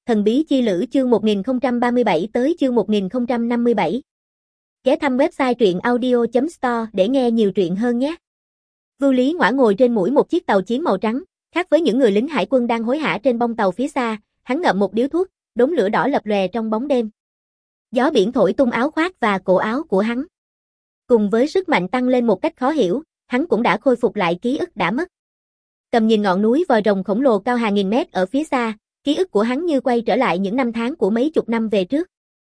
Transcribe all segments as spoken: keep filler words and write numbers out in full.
Thần bí chi lữ chương một nghìn không trăm ba mươi bảy tới chương một nghìn không trăm năm mươi bảy. Ghé thăm website truyện audio chấm store để nghe nhiều truyện hơn nhé. Vưu Lý Ngõa ngồi trên mũi một chiếc tàu chiến màu trắng, khác với những người lính hải quân đang hối hả trên bông tàu phía xa, hắn ngậm một điếu thuốc, đốm lửa đỏ lập lòe trong bóng đêm. Gió biển thổi tung áo khoác và cổ áo của hắn. Cùng với sức mạnh tăng lên một cách khó hiểu, hắn cũng đã khôi phục lại ký ức đã mất. Cầm nhìn ngọn núi vòi rồng khổng lồ cao hàng nghìn mét ở phía xa, ký ức của hắn như quay trở lại những năm tháng của mấy chục năm về trước.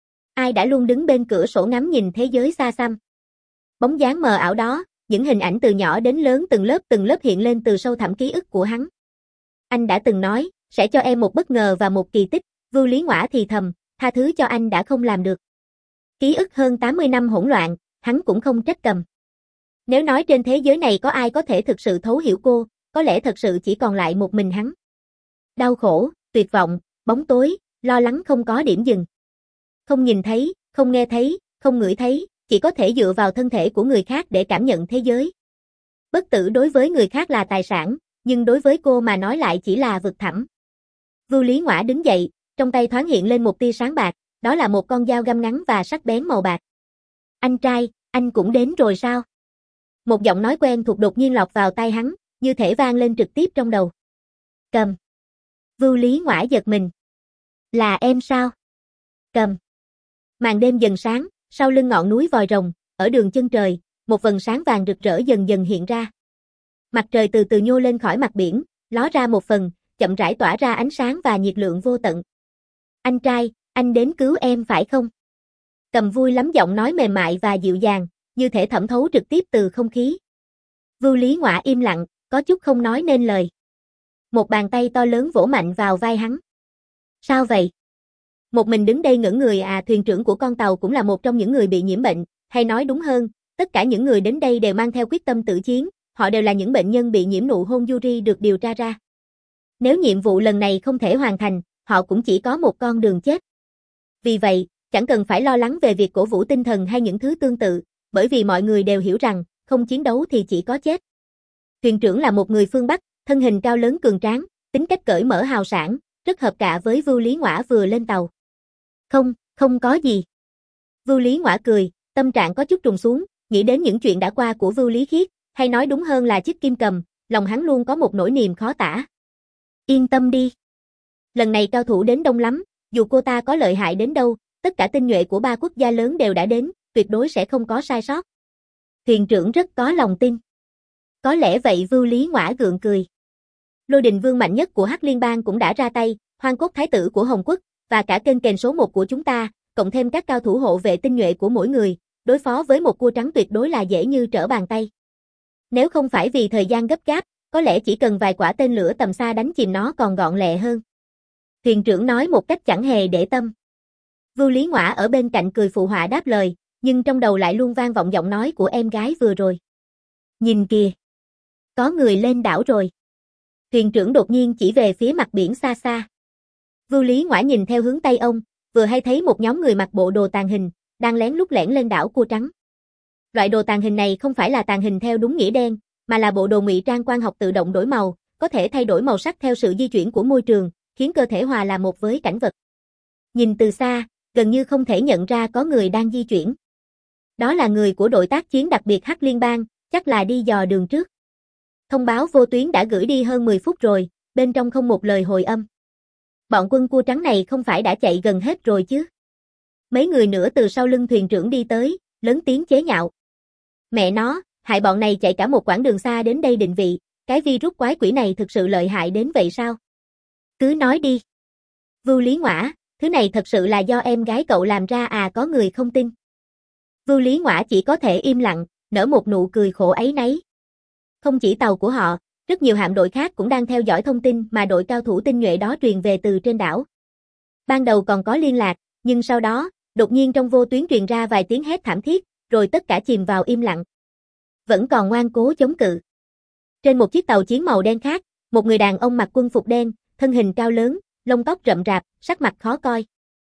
Ai đã luôn đứng bên cửa sổ ngắm nhìn thế giới xa xăm. Bóng dáng mờ ảo đó, những hình ảnh từ nhỏ đến lớn từng lớp từng lớp hiện lên từ sâu thẳm ký ức của hắn. Anh đã từng nói, sẽ cho em một bất ngờ và một kỳ tích, Vưu Lý Ngõa thì thầm, tha thứ cho anh đã không làm được. Ký ức hơn tám mươi năm hỗn loạn, hắn cũng không trách Cầm. Nếu nói trên thế giới này có ai có thể thực sự thấu hiểu cô, có lẽ thật sự chỉ còn lại một mình hắn. Đau khổ, tuyệt vọng, bóng tối, lo lắng không có điểm dừng. Không nhìn thấy, không nghe thấy, không ngửi thấy, chỉ có thể dựa vào thân thể của người khác để cảm nhận thế giới. Bất tử đối với người khác là tài sản, nhưng đối với cô mà nói lại chỉ là vực thẳm. Vưu Lý Ngõa đứng dậy, trong tay thoáng hiện lên một tia sáng bạc, đó là một con dao găm ngắn và sắc bén màu bạc. Anh trai, anh cũng đến rồi sao? Một giọng nói quen thuộc đột nhiên lọt vào tai hắn, như thể vang lên trực tiếp trong đầu. Cầm. Vưu Lý Ngõa giật mình. Là em sao? Cầm. Màn đêm dần sáng, sau lưng ngọn núi vòi rồng, ở đường chân trời, một vầng sáng vàng rực rỡ dần dần hiện ra. Mặt trời từ từ nhô lên khỏi mặt biển, ló ra một phần, chậm rãi tỏa ra ánh sáng và nhiệt lượng vô tận. Anh trai, anh đến cứu em phải không? Cầm vui lắm, giọng nói mềm mại và dịu dàng, như thể thẩm thấu trực tiếp từ không khí. Vưu Lý Ngõa im lặng, có chút không nói nên lời. Một bàn tay to lớn vỗ mạnh vào vai hắn. Sao vậy? Một mình đứng đây ngẩn người à? Thuyền trưởng của con tàu cũng là một trong những người bị nhiễm bệnh, hay nói đúng hơn, tất cả những người đến đây đều mang theo quyết tâm tự chiến, họ đều là những bệnh nhân bị nhiễm nụ hôn Yuri được điều tra ra. Nếu nhiệm vụ lần này không thể hoàn thành, họ cũng chỉ có một con đường chết. Vì vậy, chẳng cần phải lo lắng về việc cổ vũ tinh thần hay những thứ tương tự, bởi vì mọi người đều hiểu rằng, không chiến đấu thì chỉ có chết. Thuyền trưởng là một người phương Bắc, thân hình cao lớn cường tráng, tính cách cởi mở hào sảng, rất hợp cạ với Vưu Lý Ngõa vừa lên tàu. Không, không có gì. Vưu Lý Ngõa cười, tâm trạng có chút trùng xuống, nghĩ đến những chuyện đã qua của Vưu Lý Khiết, hay nói đúng hơn là chiếc kim cầm, lòng hắn luôn có một nỗi niềm khó tả. Yên tâm đi. Lần này cao thủ đến đông lắm, dù cô ta có lợi hại đến đâu, tất cả tinh nhuệ của ba quốc gia lớn đều đã đến, tuyệt đối sẽ không có sai sót. Thuyền trưởng rất có lòng tin. Có lẽ vậy. Vưu Lý Ngõa gượng cười. Lôi Đình Vương mạnh nhất của Hắc Liên bang cũng đã ra tay, Hoang Cốt Thái tử của Hồng Quốc, và cả kênh kền số một của chúng ta, cộng thêm các cao thủ hộ vệ tinh nhuệ của mỗi người, đối phó với một cua trắng tuyệt đối là dễ như trở bàn tay. Nếu không phải vì thời gian gấp gáp, có lẽ chỉ cần vài quả tên lửa tầm xa đánh chìm nó còn gọn lẹ hơn. Thuyền trưởng nói một cách chẳng hề để tâm. Vưu Lý Ngõa ở bên cạnh cười phụ họa đáp lời, nhưng trong đầu lại luôn vang vọng giọng nói của em gái vừa rồi. Nhìn kìa. Có người lên đảo rồi. Thuyền trưởng đột nhiên chỉ về phía mặt biển xa xa. Vưu Lý Ngõa nhìn theo hướng tay ông, vừa hay thấy một nhóm người mặc bộ đồ tàng hình, đang lén lút lẻn lên đảo cua trắng. Loại đồ tàng hình này không phải là tàng hình theo đúng nghĩa đen, mà là bộ đồ ngụy trang quang học tự động đổi màu, có thể thay đổi màu sắc theo sự di chuyển của môi trường, khiến cơ thể hòa là một với cảnh vật. Nhìn từ xa, gần như không thể nhận ra có người đang di chuyển. Đó là người của đội tác chiến đặc biệt Hắc Liên bang, chắc là đi dò đường trước. Thông báo vô tuyến đã gửi đi hơn mười phút rồi, bên trong không một lời hồi âm. Bọn quân cua trắng này không phải đã chạy gần hết rồi chứ? Mấy người nữa từ sau lưng thuyền trưởng đi tới, lớn tiếng chế nhạo. Mẹ nó, hại bọn này chạy cả một quãng đường xa đến đây định vị, cái virus quái quỷ này thực sự lợi hại đến vậy sao? Cứ nói đi. Vưu Lý Ngõa, thứ này thật sự là do em gái cậu làm ra à? Có người không tin. Vưu Lý Ngõa chỉ có thể im lặng, nở một nụ cười khổ áy náy. Không chỉ tàu của họ, rất nhiều hạm đội khác cũng đang theo dõi thông tin mà đội cao thủ tinh nhuệ đó truyền về từ trên đảo. Ban đầu còn có liên lạc, nhưng sau đó, đột nhiên trong vô tuyến truyền ra vài tiếng hét thảm thiết, rồi tất cả chìm vào im lặng. Vẫn còn ngoan cố chống cự. Trên một chiếc tàu chiến màu đen khác, một người đàn ông mặc quân phục đen, thân hình cao lớn, lông tóc rậm rạp, sắc mặt khó coi.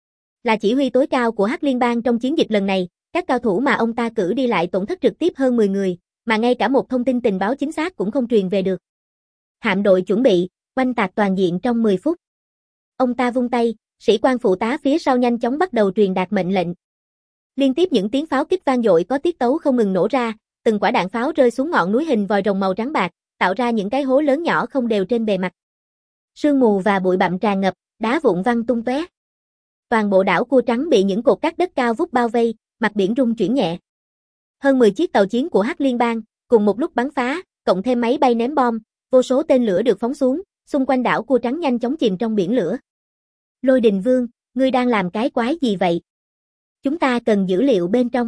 Là chỉ huy tối cao của Hắc Liên bang trong chiến dịch lần này, các cao thủ mà ông ta cử đi lại tổn thất trực tiếp hơn mười người, mà ngay cả một thông tin tình báo chính xác cũng không truyền về được. Hạm đội chuẩn bị, oanh tạc toàn diện trong mười phút. Ông ta vung tay, sĩ quan phụ tá phía sau nhanh chóng bắt đầu truyền đạt mệnh lệnh. Liên tiếp những tiếng pháo kích vang dội có tiết tấu không ngừng nổ ra, từng quả đạn pháo rơi xuống ngọn núi hình vòi rồng màu trắng bạc, tạo ra những cái hố lớn nhỏ không đều trên bề mặt. Sương mù và bụi bặm tràn ngập, đá vụn văng tung tóe. Toàn bộ đảo cua trắng bị những cột cát đất cao vút bao vây, mặt biển rung chuyển nhẹ. Hơn mười chiếc tàu chiến của Hắc Liên bang cùng một lúc bắn phá, cộng thêm máy bay ném bom, vô số tên lửa được phóng xuống, xung quanh đảo cua trắng nhanh chóng chìm trong biển lửa. Lôi Đình Vương, ngươi đang làm cái quái gì vậy? Chúng ta cần dữ liệu bên trong.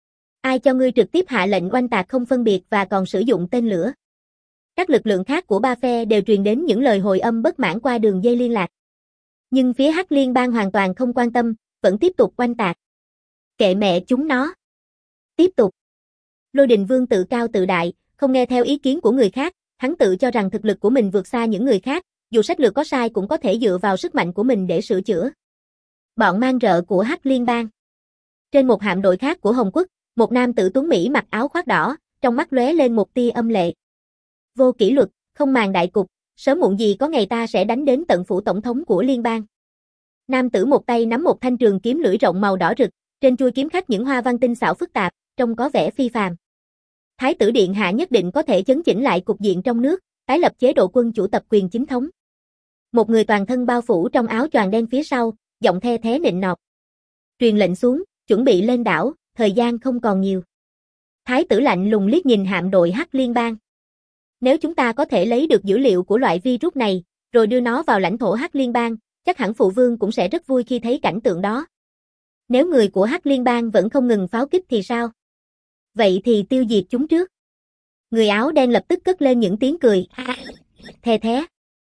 Ai cho ngươi trực tiếp hạ lệnh oanh tạc không phân biệt và còn sử dụng tên lửa? Các lực lượng khác của ba phe đều truyền đến những lời hồi âm bất mãn qua đường dây liên lạc. Nhưng phía Hắc Liên bang hoàn toàn không quan tâm, vẫn tiếp tục oanh tạc. Kệ mẹ chúng nó. Tiếp tục. Lôi Đình Vương tự cao tự đại, không nghe theo ý kiến của người khác, hắn tự cho rằng thực lực của mình vượt xa những người khác, dù sách lược có sai cũng có thể dựa vào sức mạnh của mình để sửa chữa. Bọn mang rợ của Hắc Liên bang. Trên một hạm đội khác của Hồng Quốc, một nam tử tuấn Mỹ mặc áo khoác đỏ, trong mắt lóe lên một tia âm lệ. Vô kỷ luật, không màng đại cục, sớm muộn gì có ngày ta sẽ đánh đến tận phủ tổng thống của liên bang. Nam tử một tay nắm một thanh trường kiếm lưỡi rộng màu đỏ rực, trên chuôi kiếm khắc những hoa văn tinh xảo phức tạp, trông có vẻ phi phàm. Thái tử điện hạ nhất định có thể chấn chỉnh lại cục diện trong nước, tái lập chế độ quân chủ tập quyền chính thống. Một người toàn thân bao phủ trong áo choàng đen phía sau, giọng the thé nịnh nọt. Truyền lệnh xuống, chuẩn bị lên đảo, thời gian không còn nhiều. Thái tử lạnh lùng liếc nhìn hạm đội Hắc Liên bang. Nếu chúng ta có thể lấy được dữ liệu của loại virus này, rồi đưa nó vào lãnh thổ Hắc Liên bang, chắc hẳn phụ vương cũng sẽ rất vui khi thấy cảnh tượng đó. Nếu người của Hắc Liên bang vẫn không ngừng pháo kích thì sao? Vậy thì tiêu diệt chúng trước. Người áo đen lập tức cất lên những tiếng cười. The thé.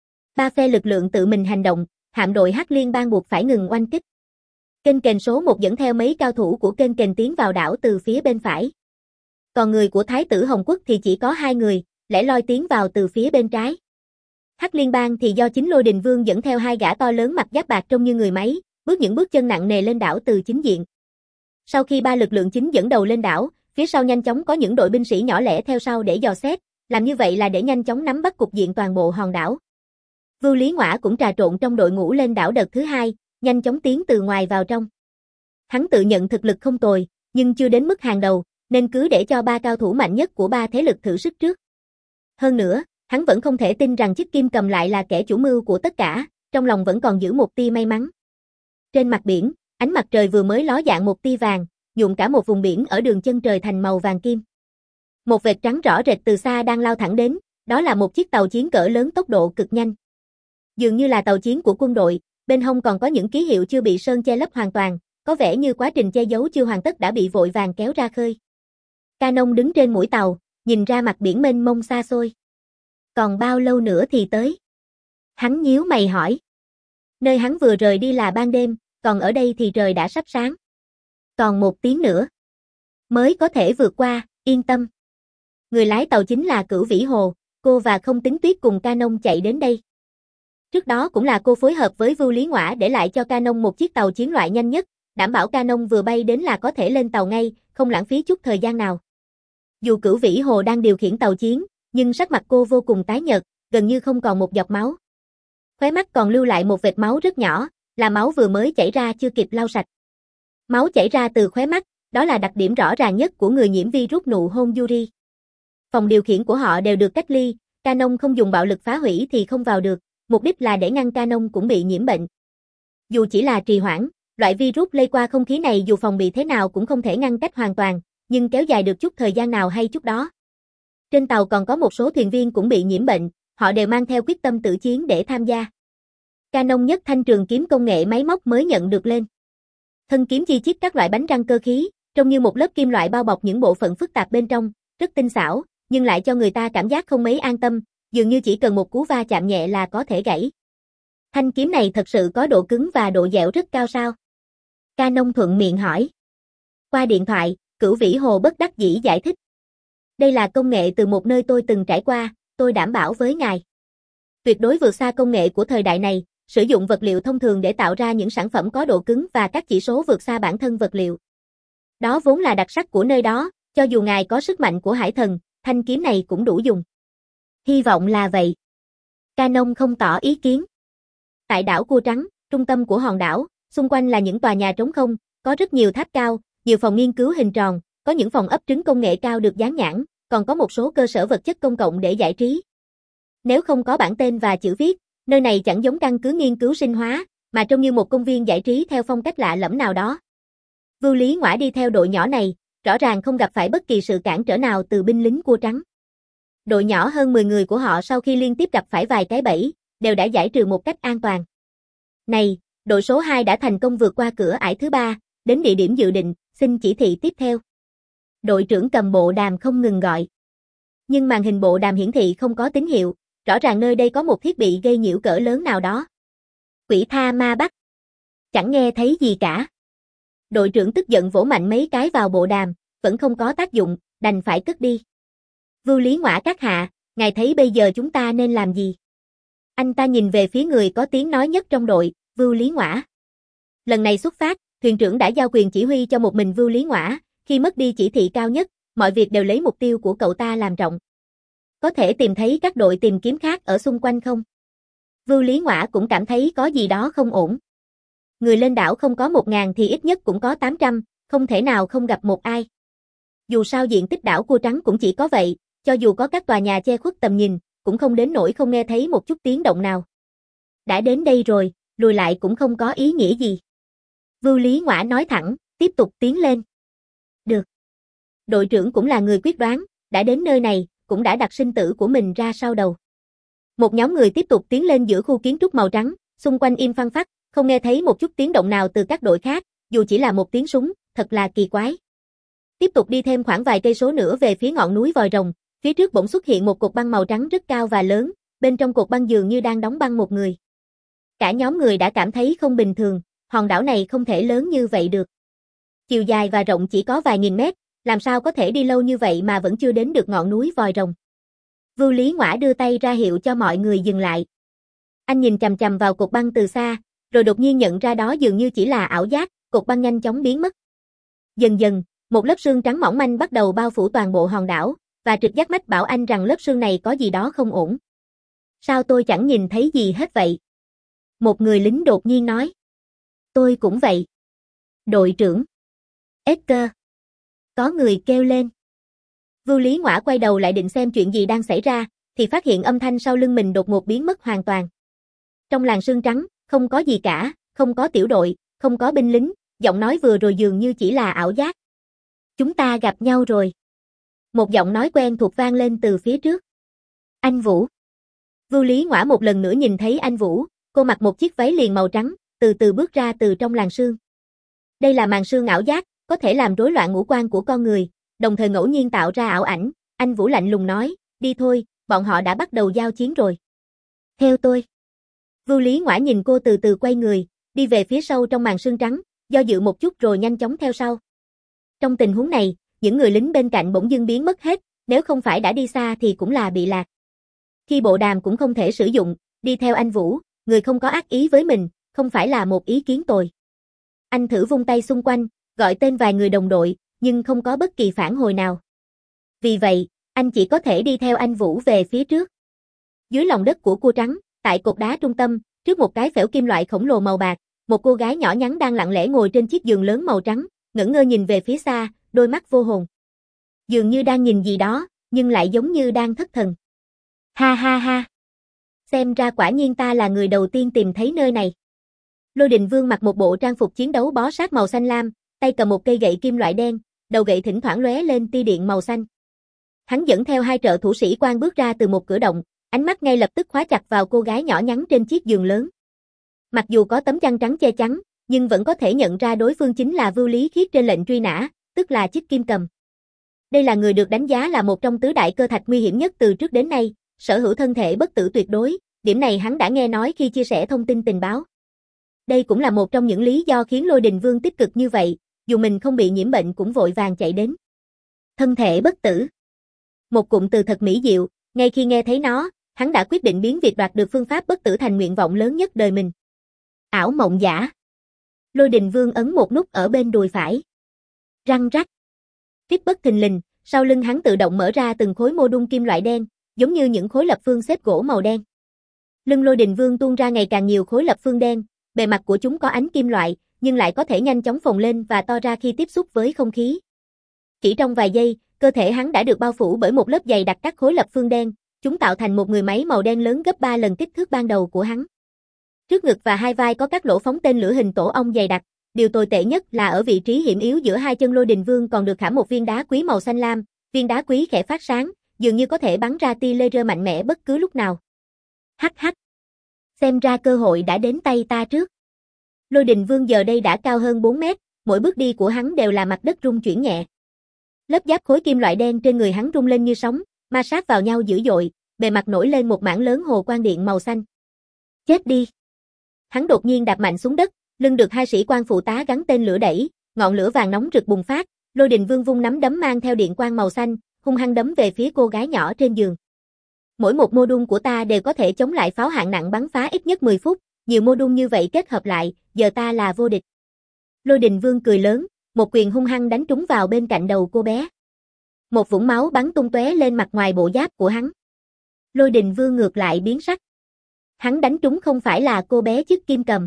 Ba phe lực lượng tự mình hành động, hạm đội Hắc Liên bang buộc phải ngừng oanh kích. Kênh kềnh số một dẫn theo mấy cao thủ của kênh kềnh tiến vào đảo từ phía bên phải. Còn người của Thái tử Hồng Quốc thì chỉ có hai người, lẻ loi tiến vào từ phía bên trái. Hắc Liên bang thì do chính Lôi Đình Vương dẫn theo hai gã to lớn mặc giáp bạc trông như người máy, bước những bước chân nặng nề lên đảo từ chính diện. Sau khi ba lực lượng chính dẫn đầu lên đảo, phía sau nhanh chóng có những đội binh sĩ nhỏ lẻ theo sau để dò xét, làm như vậy là để nhanh chóng nắm bắt cục diện toàn bộ hòn đảo. Vưu Lý Ngõa cũng trà trộn trong đội ngũ lên đảo đợt thứ hai, nhanh chóng tiến từ ngoài vào trong. Hắn tự nhận thực lực không tồi, nhưng chưa đến mức hàng đầu, nên cứ để cho ba cao thủ mạnh nhất của ba thế lực thử sức trước. Hơn nữa, hắn vẫn không thể tin rằng chiếc kim cầm lại là kẻ chủ mưu của tất cả, trong lòng vẫn còn giữ một tia may mắn. Trên mặt biển, ánh mặt trời vừa mới ló dạng một tia vàng, nhuộm cả một vùng biển ở đường chân trời thành màu vàng kim. Một vệt trắng rõ rệt từ xa đang lao thẳng đến, đó là một chiếc tàu chiến cỡ lớn tốc độ cực nhanh. Dường như là tàu chiến của quân đội, bên hông còn có những ký hiệu chưa bị sơn che lấp hoàn toàn, có vẻ như quá trình che giấu chưa hoàn tất đã bị vội vàng kéo ra khơi. Canon đứng trên mũi tàu, nhìn ra mặt biển mênh mông xa xôi. Còn bao lâu nữa thì tới? Hắn nhíu mày hỏi. Nơi hắn vừa rời đi là ban đêm, còn ở đây thì trời đã sắp sáng. Còn một tiếng nữa. Mới có thể vượt qua, yên tâm. Người lái tàu chính là Cửu Vĩ Hồ, cô và Không Tính Tuyết cùng Canon chạy đến đây. Trước đó cũng là cô phối hợp với Vưu Lý Ngõa để lại cho Canon một chiếc tàu chiến loại nhanh nhất, đảm bảo Canon vừa bay đến là có thể lên tàu ngay, không lãng phí chút thời gian nào. Dù Cửu Vĩ Hồ đang điều khiển tàu chiến, nhưng sắc mặt cô vô cùng tái nhợt, gần như không còn một giọt máu. Khóe mắt còn lưu lại một vệt máu rất nhỏ, là máu vừa mới chảy ra chưa kịp lau sạch. Máu chảy ra từ khóe mắt, đó là đặc điểm rõ ràng nhất của người nhiễm virus nụ hôn Yuri. Phòng điều khiển của họ đều được cách ly, Canon không dùng bạo lực phá hủy thì không vào được, mục đích là để ngăn Canon cũng bị nhiễm bệnh. Dù chỉ là trì hoãn, loại virus lây qua không khí này dù phòng bị thế nào cũng không thể ngăn cách hoàn toàn, nhưng kéo dài được chút thời gian nào hay chút đó. Trên tàu còn có một số thuyền viên cũng bị nhiễm bệnh, họ đều mang theo quyết tâm tự chiến để tham gia. Canon nhất thanh trường kiếm công nghệ máy móc mới nhận được lên. Thân kiếm chi chít các loại bánh răng cơ khí, trông như một lớp kim loại bao bọc những bộ phận phức tạp bên trong, rất tinh xảo, nhưng lại cho người ta cảm giác không mấy an tâm, dường như chỉ cần một cú va chạm nhẹ là có thể gãy. Thanh kiếm này thật sự có độ cứng và độ dẻo rất cao sao? Canon thuận miệng hỏi. Qua điện thoại, Cửu Vĩ Hồ bất đắc dĩ giải thích. Đây là công nghệ từ một nơi tôi từng trải qua, tôi đảm bảo với ngài. Tuyệt đối vượt xa công nghệ của thời đại này, sử dụng vật liệu thông thường để tạo ra những sản phẩm có độ cứng và các chỉ số vượt xa bản thân vật liệu. Đó vốn là đặc sắc của nơi đó, cho dù ngài có sức mạnh của hải thần, thanh kiếm này cũng đủ dùng. Hy vọng là vậy. Canon không tỏ ý kiến. Tại đảo Cua Trắng, trung tâm của hòn đảo, xung quanh là những tòa nhà trống không, có rất nhiều tháp cao, nhiều phòng nghiên cứu hình tròn, có những phòng ấp trứng công nghệ cao được dán nhãn, còn có một số cơ sở vật chất công cộng để giải trí. Nếu không có bảng tên và chữ viết, nơi này chẳng giống căn cứ nghiên cứu sinh hóa, mà trông như một công viên giải trí theo phong cách lạ lẫm nào đó. Vưu Lý Ngoã đi theo đội nhỏ này, rõ ràng không gặp phải bất kỳ sự cản trở nào từ binh lính cua trắng. Đội nhỏ hơn mười người của họ sau khi liên tiếp gặp phải vài cái bẫy, đều đã giải trừ một cách an toàn. Này, đội số hai đã thành công vượt qua cửa ải thứ ba, đến địa điểm dự định, xin chỉ thị tiếp theo. Đội trưởng cầm bộ đàm không ngừng gọi. Nhưng màn hình bộ đàm hiển thị không có tín hiệu, rõ ràng nơi đây có một thiết bị gây nhiễu cỡ lớn nào đó. Quỷ tha ma bắt. Chẳng nghe thấy gì cả. Đội trưởng tức giận vỗ mạnh mấy cái vào bộ đàm, vẫn không có tác dụng, đành phải cất đi. Vưu Lý Ngoã các hạ, ngài thấy bây giờ chúng ta nên làm gì? Anh ta nhìn về phía người có tiếng nói nhất trong đội, Vưu Lý Ngoã. Lần này xuất phát, thuyền trưởng đã giao quyền chỉ huy cho một mình Vưu Lý Ngoã, khi mất đi chỉ thị cao nhất, mọi việc đều lấy mục tiêu của cậu ta làm trọng. Có thể tìm thấy các đội tìm kiếm khác ở xung quanh không? Vưu Lý Ngoã cũng cảm thấy có gì đó không ổn. Người lên đảo không có một ngàn thì ít nhất cũng có tám trăm, không thể nào không gặp một ai. Dù sao diện tích đảo Cua Trắng cũng chỉ có vậy, cho dù có các tòa nhà che khuất tầm nhìn, cũng không đến nỗi không nghe thấy một chút tiếng động nào. Đã đến đây rồi, lùi lại cũng không có ý nghĩa gì. Vưu Lý Ngoã nói thẳng, tiếp tục tiến lên. Được. Đội trưởng cũng là người quyết đoán, đã đến nơi này, cũng đã đặt sinh tử của mình ra sau đầu. Một nhóm người tiếp tục tiến lên giữa khu kiến trúc màu trắng, xung quanh im phăng phắc, không nghe thấy một chút tiếng động nào từ các đội khác, dù chỉ là một tiếng súng, thật là kỳ quái. Tiếp tục đi thêm khoảng vài cây số nữa về phía ngọn núi Vòi Rồng, phía trước bỗng xuất hiện một cột băng màu trắng rất cao và lớn, bên trong cột băng dường như đang đóng băng một người. Cả nhóm người đã cảm thấy không bình thường, hòn đảo này không thể lớn như vậy được. Chiều dài và rộng chỉ có vài nghìn mét, làm sao có thể đi lâu như vậy mà vẫn chưa đến được ngọn núi Vòi Rồng. Vưu Lý Ngoã đưa tay ra hiệu cho mọi người dừng lại. Anh nhìn chằm chằm vào cột băng từ xa, rồi đột nhiên nhận ra đó dường như chỉ là ảo giác, cột băng nhanh chóng biến mất. Dần dần, một lớp sương trắng mỏng manh bắt đầu bao phủ toàn bộ hòn đảo, và trực giác mách bảo anh rằng lớp sương này có gì đó không ổn. Sao tôi chẳng nhìn thấy gì hết vậy? Một người lính đột nhiên nói. Tôi cũng vậy. Đội trưởng. Edgar. Có người kêu lên. Vưu Lý Ngoã quay đầu lại định xem chuyện gì đang xảy ra, thì phát hiện âm thanh sau lưng mình đột ngột biến mất hoàn toàn. Trong làn sương trắng, không có gì cả, không có tiểu đội, không có binh lính, giọng nói vừa rồi dường như chỉ là ảo giác. Chúng ta gặp nhau rồi. Một giọng nói quen thuộc vang lên từ phía trước. Anh Vũ. Vưu Lý Ngoã một lần nữa nhìn thấy anh Vũ, cô mặc một chiếc váy liền màu trắng, từ từ bước ra từ trong làn sương. Đây là màn sương ảo giác, có thể làm rối loạn ngũ quan của con người, đồng thời ngẫu nhiên tạo ra ảo ảnh. Anh Vũ lạnh lùng nói, đi thôi, bọn họ đã bắt đầu giao chiến rồi. Theo tôi. Vưu Lý Ngoã nhìn cô từ từ quay người, đi về phía sau trong màn sương trắng, do dự một chút rồi nhanh chóng theo sau. Trong tình huống này, những người lính bên cạnh bỗng dưng biến mất hết, nếu không phải đã đi xa thì cũng là bị lạc. Khi bộ đàm cũng không thể sử dụng, đi theo anh Vũ, người không có ác ý với mình, không phải là một ý kiến tồi. Anh thử vung tay xung quanh, gọi tên vài người đồng đội, nhưng không có bất kỳ phản hồi nào. Vì vậy, anh chỉ có thể đi theo anh Vũ về phía trước. Dưới lòng đất của Cua Trắng, tại cột đá trung tâm, trước một cái phễu kim loại khổng lồ màu bạc, một cô gái nhỏ nhắn đang lặng lẽ ngồi trên chiếc giường lớn màu trắng, ngẩn ngơ nhìn về phía xa, đôi mắt vô hồn. Dường như đang nhìn gì đó, nhưng lại giống như đang thất thần. Ha ha ha. Xem ra quả nhiên ta là người đầu tiên tìm thấy nơi này. Lôi Đình Vương mặc một bộ trang phục chiến đấu bó sát màu xanh lam, tay cầm một cây gậy kim loại đen, đầu gậy thỉnh thoảng lóe lên tia điện màu xanh. Hắn dẫn theo hai trợ thủ sĩ quan bước ra từ một cửa động, ánh mắt ngay lập tức khóa chặt vào cô gái nhỏ nhắn trên chiếc giường lớn. Mặc dù có tấm chăn trắng che chắn, nhưng vẫn có thể nhận ra đối phương chính là Vưu Lý Khiết trên lệnh truy nã, tức là Chích Kim Cầm. Đây là người được đánh giá là một trong tứ đại cơ thạch nguy hiểm nhất từ trước đến nay, sở hữu thân thể bất tử tuyệt đối, điểm này hắn đã nghe nói khi chia sẻ thông tin tình báo. Đây cũng là một trong những lý do khiến Lôi Đình Vương tích cực như vậy, dù mình không bị nhiễm bệnh cũng vội vàng chạy đến. Thân thể bất tử. Một cụm từ thật mỹ diệu, ngay khi nghe thấy nó, hắn đã quyết định biến việc đoạt được phương pháp bất tử thành nguyện vọng lớn nhất đời mình. Ảo mộng giả. Lôi Đình Vương ấn một nút ở bên đùi phải. Răng rắc. Tiếp bất thình lình, sau lưng hắn tự động mở ra từng khối mô đun kim loại đen, giống như những khối lập phương xếp gỗ màu đen. Lưng Lôi Đình Vương tuôn ra ngày càng nhiều khối lập phương đen, Bề mặt của chúng có ánh kim loại, nhưng lại có thể nhanh chóng phồng lên và to ra khi tiếp xúc với không khí. Chỉ trong vài giây, cơ thể hắn đã được bao phủ bởi một lớp dày đặc các khối lập phương đen, chúng tạo thành một người máy màu đen lớn gấp ba lần kích thước ban đầu của hắn. Trước ngực và hai vai có các lỗ phóng tên lửa hình tổ ong dày đặc, điều tồi tệ nhất là ở vị trí hiểm yếu giữa hai chân Lôi Đình Vương còn được khảm một viên đá quý màu xanh lam, viên đá quý khẽ phát sáng, dường như có thể bắn ra tia laser mạnh mẽ bất cứ lúc nào. Hắc hắc. Xem ra cơ hội đã đến tay ta trước. Lôi Đình Vương giờ đây đã cao hơn bốn mét, mỗi bước đi của hắn đều là mặt đất rung chuyển nhẹ. Lớp giáp khối kim loại đen trên người hắn rung lên như sóng, ma sát vào nhau dữ dội, bề mặt nổi lên một mảng lớn hồ quang điện màu xanh. Chết đi. Hắn đột nhiên đạp mạnh xuống đất, lưng được hai sĩ quan phụ tá gắn tên lửa đẩy, ngọn lửa vàng nóng rực bùng phát, Lôi Đình Vương vung nắm đấm mang theo điện quang màu xanh, hung hăng đấm về phía cô gái nhỏ trên giường. Mỗi một mô đun của ta đều có thể chống lại pháo hạng nặng bắn phá ít nhất mười phút, nhiều mô đun như vậy kết hợp lại, giờ ta là vô địch. Lôi Đình Vương cười lớn, một quyền hung hăng đánh trúng vào bên cạnh đầu cô bé. Một vũng máu bắn tung tóe lên mặt ngoài bộ giáp của hắn. Lôi Đình Vương ngược lại biến sắc. Hắn đánh trúng không phải là cô bé chức kim cầm,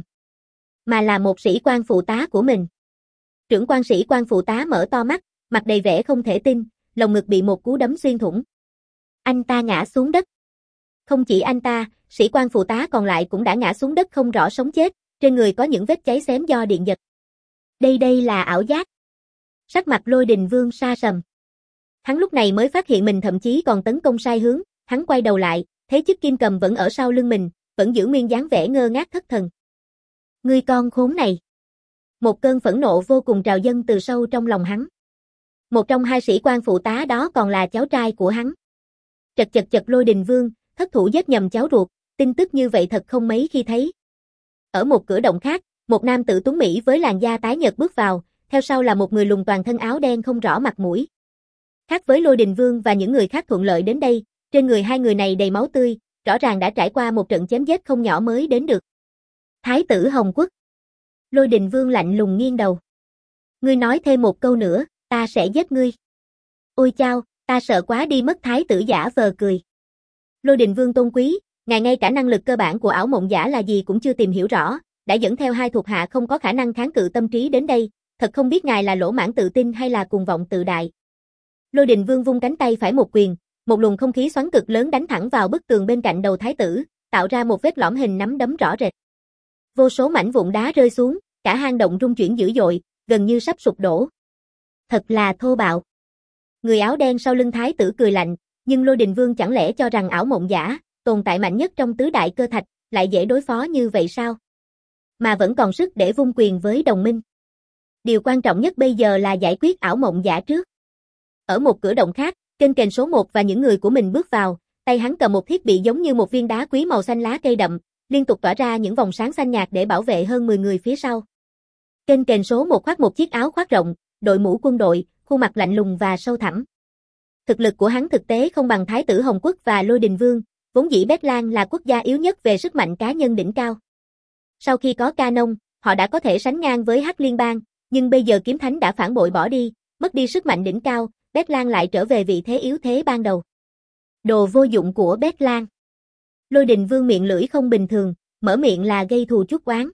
mà là một sĩ quan phụ tá của mình. Trưởng quan sĩ quan phụ tá mở to mắt, mặt đầy vẻ không thể tin, lồng ngực bị một cú đấm xuyên thủng. Anh ta ngã xuống đất. Không chỉ anh ta, sĩ quan phụ tá còn lại cũng đã ngã xuống đất không rõ sống chết, trên người có những vết cháy xém do điện giật. Đây đây là ảo giác. Sắc mặt Lôi Đình Vương sa sầm. Hắn lúc này mới phát hiện mình thậm chí còn tấn công sai hướng, hắn quay đầu lại, thấy chiếc kim cầm vẫn ở sau lưng mình, vẫn giữ nguyên dáng vẻ ngơ ngác thất thần. Ngươi con khốn này. Một cơn phẫn nộ vô cùng trào dâng từ sâu trong lòng hắn. Một trong hai sĩ quan phụ tá đó còn là cháu trai của hắn. Chật chật chật Lôi Đình Vương, thất thủ giết nhầm cháu ruột, tin tức như vậy thật không mấy khi thấy. Ở một cửa động khác, một nam tử tuấn mỹ với làn da tái nhợt bước vào, theo sau là một người lùn toàn thân áo đen không rõ mặt mũi. Khác với Lôi Đình Vương và những người khác thuận lợi đến đây, trên người hai người này đầy máu tươi, rõ ràng đã trải qua một trận chém giết không nhỏ mới đến được. Thái tử Hồng Quốc. Lôi Đình Vương lạnh lùng nghiêng đầu. Ngươi nói thêm một câu nữa, ta sẽ giết ngươi. Ôi chao, ta sợ quá đi mất, thái tử giả vờ cười. Lôi Đình Vương tôn quý, ngài ngay cả năng lực cơ bản của ảo mộng giả là gì cũng chưa tìm hiểu rõ, đã dẫn theo hai thuộc hạ không có khả năng kháng cự tâm trí đến đây, thật không biết ngài là lỗ mãng tự tin hay là cuồng vọng tự đại. Lôi Đình Vương vung cánh tay phải một quyền, một luồng không khí xoắn cực lớn đánh thẳng vào bức tường bên cạnh đầu thái tử, tạo ra một vết lõm hình nắm đấm rõ rệt. Vô số mảnh vụn đá rơi xuống, cả hang động rung chuyển dữ dội, gần như sắp sụp đổ. Thật là thô bạo. Người áo đen sau lưng thái tử cười lạnh, nhưng Lôi Đình Vương chẳng lẽ cho rằng ảo mộng giả, tồn tại mạnh nhất trong tứ đại cơ thạch, lại dễ đối phó như vậy sao? Mà vẫn còn sức để vung quyền với đồng minh. Điều quan trọng nhất bây giờ là giải quyết ảo mộng giả trước. Ở một cửa động khác, kênh kền số một và những người của mình bước vào, tay hắn cầm một thiết bị giống như một viên đá quý màu xanh lá cây đậm, liên tục tỏa ra những vòng sáng xanh nhạt để bảo vệ hơn mười người phía sau. Kênh kền số một khoác một chiếc áo khoác rộng, đội mũ quân đội, khuôn mặt lạnh lùng và sâu thẳm. Thực lực của hắn thực tế không bằng Thái tử Hồng Quốc và Lôi Đình Vương, vốn dĩ Bét Lan là quốc gia yếu nhất về sức mạnh cá nhân đỉnh cao. Sau khi có Canon, họ đã có thể sánh ngang với Hắc Liên bang, nhưng bây giờ Kiếm Thánh đã phản bội bỏ đi, mất đi sức mạnh đỉnh cao, Bét Lan lại trở về vị thế yếu thế ban đầu. Đồ vô dụng của Bét Lan. Lôi Đình Vương miệng lưỡi không bình thường, mở miệng là gây thù chuốc oán.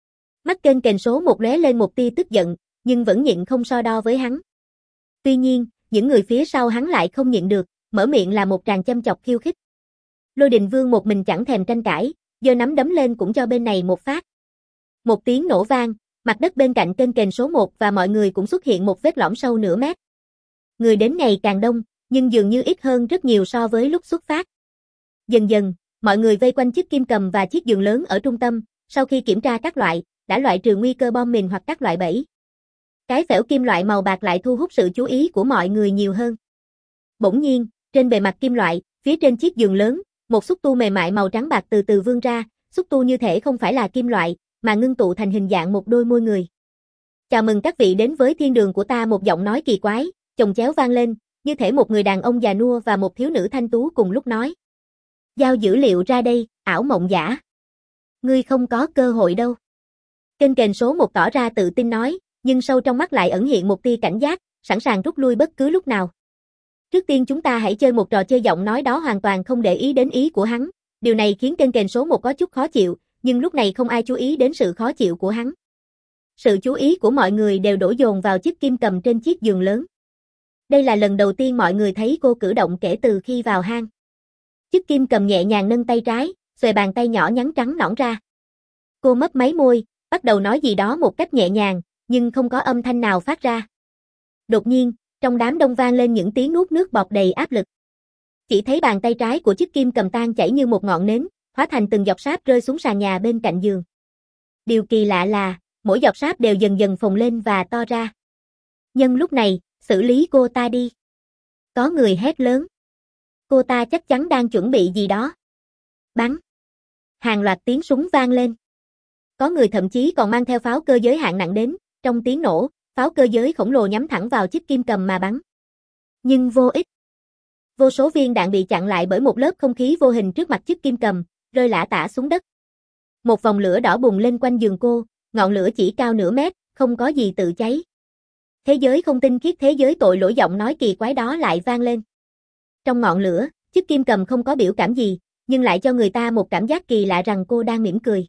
Mắt kênh kền số một lóe lên một tia tức giận, nhưng vẫn nhịn không so đo với hắn. Tuy nhiên, những người phía sau hắn lại không nhịn được, mở miệng là một tràng châm chọc khiêu khích. Lôi Đình Vương một mình chẳng thèm tranh cãi, giơ nắm đấm lên cũng cho bên này một phát. Một tiếng nổ vang, mặt đất bên cạnh kênh kền số một và mọi người cũng xuất hiện một vết lõm sâu nửa mét. Người đến ngày càng đông, nhưng dường như ít hơn rất nhiều so với lúc xuất phát. Dần dần, mọi người vây quanh chiếc kim cầm và chiếc giường lớn ở trung tâm, sau khi kiểm tra các loại, đã loại trừ nguy cơ bom mìn hoặc các loại bẫy. Cái phễu kim loại màu bạc lại thu hút sự chú ý của mọi người nhiều hơn. Bỗng nhiên, trên bề mặt kim loại, phía trên chiếc giường lớn, một xúc tu mềm mại màu trắng bạc từ từ vươn ra, xúc tu như thể không phải là kim loại, mà ngưng tụ thành hình dạng một đôi môi người. Chào mừng các vị đến với thiên đường của ta, một giọng nói kỳ quái, chồng chéo vang lên, như thể một người đàn ông già nua và một thiếu nữ thanh tú cùng lúc nói. Giao dữ liệu ra đây, ảo mộng giả. Ngươi không có cơ hội đâu. Kênh kền số một tỏ ra tự tin nói, nhưng sâu trong mắt lại ẩn hiện một tia cảnh giác, sẵn sàng rút lui bất cứ lúc nào. Trước tiên chúng ta hãy chơi một trò chơi. Giọng nói đó hoàn toàn không để ý đến ý của hắn, điều này khiến kênh kền số một có chút khó chịu, nhưng lúc này không ai chú ý đến sự khó chịu của hắn. Sự chú ý của mọi người đều đổ dồn vào chiếc kim cầm trên chiếc giường lớn. Đây là lần đầu tiên mọi người thấy cô cử động kể từ khi vào hang. Chiếc kim cầm nhẹ nhàng nâng tay trái, xuề bàn tay nhỏ nhắn trắng nõn ra. Cô mấp máy môi, bắt đầu nói gì đó một cách nhẹ nhàng, nhưng không có âm thanh nào phát ra. Đột nhiên, trong đám đông vang lên những tiếng nuốt nước bọt đầy áp lực. Chỉ thấy bàn tay trái của chiếc kim cầm tan chảy như một ngọn nến, hóa thành từng giọt sáp rơi xuống sàn nhà bên cạnh giường. Điều kỳ lạ là, mỗi giọt sáp đều dần dần phồng lên và to ra. Nhân lúc này, xử lý cô ta đi. Có người hét lớn. Cô ta chắc chắn đang chuẩn bị gì đó. Bắn. Hàng loạt tiếng súng vang lên. Có người thậm chí còn mang theo pháo cơ giới hạng nặng đến, trong tiếng nổ, pháo cơ giới khổng lồ nhắm thẳng vào chiếc kim cầm mà bắn. Nhưng vô ích. Vô số viên đạn bị chặn lại bởi một lớp không khí vô hình trước mặt chiếc kim cầm, rơi lả tả xuống đất. Một vòng lửa đỏ bùng lên quanh giường cô, ngọn lửa chỉ cao nửa mét, không có gì tự cháy. Thế giới không tinh khiết, thế giới tội lỗi, giọng nói kỳ quái đó lại vang lên. Trong ngọn lửa, chiếc kim cầm không có biểu cảm gì, nhưng lại cho người ta một cảm giác kỳ lạ rằng cô đang mỉm cười.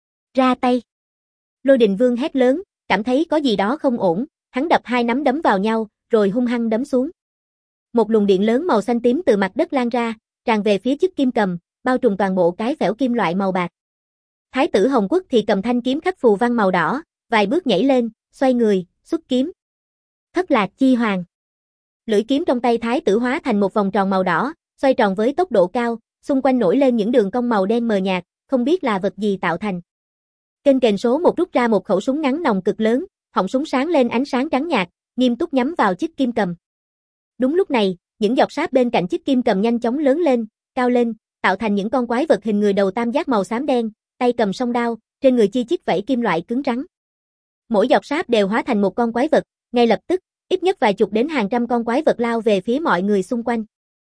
Ra tay. Lôi Đình Vương hét lớn, cảm thấy có gì đó không ổn, hắn đập hai nắm đấm vào nhau, rồi hung hăng đấm xuống. Một luồng điện lớn màu xanh tím từ mặt đất lan ra, tràn về phía chiếc kim cầm, bao trùm toàn bộ cái phễu kim loại màu bạc. Thái tử Hồng Quốc thì cầm thanh kiếm khắc phù văn màu đỏ, vài bước nhảy lên, xoay người, xuất kiếm. Thất Lạc Chi Hoàng. Lưỡi kiếm trong tay thái tử hóa thành một vòng tròn màu đỏ, xoay tròn với tốc độ cao, xung quanh nổi lên những đường cong màu đen mờ nhạt, không biết là vật gì tạo thành. Kênh kềnh số một rút ra một khẩu súng ngắn nòng cực lớn, họng súng sáng lên ánh sáng trắng nhạt, nghiêm túc nhắm vào chiếc kim cầm. Đúng lúc này, những giọt sáp bên cạnh chiếc kim cầm nhanh chóng lớn lên, cao lên, tạo thành những con quái vật hình người đầu tam giác màu xám đen, tay cầm song đao, trên người chi chít vảy kim loại cứng rắn. Mỗi giọt sáp đều hóa thành một con quái vật, ngay lập tức, ít nhất vài chục đến hàng trăm con quái vật lao về phía mọi người xung quanh.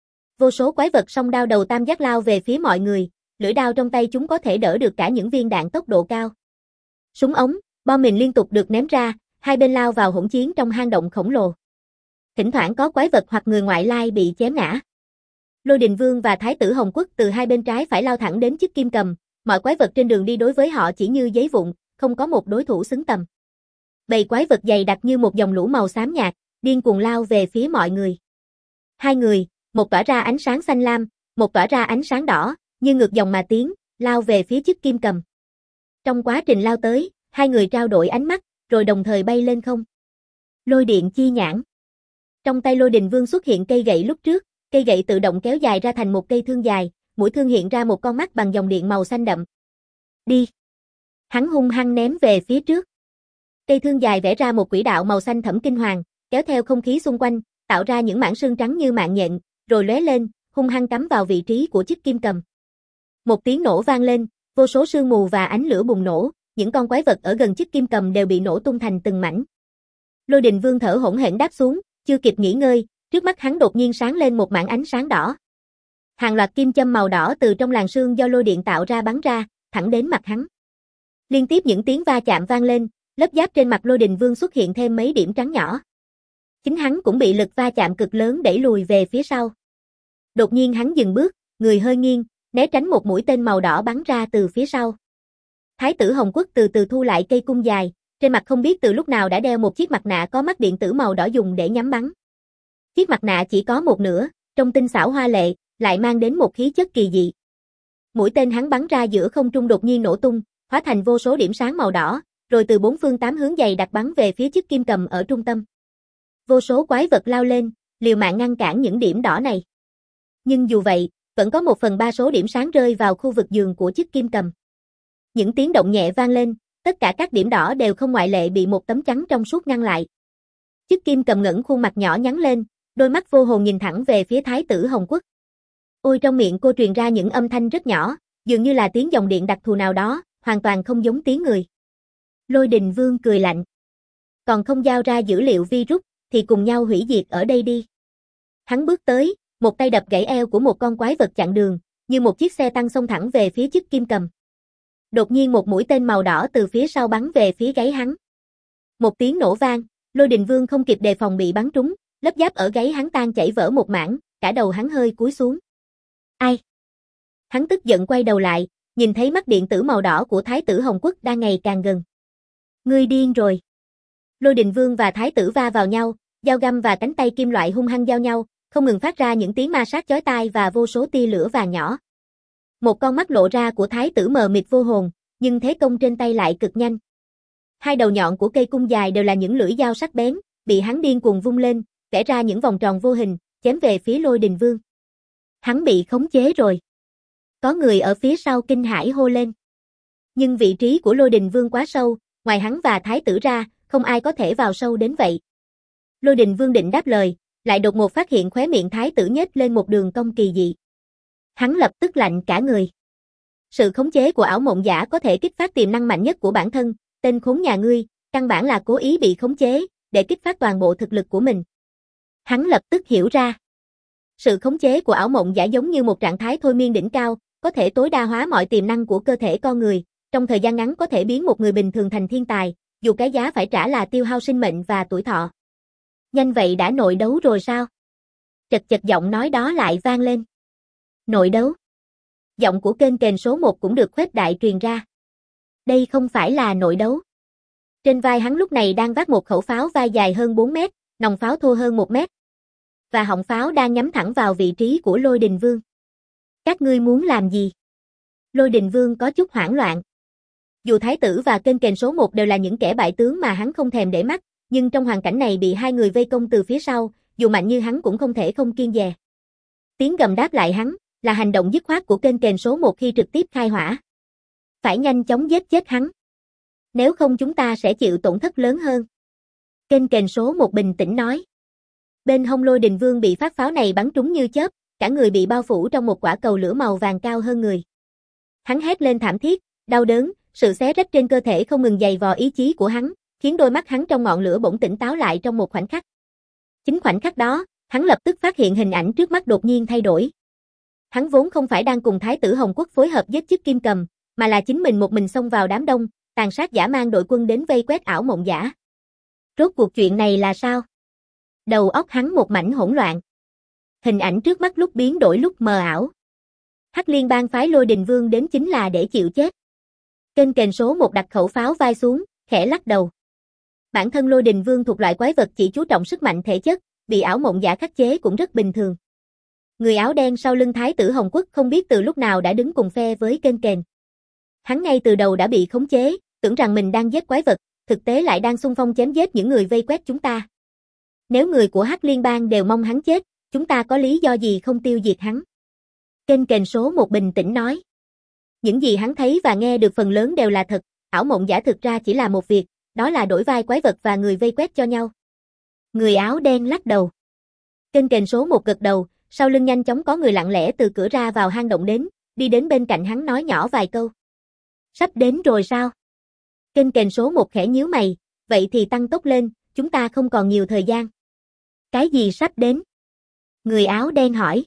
Vô số quái vật song đao đầu tam giác lao về phía mọi người, lưỡi đao trong tay chúng có thể đỡ được cả những viên đạn tốc độ cao. Súng ống, bom mìn liên tục được ném ra, hai bên lao vào hỗn chiến trong hang động khổng lồ. Thỉnh thoảng có quái vật hoặc người ngoại lai bị chém ngã. Lôi Đình Vương và Thái tử Hồng Quốc từ hai bên trái phải lao thẳng đến chiếc kim cầm, mọi quái vật trên đường đi đối với họ chỉ như giấy vụn, không có một đối thủ xứng tầm. Bầy quái vật dày đặc như một dòng lũ màu xám nhạt, điên cuồng lao về phía mọi người. Hai người, một tỏa ra ánh sáng xanh lam, một tỏa ra ánh sáng đỏ, như ngược dòng mà tiến, lao về phía chiếc kim cầm. Trong quá trình lao tới, hai người trao đổi ánh mắt, rồi đồng thời bay lên không. Lôi điện chi nhãn. Trong tay Lôi Đình Vương xuất hiện cây gậy lúc trước, cây gậy tự động kéo dài ra thành một cây thương dài, mũi thương hiện ra một con mắt bằng dòng điện màu xanh đậm. Đi. Hắn hung hăng ném về phía trước. Cây thương dài vẽ ra một quỹ đạo màu xanh thẫm kinh hoàng, kéo theo không khí xung quanh, tạo ra những mảng sương trắng như mạng nhện, rồi lóe lên, hung hăng cắm vào vị trí của chiếc kim cầm. Một tiếng nổ vang lên, vô số sương mù và ánh lửa bùng nổ, những con quái vật ở gần chiếc kim cầm đều bị nổ tung thành từng mảnh. Lôi Đình Vương thở hổn hển đáp xuống, chưa kịp nghỉ ngơi, trước mắt hắn đột nhiên sáng lên một mảng ánh sáng đỏ. Hàng loạt kim châm màu đỏ từ trong làn sương do lôi điện tạo ra bắn ra, thẳng đến mặt hắn. Liên tiếp những tiếng va chạm vang lên, lớp giáp trên mặt Lôi Đình Vương xuất hiện thêm mấy điểm trắng nhỏ. Chính hắn cũng bị lực va chạm cực lớn đẩy lùi về phía sau. Đột nhiên hắn dừng bước, người hơi nghiêng, né tránh một mũi tên màu đỏ bắn ra từ phía sau. Thái tử Hồng Quốc từ từ thu lại cây cung dài, trên mặt không biết từ lúc nào đã đeo một chiếc mặt nạ có mắt điện tử màu đỏ dùng để nhắm bắn. Chiếc mặt nạ chỉ có một nửa, trông tinh xảo hoa lệ, lại mang đến một khí chất kỳ dị. Mũi tên hắn bắn ra giữa không trung đột nhiên nổ tung, hóa thành vô số điểm sáng màu đỏ, rồi từ bốn phương tám hướng dày đặc bắn về phía chiếc kim cầm ở trung tâm. Vô số quái vật lao lên, liều mạng ngăn cản những điểm đỏ này. Nhưng dù vậy, vẫn có một phần ba số điểm sáng rơi vào khu vực giường của chiếc kim cầm. Những tiếng động nhẹ vang lên, tất cả các điểm đỏ đều không ngoại lệ bị một tấm chắn trong suốt ngăn lại. Chiếc kim cầm ngẩng khuôn mặt nhỏ nhắn lên, đôi mắt vô hồn nhìn thẳng về phía Thái tử Hồng Quốc. Ôi, trong miệng cô truyền ra những âm thanh rất nhỏ, dường như là tiếng dòng điện đặc thù nào đó, hoàn toàn không giống tiếng người. Lôi Đình Vương cười lạnh. Còn không giao ra dữ liệu virus, thì cùng nhau hủy diệt ở đây đi. Hắn bước tới, một tay đập gãy eo của một con quái vật chặn đường, như một chiếc xe tăng xông thẳng về phía chiếc kim cầm. Đột nhiên một mũi tên màu đỏ từ phía sau bắn về phía gáy hắn. Một tiếng nổ vang, Lôi Đình Vương không kịp đề phòng bị bắn trúng, lớp giáp ở gáy hắn tan chảy vỡ một mảng, cả đầu hắn hơi cúi xuống. Ai? Hắn tức giận quay đầu lại, nhìn thấy mắt điện tử màu đỏ của Thái tử Hồng Quốc đang ngày càng gần. Ngươi điên rồi. Lôi Đình Vương và Thái tử va vào nhau, dao găm và cánh tay kim loại hung hăng giao nhau, không ngừng phát ra những tiếng ma sát chói tai và vô số tia lửa vàng nhỏ. Một con mắt lộ ra của Thái tử mờ mịt vô hồn, nhưng thế công trên tay lại cực nhanh. Hai đầu nhọn của cây cung dài đều là những lưỡi dao sắc bén, bị hắn điên cuồng vung lên, vẽ ra những vòng tròn vô hình, chém về phía Lôi Đình Vương. Hắn bị khống chế rồi. Có người ở phía sau kinh hãi hô lên. Nhưng vị trí của Lôi Đình Vương quá sâu, ngoài hắn và Thái tử ra, không ai có thể vào sâu đến vậy. Lôi Đình Vương định đáp lời, lại đột ngột phát hiện khóe miệng Thái tử nhếch lên một đường cong kỳ dị. Hắn lập tức lạnh cả người. Sự khống chế của ảo mộng giả có thể kích phát tiềm năng mạnh nhất của bản thân, tên khốn nhà ngươi, căn bản là cố ý bị khống chế, để kích phát toàn bộ thực lực của mình. Hắn lập tức hiểu ra. Sự khống chế của ảo mộng giả giống như một trạng thái thôi miên đỉnh cao, có thể tối đa hóa mọi tiềm năng của cơ thể con người, trong thời gian ngắn có thể biến một người bình thường thành thiên tài, dù cái giá phải trả là tiêu hao sinh mệnh và tuổi thọ. Nhanh vậy đã nội đấu rồi sao? Chật chật giọng nói đó lại vang lên. Nội đấu? Giọng của kênh kền số một cũng được khuếch đại truyền ra. Đây không phải là nội đấu. Trên vai hắn lúc này đang vác một khẩu pháo vai dài hơn bốn mét, nòng pháo thô hơn một mét. Và họng pháo đang nhắm thẳng vào vị trí của Lôi Đình Vương. Các ngươi muốn làm gì? Lôi Đình Vương có chút hoảng loạn. Dù Thái tử và kênh kền số một đều là những kẻ bại tướng mà hắn không thèm để mắt, nhưng trong hoàn cảnh này bị hai người vây công từ phía sau, dù mạnh như hắn cũng không thể không kiêng dè. Tiếng gầm đáp lại hắn, là hành động dứt khoát của kênh kền số một khi trực tiếp khai hỏa. Phải nhanh chóng giết chết hắn. Nếu không chúng ta sẽ chịu tổn thất lớn hơn. Kênh kền số một bình tĩnh nói. Bên hông Lôi Đình Vương bị phát pháo này bắn trúng như chớp, cả người bị bao phủ trong một quả cầu lửa màu vàng cao hơn người. Hắn hét lên thảm thiết, đau đớn, sự xé rách trên cơ thể không ngừng giày vò ý chí của hắn, khiến đôi mắt hắn trong ngọn lửa bỗng tỉnh táo lại trong một khoảnh khắc. Chính khoảnh khắc đó, hắn lập tức phát hiện hình ảnh trước mắt đột nhiên thay đổi. Hắn vốn không phải đang cùng Thái tử Hồng Quốc phối hợp giết chức Kim Cầm, mà là chính mình một mình xông vào đám đông, tàn sát dã man đội quân đến vây quét ảo mộng giả. Rốt cuộc chuyện này là sao? Đầu óc hắn một mảnh hỗn loạn. Hình ảnh trước mắt lúc biến đổi lúc mờ ảo. Hắc Liên bang phái Lôi Đình Vương đến chính là để chịu chết. Kênh kền số một đặt khẩu pháo vai xuống, khẽ lắc đầu. Bản thân Lôi Đình Vương thuộc loại quái vật chỉ chú trọng sức mạnh thể chất, bị ảo mộng giả khắc chế cũng rất bình thường. Người áo đen sau lưng Thái tử Hồng Quốc không biết từ lúc nào đã đứng cùng phe với kênh kền. Hắn ngay từ đầu đã bị khống chế, tưởng rằng mình đang giết quái vật, thực tế lại đang xung phong chém giết những người vây quét chúng ta. Nếu người của Hắc Liên bang đều mong hắn chết, chúng ta có lý do gì không tiêu diệt hắn? Kênh kền số một bình tĩnh nói. Những gì hắn thấy và nghe được phần lớn đều là thật, ảo mộng giả thực ra chỉ là một việc, đó là đổi vai quái vật và người vây quét cho nhau. Người áo đen lắc đầu. Kênh kền số một gật đầu, sau lưng nhanh chóng có người lặng lẽ từ cửa ra vào hang động đến, đi đến bên cạnh hắn nói nhỏ vài câu. Sắp đến rồi sao? Kênh kền số một khẽ nhíu mày, vậy thì tăng tốc lên, chúng ta không còn nhiều thời gian. Cái gì sắp đến? Người áo đen hỏi.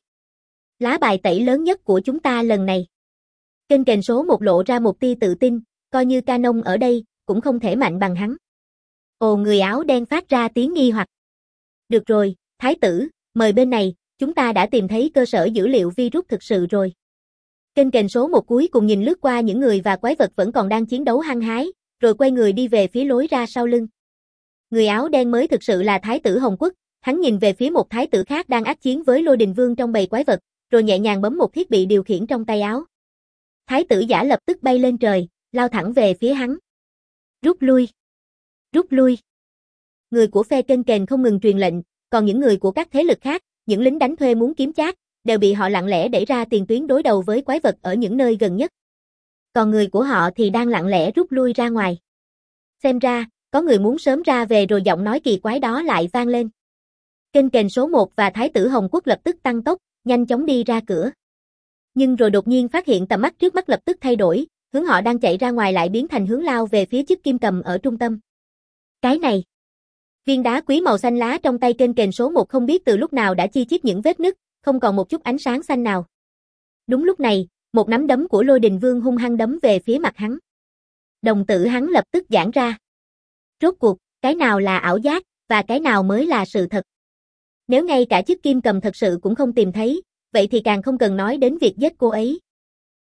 Lá bài tẩy lớn nhất của chúng ta lần này. Kênh kền số một lộ ra một tia tự tin, coi như Canon ở đây, cũng không thể mạnh bằng hắn. Ồ, người áo đen phát ra tiếng nghi hoặc. Được rồi, Thái tử, mời bên này, chúng ta đã tìm thấy cơ sở dữ liệu virus thực sự rồi. Kênh kền số một cuối cùng nhìn lướt qua những người và quái vật vẫn còn đang chiến đấu hăng hái, rồi quay người đi về phía lối ra sau lưng. Người áo đen mới thực sự là Thái tử Hồng Quốc, hắn nhìn về phía một thái tử khác đang ác chiến với Lôi Đình Vương trong bầy quái vật, rồi nhẹ nhàng bấm một thiết bị điều khiển trong tay áo. Thái tử giả lập tức bay lên trời, lao thẳng về phía hắn. Rút lui! Rút lui! Người của phe kênh kền không ngừng truyền lệnh, còn những người của các thế lực khác, những lính đánh thuê muốn kiếm chác, đều bị họ lặng lẽ đẩy ra tiền tuyến đối đầu với quái vật ở những nơi gần nhất. Còn người của họ thì đang lặng lẽ rút lui ra ngoài. Xem ra, có người muốn sớm ra về rồi giọng nói kỳ quái đó lại vang lên. Kênh kền số một và Thái tử Hồng Quốc lập tức tăng tốc, nhanh chóng đi ra cửa. Nhưng rồi đột nhiên phát hiện tầm mắt trước mắt lập tức thay đổi, hướng họ đang chạy ra ngoài lại biến thành hướng lao về phía chiếc kim cầm ở trung tâm. Cái này! Viên đá quý màu xanh lá trong tay kênh kền số một không biết từ lúc nào đã chi chít những vết nứt, không còn một chút ánh sáng xanh nào. Đúng lúc này, một nắm đấm của Lôi Đình Vương hung hăng đấm về phía mặt hắn. Đồng tử hắn lập tức giãn ra. Rốt cuộc, cái nào là ảo giác, và cái nào mới là sự thật? Nếu ngay cả chiếc kim cầm thật sự cũng không tìm thấy, vậy thì càng không cần nói đến việc giết cô ấy.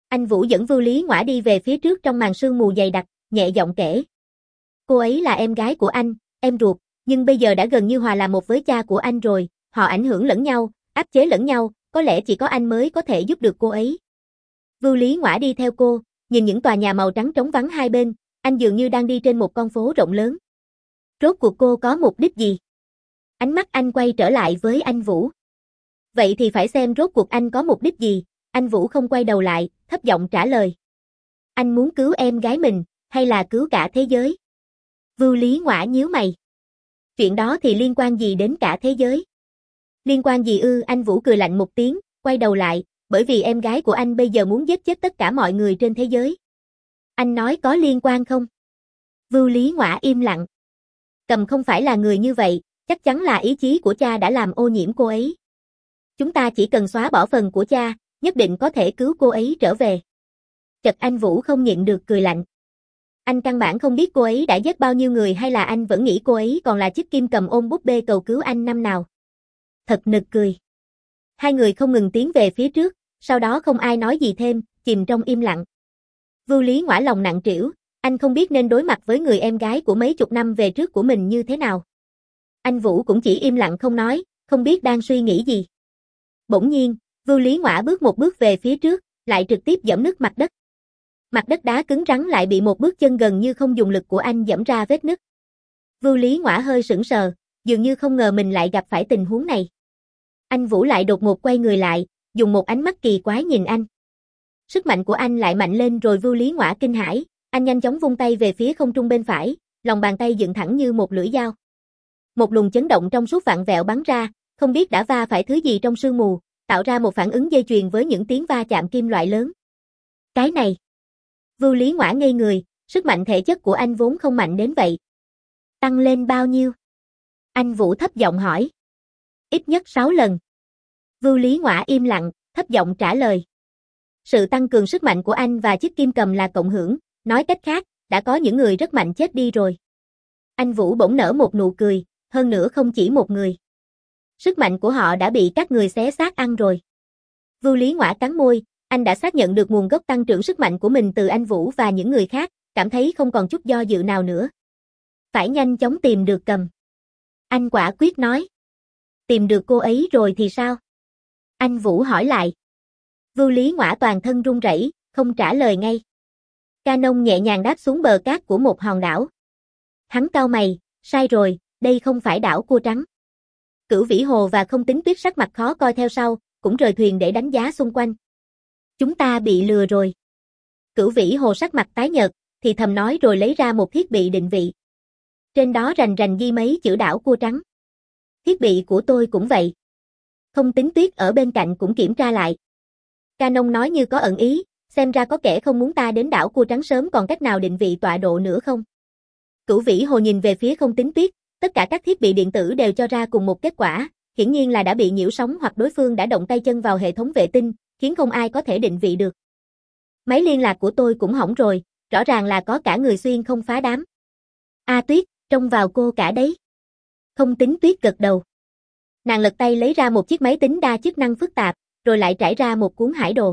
Anh Vũ dẫn Vưu Lý Ngoã đi về phía trước trong màn sương mù dày đặc, nhẹ giọng kể. Cô ấy là em gái của anh, em ruột, nhưng bây giờ đã gần như hòa làm một với cha của anh rồi, họ ảnh hưởng lẫn nhau, áp chế lẫn nhau, có lẽ chỉ có anh mới có thể giúp được cô ấy. Vưu Lý Ngoã đi theo cô, nhìn những tòa nhà màu trắng trống vắng hai bên, anh dường như đang đi trên một con phố rộng lớn. Rốt cuộc cô có mục đích gì? Ánh mắt anh quay trở lại với anh Vũ. Vậy thì phải xem rốt cuộc anh có mục đích gì, anh Vũ không quay đầu lại, thấp giọng trả lời. Anh muốn cứu em gái mình, hay là cứu cả thế giới? Vưu Lý Ngoã nhíu mày. Chuyện đó thì liên quan gì đến cả thế giới? Liên quan gì ư? Anh Vũ cười lạnh một tiếng, quay đầu lại, bởi vì em gái của anh bây giờ muốn giết chết tất cả mọi người trên thế giới. Anh nói có liên quan không? Vưu Lý Ngoã im lặng. Cầm không phải là người như vậy, chắc chắn là ý chí của cha đã làm ô nhiễm cô ấy. Chúng ta chỉ cần xóa bỏ phần của cha, nhất định có thể cứu cô ấy trở về. Chợt anh Vũ không nhịn được cười lạnh. Anh căn bản không biết cô ấy đã giết bao nhiêu người hay là anh vẫn nghĩ cô ấy còn là chiếc kim cầm ôm búp bê cầu cứu anh năm nào. Thật nực cười. Hai người không ngừng tiến về phía trước, sau đó không ai nói gì thêm, chìm trong im lặng. Vưu Lý Ngoã lòng nặng trĩu, anh không biết nên đối mặt với người em gái của mấy chục năm về trước của mình như thế nào. Anh Vũ cũng chỉ im lặng không nói, không biết đang suy nghĩ gì. Bỗng nhiên, Vưu Lý Ngoã bước một bước về phía trước, lại trực tiếp giẫm nứt mặt đất. Mặt đất đá cứng rắn lại bị một bước chân gần như không dùng lực của anh giẫm ra vết nứt. Vưu Lý Ngoã hơi sững sờ, dường như không ngờ mình lại gặp phải tình huống này. Anh Vũ lại đột ngột quay người lại, dùng một ánh mắt kỳ quái nhìn anh. Sức mạnh của anh lại mạnh lên rồi. Vưu Lý Ngoã kinh hãi, anh nhanh chóng vung tay về phía không trung bên phải, lòng bàn tay dựng thẳng như một lưỡi dao. Một luồng chấn động trong suốt vặn vẹo bắn ra, không biết đã va phải thứ gì trong sương mù, tạo ra một phản ứng dây chuyền với những tiếng va chạm kim loại lớn. Cái này. Vưu Lý Ngoã ngây người, sức mạnh thể chất của anh vốn không mạnh đến vậy. Tăng lên bao nhiêu? Anh Vũ thấp giọng hỏi. Ít nhất sáu lần. Vưu Lý Ngoã im lặng, thấp giọng trả lời. Sự tăng cường sức mạnh của anh và chiếc kim cầm là cộng hưởng, nói cách khác, đã có những người rất mạnh chết đi rồi. Anh Vũ bỗng nở một nụ cười, hơn nữa không chỉ một người. Sức mạnh của họ đã bị các người xé xác ăn rồi. Vưu Lý Ngoã cắn môi, anh đã xác nhận được nguồn gốc tăng trưởng sức mạnh của mình từ anh Vũ và những người khác, cảm thấy không còn chút do dự nào nữa. Phải nhanh chóng tìm được cầm. Anh quả quyết nói. Tìm được cô ấy rồi thì sao? Anh Vũ hỏi lại. Vưu Lý Ngoã toàn thân run rẩy, không trả lời ngay. Canon nhẹ nhàng đáp xuống bờ cát của một hòn đảo. Hắn cau mày, sai rồi, đây không phải đảo cua trắng. Cửu Vĩ Hồ và Không Tính Tuyết sắc mặt khó coi theo sau, cũng rời thuyền để đánh giá xung quanh. Chúng ta bị lừa rồi. Cửu Vĩ Hồ sắc mặt tái nhợt, thì thầm nói rồi lấy ra một thiết bị định vị. Trên đó rành rành ghi mấy chữ đảo cua trắng. Thiết bị của tôi cũng vậy. Không Tính Tuyết ở bên cạnh cũng kiểm tra lại. Canon nói như có ẩn ý, xem ra có kẻ không muốn ta đến đảo cua trắng sớm, còn cách nào định vị tọa độ nữa không? Cửu Vĩ Hồ nhìn về phía Không Tính Tuyết, tất cả các thiết bị điện tử đều cho ra cùng một kết quả, hiển nhiên là đã bị nhiễu sóng hoặc đối phương đã động tay chân vào hệ thống vệ tinh, khiến không ai có thể định vị được. Máy liên lạc của tôi cũng hỏng rồi, rõ ràng là có cả người xuyên không phá đám. A Tuyết, trông vào cô cả đấy. Không Tính Tuyết gật đầu. Nàng lật tay lấy ra một chiếc máy tính đa chức năng phức tạp, rồi lại trải ra một cuốn hải đồ.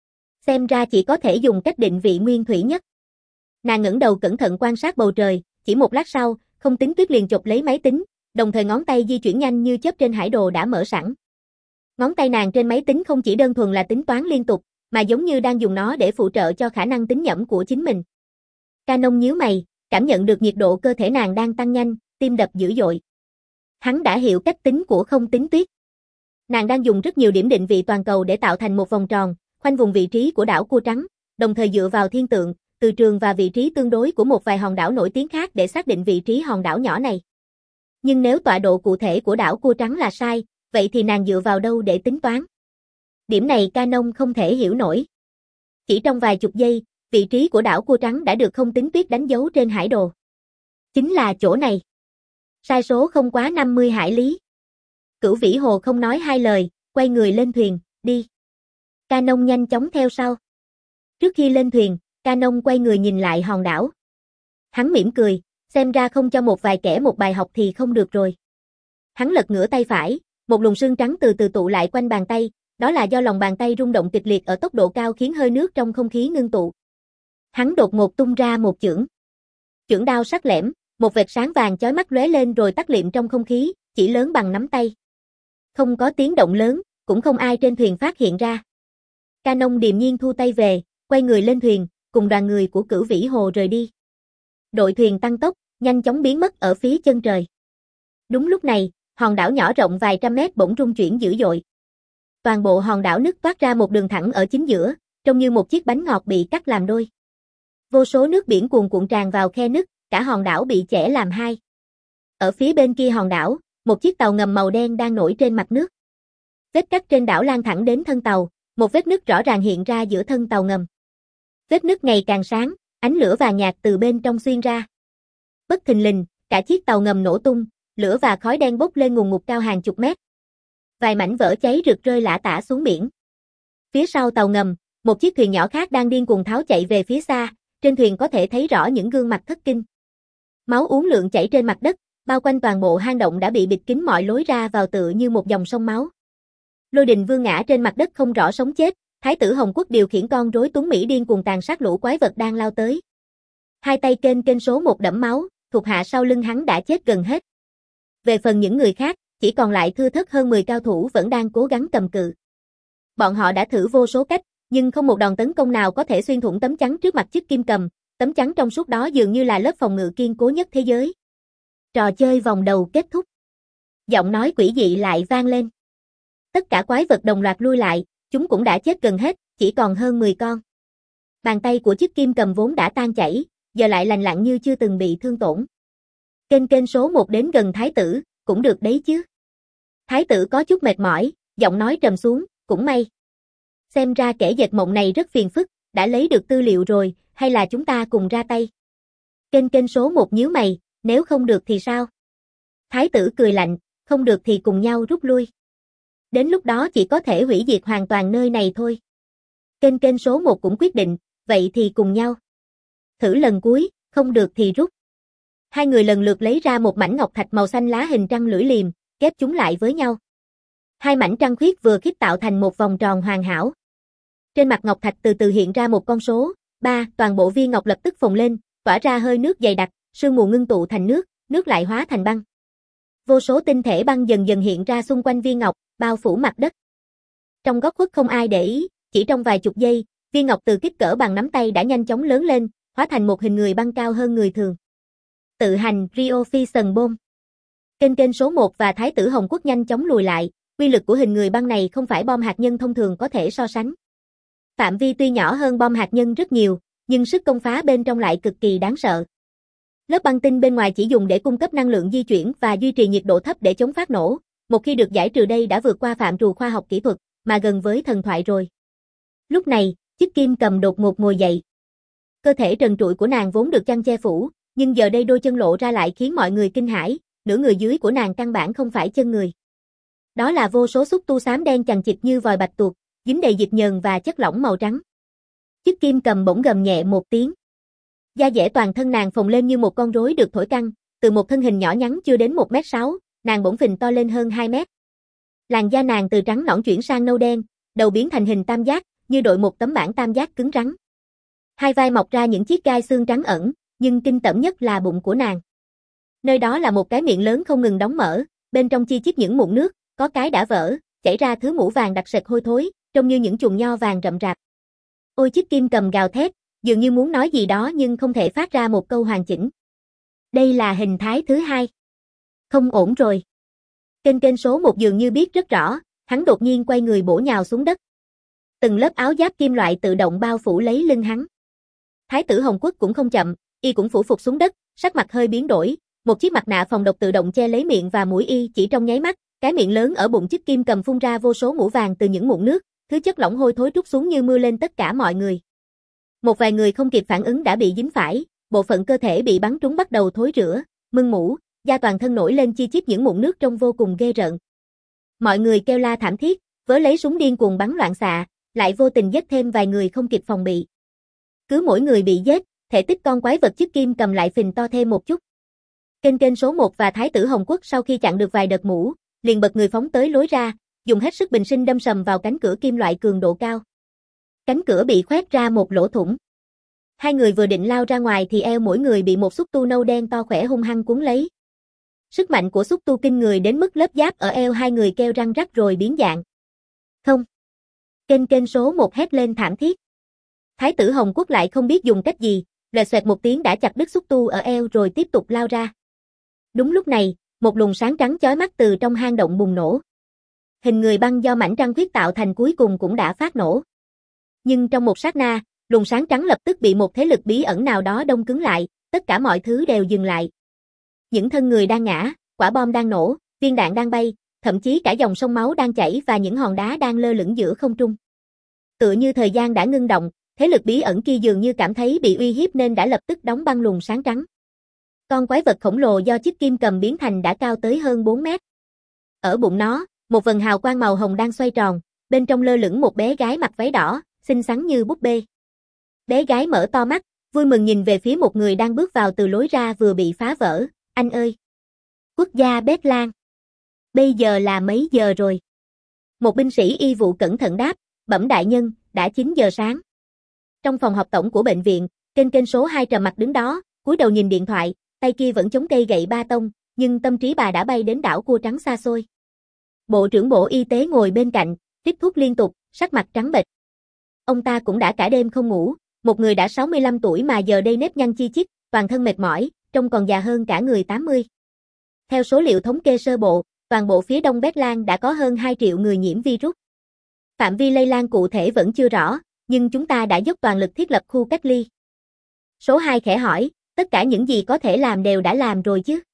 Xem ra chỉ có thể dùng cách định vị nguyên thủy nhất. Nàng ngẩng đầu cẩn thận quan sát bầu trời, chỉ một lát sau, Không Tính Tuyết liền chộp lấy máy tính, đồng thời ngón tay di chuyển nhanh như chớp trên hải đồ đã mở sẵn. Ngón tay nàng trên máy tính không chỉ đơn thuần là tính toán liên tục, mà giống như đang dùng nó để phụ trợ cho khả năng tính nhẩm của chính mình. Canon nhíu mày, cảm nhận được nhiệt độ cơ thể nàng đang tăng nhanh, tim đập dữ dội. Hắn đã hiểu cách tính của Không Tính Tuyết. Nàng đang dùng rất nhiều điểm định vị toàn cầu để tạo thành một vòng tròn, khoanh vùng vị trí của đảo cua trắng, đồng thời dựa vào thiên tượng, từ trường và vị trí tương đối của một vài hòn đảo nổi tiếng khác để xác định vị trí hòn đảo nhỏ này. Nhưng nếu tọa độ cụ thể của đảo cua trắng là sai, vậy thì nàng dựa vào đâu để tính toán? Điểm này Canon không thể hiểu nổi. Chỉ trong vài chục giây, vị trí của đảo cua trắng đã được Không Tính Tuyết đánh dấu trên hải đồ. Chính là chỗ này. Sai số không quá năm mươi hải lý. Cửu Vĩ Hồ không nói hai lời, quay người lên thuyền, đi. Canon nhanh chóng theo sau. Trước khi lên thuyền, Canon quay người nhìn lại hòn đảo. Hắn mỉm cười, xem ra không cho một vài kẻ một bài học thì không được rồi. Hắn lật ngửa tay phải, một luồng sương trắng từ từ tụ lại quanh bàn tay, đó là do lòng bàn tay rung động kịch liệt ở tốc độ cao khiến hơi nước trong không khí ngưng tụ. Hắn đột ngột tung ra một chưởng. Chưởng đao sắc lẻm, một vệt sáng vàng chói mắt lóe lên rồi tắt liệm trong không khí, chỉ lớn bằng nắm tay. Không có tiếng động lớn, cũng không ai trên thuyền phát hiện ra. Canon điềm nhiên thu tay về, quay người lên thuyền, cùng đoàn người của Cửu Vĩ Hồ rời đi. Đội thuyền tăng tốc, nhanh chóng biến mất ở phía chân trời. Đúng lúc này, hòn đảo nhỏ rộng vài trăm mét bỗng rung chuyển dữ dội. Toàn bộ hòn đảo nứt toát ra một đường thẳng ở chính giữa, trông như một chiếc bánh ngọt bị cắt làm đôi. Vô số nước biển cuồn cuộn tràn vào khe nứt, cả hòn đảo bị chẻ làm hai. Ở phía bên kia hòn đảo, một chiếc tàu ngầm màu đen đang nổi trên mặt nước. Vết cắt trên đảo lan thẳng đến thân tàu, một vết nứt rõ ràng hiện ra giữa thân tàu ngầm. Vết nứt ngày càng sáng, ánh lửa vàng nhạt từ bên trong xuyên ra. Bất thình lình, cả chiếc tàu ngầm nổ tung, lửa và khói đen bốc lên ngùn ngụt cao hàng chục mét. Vài mảnh vỡ cháy rực rơi lả tả xuống biển. Phía sau tàu ngầm, một chiếc thuyền nhỏ khác đang điên cuồng tháo chạy về phía xa, trên thuyền có thể thấy rõ những gương mặt thất kinh. Máu uốn lượn chảy trên mặt đất, bao quanh toàn bộ hang động đã bị bịt kín mọi lối ra vào tựa như một dòng sông máu. Lôi Đình Vương ngã trên mặt đất không rõ sống chết, Thái tử Hồng Quốc điều khiển con rối Tuấn Mỹ điên cuồng tàn sát lũ quái vật đang lao tới. Hai tay kênh kênh số một đẫm máu, thuộc hạ sau lưng hắn đã chết gần hết. Về phần những người khác, chỉ còn lại thưa thớt hơn mười cao thủ vẫn đang cố gắng cầm cự. Bọn họ đã thử vô số cách, nhưng không một đòn tấn công nào có thể xuyên thủng tấm chắn trước mặt chiếc kim cầm, tấm chắn trong suốt đó dường như là lớp phòng ngự kiên cố nhất thế giới. Trò chơi vòng đầu kết thúc. Giọng nói quỷ dị lại vang lên. Tất cả quái vật đồng loạt lui lại, chúng cũng đã chết gần hết, chỉ còn hơn mười con. Bàn tay của chiếc kim cầm vốn đã tan chảy, giờ lại lành lặn như chưa từng bị thương tổn. Kênh kênh số một đến gần thái tử, cũng được đấy chứ. Thái tử có chút mệt mỏi, giọng nói trầm xuống, cũng may. Xem ra kẻ dệt mộng này rất phiền phức, đã lấy được tư liệu rồi, hay là chúng ta cùng ra tay. Kênh kênh số một nhíu mày, nếu không được thì sao? Thái tử cười lạnh, không được thì cùng nhau rút lui. Đến lúc đó chỉ có thể hủy diệt hoàn toàn nơi này thôi. Kênh kênh số một cũng quyết định, vậy thì cùng nhau. Thử lần cuối, không được thì rút. Hai người lần lượt lấy ra một mảnh ngọc thạch màu xanh lá hình trăng lưỡi liềm, ghép chúng lại với nhau. Hai mảnh trăng khuyết vừa khít tạo thành một vòng tròn hoàn hảo. Trên mặt ngọc thạch từ từ hiện ra một con số, ba, toàn bộ viên ngọc lập tức phồng lên, tỏa ra hơi nước dày đặc, sương mù ngưng tụ thành nước, nước lại hóa thành băng. Vô số tinh thể băng dần dần hiện ra xung quanh viên ngọc, bao phủ mặt đất. Trong góc khuất không ai để ý, chỉ trong vài chục giây, viên ngọc từ kích cỡ bằng nắm tay đã nhanh chóng lớn lên, hóa thành một hình người băng cao hơn người thường. Tự hành Rio Fission Bomb. Kênh kênh số một và Thái tử Hồng Quốc nhanh chóng lùi lại, uy lực của hình người băng này không phải bom hạt nhân thông thường có thể so sánh. Phạm vi tuy nhỏ hơn bom hạt nhân rất nhiều, nhưng sức công phá bên trong lại cực kỳ đáng sợ. Lớp băng tinh bên ngoài chỉ dùng để cung cấp năng lượng di chuyển và duy trì nhiệt độ thấp để chống phát nổ, một khi được giải trừ đây đã vượt qua phạm trù khoa học kỹ thuật, mà gần với thần thoại rồi. Lúc này, chiếc kim cầm đột ngột ngồi dậy. Cơ thể trần trụi của nàng vốn được chăn che phủ, nhưng giờ đây đôi chân lộ ra lại khiến mọi người kinh hãi, nửa người dưới của nàng căn bản không phải chân người. Đó là vô số xúc tu xám đen chằng chịt như vòi bạch tuộc, dính đầy dịch nhờn và chất lỏng màu trắng. Chiếc kim cầm bỗng gầm nhẹ một tiếng. Da dẻ toàn thân nàng phồng lên như một con rối được thổi căng, từ một thân hình nhỏ nhắn chưa đến một mét sáu, nàng bỗng phình to lên hơn hai mét. Làn da nàng từ trắng nõn chuyển sang nâu đen, đầu biến thành hình tam giác, như đội một tấm bảng tam giác cứng rắn. Hai vai mọc ra những chiếc gai xương trắng ẩn, nhưng kinh tởm nhất là bụng của nàng. Nơi đó là một cái miệng lớn không ngừng đóng mở, bên trong chi chít những mụn nước, có cái đã vỡ, chảy ra thứ mũ vàng đặc sệt hôi thối, trông như những chùm nho vàng rậm rạp. Ôi chiếc kim cầm gào thét, dường như muốn nói gì đó nhưng không thể phát ra một câu hoàn chỉnh. Đây là hình thái thứ hai. Không ổn rồi. Kênh kênh số một dường như biết rất rõ, hắn đột nhiên quay người bổ nhào xuống đất. Từng lớp áo giáp kim loại tự động bao phủ lấy lưng hắn. Thái tử Hồng Quốc cũng không chậm, y cũng phủ phục xuống đất, sắc mặt hơi biến đổi, một chiếc mặt nạ phòng độc tự động che lấy miệng và mũi y chỉ trong nháy mắt, cái miệng lớn ở bụng chiếc kim cầm phun ra vô số mũ vàng từ những mụn nước, thứ chất lỏng hôi thối trút xuống như mưa lên tất cả mọi người. Một vài người không kịp phản ứng đã bị dính phải, bộ phận cơ thể bị bắn trúng bắt đầu thối rữa, mưng mủ, da toàn thân nổi lên chi chít những mụn nước trông vô cùng ghê rợn. Mọi người kêu la thảm thiết, vớ lấy súng điên cuồng bắn loạn xạ, lại vô tình giết thêm vài người không kịp phòng bị. Cứ mỗi người bị giết, thể tích con quái vật chiếc kim cầm lại phình to thêm một chút. Kênh kênh số một và Thái tử Hồng Quốc sau khi chặn được vài đợt mũ, liền bật người phóng tới lối ra, dùng hết sức bình sinh đâm sầm vào cánh cửa kim loại cường độ cao. Cánh cửa bị khoét ra một lỗ thủng. Hai người vừa định lao ra ngoài thì eo mỗi người bị một xúc tu nâu đen to khỏe hung hăng cuốn lấy. Sức mạnh của xúc tu kinh người đến mức lớp giáp ở eo hai người kêu răng rắc rồi biến dạng. Không. Kênh kênh số một hét lên thảm thiết. Thái tử Hồng Quốc lại không biết dùng cách gì, lòe xoẹt một tiếng đã chặt đứt xúc tu ở eo rồi tiếp tục lao ra. Đúng lúc này, một luồng sáng trắng chói mắt từ trong hang động bùng nổ. Hình người băng do mảnh trăng khuyết tạo thành cuối cùng cũng đã phát nổ. Nhưng trong một sát na, luồng sáng trắng lập tức bị một thế lực bí ẩn nào đó đông cứng lại, tất cả mọi thứ đều dừng lại. Những thân người đang ngã, quả bom đang nổ, viên đạn đang bay, thậm chí cả dòng sông máu đang chảy và những hòn đá đang lơ lửng giữa không trung. Tựa như thời gian đã ngưng động, thế lực bí ẩn kia dường như cảm thấy bị uy hiếp nên đã lập tức đóng băng luồng sáng trắng. Con quái vật khổng lồ do chiếc kim cầm biến thành đã cao tới hơn bốn mét. Ở bụng nó, một vầng hào quang màu hồng đang xoay tròn, bên trong lơ lửng một bé gái mặc váy đỏ, xinh xắn như búp bê. Bé gái mở to mắt, vui mừng nhìn về phía một người đang bước vào từ lối ra vừa bị phá vỡ. Anh ơi! Quốc gia Bét Lan! Bây giờ là mấy giờ rồi? Một binh sĩ y vụ cẩn thận đáp, bẩm đại nhân, đã chín giờ sáng. Trong phòng họp tổng của bệnh viện, kênh kênh số hai trầm mặc đứng đó, cúi đầu nhìn điện thoại, tay kia vẫn chống cây gậy ba tông, nhưng tâm trí bà đã bay đến đảo cua trắng xa xôi. Bộ trưởng Bộ Y tế ngồi bên cạnh, tiếp thuốc liên tục, sắc mặt trắng bệch. Ông ta cũng đã cả đêm không ngủ, một người đã sáu mươi lăm tuổi mà giờ đây nếp nhăn chi chít, toàn thân mệt mỏi, trông còn già hơn cả người tám mươi. Theo số liệu thống kê sơ bộ, toàn bộ phía đông Bét Lan đã có hơn hai triệu người nhiễm virus. Phạm vi lây lan cụ thể vẫn chưa rõ, nhưng chúng ta đã dốc toàn lực thiết lập khu cách ly. Số hai khẽ hỏi, tất cả những gì có thể làm đều đã làm rồi chứ?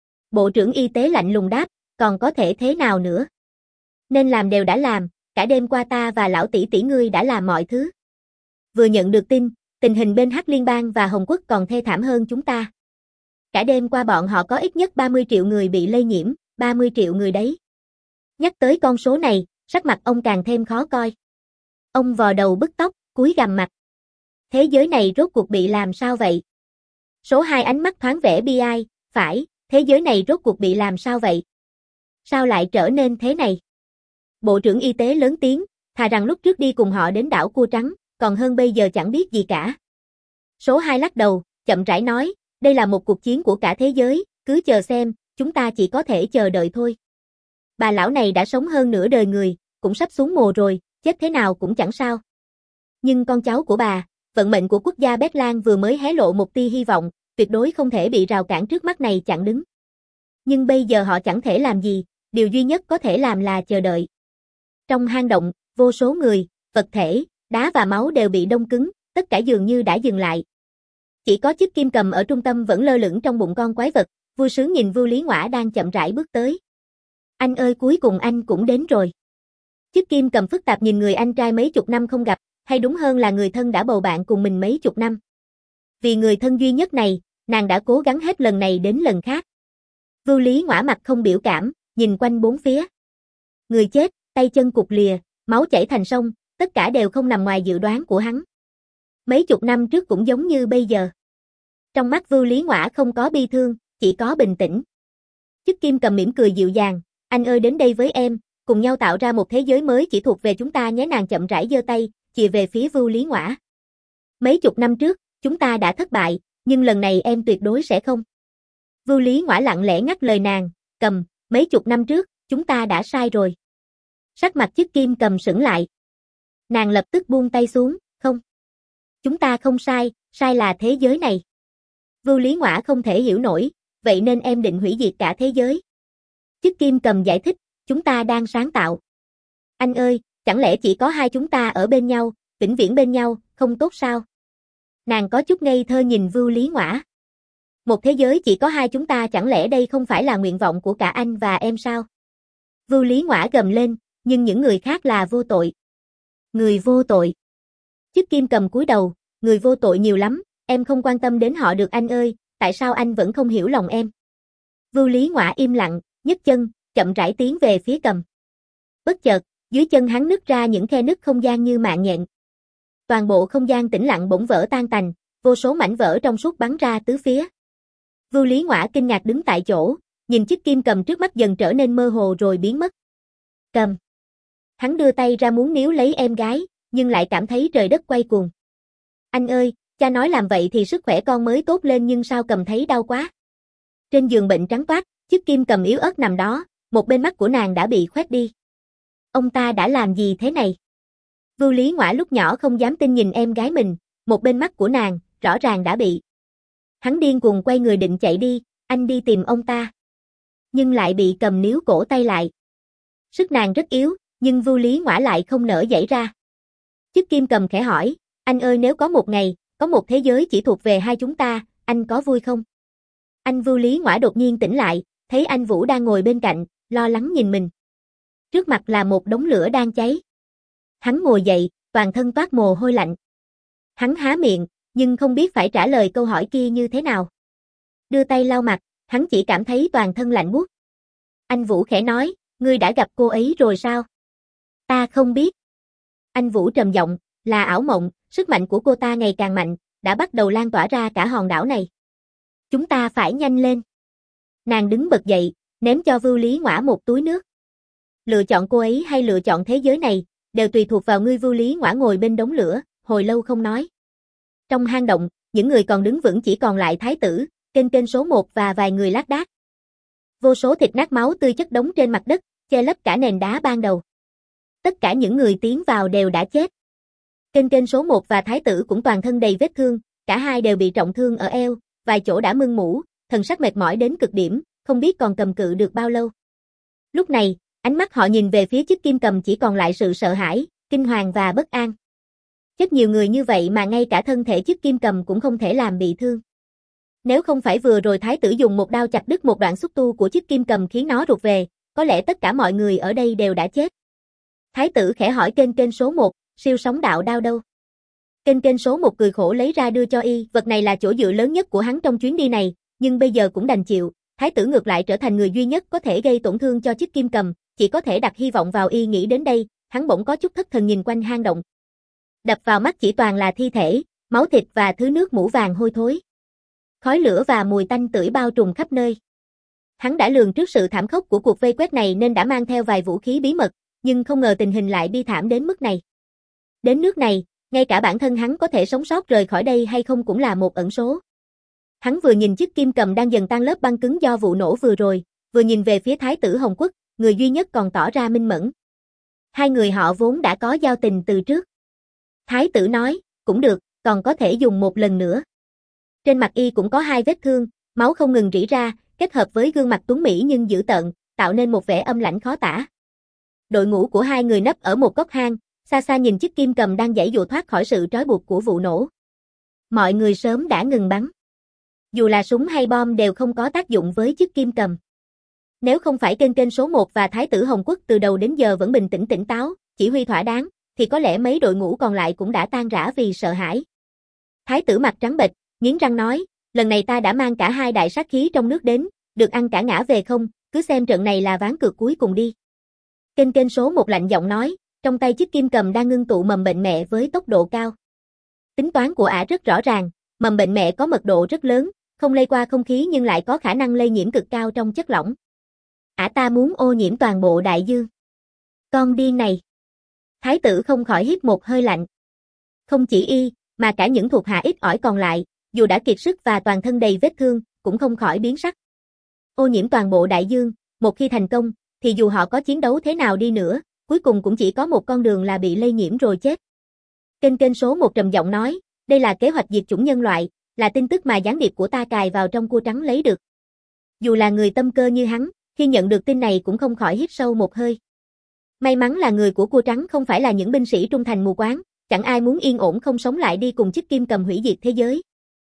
Bộ trưởng Y tế lạnh lùng đáp, còn có thể thế nào nữa? Nên làm đều đã làm, cả đêm qua ta và lão tỷ tỷ ngươi đã làm mọi thứ. Vừa nhận được tin, tình hình bên Hắc Liên bang và Hồng Quốc còn thê thảm hơn chúng ta. Cả đêm qua bọn họ có ít nhất ba mươi triệu người bị lây nhiễm, ba mươi triệu người đấy. Nhắc tới con số này, sắc mặt ông càng thêm khó coi. Ông vò đầu bứt tóc, cúi gằm mặt. Thế giới này rốt cuộc bị làm sao vậy? Số hai ánh mắt thoáng vẻ bi ai, phải, thế giới này rốt cuộc bị làm sao vậy? Sao lại trở nên thế này? Bộ trưởng Y tế lớn tiếng, thà rằng lúc trước đi cùng họ đến đảo cua trắng, còn hơn bây giờ chẳng biết gì cả. Số hai lắc đầu, chậm rãi nói, đây là một cuộc chiến của cả thế giới, cứ chờ xem, chúng ta chỉ có thể chờ đợi thôi. Bà lão này đã sống hơn nửa đời người, cũng sắp xuống mồ rồi, chết thế nào cũng chẳng sao. Nhưng con cháu của bà, vận mệnh của quốc gia Bét Lan vừa mới hé lộ một tia hy vọng, tuyệt đối không thể bị rào cản trước mắt này chặn đứng. Nhưng bây giờ họ chẳng thể làm gì, điều duy nhất có thể làm là chờ đợi. Trong hang động, vô số người, vật thể, đá và máu đều bị đông cứng, tất cả dường như đã dừng lại. Chỉ có chiếc kim cầm ở trung tâm vẫn lơ lửng trong bụng con quái vật, vui sướng nhìn Vưu Lý Ngoã đang chậm rãi bước tới. Anh ơi, cuối cùng anh cũng đến rồi. Chiếc kim cầm phức tạp nhìn người anh trai mấy chục năm không gặp, hay đúng hơn là người thân đã bầu bạn cùng mình mấy chục năm. Vì người thân duy nhất này, nàng đã cố gắng hết lần này đến lần khác. Vưu Lý Ngoã mặt không biểu cảm, nhìn quanh bốn phía. Người chết, tay chân cụt lìa, máu chảy thành sông, tất cả đều không nằm ngoài dự đoán của hắn. Mấy chục năm trước cũng giống như bây giờ. Trong mắt Vưu Lý Ngoã không có bi thương, chỉ có bình tĩnh. Chiếc kim cầm mỉm cười dịu dàng, anh ơi đến đây với em, cùng nhau tạo ra một thế giới mới chỉ thuộc về chúng ta nhé. Nàng chậm rãi giơ tay, chìa về phía Vưu Lý Ngoã. Mấy chục năm trước, chúng ta đã thất bại, nhưng lần này em tuyệt đối sẽ không. Vưu Lý Ngoã lặng lẽ ngắt lời nàng, cầm, mấy chục năm trước, chúng ta đã sai rồi. Sắc mặt chiếc kim cầm sững lại. Nàng lập tức buông tay xuống, không. Chúng ta không sai, sai là thế giới này. Vưu Lý Ngoã không thể hiểu nổi, vậy nên em định hủy diệt cả thế giới. Chiếc kim cầm giải thích, chúng ta đang sáng tạo. Anh ơi, chẳng lẽ chỉ có hai chúng ta ở bên nhau, vĩnh viễn bên nhau, không tốt sao? Nàng có chút ngây thơ nhìn Vưu Lý Ngoã. Một thế giới chỉ có hai chúng ta, chẳng lẽ đây không phải là nguyện vọng của cả anh và em sao? Vưu Lý Ngoã gầm lên, nhưng những người khác là vô tội. Người vô tội. Chiếc kim cầm cúi đầu, người vô tội nhiều lắm, em không quan tâm đến họ được anh ơi, tại sao anh vẫn không hiểu lòng em? Vưu Lý Ngoã im lặng, nhấc chân, chậm rãi tiến về phía cầm. Bất chợt, dưới chân hắn nứt ra những khe nứt không gian như mạng nhện. Toàn bộ không gian tĩnh lặng bỗng vỡ tan tành, vô số mảnh vỡ trong suốt bắn ra tứ phía. Vưu Lý Ngoã kinh ngạc đứng tại chỗ, nhìn chiếc kim cầm trước mắt dần trở nên mơ hồ rồi biến mất. Cầm. Hắn đưa tay ra muốn níu lấy em gái, nhưng lại cảm thấy trời đất quay cuồng. Anh ơi, cha nói làm vậy thì sức khỏe con mới tốt lên nhưng sao cầm thấy đau quá. Trên giường bệnh trắng toát, chiếc kim cầm yếu ớt nằm đó, một bên mắt của nàng đã bị khoét đi. Ông ta đã làm gì thế này? Vưu Lý Ngoã lúc nhỏ không dám tin nhìn em gái mình, một bên mắt của nàng, rõ ràng đã bị. Hắn điên cuồng quay người định chạy đi, anh đi tìm ông ta. Nhưng lại bị cầm níu cổ tay lại. Sức nàng rất yếu, nhưng Vưu Lý Ngoã lại không nỡ giãy ra. Chiếc kim cầm khẽ hỏi, anh ơi nếu có một ngày, có một thế giới chỉ thuộc về hai chúng ta, anh có vui không? Anh Vưu Lý Ngoã đột nhiên tỉnh lại, thấy anh Vũ đang ngồi bên cạnh, lo lắng nhìn mình. Trước mặt là một đống lửa đang cháy. Hắn ngồi dậy, toàn thân toát mồ hôi lạnh. Hắn há miệng, nhưng không biết phải trả lời câu hỏi kia như thế nào. Đưa tay lau mặt, hắn chỉ cảm thấy toàn thân lạnh buốt. Anh Vũ khẽ nói, ngươi đã gặp cô ấy rồi sao? Ta không biết. Anh Vũ trầm giọng, là ảo mộng, sức mạnh của cô ta ngày càng mạnh, đã bắt đầu lan tỏa ra cả hòn đảo này. Chúng ta phải nhanh lên. Nàng đứng bật dậy, ném cho Vưu Lý Ngoã một túi nước. Lựa chọn cô ấy hay lựa chọn thế giới này, đều tùy thuộc vào ngươi. Vưu Lý Ngoã ngồi bên đống lửa, hồi lâu không nói. Trong hang động, những người còn đứng vững chỉ còn lại thái tử, kênh kênh số một và vài người lác đác. Vô số thịt nát máu tươi chất đống trên mặt đất, che lấp cả nền đá ban đầu. Tất cả những người tiến vào đều đã chết. Kênh kênh số một và thái tử cũng toàn thân đầy vết thương, cả hai đều bị trọng thương ở eo, vài chỗ đã mưng mủ, thần sắc mệt mỏi đến cực điểm, không biết còn cầm cự được bao lâu. Lúc này, ánh mắt họ nhìn về phía chiếc kim cầm chỉ còn lại sự sợ hãi, kinh hoàng và bất an. Chết nhiều người như vậy mà ngay cả thân thể chiếc kim cầm cũng không thể làm bị thương. Nếu không phải vừa rồi thái tử dùng một đao chặt đứt một đoạn xúc tu của chiếc kim cầm khiến nó rụt về, có lẽ tất cả mọi người ở đây đều đã chết. Thái tử khẽ hỏi kênh kênh số một, siêu sóng đạo đao đâu? Kênh kênh số một cười khổ lấy ra đưa cho y, vật này là chỗ dựa lớn nhất của hắn trong chuyến đi này, nhưng bây giờ cũng đành chịu. Thái tử ngược lại trở thành người duy nhất có thể gây tổn thương cho chiếc kim cầm, chỉ có thể đặt hy vọng vào y. Nghĩ đến đây, hắn bỗng có chút thất thần nhìn quanh hang động. Đập vào mắt chỉ toàn là thi thể, máu thịt và thứ nước mũ vàng hôi thối. Khói lửa và mùi tanh tưởi bao trùm khắp nơi. Hắn đã lường trước sự thảm khốc của cuộc vây quét này nên đã mang theo vài vũ khí bí mật, nhưng không ngờ tình hình lại bi thảm đến mức này. Đến nước này, ngay cả bản thân hắn có thể sống sót rời khỏi đây hay không cũng là một ẩn số. Hắn vừa nhìn chiếc kim cầm đang dần tan lớp băng cứng do vụ nổ vừa rồi, vừa nhìn về phía thái tử Hồng Quốc, người duy nhất còn tỏ ra minh mẫn. Hai người họ vốn đã có giao tình từ trước. Thái tử nói, cũng được, còn có thể dùng một lần nữa. Trên mặt y cũng có hai vết thương, máu không ngừng rỉ ra, kết hợp với gương mặt tuấn mỹ nhưng dữ tợn, tạo nên một vẻ âm lãnh khó tả. Đội ngũ của hai người nấp ở một góc hang, xa xa nhìn chiếc kim cầm đang giãy giụa thoát khỏi sự trói buộc của vụ nổ. Mọi người sớm đã ngừng bắn. Dù là súng hay bom đều không có tác dụng với chiếc kim cầm. Nếu không phải kênh kênh số một và thái tử Hồng Quốc từ đầu đến giờ vẫn bình tĩnh tỉnh táo, chỉ huy thỏa đáng, thì có lẽ mấy đội ngũ còn lại cũng đã tan rã vì sợ hãi. Thái tử mặt trắng bệch, nghiến răng nói, lần này ta đã mang cả hai đại sát khí trong nước đến, được ăn cả ngã về không, cứ xem trận này là ván cược cuối cùng đi. Kênh kênh số một lạnh giọng nói, trong tay chiếc kim cầm đang ngưng tụ mầm bệnh mẹ với tốc độ cao. Tính toán của ả rất rõ ràng, mầm bệnh mẹ có mật độ rất lớn, không lây qua không khí nhưng lại có khả năng lây nhiễm cực cao trong chất lỏng. Ả ta muốn ô nhiễm toàn bộ đại dương. Con điên này. Thái tử không khỏi hít một hơi lạnh. Không chỉ y, mà cả những thuộc hạ ít ỏi còn lại, dù đã kiệt sức và toàn thân đầy vết thương, cũng không khỏi biến sắc. Ô nhiễm toàn bộ đại dương, một khi thành công, thì dù họ có chiến đấu thế nào đi nữa, cuối cùng cũng chỉ có một con đường là bị lây nhiễm rồi chết. Kênh kênh số một trầm giọng nói, đây là kế hoạch diệt chủng nhân loại, là tin tức mà gián điệp của ta cài vào trong cua trắng lấy được. Dù là người tâm cơ như hắn, khi nhận được tin này cũng không khỏi hít sâu một hơi. May mắn là người của cua trắng không phải là những binh sĩ trung thành mù quáng, chẳng ai muốn yên ổn không sống lại đi cùng chiếc kim cầm hủy diệt thế giới.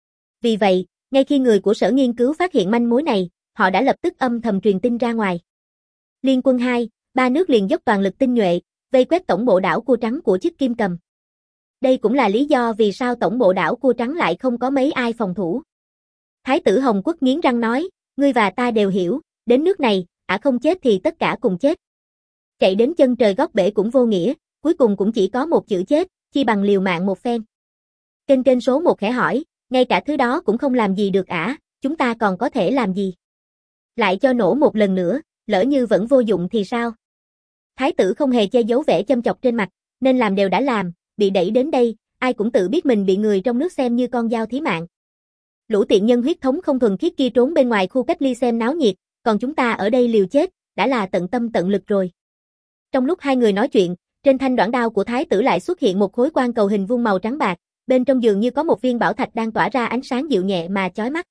Vì vậy, ngay khi người của sở nghiên cứu phát hiện manh mối này, họ đã lập tức âm thầm truyền tin ra ngoài. Liên quân hai, ba nước liền dốc toàn lực tinh nhuệ, vây quét tổng bộ đảo cua trắng của chiếc kim cầm. Đây cũng là lý do vì sao tổng bộ đảo cua trắng lại không có mấy ai phòng thủ. Thái tử Hồng Quốc nghiến răng nói, ngươi và ta đều hiểu, đến nước này, ả không chết thì tất cả cùng chết. Chạy đến chân trời góc bể cũng vô nghĩa, cuối cùng cũng chỉ có một chữ chết, chi bằng liều mạng một phen. Kênh kênh số một khẽ hỏi, ngay cả thứ đó cũng không làm gì được ả, chúng ta còn có thể làm gì? Lại cho nổ một lần nữa, lỡ như vẫn vô dụng thì sao? Thái tử không hề che giấu vẻ châm chọc trên mặt, nên làm đều đã làm, bị đẩy đến đây, ai cũng tự biết mình bị người trong nước xem như con dao thí mạng. Lũ tiện nhân huyết thống không thuần khiết kia trốn bên ngoài khu cách ly xem náo nhiệt, còn chúng ta ở đây liều chết, đã là tận tâm tận lực rồi. Trong lúc hai người nói chuyện, trên thanh đoạn đao của thái tử lại xuất hiện một khối quan cầu hình vuông màu trắng bạc, bên trong dường như có một viên bảo thạch đang tỏa ra ánh sáng dịu nhẹ mà chói mắt.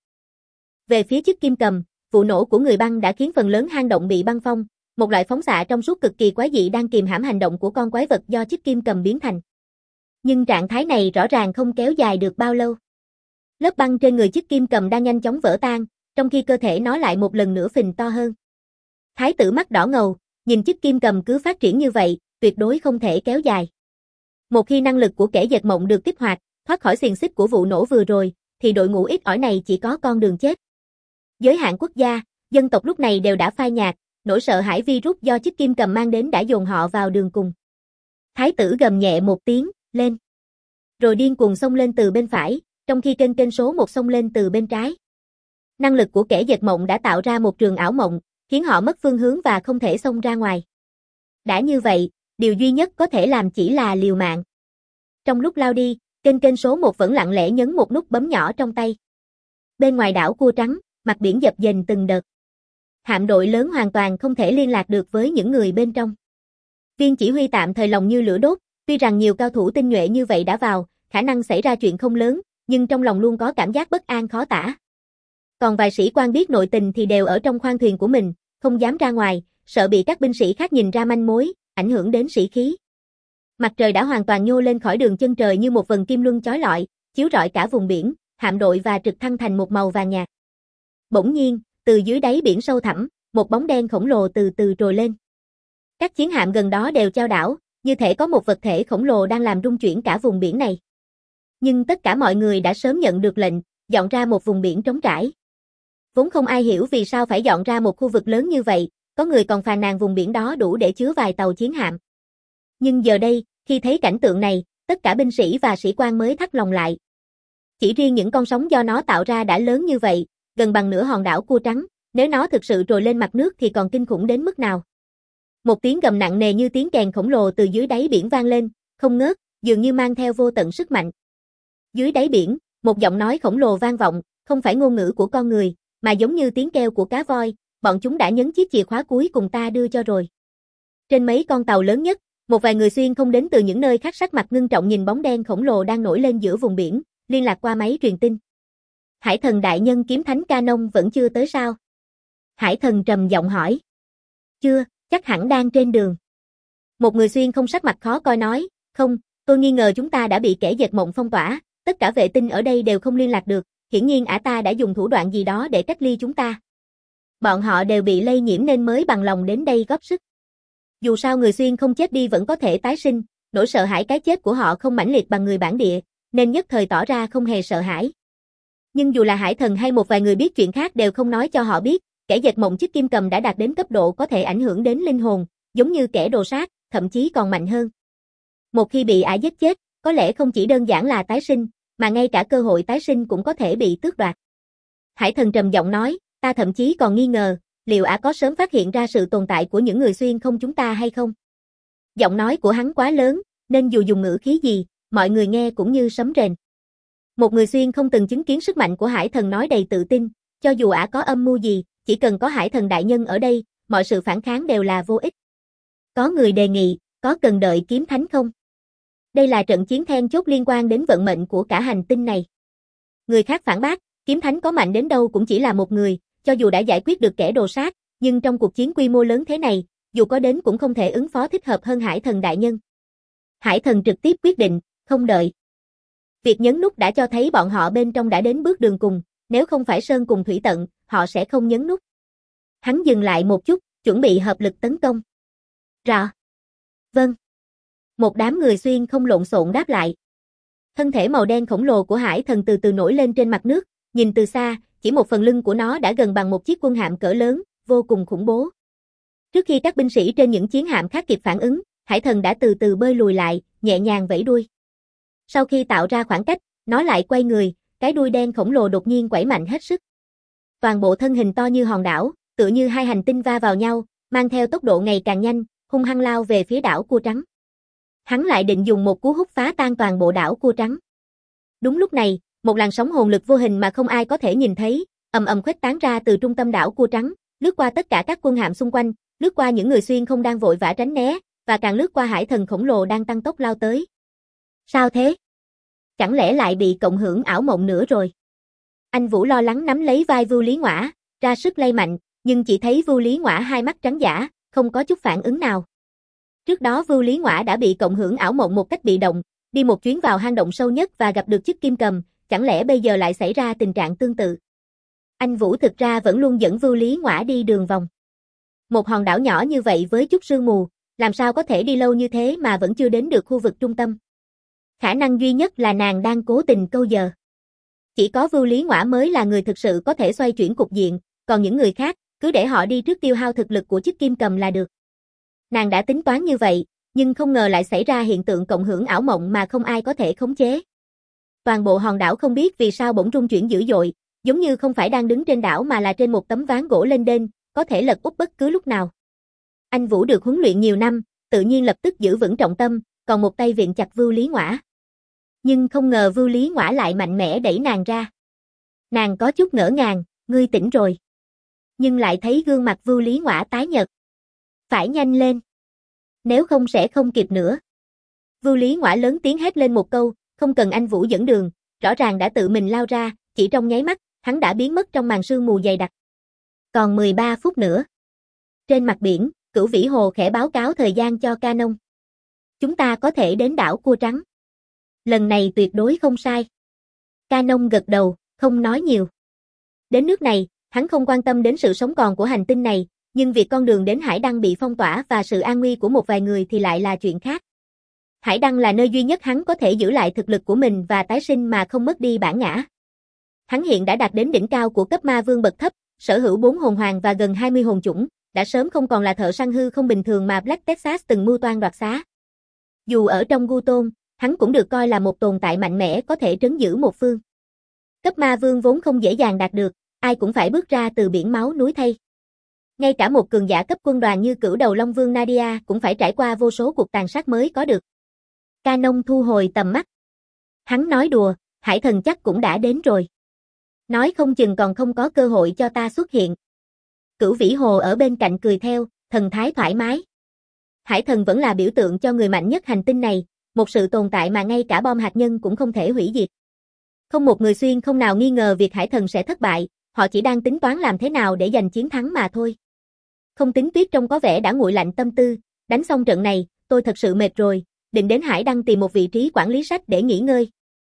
Về phía chiếc kim cầm, vụ nổ của người băng đã khiến phần lớn hang động bị băng phong, một loại phóng xạ trong suốt cực kỳ quái dị đang kìm hãm hành động của con quái vật do chiếc kim cầm biến thành. Nhưng trạng thái này rõ ràng không kéo dài được bao lâu. Lớp băng trên người chiếc kim cầm đang nhanh chóng vỡ tan, trong khi cơ thể nó lại một lần nữa phình to hơn. Thái tử mắt đỏ ngầu, nhìn chiếc kim cầm cứ phát triển như vậy, tuyệt đối không thể kéo dài. Một khi năng lực của kẻ giật mộng được kích hoạt, thoát khỏi xiềng xích của vụ nổ vừa rồi, thì đội ngũ ít ỏi này chỉ có con đường chết. Giới hạn quốc gia, dân tộc lúc này đều đã phai nhạt, nỗi sợ hãi virus do chiếc kim cầm mang đến đã dồn họ vào đường cùng. Thái tử gầm nhẹ một tiếng, lên. Rồi điên cuồng xông lên từ bên phải, trong khi kênh kênh số một xông lên từ bên trái. Năng lực của kẻ giật mộng đã tạo ra một trường ảo mộng, khiến họ mất phương hướng và không thể xông ra ngoài. Đã như vậy, điều duy nhất có thể làm chỉ là liều mạng. Trong lúc lao đi, kênh kênh số một vẫn lặng lẽ nhấn một nút bấm nhỏ trong tay. Bên ngoài đảo cua trắng, mặt biển dập dềnh từng đợt. Hạm đội lớn hoàn toàn không thể liên lạc được với những người bên trong. Viên chỉ huy tạm thời lòng như lửa đốt, tuy rằng nhiều cao thủ tinh nhuệ như vậy đã vào, khả năng xảy ra chuyện không lớn, nhưng trong lòng luôn có cảm giác bất an khó tả. Còn vài sĩ quan biết nội tình thì đều ở trong khoang thuyền của mình, không dám ra ngoài, sợ bị các binh sĩ khác nhìn ra manh mối, ảnh hưởng đến sĩ khí. Mặt trời đã hoàn toàn nhô lên khỏi đường chân trời như một vầng kim luân chói lọi, chiếu rọi cả vùng biển, hạm đội và trực thăng thành một màu vàng nhạt. Bỗng nhiên, từ dưới đáy biển sâu thẳm, một bóng đen khổng lồ từ từ trồi lên. Các chiến hạm gần đó đều chao đảo, như thể có một vật thể khổng lồ đang làm rung chuyển cả vùng biển này. Nhưng tất cả mọi người đã sớm nhận được lệnh, dọn ra một vùng biển trống trải. Vốn không ai hiểu vì sao phải dọn ra một khu vực lớn như vậy, có người còn phàn nàn vùng biển đó đủ để chứa vài tàu chiến hạm. Nhưng giờ đây, khi thấy cảnh tượng này, tất cả binh sĩ và sĩ quan mới thắt lòng lại. Chỉ riêng những con sóng do nó tạo ra đã lớn như vậy, gần bằng nửa hòn đảo cua trắng, nếu nó thực sự trồi lên mặt nước thì còn kinh khủng đến mức nào. Một tiếng gầm nặng nề như tiếng kèn khổng lồ từ dưới đáy biển vang lên, không ngớt, dường như mang theo vô tận sức mạnh. Dưới đáy biển, một giọng nói khổng lồ vang vọng, không phải ngôn ngữ của con người, mà giống như tiếng kêu của cá voi, bọn chúng đã nhấn chiếc chìa khóa cuối cùng ta đưa cho rồi. Trên mấy con tàu lớn nhất, một vài người xuyên không đến từ những nơi khác sắc mặt ngưng trọng nhìn bóng đen khổng lồ đang nổi lên giữa vùng biển, liên lạc qua máy truyền tin. Hải thần đại nhân kiếm thánh Canon vẫn chưa tới sao? Hải thần trầm giọng hỏi. Chưa, chắc hẳn đang trên đường. Một người xuyên không sắc mặt khó coi nói, không, tôi nghi ngờ chúng ta đã bị kẻ giật mộng phong tỏa, tất cả vệ tinh ở đây đều không liên lạc được, hiển nhiên ả ta đã dùng thủ đoạn gì đó để cách ly chúng ta. Bọn họ đều bị lây nhiễm nên mới bằng lòng đến đây góp sức. Dù sao người xuyên không chết đi vẫn có thể tái sinh, nỗi sợ hãi cái chết của họ không mãnh liệt bằng người bản địa, nên nhất thời tỏ ra không hề sợ hãi. Nhưng dù là hải thần hay một vài người biết chuyện khác đều không nói cho họ biết, kẻ giật mộng chiếc kim cầm đã đạt đến cấp độ có thể ảnh hưởng đến linh hồn, giống như kẻ đồ sát, thậm chí còn mạnh hơn. Một khi bị ả giết chết, có lẽ không chỉ đơn giản là tái sinh, mà ngay cả cơ hội tái sinh cũng có thể bị tước đoạt. Hải thần trầm giọng nói, ta thậm chí còn nghi ngờ, liệu ả có sớm phát hiện ra sự tồn tại của những người xuyên không chúng ta hay không? Giọng nói của hắn quá lớn, nên dù dùng ngữ khí gì, mọi người nghe cũng như sấm rền. Một người xuyên không từng chứng kiến sức mạnh của hải thần nói đầy tự tin, cho dù ả có âm mưu gì, chỉ cần có hải thần đại nhân ở đây, mọi sự phản kháng đều là vô ích. Có người đề nghị, có cần đợi kiếm thánh không? Đây là trận chiến then chốt liên quan đến vận mệnh của cả hành tinh này. Người khác phản bác, kiếm thánh có mạnh đến đâu cũng chỉ là một người, cho dù đã giải quyết được kẻ đồ sát, nhưng trong cuộc chiến quy mô lớn thế này, dù có đến cũng không thể ứng phó thích hợp hơn hải thần đại nhân. Hải thần trực tiếp quyết định, không đợi. Việc nhấn nút đã cho thấy bọn họ bên trong đã đến bước đường cùng, nếu không phải sơn cùng thủy tận, họ sẽ không nhấn nút. Hắn dừng lại một chút, chuẩn bị hợp lực tấn công. Rõ. Vâng. Một đám người xuyên không lộn xộn đáp lại. Thân thể màu đen khổng lồ của hải thần từ từ nổi lên trên mặt nước, nhìn từ xa, chỉ một phần lưng của nó đã gần bằng một chiếc quân hạm cỡ lớn, vô cùng khủng bố. Trước khi các binh sĩ trên những chiến hạm khác kịp phản ứng, hải thần đã từ từ bơi lùi lại, nhẹ nhàng vẫy đuôi. Sau khi tạo ra khoảng cách, nó lại quay người, cái đuôi đen khổng lồ đột nhiên quẩy mạnh hết sức. Toàn bộ thân hình to như hòn đảo, tựa như hai hành tinh va vào nhau, mang theo tốc độ ngày càng nhanh, hung hăng lao về phía đảo cua trắng. Hắn lại định dùng một cú hút phá tan toàn bộ đảo cua trắng. Đúng lúc này, một làn sóng hồn lực vô hình mà không ai có thể nhìn thấy, ầm ầm khuếch tán ra từ trung tâm đảo cua trắng, lướt qua tất cả các quân hạm xung quanh, lướt qua những người xuyên không đang vội vã tránh né, và càng lướt qua hải thần khổng lồ đang tăng tốc lao tới. Sao thế? Chẳng lẽ lại bị cộng hưởng ảo mộng nữa rồi? Anh Vũ lo lắng nắm lấy vai Vưu Lý Ngõa, ra sức lay mạnh, nhưng chỉ thấy Vưu Lý Ngõa hai mắt trắng dã, không có chút phản ứng nào. Trước đó Vưu Lý Ngõa đã bị cộng hưởng ảo mộng một cách bị động, đi một chuyến vào hang động sâu nhất và gặp được chiếc kim cầm, chẳng lẽ bây giờ lại xảy ra tình trạng tương tự? Anh Vũ thực ra vẫn luôn dẫn Vưu Lý Ngõa đi đường vòng. Một hòn đảo nhỏ như vậy với chút sương mù, làm sao có thể đi lâu như thế mà vẫn chưa đến được khu vực trung tâm? Khả năng duy nhất là nàng đang cố tình câu giờ. Chỉ có Vưu Lý Ngõa mới là người thực sự có thể xoay chuyển cục diện, còn những người khác, cứ để họ đi trước tiêu hao thực lực của chiếc kim cầm là được. Nàng đã tính toán như vậy, nhưng không ngờ lại xảy ra hiện tượng cộng hưởng ảo mộng mà không ai có thể khống chế. Toàn bộ hòn đảo không biết vì sao bỗng rung chuyển dữ dội, giống như không phải đang đứng trên đảo mà là trên một tấm ván gỗ lênh đênh, có thể lật úp bất cứ lúc nào. Anh Vũ được huấn luyện nhiều năm, tự nhiên lập tức giữ vững trọng tâm, còn một tay viện chặt Vưu Lý Ngõa. Nhưng không ngờ Vưu Lý Ngõa lại mạnh mẽ đẩy nàng ra. Nàng có chút ngỡ ngàng, ngươi tỉnh rồi. Nhưng lại thấy gương mặt Vưu Lý Ngõa tái nhợt. Phải nhanh lên. Nếu không sẽ không kịp nữa. Vưu Lý Ngõa lớn tiếng hét lên một câu, không cần anh Vũ dẫn đường, rõ ràng đã tự mình lao ra, chỉ trong nháy mắt, hắn đã biến mất trong màn sương mù dày đặc. Còn mười ba phút nữa. Trên mặt biển, Cửu Vĩ Hồ khẽ báo cáo thời gian cho Canon. Chúng ta có thể đến đảo cua trắng. Lần này tuyệt đối không sai. Canon gật đầu, không nói nhiều. Đến nước này, hắn không quan tâm đến sự sống còn của hành tinh này, nhưng việc con đường đến Hải Đăng bị phong tỏa và sự an nguy của một vài người thì lại là chuyện khác. Hải Đăng là nơi duy nhất hắn có thể giữ lại thực lực của mình và tái sinh mà không mất đi bản ngã. Hắn hiện đã đạt đến đỉnh cao của cấp ma vương bậc thấp, sở hữu bốn hồn hoàng và gần hai mươi hồn chủng, đã sớm không còn là thợ săn hư không bình thường mà Black Texas từng mưu toan đoạt xá. Dù ở trong Gu Tôn, hắn cũng được coi là một tồn tại mạnh mẽ có thể trấn giữ một phương. Cấp ma vương vốn không dễ dàng đạt được, ai cũng phải bước ra từ biển máu núi thây. Ngay cả một cường giả cấp quân đoàn như Cửu Đầu Long Vương Nadia cũng phải trải qua vô số cuộc tàn sát mới có được. Canon thu hồi tầm mắt. Hắn nói đùa, Hải Thần chắc cũng đã đến rồi. Nói không chừng còn không có cơ hội cho ta xuất hiện. Cửu Vĩ Hồ ở bên cạnh cười theo, thần thái thoải mái. Hải Thần vẫn là biểu tượng cho người mạnh nhất hành tinh này, một sự tồn tại mà ngay cả bom hạt nhân cũng không thể hủy diệt. Không một người xuyên không nào nghi ngờ việc Hải Thần sẽ thất bại, họ chỉ đang tính toán làm thế nào để giành chiến thắng mà thôi. Không Tính Tuyết trông có vẻ đã nguội lạnh tâm tư, đánh xong trận này, tôi thật sự mệt rồi, định đến Hải Đăng tìm một vị trí quản lý sách để nghỉ ngơi.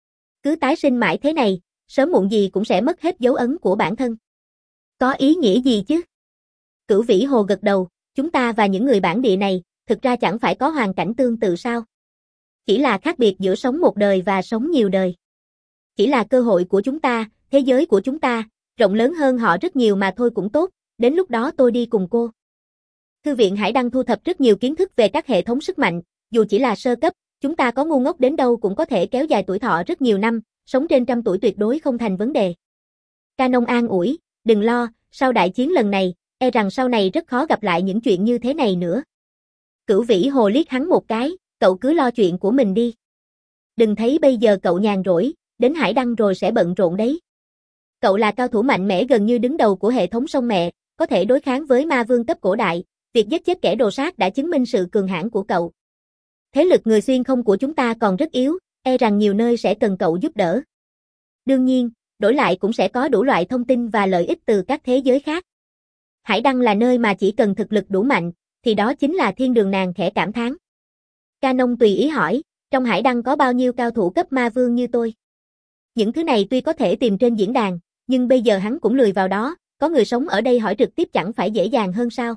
Cứ tái sinh mãi thế này, sớm muộn gì cũng sẽ mất hết dấu ấn của bản thân. Có ý nghĩa gì chứ? Cửu Vĩ Hồ gật đầu, chúng ta và những người bản địa này, thực ra chẳng phải có hoàn cảnh tương tự sao? Chỉ là khác biệt giữa sống một đời và sống nhiều đời. Chỉ là cơ hội của chúng ta, thế giới của chúng ta, rộng lớn hơn họ rất nhiều mà thôi cũng tốt, đến lúc đó tôi đi cùng cô. Thư viện Hải Đăng thu thập rất nhiều kiến thức về các hệ thống sức mạnh, dù chỉ là sơ cấp, chúng ta có ngu ngốc đến đâu cũng có thể kéo dài tuổi thọ rất nhiều năm, sống trên trăm tuổi tuyệt đối không thành vấn đề. Canon an ủi, đừng lo, sau đại chiến lần này, e rằng sau này rất khó gặp lại những chuyện như thế này nữa. Cửu Vĩ Hồ liếc hắn một cái, cậu cứ lo chuyện của mình đi. Đừng thấy bây giờ cậu nhàn rỗi, đến Hải Đăng rồi sẽ bận rộn đấy. Cậu là cao thủ mạnh mẽ gần như đứng đầu của hệ thống sông mẹ, có thể đối kháng với ma vương cấp cổ đại, việc giết chết kẻ đồ sát đã chứng minh sự cường hãn của cậu. Thế lực người xuyên không của chúng ta còn rất yếu, e rằng nhiều nơi sẽ cần cậu giúp đỡ. Đương nhiên, đổi lại cũng sẽ có đủ loại thông tin và lợi ích từ các thế giới khác. Hải Đăng là nơi mà chỉ cần thực lực đủ mạnh, thì đó chính là thiên đường, nàng khẽ cảm thán. Canon tùy ý hỏi, trong Hải Đăng có bao nhiêu cao thủ cấp ma vương như tôi? Những thứ này tuy có thể tìm trên diễn đàn, nhưng bây giờ hắn cũng lười vào đó, có người sống ở đây hỏi trực tiếp chẳng phải dễ dàng hơn sao?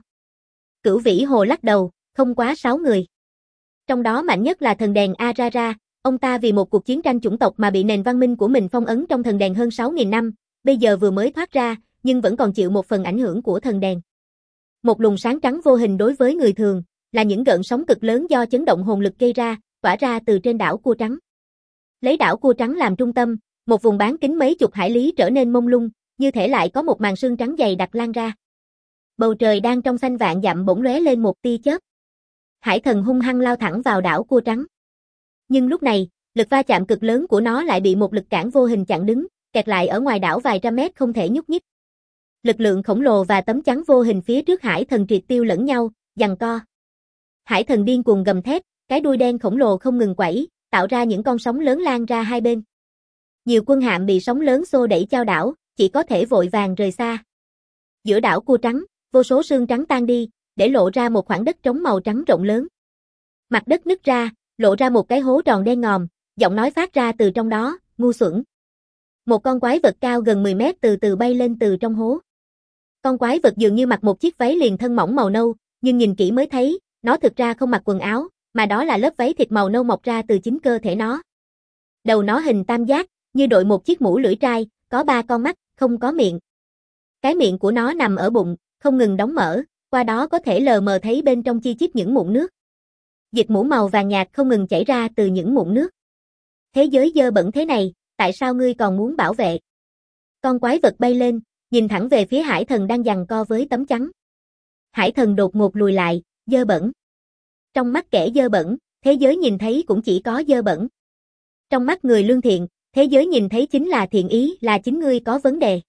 Cửu Vĩ Hồ lắc đầu, không quá sáu người. Trong đó mạnh nhất là thần đèn Arara, ông ta vì một cuộc chiến tranh chủng tộc mà bị nền văn minh của mình phong ấn trong thần đèn hơn sáu nghìn năm, bây giờ vừa mới thoát ra, nhưng vẫn còn chịu một phần ảnh hưởng của thần đèn. Một luồng sáng trắng vô hình đối với người thường, là những gợn sóng cực lớn do chấn động hồn lực gây ra, tỏa ra từ trên đảo cua trắng. Lấy đảo cua trắng làm trung tâm, một vùng bán kính mấy chục hải lý trở nên mông lung, như thể lại có một màn sương trắng dày đặc lan ra. Bầu trời đang trong xanh vạn dặm bỗng lóe lên một tia chớp. Hải thần hung hăng lao thẳng vào đảo cua trắng. Nhưng lúc này, lực va chạm cực lớn của nó lại bị một lực cản vô hình chặn đứng, kẹt lại ở ngoài đảo vài trăm mét không thể nhúc nhích. Lực lượng khổng lồ và tấm chắn vô hình phía trước hải thần triệt tiêu lẫn nhau, giằng co. Hải thần điên cuồng gầm thét, cái đuôi đen khổng lồ không ngừng quẩy, tạo ra những con sóng lớn lan ra hai bên. Nhiều quân hạm bị sóng lớn xô đẩy chao đảo, chỉ có thể vội vàng rời xa. Giữa đảo cua trắng, vô số sương trắng tan đi, để lộ ra một khoảng đất trống màu trắng rộng lớn. Mặt đất nứt ra, lộ ra một cái hố tròn đen ngòm, giọng nói phát ra từ trong đó, ngu xuẩn. Một con quái vật cao gần mười mét từ từ bay lên từ trong hố. Con quái vật dường như mặc một chiếc váy liền thân mỏng màu nâu, nhưng nhìn kỹ mới thấy, nó thực ra không mặc quần áo, mà đó là lớp váy thịt màu nâu mọc ra từ chính cơ thể nó. Đầu nó hình tam giác, như đội một chiếc mũ lưỡi trai, có ba con mắt, không có miệng. Cái miệng của nó nằm ở bụng, không ngừng đóng mở, qua đó có thể lờ mờ thấy bên trong chi chít những mụn nước. Dịch mũ màu vàng nhạt không ngừng chảy ra từ những mụn nước. Thế giới dơ bẩn thế này, tại sao ngươi còn muốn bảo vệ? Con quái vật bay lên, nhìn thẳng về phía hải thần đang giằng co với tấm chắn. Hải thần đột ngột lùi lại, dơ bẩn. Trong mắt kẻ dơ bẩn, thế giới nhìn thấy cũng chỉ có dơ bẩn. Trong mắt người lương thiện, thế giới nhìn thấy chính là thiện ý, là chính ngươi có vấn đề.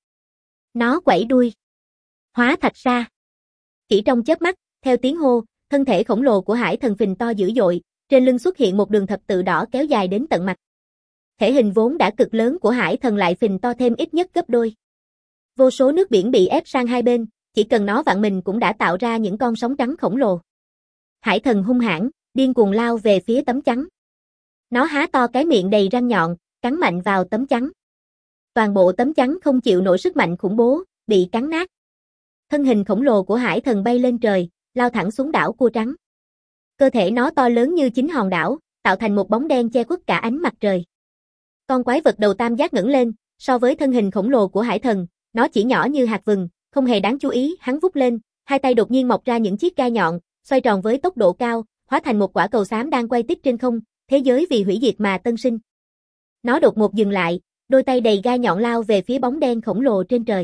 Nó quẩy đuôi. Hóa thạch sa. Chỉ trong chớp mắt, theo tiếng hô, thân thể khổng lồ của hải thần phình to dữ dội, trên lưng xuất hiện một đường thập tự đỏ kéo dài đến tận mặt. Thể hình vốn đã cực lớn của hải thần lại phình to thêm ít nhất gấp đôi. Vô số nước biển bị ép sang hai bên, chỉ cần nó vặn mình cũng đã tạo ra những con sóng trắng khổng lồ. Hải thần hung hãn, điên cuồng lao về phía tấm chắn. Nó há to cái miệng đầy răng nhọn, cắn mạnh vào tấm chắn. Toàn bộ tấm chắn không chịu nổi sức mạnh khủng bố, bị cắn nát. Thân hình khổng lồ của hải thần bay lên trời, lao thẳng xuống đảo cua trắng. Cơ thể nó to lớn như chính hòn đảo, tạo thành một bóng đen che khuất cả ánh mặt trời. Con quái vật đầu tam giác ngẩng lên, so với thân hình khổng lồ của hải thần, nó chỉ nhỏ như hạt vừng, không hề đáng chú ý, hắn vút lên, hai tay đột nhiên mọc ra những chiếc gai nhọn, xoay tròn với tốc độ cao, hóa thành một quả cầu xám đang quay tít trên không, thế giới vì hủy diệt mà tân sinh. Nó đột ngột dừng lại, đôi tay đầy gai nhọn lao về phía bóng đen khổng lồ trên trời.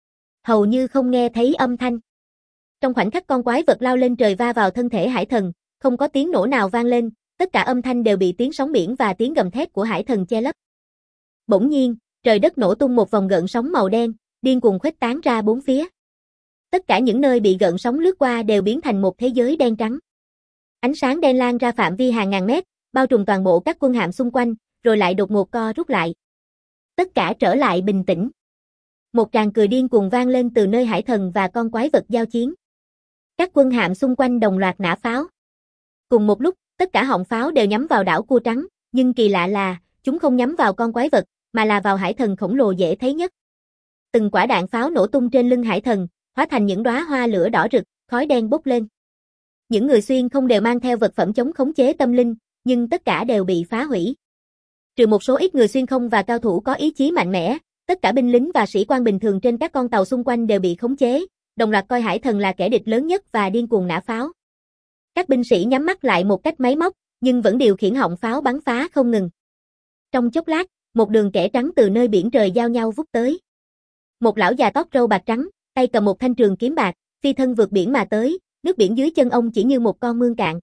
Hầu như không nghe thấy âm thanh. Trong khoảnh khắc con quái vật lao lên trời va vào thân thể hải thần, không có tiếng nổ nào vang lên, tất cả âm thanh đều bị tiếng sóng biển và tiếng gầm thét của hải thần che lấp. Bỗng nhiên, trời đất nổ tung một vòng gợn sóng màu đen, điên cuồng khuếch tán ra bốn phía. Tất cả những nơi bị gợn sóng lướt qua đều biến thành một thế giới đen trắng. Ánh sáng đen lan ra phạm vi hàng ngàn mét, bao trùm toàn bộ các quân hạm xung quanh, rồi lại đột ngột co rút lại. Tất cả trở lại bình tĩnh. Một tràng cười điên cuồng vang lên từ nơi hải thần và con quái vật giao chiến. Các quân hạm xung quanh đồng loạt nã pháo. Cùng một lúc, tất cả họng pháo đều nhắm vào đảo cua trắng, nhưng kỳ lạ là, chúng không nhắm vào con quái vật, mà là vào hải thần khổng lồ dễ thấy nhất. Từng quả đạn pháo nổ tung trên lưng hải thần, hóa thành những đóa hoa lửa đỏ rực, khói đen bốc lên. Những người xuyên không đều mang theo vật phẩm chống khống chế tâm linh, nhưng tất cả đều bị phá hủy. Trừ một số ít người xuyên không và cao thủ có ý chí mạnh mẽ, tất cả binh lính và sĩ quan bình thường trên các con tàu xung quanh đều bị khống chế, đồng loạt coi hải thần là kẻ địch lớn nhất và điên cuồng nã pháo. Các binh sĩ nhắm mắt lại một cách máy móc, nhưng vẫn điều khiển họng pháo bắn phá không ngừng. Trong chốc lát, một đường kẻ trắng từ nơi biển trời giao nhau vút tới. Một lão già tóc râu bạc trắng, tay cầm một thanh trường kiếm bạc, phi thân vượt biển mà tới, nước biển dưới chân ông chỉ như một con mương cạn.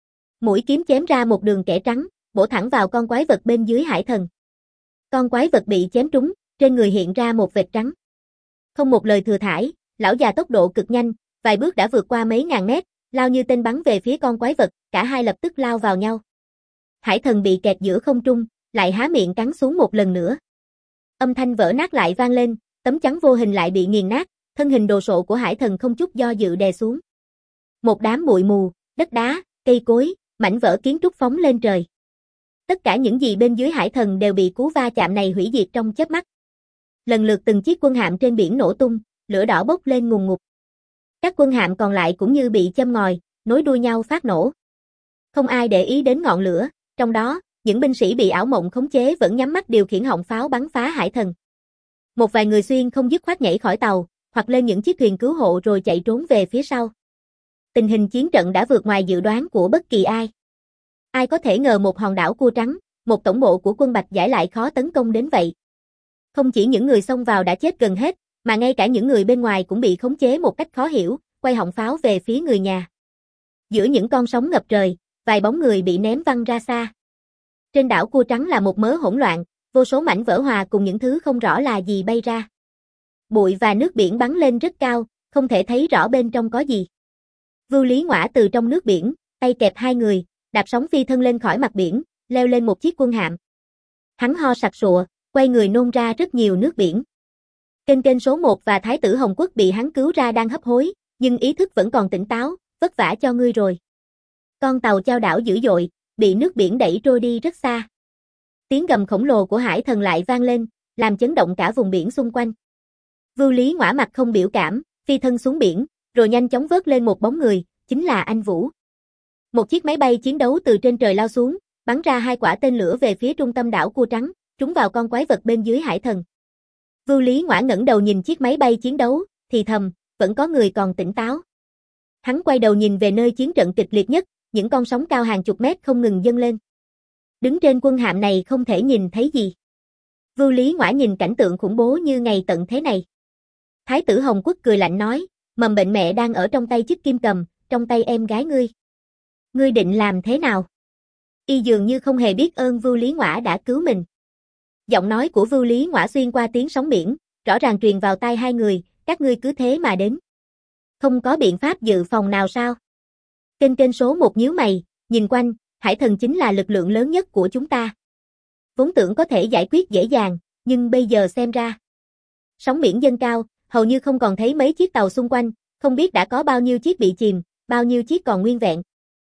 Mũi kiếm chém ra một đường kẻ trắng, bổ thẳng vào con quái vật bên dưới hải thần. Con quái vật bị chém trúng, trên người hiện ra một vệt trắng. Không một lời thừa thãi, lão già tốc độ cực nhanh, vài bước đã vượt qua mấy ngàn mét, lao như tên bắn về phía con quái vật, cả hai lập tức lao vào nhau. Hải thần bị kẹt giữa không trung, lại há miệng cắn xuống một lần nữa. Âm thanh vỡ nát lại vang lên, tấm chắn vô hình lại bị nghiền nát, thân hình đồ sộ của hải thần không chút do dự đè xuống. Một đám bụi mù, đất đá, cây cối, mảnh vỡ kiến trúc phóng lên trời. Tất cả những gì bên dưới hải thần đều bị cú va chạm này hủy diệt trong chớp mắt. Lần lượt từng chiếc quân hạm trên biển nổ tung, lửa đỏ bốc lên ngùn ngụt. Các quân hạm còn lại cũng như bị châm ngòi, nối đuôi nhau phát nổ. Không ai để ý đến ngọn lửa, trong đó, những binh sĩ bị ảo mộng khống chế vẫn nhắm mắt điều khiển họng pháo bắn phá hải thần. Một vài người xuyên không dứt khoát nhảy khỏi tàu, hoặc lên những chiếc thuyền cứu hộ rồi chạy trốn về phía sau. Tình hình chiến trận đã vượt ngoài dự đoán của bất kỳ ai. Ai có thể ngờ một hòn đảo cua trắng, một tổng bộ của quân Bạch Giải lại khó tấn công đến vậy. Không chỉ những người xông vào đã chết gần hết, mà ngay cả những người bên ngoài cũng bị khống chế một cách khó hiểu, quay họng pháo về phía người nhà. Giữa những con sóng ngập trời, vài bóng người bị ném văng ra xa. Trên đảo cua trắng là một mớ hỗn loạn, vô số mảnh vỡ hòa cùng những thứ không rõ là gì bay ra. Bụi và nước biển bắn lên rất cao, không thể thấy rõ bên trong có gì. Vưu Lý Ngõa từ trong nước biển, tay kẹp hai người, đạp sóng phi thân lên khỏi mặt biển, leo lên một chiếc quân hạm. Hắn ho sặc sụa, quay người nôn ra rất nhiều nước biển. Kênh kênh số một và Thái tử Hồng Quốc bị hắn cứu ra đang hấp hối, nhưng ý thức vẫn còn tỉnh táo, vất vả cho ngươi rồi. Con tàu chao đảo dữ dội, bị nước biển đẩy trôi đi rất xa. Tiếng gầm khổng lồ của hải thần lại vang lên, làm chấn động cả vùng biển xung quanh. Vưu Lý Ngõa mặt không biểu cảm, phi thân xuống biển, rồi nhanh chóng vớt lên một bóng người, chính là anh Vũ. Một chiếc máy bay chiến đấu từ trên trời lao xuống, bắn ra hai quả tên lửa về phía trung tâm đảo cua trắng, trúng vào con quái vật bên dưới hải thần. Vưu Lý Ngõa ngẩng đầu nhìn chiếc máy bay chiến đấu, thì thầm, vẫn có người còn tỉnh táo. Hắn quay đầu nhìn về nơi chiến trận kịch liệt nhất, những con sóng cao hàng chục mét không ngừng dâng lên. Đứng trên quân hạm này không thể nhìn thấy gì. Vưu Lý Ngõa nhìn cảnh tượng khủng bố như ngày tận thế này. Thái tử Hồng Quốc cười lạnh nói, mầm bệnh mẹ đang ở trong tay chiếc kim cầm, trong tay em gái ngươi. Ngươi định làm thế nào? Y dường như không hề biết ơn Vưu Lý Ngõa đã cứu mình. Giọng nói của Vưu Lý Ngõa xuyên qua tiếng sóng biển, rõ ràng truyền vào tai hai người, các ngươi cứ thế mà đến. Không có biện pháp dự phòng nào sao? Kênh kênh số một nhíu mày, nhìn quanh, hải thần chính là lực lượng lớn nhất của chúng ta. Vốn tưởng có thể giải quyết dễ dàng, nhưng bây giờ xem ra. Sóng biển dâng cao, hầu như không còn thấy mấy chiếc tàu xung quanh, không biết đã có bao nhiêu chiếc bị chìm, bao nhiêu chiếc còn nguyên vẹn.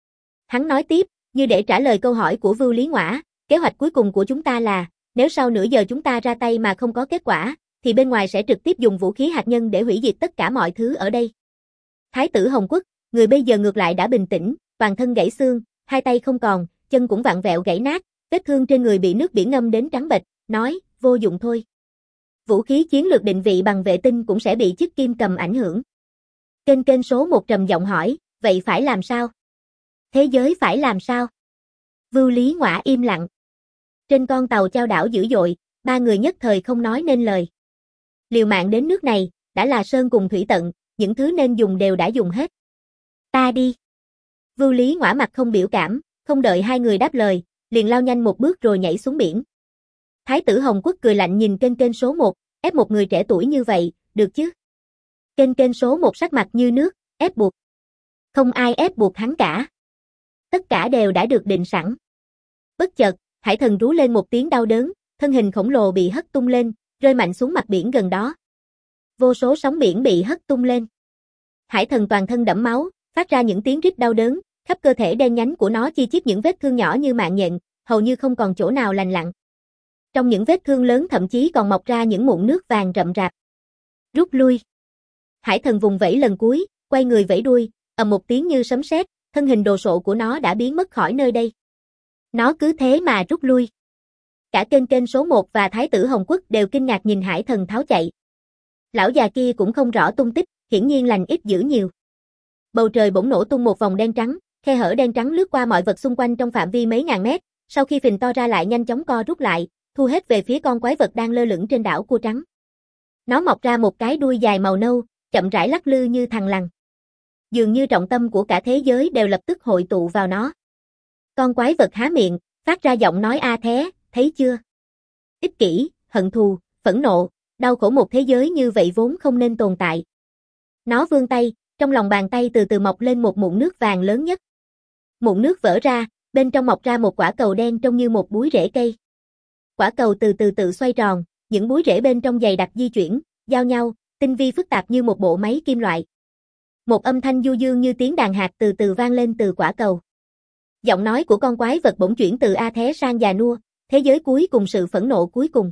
Hắn nói tiếp, như để trả lời câu hỏi của Vưu Lý Ngõa, kế hoạch cuối cùng của chúng ta là, nếu sau nửa giờ chúng ta ra tay mà không có kết quả, thì bên ngoài sẽ trực tiếp dùng vũ khí hạt nhân để hủy diệt tất cả mọi thứ ở đây. Thái tử Hồng Quốc, người bây giờ ngược lại đã bình tĩnh, toàn thân gãy xương, hai tay không còn, chân cũng vặn vẹo gãy nát, vết thương trên người bị nước biển ngâm đến trắng bệch, nói, vô dụng thôi. Vũ khí chiến lược định vị bằng vệ tinh cũng sẽ bị chiếc kim cầm ảnh hưởng. Kênh kênh số một trầm giọng hỏi, vậy phải làm sao? Thế giới phải làm sao? Vưu Lý Ngõa im lặng. Trên con tàu chao đảo dữ dội, ba người nhất thời không nói nên lời. Liều mạng đến nước này, đã là sơn cùng thủy tận, những thứ nên dùng đều đã dùng hết. Ta đi. Vưu Lý Ngõa mặt không biểu cảm, không đợi hai người đáp lời, liền lao nhanh một bước rồi nhảy xuống biển. Thái tử Hồng Quốc cười lạnh nhìn kênh kênh số một, ép một người trẻ tuổi như vậy, được chứ? Kênh kênh số một sắc mặt như nước, ép buộc. Không ai ép buộc hắn cả. Tất cả đều đã được định sẵn. Bất chợt, hải thần rú lên một tiếng đau đớn, thân hình khổng lồ bị hất tung lên, rơi mạnh xuống mặt biển gần đó. Vô số sóng biển bị hất tung lên. Hải thần toàn thân đẫm máu, phát ra những tiếng rít đau đớn, khắp cơ thể đen nhánh của nó chi chít những vết thương nhỏ như mạng nhện, hầu như không còn chỗ nào lành lặn. Trong những vết thương lớn thậm chí còn mọc ra những mụn nước vàng rậm rạp. Rút lui. Hải thần vùng vẫy lần cuối, quay người vẫy đuôi, ầm một tiếng như sấm sét, thân hình đồ sộ của nó đã biến mất khỏi nơi đây. Nó cứ thế mà rút lui. Cả kênh kênh số một và Thái tử Hồng Quốc đều kinh ngạc nhìn hải thần tháo chạy. Lão già kia cũng không rõ tung tích, hiển nhiên lành ít dữ nhiều. Bầu trời bỗng nổ tung một vòng đen trắng, khe hở đen trắng lướt qua mọi vật xung quanh trong phạm vi mấy ngàn mét, sau khi phình to ra lại nhanh chóng co rút lại, thu hết về phía con quái vật đang lơ lửng trên đảo cua trắng. Nó mọc ra một cái đuôi dài màu nâu, chậm rãi lắc lư như thằn lằn. Dường như trọng tâm của cả thế giới đều lập tức hội tụ vào nó. Con quái vật há miệng, phát ra giọng nói a thé, thấy chưa? Ích kỷ, hận thù, phẫn nộ, đau khổ một thế giới như vậy vốn không nên tồn tại. Nó vươn tay, trong lòng bàn tay từ từ mọc lên một mụn nước vàng lớn nhất. Mụn nước vỡ ra, bên trong mọc ra một quả cầu đen trông như một búi rễ cây. Quả cầu từ từ tự xoay tròn, những búi rễ bên trong dày đặc di chuyển, giao nhau, tinh vi phức tạp như một bộ máy kim loại. Một âm thanh du dương như tiếng đàn hạt từ từ vang lên từ quả cầu. Giọng nói của con quái vật bỗng chuyển từ a thé sang già nua, thế giới cuối cùng sự phẫn nộ cuối cùng.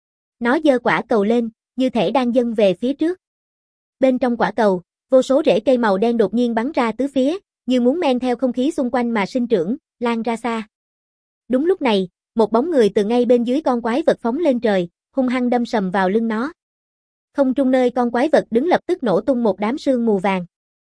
Nó giơ quả cầu lên, như thể đang dâng về phía trước. Bên trong quả cầu, vô số rễ cây màu đen đột nhiên bắn ra tứ phía, như muốn men theo không khí xung quanh mà sinh trưởng, lan ra xa. Đúng lúc này, một bóng người từ ngay bên dưới con quái vật phóng lên trời, hung hăng đâm sầm vào lưng nó. Không trung nơi con quái vật đứng lập tức nổ tung một đám sương mù vàng.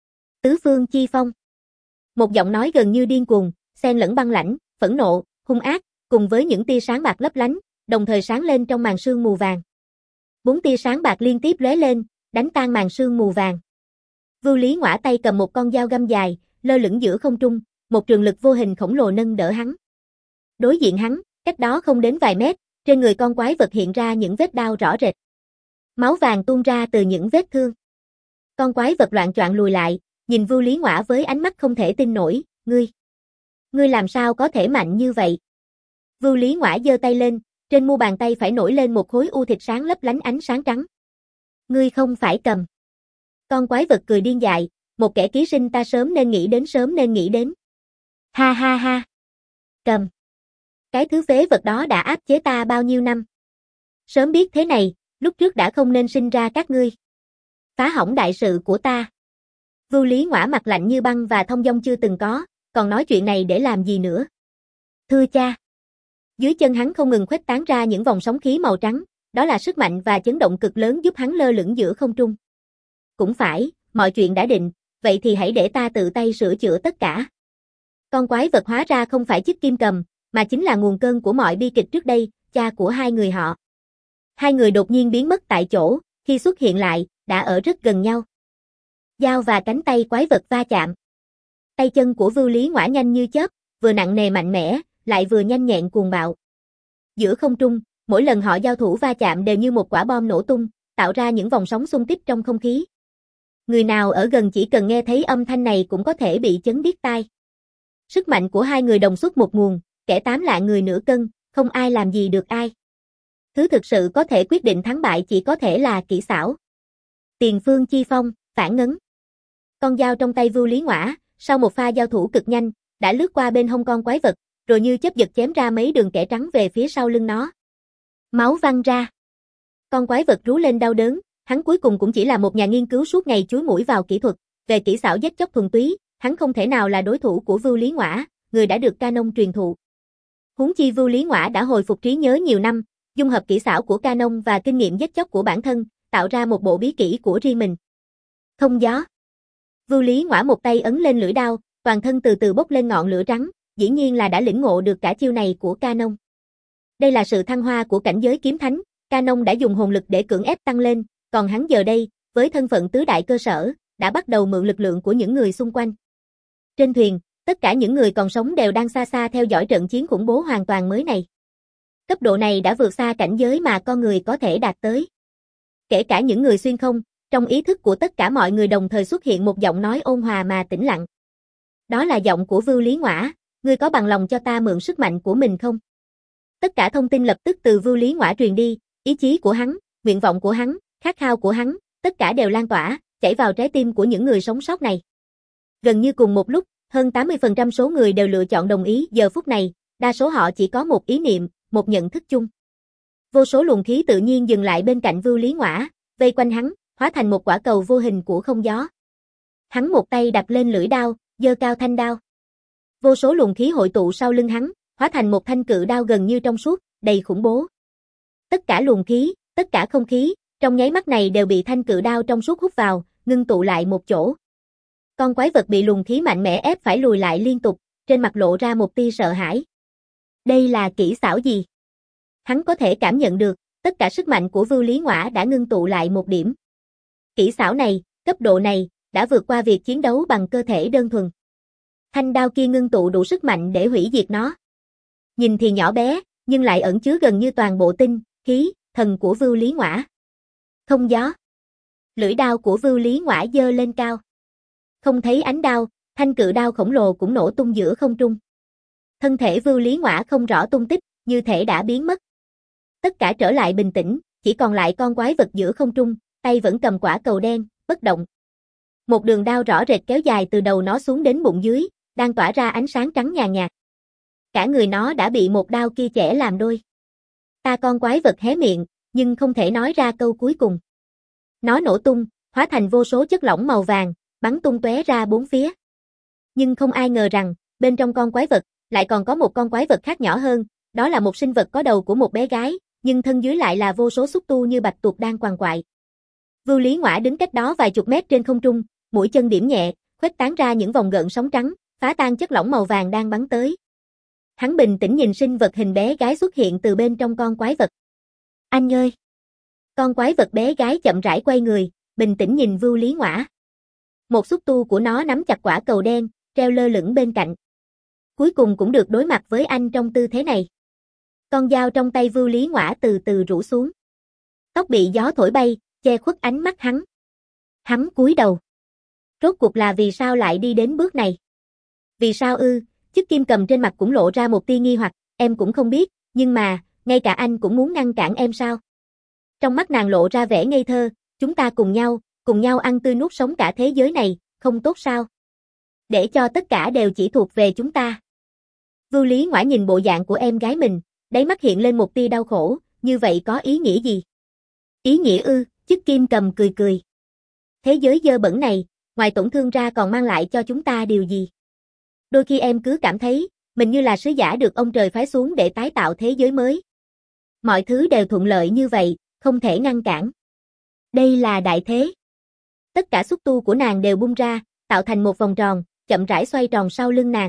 Tứ phương chi phong. Một giọng nói gần như điên cuồng, xen lẫn băng lãnh, phẫn nộ, hung ác, cùng với những tia sáng bạc lấp lánh, đồng thời sáng lên trong màn sương mù vàng. Bốn tia sáng bạc liên tiếp lóe lên, đánh tan màn sương mù vàng. Vưu Lý Ngõa tay cầm một con dao găm dài, lơ lửng giữa không trung, một trường lực vô hình khổng lồ nâng đỡ hắn. Đối diện hắn, cách đó không đến vài mét, trên người con quái vật hiện ra những vết đao rõ rệt. Máu vàng tuôn ra từ những vết thương. Con quái vật loạng choạng lùi lại, nhìn Vưu Lý Ngõa với ánh mắt không thể tin nổi, ngươi. Ngươi làm sao có thể mạnh như vậy? Vưu Lý Ngõa giơ tay lên, trên mu bàn tay phải nổi lên một khối u thịt sáng lấp lánh ánh sáng trắng. Ngươi không phải Cầm. Con quái vật cười điên dại, một kẻ ký sinh ta sớm nên nghĩ đến sớm nên nghĩ đến. Ha ha ha. Cầm. Cái thứ phế vật đó đã áp chế ta bao nhiêu năm. Sớm biết thế này, lúc trước đã không nên sinh ra các ngươi. Phá hỏng đại sự của ta. Vưu Lý Ngõa mặt lạnh như băng và thông dong chưa từng có, còn nói chuyện này để làm gì nữa. Thưa cha. Dưới chân hắn không ngừng khuếch tán ra những vòng sóng khí màu trắng, đó là sức mạnh và chấn động cực lớn giúp hắn lơ lửng giữa không trung. Cũng phải, mọi chuyện đã định, vậy thì hãy để ta tự tay sửa chữa tất cả. Con quái vật hóa ra không phải chiếc kim cầm, mà chính là nguồn cơn của mọi bi kịch trước đây, cha của hai người họ. Hai người đột nhiên biến mất tại chỗ, khi xuất hiện lại, đã ở rất gần nhau. Dao và cánh tay quái vật va chạm. Tay chân của Vưu Lý Ngõa nhanh như chớp, vừa nặng nề mạnh mẽ, lại vừa nhanh nhẹn cuồng bạo. Giữa không trung, mỗi lần họ giao thủ va chạm đều như một quả bom nổ tung, tạo ra những vòng sóng xung kích trong không khí. Người nào ở gần chỉ cần nghe thấy âm thanh này cũng có thể bị chấn điếc tai. Sức mạnh của hai người đồng xuất một nguồn, kẻ tám lạng người nửa cân, không ai làm gì được ai. Thứ thực sự có thể quyết định thắng bại chỉ có thể là kỹ xảo. Tiền phương chi phong, phản ngấn. Con dao trong tay Vưu Lý Ngõa, sau một pha giao thủ cực nhanh, đã lướt qua bên hông con quái vật, rồi như chớp giật chém ra mấy đường kẻ trắng về phía sau lưng nó. Máu văng ra. Con quái vật rú lên đau đớn, hắn cuối cùng cũng chỉ là một nhà nghiên cứu suốt ngày chúi mũi vào kỹ thuật, về kỹ xảo giết chóc thuần túy, hắn không thể nào là đối thủ của Vưu Lý Ngõa, người đã được Canon truyền thụ. Huống chi Vưu Lý Ngõa đã hồi phục trí nhớ nhiều năm, dung hợp kỹ xảo của Canon và kinh nghiệm giết chóc của bản thân, tạo ra một bộ bí kỹ của riêng mình. Không gió. Vưu Lý Ngõa một tay ấn lên lưỡi đao, toàn thân từ từ bốc lên ngọn lửa trắng, dĩ nhiên là đã lĩnh ngộ được cả chiêu này của Canon. Đây là sự thăng hoa của cảnh giới kiếm thánh, Canon đã dùng hồn lực để cưỡng ép tăng lên, còn hắn giờ đây, với thân phận tứ đại cơ sở, đã bắt đầu mượn lực lượng của những người xung quanh. Trên thuyền, tất cả những người còn sống đều đang xa xa theo dõi trận chiến khủng bố hoàn toàn mới này. Cấp độ này đã vượt xa cảnh giới mà con người có thể đạt tới. Kể cả những người xuyên không, trong ý thức của tất cả mọi người đồng thời xuất hiện một giọng nói ôn hòa mà tĩnh lặng. Đó là giọng của Vưu Lý Ngõa, ngươi có bằng lòng cho ta mượn sức mạnh của mình không? Tất cả thông tin lập tức từ Vưu Lý Ngõa truyền đi, ý chí của hắn, nguyện vọng của hắn, khát khao của hắn, tất cả đều lan tỏa, chảy vào trái tim của những người sống sót này. Gần như cùng một lúc, hơn tám mươi phần trăm số người đều lựa chọn đồng ý giờ phút này, đa số họ chỉ có một ý niệm, một nhận thức chung. Vô số luồng khí tự nhiên dừng lại bên cạnh Vưu Lý Ngõa, vây quanh hắn, hóa thành một quả cầu vô hình của không gió. Hắn một tay đặt lên lưỡi đao, giơ cao thanh đao. Vô số luồng khí hội tụ sau lưng hắn, hóa thành một thanh cự đao gần như trong suốt, đầy khủng bố. Tất cả luồng khí, tất cả không khí, trong nháy mắt này đều bị thanh cự đao trong suốt hút vào, ngưng tụ lại một chỗ. Con quái vật bị luồng khí mạnh mẽ ép phải lùi lại liên tục, trên mặt lộ ra một tia sợ hãi. Đây là kỹ xảo gì? Hắn có thể cảm nhận được, tất cả sức mạnh của Vưu Lý Ngõa đã ngưng tụ lại một điểm. Kỹ xảo này, cấp độ này, đã vượt qua việc chiến đấu bằng cơ thể đơn thuần. Thanh đao kia ngưng tụ đủ sức mạnh để hủy diệt nó. Nhìn thì nhỏ bé, nhưng lại ẩn chứa gần như toàn bộ tinh, khí, thần của Vưu Lý Ngõa. Không gió. Lưỡi đao của Vưu Lý Ngõa giơ lên cao. Không thấy ánh đao, thanh cự đao khổng lồ cũng nổ tung giữa không trung. Thân thể Vưu Lý Ngõa không rõ tung tích, như thể đã biến mất. Tất cả trở lại bình tĩnh, chỉ còn lại con quái vật giữa không trung, tay vẫn cầm quả cầu đen, bất động. Một đường đao rõ rệt kéo dài từ đầu nó xuống đến bụng dưới, đang tỏa ra ánh sáng trắng nhàn nhạt. Cả người nó đã bị một đao kia chẻ làm đôi. Ta con quái vật hé miệng, nhưng không thể nói ra câu cuối cùng. Nó nổ tung, hóa thành vô số chất lỏng màu vàng, bắn tung tóe ra bốn phía. Nhưng không ai ngờ rằng, bên trong con quái vật, lại còn có một con quái vật khác nhỏ hơn, đó là một sinh vật có đầu của một bé gái, nhưng thân dưới lại là vô số xúc tu như bạch tuộc đang quằn quại. Vưu Lý Ngõa đứng cách đó vài chục mét trên không trung, mũi chân điểm nhẹ, khuếch tán ra những vòng gợn sóng trắng, phá tan chất lỏng màu vàng đang bắn tới. Hắn bình tĩnh nhìn sinh vật hình bé gái xuất hiện từ bên trong con quái vật. Anh ơi! Con quái vật bé gái chậm rãi quay người, bình tĩnh nhìn Vưu Lý Ngõa. Một xúc tu của nó nắm chặt quả cầu đen, treo lơ lửng bên cạnh. Cuối cùng cũng được đối mặt với anh trong tư thế này. Con dao trong tay Vưu Lý Ngõa từ từ rũ xuống. Tóc bị gió thổi bay, che khuất ánh mắt hắn. Hắn cúi đầu. Rốt cuộc là vì sao lại đi đến bước này? Vì sao ư? Chức Kim Cầm trên mặt cũng lộ ra một tia nghi hoặc, em cũng không biết, nhưng mà, ngay cả anh cũng muốn ngăn cản em sao? Trong mắt nàng lộ ra vẻ ngây thơ, chúng ta cùng nhau, cùng nhau ăn tươi nuốt sống cả thế giới này, không tốt sao? Để cho tất cả đều chỉ thuộc về chúng ta. Vưu Lý Ngõa nhìn bộ dạng của em gái mình, đáy mắt hiện lên một tia đau khổ, như vậy có ý nghĩa gì? Ý nghĩa ư? Chức Kim Cầm cười cười. Thế giới dơ bẩn này, ngoài tổn thương ra còn mang lại cho chúng ta điều gì? Đôi khi em cứ cảm thấy, mình như là sứ giả được ông trời phái xuống để tái tạo thế giới mới. Mọi thứ đều thuận lợi như vậy, không thể ngăn cản. Đây là đại thế. Tất cả xúc tu của nàng đều bung ra, tạo thành một vòng tròn, chậm rãi xoay tròn sau lưng nàng.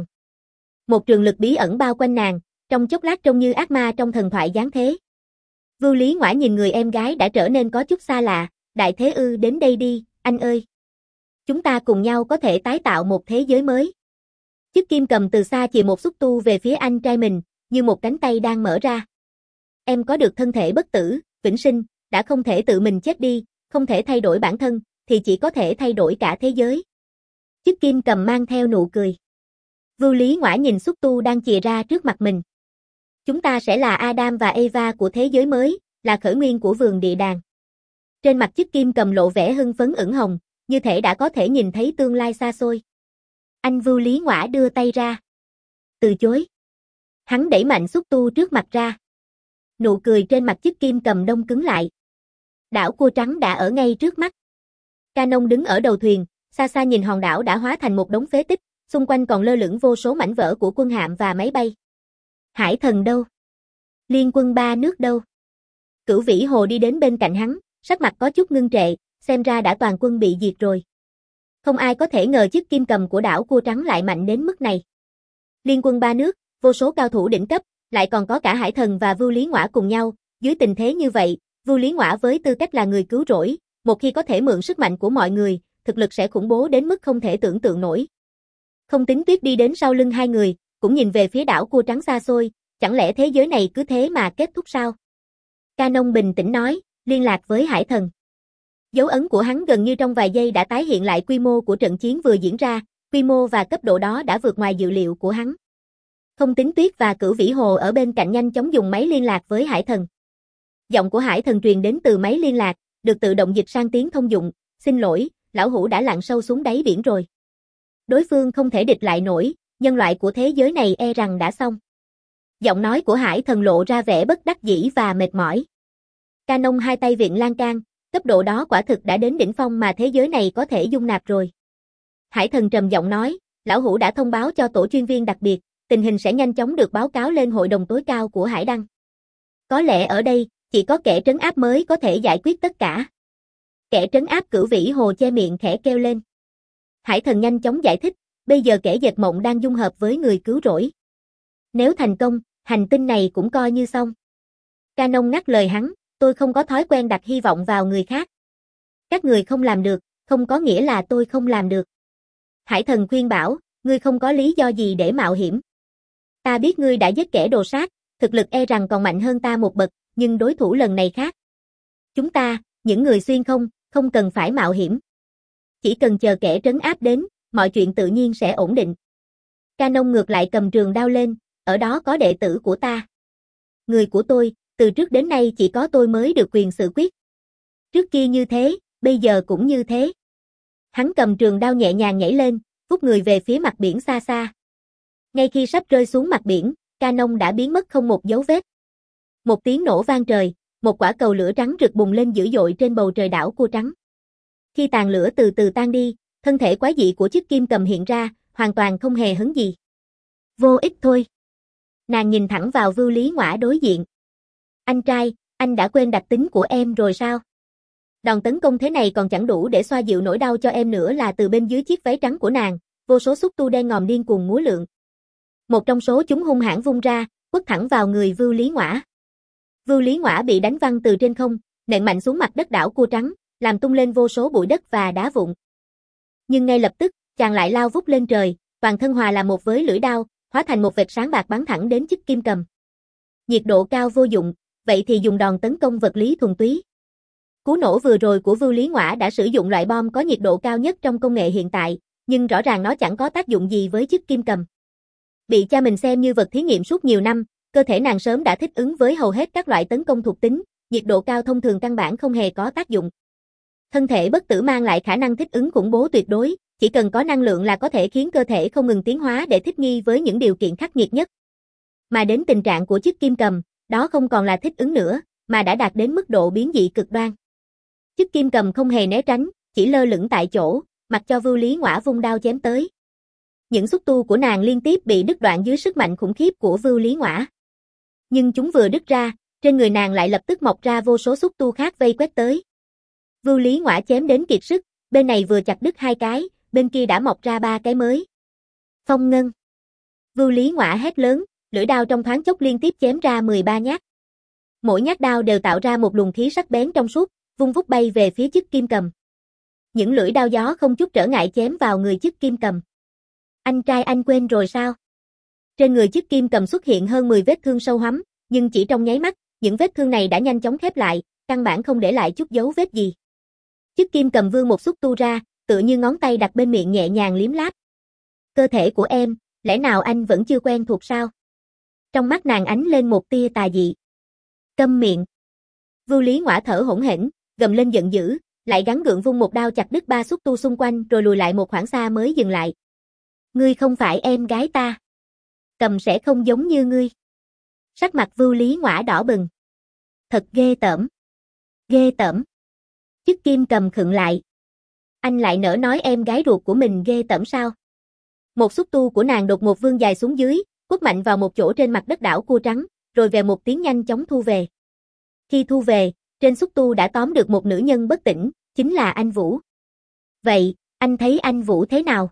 Một trường lực bí ẩn bao quanh nàng, trong chốc lát trông như ác ma trong thần thoại giáng thế. Vưu Lý Ngõa nhìn người em gái đã trở nên có chút xa lạ, đại thế ư, đến đây đi, anh ơi. Chúng ta cùng nhau có thể tái tạo một thế giới mới. Chức Kim Cầm từ xa chìa một xúc tu về phía anh trai mình, như một cánh tay đang mở ra. Em có được thân thể bất tử, vĩnh sinh, đã không thể tự mình chết đi, không thể thay đổi bản thân, thì chỉ có thể thay đổi cả thế giới. Chức Kim Cầm mang theo nụ cười. Vưu Lý Ngõa nhìn xúc tu đang chìa ra trước mặt mình. Chúng ta sẽ là Adam và Eva của thế giới mới, là khởi nguyên của vườn địa đàng. Trên mặt Chức Kim Cầm lộ vẻ hưng phấn ửng hồng, như thể đã có thể nhìn thấy tương lai xa xôi. Anh Vưu Lý Ngõa đưa tay ra. Từ chối. Hắn đẩy mạnh xúc tu trước mặt ra. Nụ cười trên mặt Chức Kim Cầm đông cứng lại. Đảo cua trắng đã ở ngay trước mắt. Canon đứng ở đầu thuyền, xa xa nhìn hòn đảo đã hóa thành một đống phế tích, xung quanh còn lơ lửng vô số mảnh vỡ của quân hạm và máy bay. Hải Thần đâu? Liên quân ba nước đâu? Cửu Vĩ Hồ đi đến bên cạnh hắn, sắc mặt có chút ngưng trệ, xem ra đã toàn quân bị diệt rồi. Không ai có thể ngờ Chức Kim Cầm của đảo cua trắng lại mạnh đến mức này. Liên quân ba nước, vô số cao thủ đỉnh cấp, lại còn có cả Hải Thần và Vưu Lý Ngõa cùng nhau, dưới tình thế như vậy, Vưu Lý Ngõa với tư cách là người cứu rỗi, một khi có thể mượn sức mạnh của mọi người, thực lực sẽ khủng bố đến mức không thể tưởng tượng nổi. Không Tính Tuyết đi đến sau lưng hai người, cũng nhìn về phía đảo cua trắng xa xôi, chẳng lẽ thế giới này cứ thế mà kết thúc sao? Canon bình tĩnh nói, liên lạc với Hải Thần. Dấu ấn của hắn gần như trong vài giây đã tái hiện lại quy mô của trận chiến vừa diễn ra, quy mô và cấp độ đó đã vượt ngoài dự liệu của hắn. Không Tính Tuyết và Cửu Vĩ Hồ ở bên cạnh nhanh chóng dùng máy liên lạc với Hải Thần. Giọng của Hải Thần truyền đến từ máy liên lạc, được tự động dịch sang tiếng thông dụng, xin lỗi, lão hủ đã lặn sâu xuống đáy biển rồi. Đối phương không thể địch lại nổi, nhân loại của thế giới này e rằng đã xong. Giọng nói của Hải Thần lộ ra vẻ bất đắc dĩ và mệt mỏi. Canon hai tay viện lan can, cấp độ đó quả thực đã đến đỉnh phong mà thế giới này có thể dung nạp rồi. Hải Thần trầm giọng nói, lão hủ đã thông báo cho tổ chuyên viên đặc biệt, tình hình sẽ nhanh chóng được báo cáo lên hội đồng tối cao của Hải Đăng. Có lẽ ở đây, chỉ có kẻ trấn áp mới có thể giải quyết tất cả. Kẻ trấn áp Cửu Vĩ Hồ che miệng khẽ kêu lên. Hải Thần nhanh chóng giải thích, bây giờ kẻ dệt mộng đang dung hợp với người cứu rỗi. Nếu thành công, hành tinh này cũng coi như xong. Canon ngắt lời hắn, tôi không có thói quen đặt hy vọng vào người khác. Các người không làm được, không có nghĩa là tôi không làm được. Hải Thần khuyên bảo, ngươi không có lý do gì để mạo hiểm. Ta biết ngươi đã giết kẻ đồ sát, thực lực e rằng còn mạnh hơn ta một bậc, nhưng đối thủ lần này khác. Chúng ta, những người xuyên không, không cần phải mạo hiểm. Chỉ cần chờ kẻ trấn áp đến, mọi chuyện tự nhiên sẽ ổn định. Canon ngược lại cầm trường đao lên, ở đó có đệ tử của ta. Người của tôi, từ trước đến nay chỉ có tôi mới được quyền xử quyết. Trước kia như thế, bây giờ cũng như thế. Hắn cầm trường đao nhẹ nhàng nhảy lên, vút người về phía mặt biển xa xa. Ngay khi sắp rơi xuống mặt biển, Canon đã biến mất không một dấu vết. Một tiếng nổ vang trời, một quả cầu lửa trắng rực bùng lên dữ dội trên bầu trời đảo cua trắng. Khi tàn lửa từ từ tan đi, thân thể quái dị của Chức Kim Cầm hiện ra, hoàn toàn không hề hấn gì. Vô ích thôi. Nàng nhìn thẳng vào Vưu Lý Ngõa đối diện. Anh trai, anh đã quên đặc tính của em rồi sao? Đòn tấn công thế này còn chẳng đủ để xoa dịu nỗi đau cho em nữa là từ bên dưới chiếc váy trắng của nàng, vô số xúc tu đen ngòm điên cuồng múa lượn. Một trong số chúng hung hãn vung ra, quất thẳng vào người Vưu Lý Ngõa. Vưu Lý Ngõa bị đánh văng từ trên không, nện mạnh xuống mặt đất đảo cua trắng, làm tung lên vô số bụi đất và đá vụn. Nhưng ngay lập tức, chàng lại lao vút lên trời, toàn thân hòa là một với lưỡi đao, hóa thành một vệt sáng bạc bắn thẳng đến chức kim cầm. Nhiệt độ cao vô dụng, vậy thì dùng đòn tấn công vật lý thuần túy. Cú nổ vừa rồi của Vưu Lý Ngoã đã sử dụng loại bom có nhiệt độ cao nhất trong công nghệ hiện tại, nhưng rõ ràng nó chẳng có tác dụng gì với chức kim cầm. Bị cha mình xem như vật thí nghiệm suốt nhiều năm, cơ thể nàng sớm đã thích ứng với hầu hết các loại tấn công thuộc tính, nhiệt độ cao thông thường căn bản không hề có tác dụng. Thân thể bất tử mang lại khả năng thích ứng khủng bố tuyệt đối, chỉ cần có năng lượng là có thể khiến cơ thể không ngừng tiến hóa để thích nghi với những điều kiện khắc nghiệt nhất. Mà đến tình trạng của chức kim cầm, đó không còn là thích ứng nữa, mà đã đạt đến mức độ biến dị cực đoan. Chức kim cầm không hề né tránh, chỉ lơ lửng tại chỗ, mặc cho Vưu Lý Ngoã vung đao chém tới. Những xúc tu của nàng liên tiếp bị đứt đoạn dưới sức mạnh khủng khiếp của Vưu Lý Ngoã. Nhưng chúng vừa đứt ra, trên người nàng lại lập tức mọc ra vô số xúc tu khác vây quét tới. Vưu Lý Ngoã chém đến kiệt sức, bên này vừa chặt đứt hai cái, bên kia đã mọc ra ba cái mới. Phong ngân. Vưu Lý Ngoã hét lớn, lưỡi đao trong thoáng chốc liên tiếp chém ra mười ba nhát. Mỗi nhát đao đều tạo ra một luồng khí sắc bén trong suốt, vung vút bay về phía chức kim cầm. Những lưỡi đao gió không chút trở ngại chém vào người chức kim cầm. Anh trai anh quên rồi sao? Trên người chức kim cầm xuất hiện hơn mười vết thương sâu hoắm, nhưng chỉ trong nháy mắt, những vết thương này đã nhanh chóng khép lại, căn bản không để lại chút dấu vết gì. Chức kim cầm vươn một xúc tu ra, tựa như ngón tay đặt bên miệng nhẹ nhàng liếm láp. Cơ thể của em, lẽ nào anh vẫn chưa quen thuộc sao? Trong mắt nàng ánh lên một tia tà dị. Câm miệng. Vưu Lý Ngoã thở hổn hển, gầm lên giận dữ, lại gắng gượng vung một đao chặt đứt ba xúc tu xung quanh rồi lùi lại một khoảng xa mới dừng lại. Ngươi không phải em gái ta. Cầm sẽ không giống như ngươi. Sắc mặt Vưu Lý Ngoã đỏ bừng. Thật ghê tởm. Ghê tởm. Chức kim cầm khựng lại. Anh lại nỡ nói em gái ruột của mình ghê tởm sao? Một xúc tu của nàng đột ngột vươn dài xuống dưới, quất mạnh vào một chỗ trên mặt đất đảo cua trắng, rồi về một tiếng nhanh chóng thu về. Khi thu về, trên xúc tu đã tóm được một nữ nhân bất tỉnh, chính là anh Vũ. Vậy, anh thấy anh Vũ thế nào?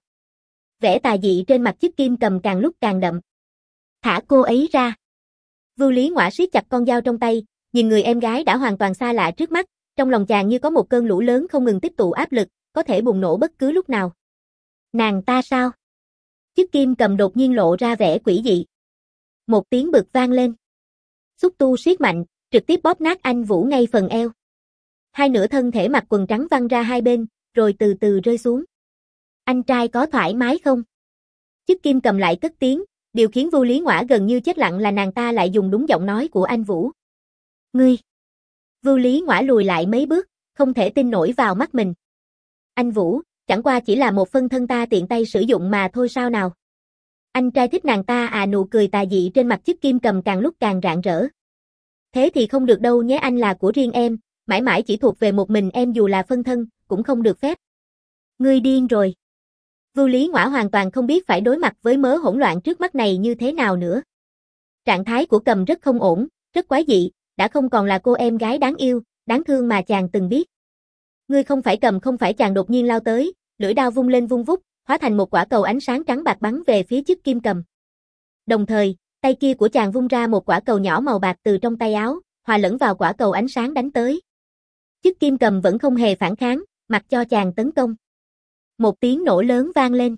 Vẻ tà dị trên mặt chức kim cầm càng lúc càng đậm. Thả cô ấy ra. Vưu Lý Ngoã siết chặt con dao trong tay, nhìn người em gái đã hoàn toàn xa lạ trước mắt, trong lòng chàng như có một cơn lũ lớn không ngừng tích tụ áp lực, có thể bùng nổ bất cứ lúc nào. Nàng ta sao? Chức kim cầm đột nhiên lộ ra vẻ quỷ dị. Một tiếng bực vang lên. Xúc tu siết mạnh, trực tiếp bóp nát anh Vũ ngay phần eo. Hai nửa thân thể mặc quần trắng văng ra hai bên, rồi từ từ rơi xuống. Anh trai có thoải mái không? Chức kim cầm lại cất tiếng, điều khiến Vưu Lý Ngoã gần như chết lặng là nàng ta lại dùng đúng giọng nói của anh Vũ. Ngươi! Vưu Lý Ngoã lùi lại mấy bước, không thể tin nổi vào mắt mình. Anh Vũ, chẳng qua chỉ là một phân thân ta tiện tay sử dụng mà thôi sao nào? Anh trai thích nàng ta à? Nụ cười tà dị trên mặt chức kim cầm càng lúc càng rạng rỡ. Thế thì không được đâu nhé, anh là của riêng em, mãi mãi chỉ thuộc về một mình em, dù là phân thân, cũng không được phép. Ngươi điên rồi. Vưu Lý Ngoã hoàn toàn không biết phải đối mặt với mớ hỗn loạn trước mắt này như thế nào nữa. Trạng thái của Cầm rất không ổn, rất quái dị, đã không còn là cô em gái đáng yêu, đáng thương mà chàng từng biết. Ngươi không phải Cầm, không phải, chàng đột nhiên lao tới, lưỡi đao vung lên vung vút, hóa thành một quả cầu ánh sáng trắng bạc bắn về phía chức kim cầm. Đồng thời, tay kia của chàng vung ra một quả cầu nhỏ màu bạc từ trong tay áo, hòa lẫn vào quả cầu ánh sáng đánh tới. Chức kim cầm vẫn không hề phản kháng, mặc cho chàng tấn công. Một tiếng nổ lớn vang lên.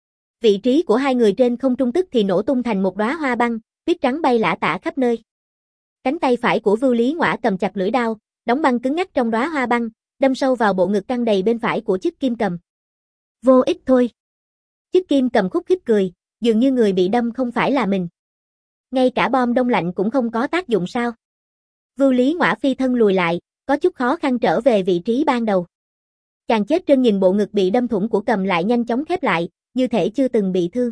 Vị trí của hai người trên không trung tức thì nổ tung thành một đóa hoa băng, tuyết trắng bay lả tả khắp nơi. Cánh tay phải của Vưu Lý Ngoã cầm chặt lưỡi đao, đóng băng cứng ngắc trong đóa hoa băng, đâm sâu vào bộ ngực căng đầy bên phải của chức kim cầm. Vô ích thôi. Chức kim cầm khúc khích cười, dường như người bị đâm không phải là mình. Ngay cả bom đông lạnh cũng không có tác dụng sao? Vưu Lý Ngoã phi thân lùi lại, có chút khó khăn trở về vị trí ban đầu. Chàng chết chân nhìn bộ ngực bị đâm thủng của Cầm lại nhanh chóng khép lại, như thể chưa từng bị thương.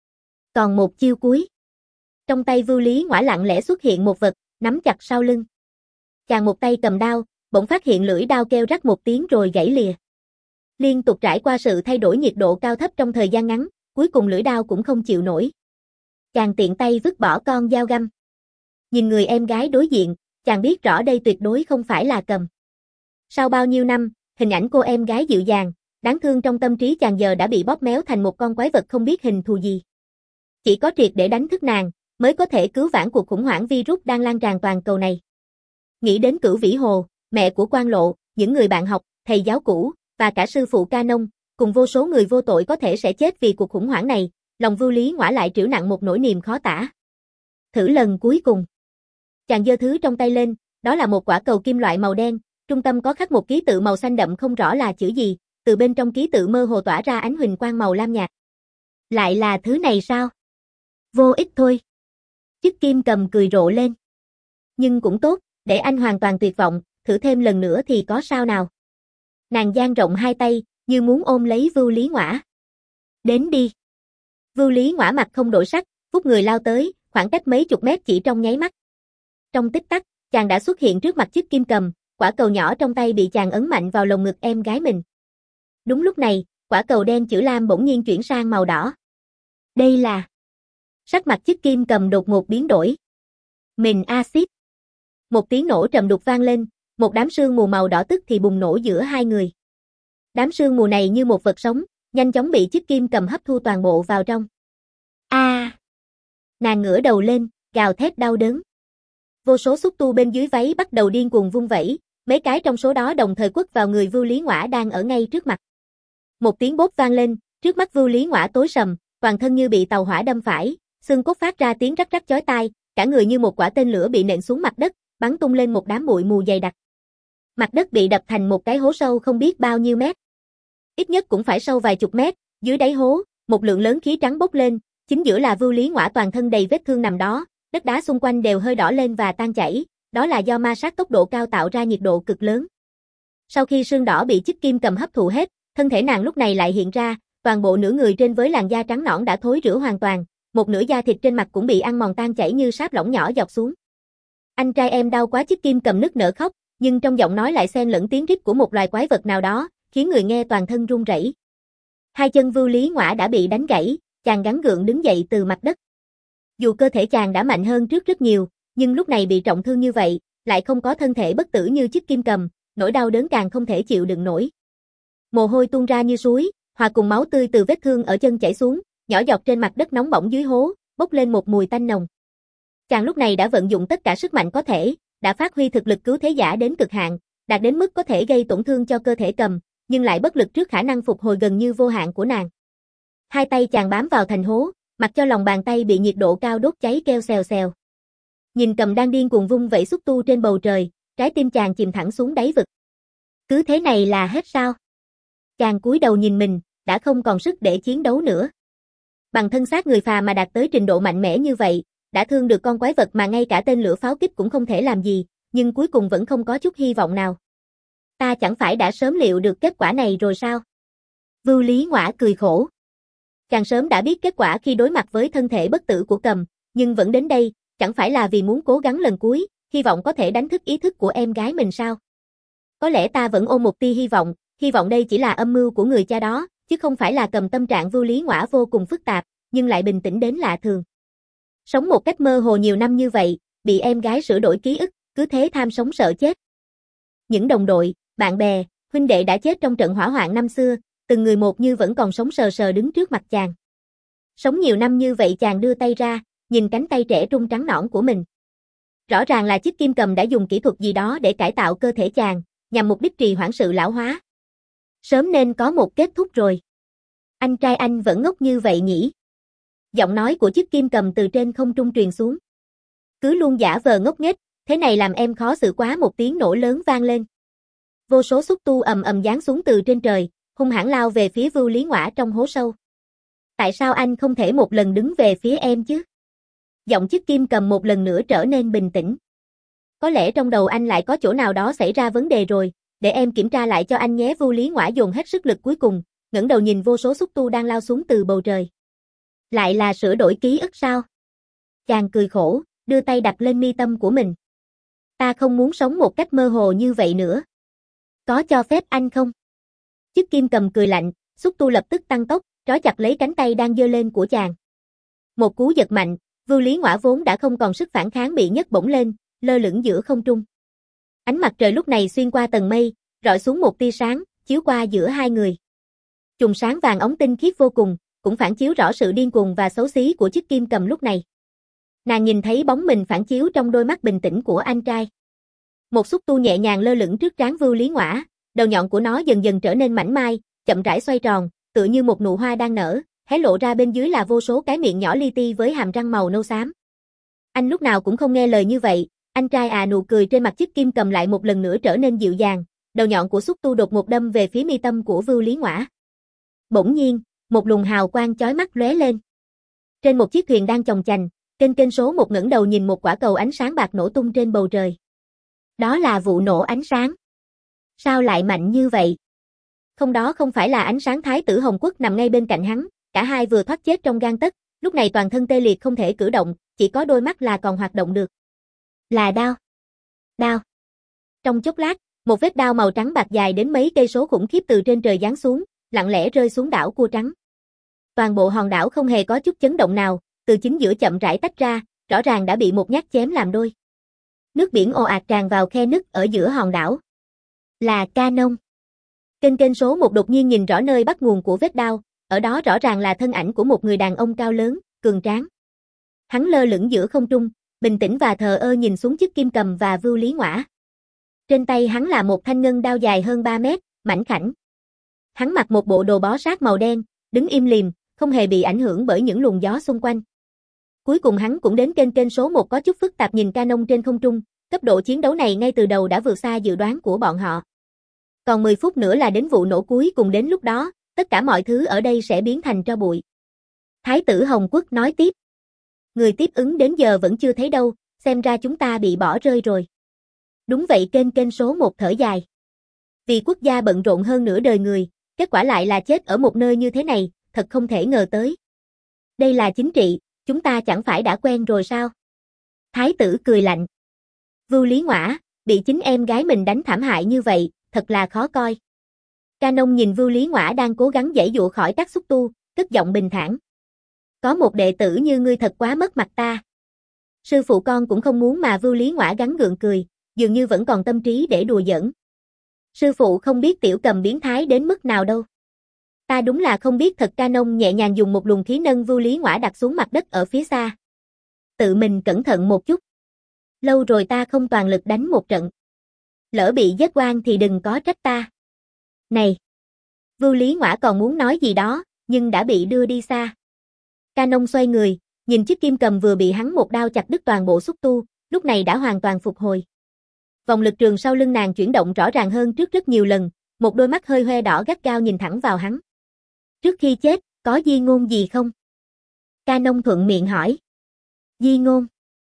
Còn một chiêu cuối. Trong tay Vưu Lý Ngoã lặng lẽ xuất hiện một vật, nắm chặt sau lưng. Chàng một tay cầm đao, bỗng phát hiện lưỡi đao kêu rắc một tiếng rồi gãy lìa. Liên tục trải qua sự thay đổi nhiệt độ cao thấp trong thời gian ngắn, cuối cùng lưỡi đao cũng không chịu nổi. Chàng tiện tay vứt bỏ con dao găm. Nhìn người em gái đối diện, chàng biết rõ đây tuyệt đối không phải là Cầm. Sau bao nhiêu năm, hình ảnh cô em gái dịu dàng, đáng thương trong tâm trí chàng giờ đã bị bóp méo thành một con quái vật không biết hình thù gì. Chỉ có triệt để đánh thức nàng, mới có thể cứu vãn cuộc khủng hoảng virus đang lan tràn toàn cầu này. Nghĩ đến Cửu Vĩ Hồ, mẹ của Quan Lộ, những người bạn học, thầy giáo cũ, và cả sư phụ Ca Nông, cùng vô số người vô tội có thể sẽ chết vì cuộc khủng hoảng này, lòng Vưu Lý Ngõa lại trĩu nặng một nỗi niềm khó tả. Thử lần cuối cùng. Chàng giơ thứ trong tay lên, đó là một quả cầu kim loại màu đen, trung tâm có khắc một ký tự màu xanh đậm không rõ là chữ gì, từ bên trong ký tự mơ hồ tỏa ra ánh huỳnh quang màu lam nhạt. Lại là thứ này sao? Vô ích thôi. Chức Kim Cầm cười rộ lên. Nhưng cũng tốt, để anh hoàn toàn tuyệt vọng, thử thêm lần nữa thì có sao nào. Nàng dang rộng hai tay, như muốn ôm lấy Vưu Lý Ngõa. Đến đi. Vưu Lý Ngõa mặt không đổi sắc, vút người lao tới, khoảng cách mấy chục mét chỉ trong nháy mắt. Trong tích tắc, chàng đã xuất hiện trước mặt Chức Kim Cầm, quả cầu nhỏ trong tay bị chàng ấn mạnh vào lồng ngực em gái mình. Đúng lúc này, quả cầu đen chữ lam bỗng nhiên chuyển sang màu đỏ. Đây là... Sắc mặt Chức Kim Cầm đột ngột biến đổi. Mìn axit. Một tiếng nổ trầm đục vang lên, một đám sương mù màu đỏ tức thì bùng nổ giữa hai người. Đám sương mù này như một vật sống, nhanh chóng bị Chức Kim Cầm hấp thu toàn bộ vào trong. A! À! Nàng ngửa đầu lên, gào thét đau đớn. Vô số xúc tu bên dưới váy bắt đầu điên cuồng vung vẩy, mấy cái trong số đó đồng thời quất vào người Vưu Lý Ngõa đang ở ngay trước mặt. Một tiếng bốp vang lên, trước mắt Vưu Lý Ngõa tối sầm, toàn thân như bị tàu hỏa đâm phải, xương cốt phát ra tiếng rắc rắc chói tai, cả người như một quả tên lửa bị nện xuống mặt đất, bắn tung lên một đám bụi mù dày đặc. Mặt đất bị đập thành một cái hố sâu không biết bao nhiêu mét. Ít nhất cũng phải sâu vài chục mét, dưới đáy hố, một lượng lớn khí trắng bốc lên, chính giữa là Vưu Lý Ngõa toàn thân đầy vết thương nằm đó, đất đá xung quanh đều hơi đỏ lên và tan chảy, đó là do ma sát tốc độ cao tạo ra nhiệt độ cực lớn. Sau khi sương đỏ bị Chức Kim Cầm hấp thụ hết, thân thể nàng lúc này lại hiện ra, toàn bộ nửa người trên với làn da trắng nõn đã thối rữa hoàn toàn, một nửa da thịt trên mặt cũng bị ăn mòn tan chảy như sáp lỏng nhỏ dọc xuống. Anh trai em đau quá, Chức Kim Cầm nức nở khóc, nhưng trong giọng nói lại xen lẫn tiếng rít của một loài quái vật nào đó, khiến người nghe toàn thân run rẩy. Hai chân Vưu Lý Ngõa đã bị đánh gãy, chàng gắng gượng đứng dậy từ mặt đất. Dù cơ thể chàng đã mạnh hơn trước rất nhiều, nhưng lúc này bị trọng thương như vậy, lại không có thân thể bất tử như Chức Kim Cầm, nỗi đau đớn càng không thể chịu đựng nổi. Mồ hôi tuôn ra như suối, hòa cùng máu tươi từ vết thương ở chân chảy xuống, nhỏ giọt trên mặt đất nóng bỏng dưới hố, bốc lên một mùi tanh nồng. Chàng lúc này đã vận dụng tất cả sức mạnh có thể, đã phát huy thực lực cứu thế giả đến cực hạn, đạt đến mức có thể gây tổn thương cho cơ thể Cầm, nhưng lại bất lực trước khả năng phục hồi gần như vô hạn của nàng. Hai tay chàng bám vào thành hố, mặc cho lòng bàn tay bị nhiệt độ cao đốt cháy kêu xèo xèo. Nhìn Cầm đang điên cuồng vung vẩy xúc tu trên bầu trời, trái tim chàng chìm thẳng xuống đáy vực. Cứ thế này là hết sao? Chàng cúi đầu nhìn mình, đã không còn sức để chiến đấu nữa. Bằng thân xác người phàm mà đạt tới trình độ mạnh mẽ như vậy, đã thương được con quái vật mà ngay cả tên lửa pháo kích cũng không thể làm gì, nhưng cuối cùng vẫn không có chút hy vọng nào. Ta chẳng phải đã sớm liệu được kết quả này rồi sao? Vưu Lý Ngõa cười khổ. Chàng sớm đã biết kết quả khi đối mặt với thân thể bất tử của Cầm, nhưng vẫn đến đây, chẳng phải là vì muốn cố gắng lần cuối, hy vọng có thể đánh thức ý thức của em gái mình sao? Có lẽ ta vẫn ôm một tia hy vọng, hy vọng đây chỉ là âm mưu của người cha đó, chứ không phải là Cầm. Tâm trạng Vưu Lý Ngõa vô cùng phức tạp, nhưng lại bình tĩnh đến lạ thường. Sống một cách mơ hồ nhiều năm như vậy, bị em gái sửa đổi ký ức, cứ thế tham sống sợ chết. Những đồng đội, bạn bè, huynh đệ đã chết trong trận hỏa hoạn năm xưa, từng người một như vẫn còn sống sờ sờ đứng trước mặt chàng. Sống nhiều năm như vậy chàng đưa tay ra, nhìn cánh tay trẻ trung trắng nõn của mình. Rõ ràng là Chức Kim Cầm đã dùng kỹ thuật gì đó để cải tạo cơ thể chàng, nhằm mục đích trì hoãn sự lão hóa. Sớm nên có một kết thúc rồi. Anh trai anh vẫn ngốc như vậy nhỉ? Giọng nói của Chức Kim Cầm từ trên không trung truyền xuống. Cứ luôn giả vờ ngốc nghếch, thế này làm em khó xử quá. Một tiếng nổ lớn vang lên. Vô số xúc tu ầm ầm giáng xuống từ trên trời, hung hãn lao về phía Vưu Lý Ngõa trong hố sâu. Tại sao anh không thể một lần đứng về phía em chứ? Giọng Chức Kim Cầm một lần nữa trở nên bình tĩnh. Có lẽ trong đầu anh lại có chỗ nào đó xảy ra vấn đề rồi, để em kiểm tra lại cho anh nhé. Vưu Lý Ngõa dồn hết sức lực cuối cùng, ngẩng đầu nhìn vô số xúc tu đang lao xuống từ bầu trời. Lại là sửa đổi ký ức sao? Chàng cười khổ, đưa tay đặt lên mi tâm của mình. Ta không muốn sống một cách mơ hồ như vậy nữa. Có cho phép anh không? Chức Kim Cầm cười lạnh, xúc tu lập tức tăng tốc, trói chặt lấy cánh tay đang giơ lên của chàng. Một cú giật mạnh, Vưu Lý Ngõa vốn đã không còn sức phản kháng bị nhấc bổng lên, lơ lửng giữa không trung. Ánh mặt trời lúc này xuyên qua tầng mây, rọi xuống một tia sáng, chiếu qua giữa hai người. Chùm sáng vàng óng tinh khiết vô cùng, cũng phản chiếu rõ sự điên cuồng và xấu xí của Chức Kim Cầm lúc này. Nàng nhìn thấy bóng mình phản chiếu trong đôi mắt bình tĩnh của anh trai. Một xúc tu nhẹ nhàng lơ lửng trước trán Vưu Lý Ngõa, đầu nhọn của nó dần dần trở nên mảnh mai, chậm rãi xoay tròn, tựa như một nụ hoa đang nở, hé lộ ra bên dưới là vô số cái miệng nhỏ li ti với hàm răng màu nâu xám. Anh lúc nào cũng không nghe lời như vậy, anh trai à, nụ cười trên mặt chiếc kim cầm lại một lần nữa trở nên dịu dàng, đầu nhọn của xúc tu đột ngột đâm về phía mi tâm của Vưu Lý Ngoã. Bỗng nhiên, một luồng hào quang chói mắt lóe lên. Trên một chiếc thuyền đang chồng chành, kênh kênh số một ngẩng đầu nhìn một quả cầu ánh sáng bạc nổ tung trên bầu trời. Đó là vụ nổ ánh sáng. Sao lại mạnh như vậy? Không, đó không phải là ánh sáng. Thái tử Hồng Quốc nằm ngay bên cạnh hắn, cả hai vừa thoát chết trong gang tấc, lúc này toàn thân tê liệt không thể cử động, chỉ có đôi mắt là còn hoạt động được. Là đao. Đao. Trong chốc lát, một vết đao màu trắng bạc dài đến mấy cây số khủng khiếp từ trên trời giáng xuống, lặng lẽ rơi xuống đảo cua trắng. Toàn bộ hòn đảo không hề có chút chấn động nào, từ chính giữa chậm rãi tách ra, rõ ràng đã bị một nhát chém làm đôi. Nước biển ồ ạt tràn vào khe nứt ở giữa hòn đảo. Là Canon. Kênh kênh số một đột nhiên nhìn rõ nơi bắt nguồn của vết đao, ở đó rõ ràng là thân ảnh của một người đàn ông cao lớn, cường tráng. Hắn lơ lửng giữa không trung, bình tĩnh và thờ ơ nhìn xuống chiếc kim cầm và Vưu Lý Ngoã. Trên tay hắn là một thanh ngân đao dài hơn ba mét, mảnh khảnh. Hắn mặc một bộ đồ bó sát màu đen, đứng im lìm, không hề bị ảnh hưởng bởi những luồng gió xung quanh. Cuối cùng hắn cũng đến kênh kênh số một có chút phức tạp nhìn Canon trên không trung, cấp độ chiến đấu này ngay từ đầu đã vượt xa dự đoán của bọn họ. Còn mười phút nữa là đến vụ nổ cuối cùng, đến lúc đó, tất cả mọi thứ ở đây sẽ biến thành tro bụi. Thái tử Hồng Quốc nói tiếp. Người tiếp ứng đến giờ vẫn chưa thấy đâu, xem ra chúng ta bị bỏ rơi rồi. Đúng vậy, kênh kênh số một thở dài. Vì quốc gia bận rộn hơn nửa đời người, kết quả lại là chết ở một nơi như thế này, thật không thể ngờ tới. Đây là chính trị, chúng ta chẳng phải đã quen rồi sao? Thái tử cười lạnh. Vưu Lý Ngoã, bị chính em gái mình đánh thảm hại như vậy, thật là khó coi. Canon nhìn Vưu Lý Ngoã đang cố gắng giãy dụa khỏi các xúc tu, cất giọng bình thản. Có một đệ tử như ngươi thật quá mất mặt ta. Sư phụ con cũng không muốn mà. Vưu Lý Ngoã gắng gượng cười, dường như vẫn còn tâm trí để đùa giỡn. Sư phụ không biết tiểu cầm biến thái đến mức nào đâu. Ta đúng là không biết thật. Canon nhẹ nhàng dùng một luồng khí nâng Vưu Lý Ngoã đặt xuống mặt đất ở phía xa. Tự mình cẩn thận một chút. Lâu rồi ta không toàn lực đánh một trận. Lỡ bị giết oan thì đừng có trách ta. Này! Vưu Lý Ngoã còn muốn nói gì đó, nhưng đã bị đưa đi xa. Canon xoay người, nhìn chiếc kim cầm vừa bị hắn một đao chặt đứt toàn bộ xúc tu, lúc này đã hoàn toàn phục hồi. Vòng lực trường sau lưng nàng chuyển động rõ ràng hơn trước rất nhiều lần, một đôi mắt hơi hoe đỏ gắt gao nhìn thẳng vào hắn. Trước khi chết, có di ngôn gì không? Canon thuận miệng hỏi. Di ngôn?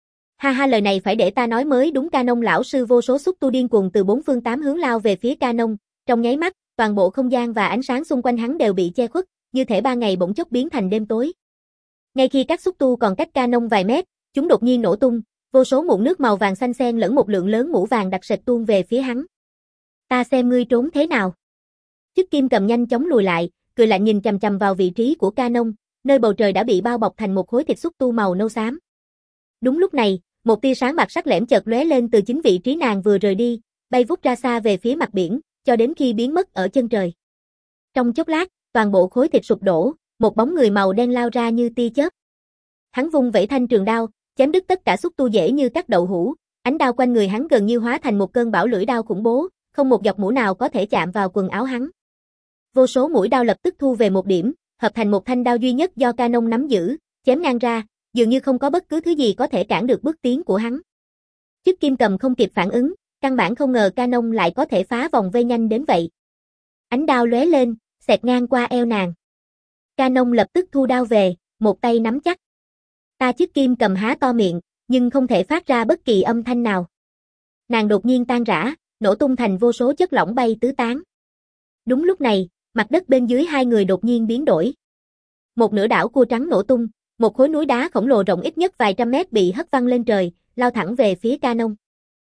Ha ha, lời này phải để ta nói mới đúng. Canon lão sư. Vô số xúc tu điên cuồng từ bốn phương tám hướng lao về phía Canon, trong nháy mắt, toàn bộ không gian và ánh sáng xung quanh hắn đều bị che khuất, như thể ban ngày bỗng chốc biến thành đêm tối. Ngay khi các xúc tu còn cách Canon vài mét, chúng đột nhiên nổ tung, vô số mụn nước màu vàng xanh xen lẫn một lượng lớn mũ vàng đặc sệt tuôn về phía hắn. Ta xem ngươi trốn thế nào. Chiếc kim cầm nhanh chóng lùi lại, cười lạnh nhìn chằm chằm vào vị trí của Canon, nơi bầu trời đã bị bao bọc thành một khối thịt xúc tu màu nâu xám. Đúng lúc này, một tia sáng bạc sắc lẻm chợt lóe lên từ chính vị trí nàng vừa rời đi, bay vút ra xa về phía mặt biển, cho đến khi biến mất ở chân trời. Trong chốc lát, toàn bộ khối thịt sụp đổ, một bóng người màu đen lao ra như tia chớp. Hắn vung vẩy thanh trường đao, chém đứt tất cả xúc tu dễ như cắt đậu hũ, ánh đao quanh người hắn gần như hóa thành một cơn bão lưỡi đao khủng bố, không một giọt mũ nào có thể chạm vào quần áo hắn. Vô số mũi đao lập tức thu về một điểm, hợp thành một thanh đao duy nhất do Canon nắm giữ, chém ngang ra, dường như không có bất cứ thứ gì có thể cản được bước tiến của hắn. Chiếc kim cầm không kịp phản ứng, căn bản không ngờ Canon lại có thể phá vòng vây nhanh đến vậy. Ánh đao lóe lên, xẹt ngang qua eo nàng. Canon lập tức thu đao về, một tay nắm chắc. Ta chiếc kim cầm há to miệng, nhưng không thể phát ra bất kỳ âm thanh nào. Nàng đột nhiên tan rã, nổ tung thành vô số chất lỏng bay tứ tán. Đúng lúc này, mặt đất bên dưới hai người đột nhiên biến đổi. Một nửa đảo cua trắng nổ tung, một khối núi đá khổng lồ rộng ít nhất vài trăm mét bị hất văng lên trời, lao thẳng về phía Canon.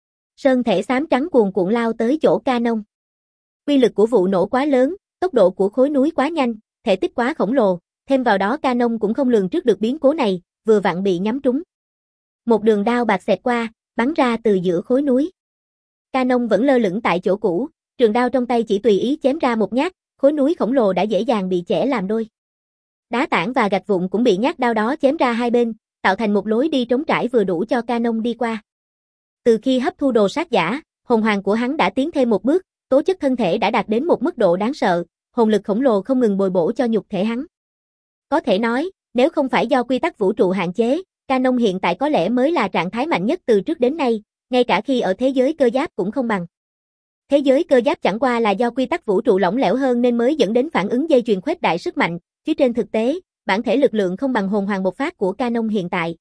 Sơn thể xám trắng cuồn cuộn lao tới chỗ Canon. Uy lực của vụ nổ quá lớn, tốc độ của khối núi quá nhanh, thể tích quá khổng lồ, thêm vào đó Canon cũng không lường trước được biến cố này, vừa vặn bị nhắm trúng. Một đường đao bạc xẹt qua, bắn ra từ giữa khối núi. Canon vẫn lơ lửng tại chỗ cũ, trường đao trong tay chỉ tùy ý chém ra một nhát, khối núi khổng lồ đã dễ dàng bị chẻ làm đôi. Đá tảng và gạch vụn cũng bị nhát đao đó chém ra hai bên, tạo thành một lối đi trống trải vừa đủ cho Canon đi qua. Từ khi hấp thu đồ sát giả, hồn hoàng của hắn đã tiến thêm một bước, tố chất thân thể đã đạt đến một mức độ đáng sợ, hồn lực khổng lồ không ngừng bồi bổ cho nhục thể hắn. Có thể nói, nếu không phải do quy tắc vũ trụ hạn chế, Canon hiện tại có lẽ mới là trạng thái mạnh nhất từ trước đến nay, ngay cả khi ở thế giới cơ giáp cũng không bằng. Thế giới cơ giáp chẳng qua là do quy tắc vũ trụ lỏng lẻo hơn nên mới dẫn đến phản ứng dây chuyền khuếch đại sức mạnh, chứ trên thực tế, bản thể lực lượng không bằng hồn hoàng bộc phát của Canon hiện tại.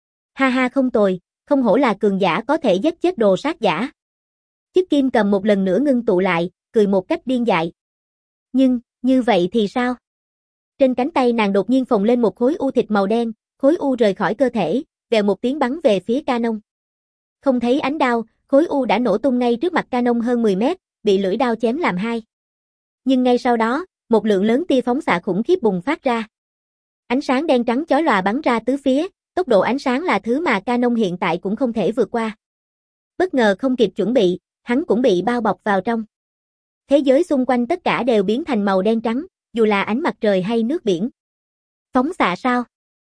Ha ha không tồi, không hổ là cường giả có thể giết chết đồ sát giả. Chiếc kim cầm một lần nữa ngưng tụ lại, cười một cách điên dại. Nhưng, như vậy thì sao? Trên cánh tay nàng đột nhiên phồng lên một khối u thịt màu đen, khối u rời khỏi cơ thể, vèo một tiếng bắn về phía Canon. Không thấy ánh đao, khối u đã nổ tung ngay trước mặt Canon hơn mười mét, bị lưỡi đao chém làm hai. Nhưng ngay sau đó, một lượng lớn tia phóng xạ khủng khiếp bùng phát ra. Ánh sáng đen trắng chói lòa bắn ra tứ phía, tốc độ ánh sáng là thứ mà Canon hiện tại cũng không thể vượt qua. Bất ngờ không kịp chuẩn bị, hắn cũng bị bao bọc vào trong. Thế giới xung quanh tất cả đều biến thành màu đen trắng, dù là ánh mặt trời hay nước biển. Phóng xạ sao?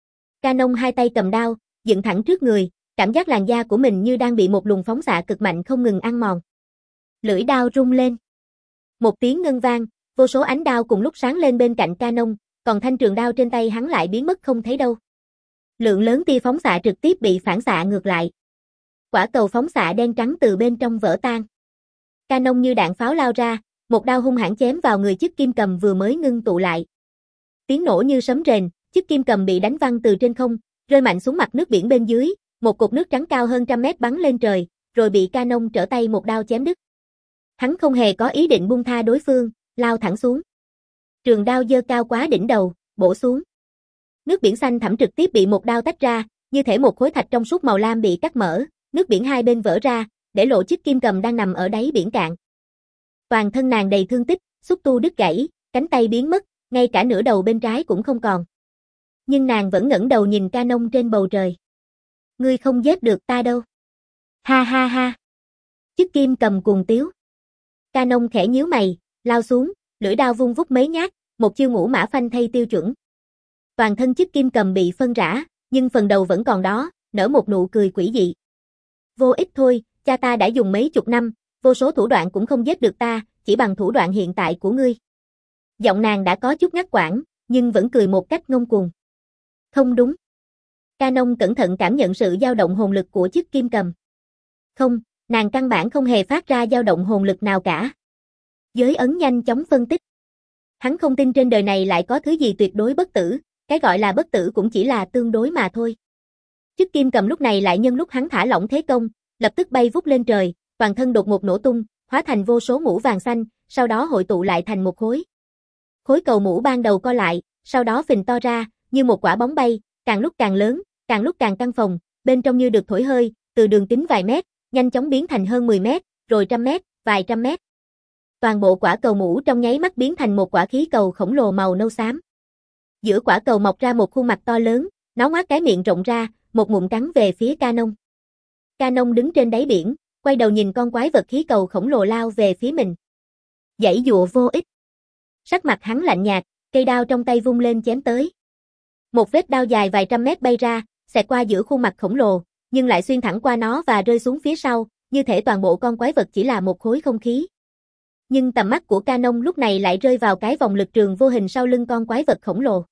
Canon hai tay cầm đao, dựng thẳng trước người, cảm giác làn da của mình như đang bị một luồng phóng xạ cực mạnh không ngừng ăn mòn. Lưỡi đao rung lên. Một tiếng ngân vang, vô số ánh đao cùng lúc sáng lên bên cạnh Canon, còn thanh trường đao trên tay hắn lại biến mất không thấy đâu. Lượng lớn tia phóng xạ trực tiếp bị phản xạ ngược lại. Quả cầu phóng xạ đen trắng từ bên trong vỡ tan. Canon như đạn pháo lao ra, một đao hung hãn chém vào người chiếc kim cầm vừa mới ngưng tụ lại. Tiếng nổ như sấm rền, chiếc kim cầm bị đánh văng từ trên không, rơi mạnh xuống mặt nước biển bên dưới, một cột nước trắng cao hơn trăm mét bắn lên trời, rồi bị Canon trở tay một đao chém đứt. Hắn không hề có ý định buông tha đối phương, lao thẳng xuống. Trường đao giơ cao quá đỉnh đầu, bổ xuống. Nước biển xanh thẳm trực tiếp bị một đao tách ra, như thể một khối thạch trong suốt màu lam bị cắt mở, nước biển hai bên vỡ ra, để lộ chiếc kim cầm đang nằm ở đáy biển cạn. Toàn thân nàng đầy thương tích, xúc tu đứt gãy, cánh tay biến mất, ngay cả nửa đầu bên trái cũng không còn. Nhưng nàng vẫn ngẩng đầu nhìn Canon trên bầu trời. Ngươi không giết được ta đâu. Ha ha ha. Chiếc kim cầm cuồng tiếu. Canon khẽ nhíu mày, lao xuống, lưỡi đao vung vút mấy nhát, một chiêu ngũ mã phanh thay tiêu chuẩn. Toàn thân chiếc kim cầm bị phân rã, nhưng phần đầu vẫn còn đó, nở một nụ cười quỷ dị. Vô ích thôi, cha ta đã dùng mấy chục năm, vô số thủ đoạn cũng không giết được ta, chỉ bằng thủ đoạn hiện tại của ngươi. Giọng nàng đã có chút ngắt quãng, nhưng vẫn cười một cách ngông cuồng. Không đúng. Canon cẩn thận cảm nhận sự dao động hồn lực của chiếc kim cầm. Không, nàng căn bản không hề phát ra dao động hồn lực nào cả. Giới ấn nhanh chóng phân tích. Hắn không tin trên đời này lại có thứ gì tuyệt đối bất tử, cái gọi là bất tử cũng chỉ là tương đối mà thôi. Chiếc kim cầm lúc này lại nhân lúc hắn thả lỏng thế công, lập tức bay vút lên trời, toàn thân đột ngột nổ tung, hóa thành vô số mũ vàng xanh, sau đó hội tụ lại thành một khối. Khối cầu mũ ban đầu co lại, sau đó phình to ra, như một quả bóng bay, càng lúc càng lớn, càng lúc càng căng phồng, bên trong như được thổi hơi, từ đường kính vài mét, nhanh chóng biến thành hơn mười mét, rồi trăm mét, vài trăm mét. Toàn bộ quả cầu mũ trong nháy mắt biến thành một quả khí cầu khổng lồ màu nâu xám. Giữa quả cầu mọc ra một khuôn mặt to lớn, nó ngoác cái miệng rộng ra, một ngụm cắn về phía Canon. Canon đứng trên đáy biển, quay đầu nhìn con quái vật khí cầu khổng lồ lao về phía mình. Giãy dụa vô ích. Sắc mặt hắn lạnh nhạt, cây đao trong tay vung lên chém tới. Một vết đao dài vài trăm mét bay ra, xẹt qua giữa khuôn mặt khổng lồ, nhưng lại xuyên thẳng qua nó và rơi xuống phía sau, như thể toàn bộ con quái vật chỉ là một khối không khí. Nhưng tầm mắt của Canon lúc này lại rơi vào cái vòng lực trường vô hình sau lưng con quái vật khổng lồ.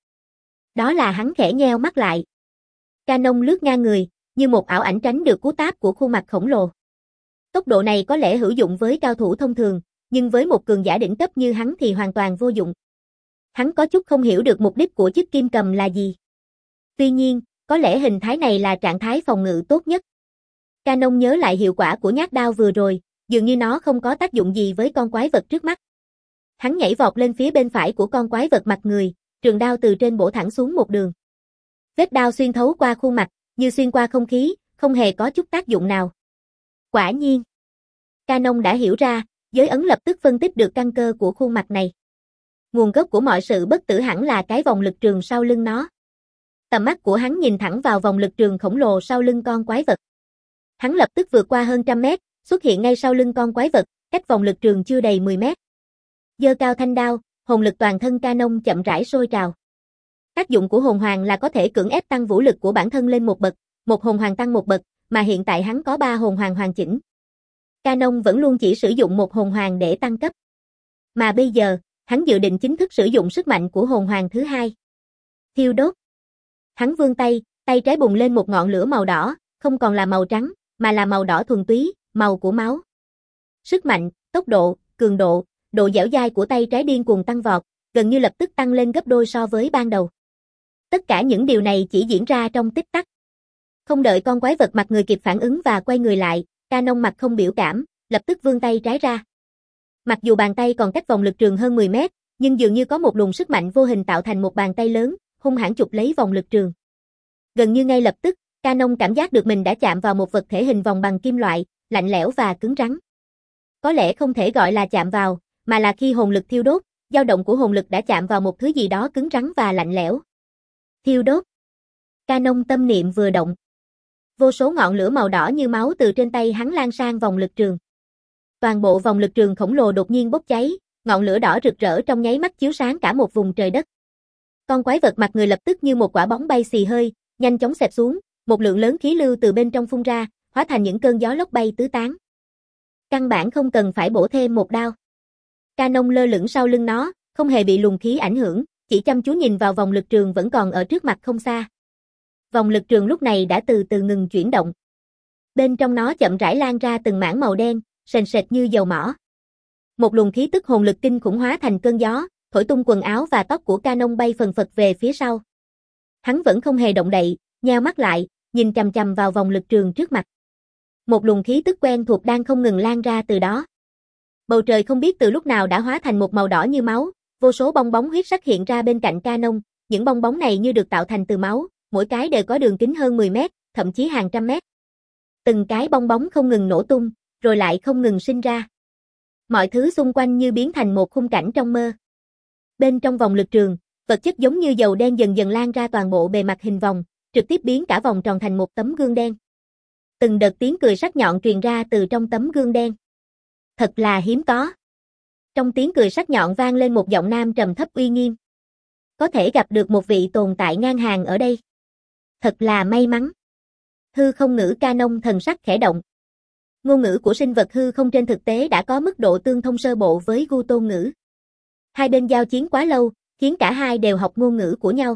Đó là hắn khẽ nheo mắt lại. Canon lướt ngang người, như một ảo ảnh tránh được cú táp của khuôn mặt khổng lồ. Tốc độ này có lẽ hữu dụng với cao thủ thông thường, nhưng với một cường giả đỉnh cấp như hắn thì hoàn toàn vô dụng. Hắn có chút không hiểu được mục đích của chiếc kim cầm là gì. Tuy nhiên, có lẽ hình thái này là trạng thái phòng ngự tốt nhất. Canon nhớ lại hiệu quả của nhát đao vừa rồi, dường như nó không có tác dụng gì với con quái vật trước mắt. Hắn nhảy vọt lên phía bên phải của con quái vật mặt người, trường đao từ trên bổ thẳng xuống một đường. Vết đao xuyên thấu qua khuôn mặt, như xuyên qua không khí, không hề có chút tác dụng nào. Quả nhiên. Canon đã hiểu ra, giới ấn lập tức phân tích được căn cơ của khuôn mặt này. Nguồn gốc của mọi sự bất tử hẳn là cái vòng lực trường sau lưng nó. Tầm mắt của hắn nhìn thẳng vào vòng lực trường khổng lồ sau lưng con quái vật. Hắn lập tức vượt qua hơn trăm mét, xuất hiện ngay sau lưng con quái vật, cách vòng lực trường chưa đầy mười mét. Giơ cao thanh đao, hồn lực toàn thân Canon chậm rãi sôi trào. Tác dụng của hồn hoàng là có thể cưỡng ép tăng vũ lực của bản thân lên một bậc, một hồn hoàng tăng một bậc, mà hiện tại hắn có ba hồn hoàng hoàn chỉnh. Canon vẫn luôn chỉ sử dụng một hồn hoàng để tăng cấp. Mà bây giờ, hắn dự định chính thức sử dụng sức mạnh của hồn hoàng thứ hai. Thiêu đốt. Hắn vươn tay, tay trái bùng lên một ngọn lửa màu đỏ, không còn là màu trắng, mà là màu đỏ thuần túy, màu của máu. Sức mạnh, tốc độ, cường độ, độ dẻo dai của tay trái điên cuồng tăng vọt, gần như lập tức tăng lên gấp đôi so với ban đầu. Tất cả những điều này chỉ diễn ra trong tích tắc. Không đợi con quái vật mặt người kịp phản ứng và quay người lại, Canon mặt không biểu cảm, lập tức vươn tay trái ra. Mặc dù bàn tay còn cách vòng lực trường hơn mười mét, nhưng dường như có một luồng sức mạnh vô hình tạo thành một bàn tay lớn, hung hãn chụp lấy vòng lực trường. Gần như ngay lập tức, Canon cảm giác được mình đã chạm vào một vật thể hình vòng bằng kim loại, lạnh lẽo và cứng rắn. Có lẽ không thể gọi là chạm vào, mà là khi hồn lực thiêu đốt, dao động của hồn lực đã chạm vào một thứ gì đó cứng rắn và lạnh lẽo. Thiêu đốt. Canon tâm niệm vừa động. Vô số ngọn lửa màu đỏ như máu từ trên tay hắn lan sang vòng lực trường. Toàn bộ vòng lực trường khổng lồ đột nhiên bốc cháy, ngọn lửa đỏ rực rỡ trong nháy mắt chiếu sáng cả một vùng trời đất. Con quái vật mặt người lập tức như một quả bóng bay xì hơi, nhanh chóng xẹp xuống, một lượng lớn khí lưu từ bên trong phun ra, hóa thành những cơn gió lốc bay tứ tán. Căn bản không cần phải bổ thêm một đao. Canon lơ lửng sau lưng nó, không hề bị luồng khí ảnh hưởng, chỉ chăm chú nhìn vào vòng lực trường vẫn còn ở trước mặt không xa. Vòng lực trường lúc này đã từ từ ngừng chuyển động. Bên trong nó chậm rãi lan ra từng mảng màu đen, sền sệt như dầu mỏ. Một luồng khí tức hồn lực kinh khủng hóa thành cơn gió, thổi tung quần áo và tóc của Canon bay phần phật về phía sau. Hắn vẫn không hề động đậy, nheo mắt lại, nhìn chằm chằm vào vòng lực trường trước mặt. Một luồng khí tức quen thuộc đang không ngừng lan ra từ đó. Bầu trời không biết từ lúc nào đã hóa thành một màu đỏ như máu, vô số bong bóng huyết sắc hiện ra bên cạnh Canon, những bong bóng này như được tạo thành từ máu, mỗi cái đều có đường kính hơn mười mét, thậm chí hàng trăm mét. Từng cái bong bóng không ngừng nổ tung, rồi lại không ngừng sinh ra. Mọi thứ xung quanh như biến thành một khung cảnh trong mơ. Bên trong vòng lực trường, vật chất giống như dầu đen dần dần lan ra toàn bộ bề mặt hình vòng, trực tiếp biến cả vòng tròn thành một tấm gương đen. Từng đợt tiếng cười sắc nhọn truyền ra từ trong tấm gương đen. Thật là hiếm có. Trong tiếng cười sắc nhọn vang lên một giọng nam trầm thấp uy nghiêm. Có thể gặp được một vị tồn tại ngang hàng ở đây. Thật là may mắn. Hư không ngữ Canon thần sắc khẽ động. Ngôn ngữ của sinh vật hư không trên thực tế đã có mức độ tương thông sơ bộ với gu tôn ngữ. Hai bên giao chiến quá lâu, khiến cả hai đều học ngôn ngữ của nhau.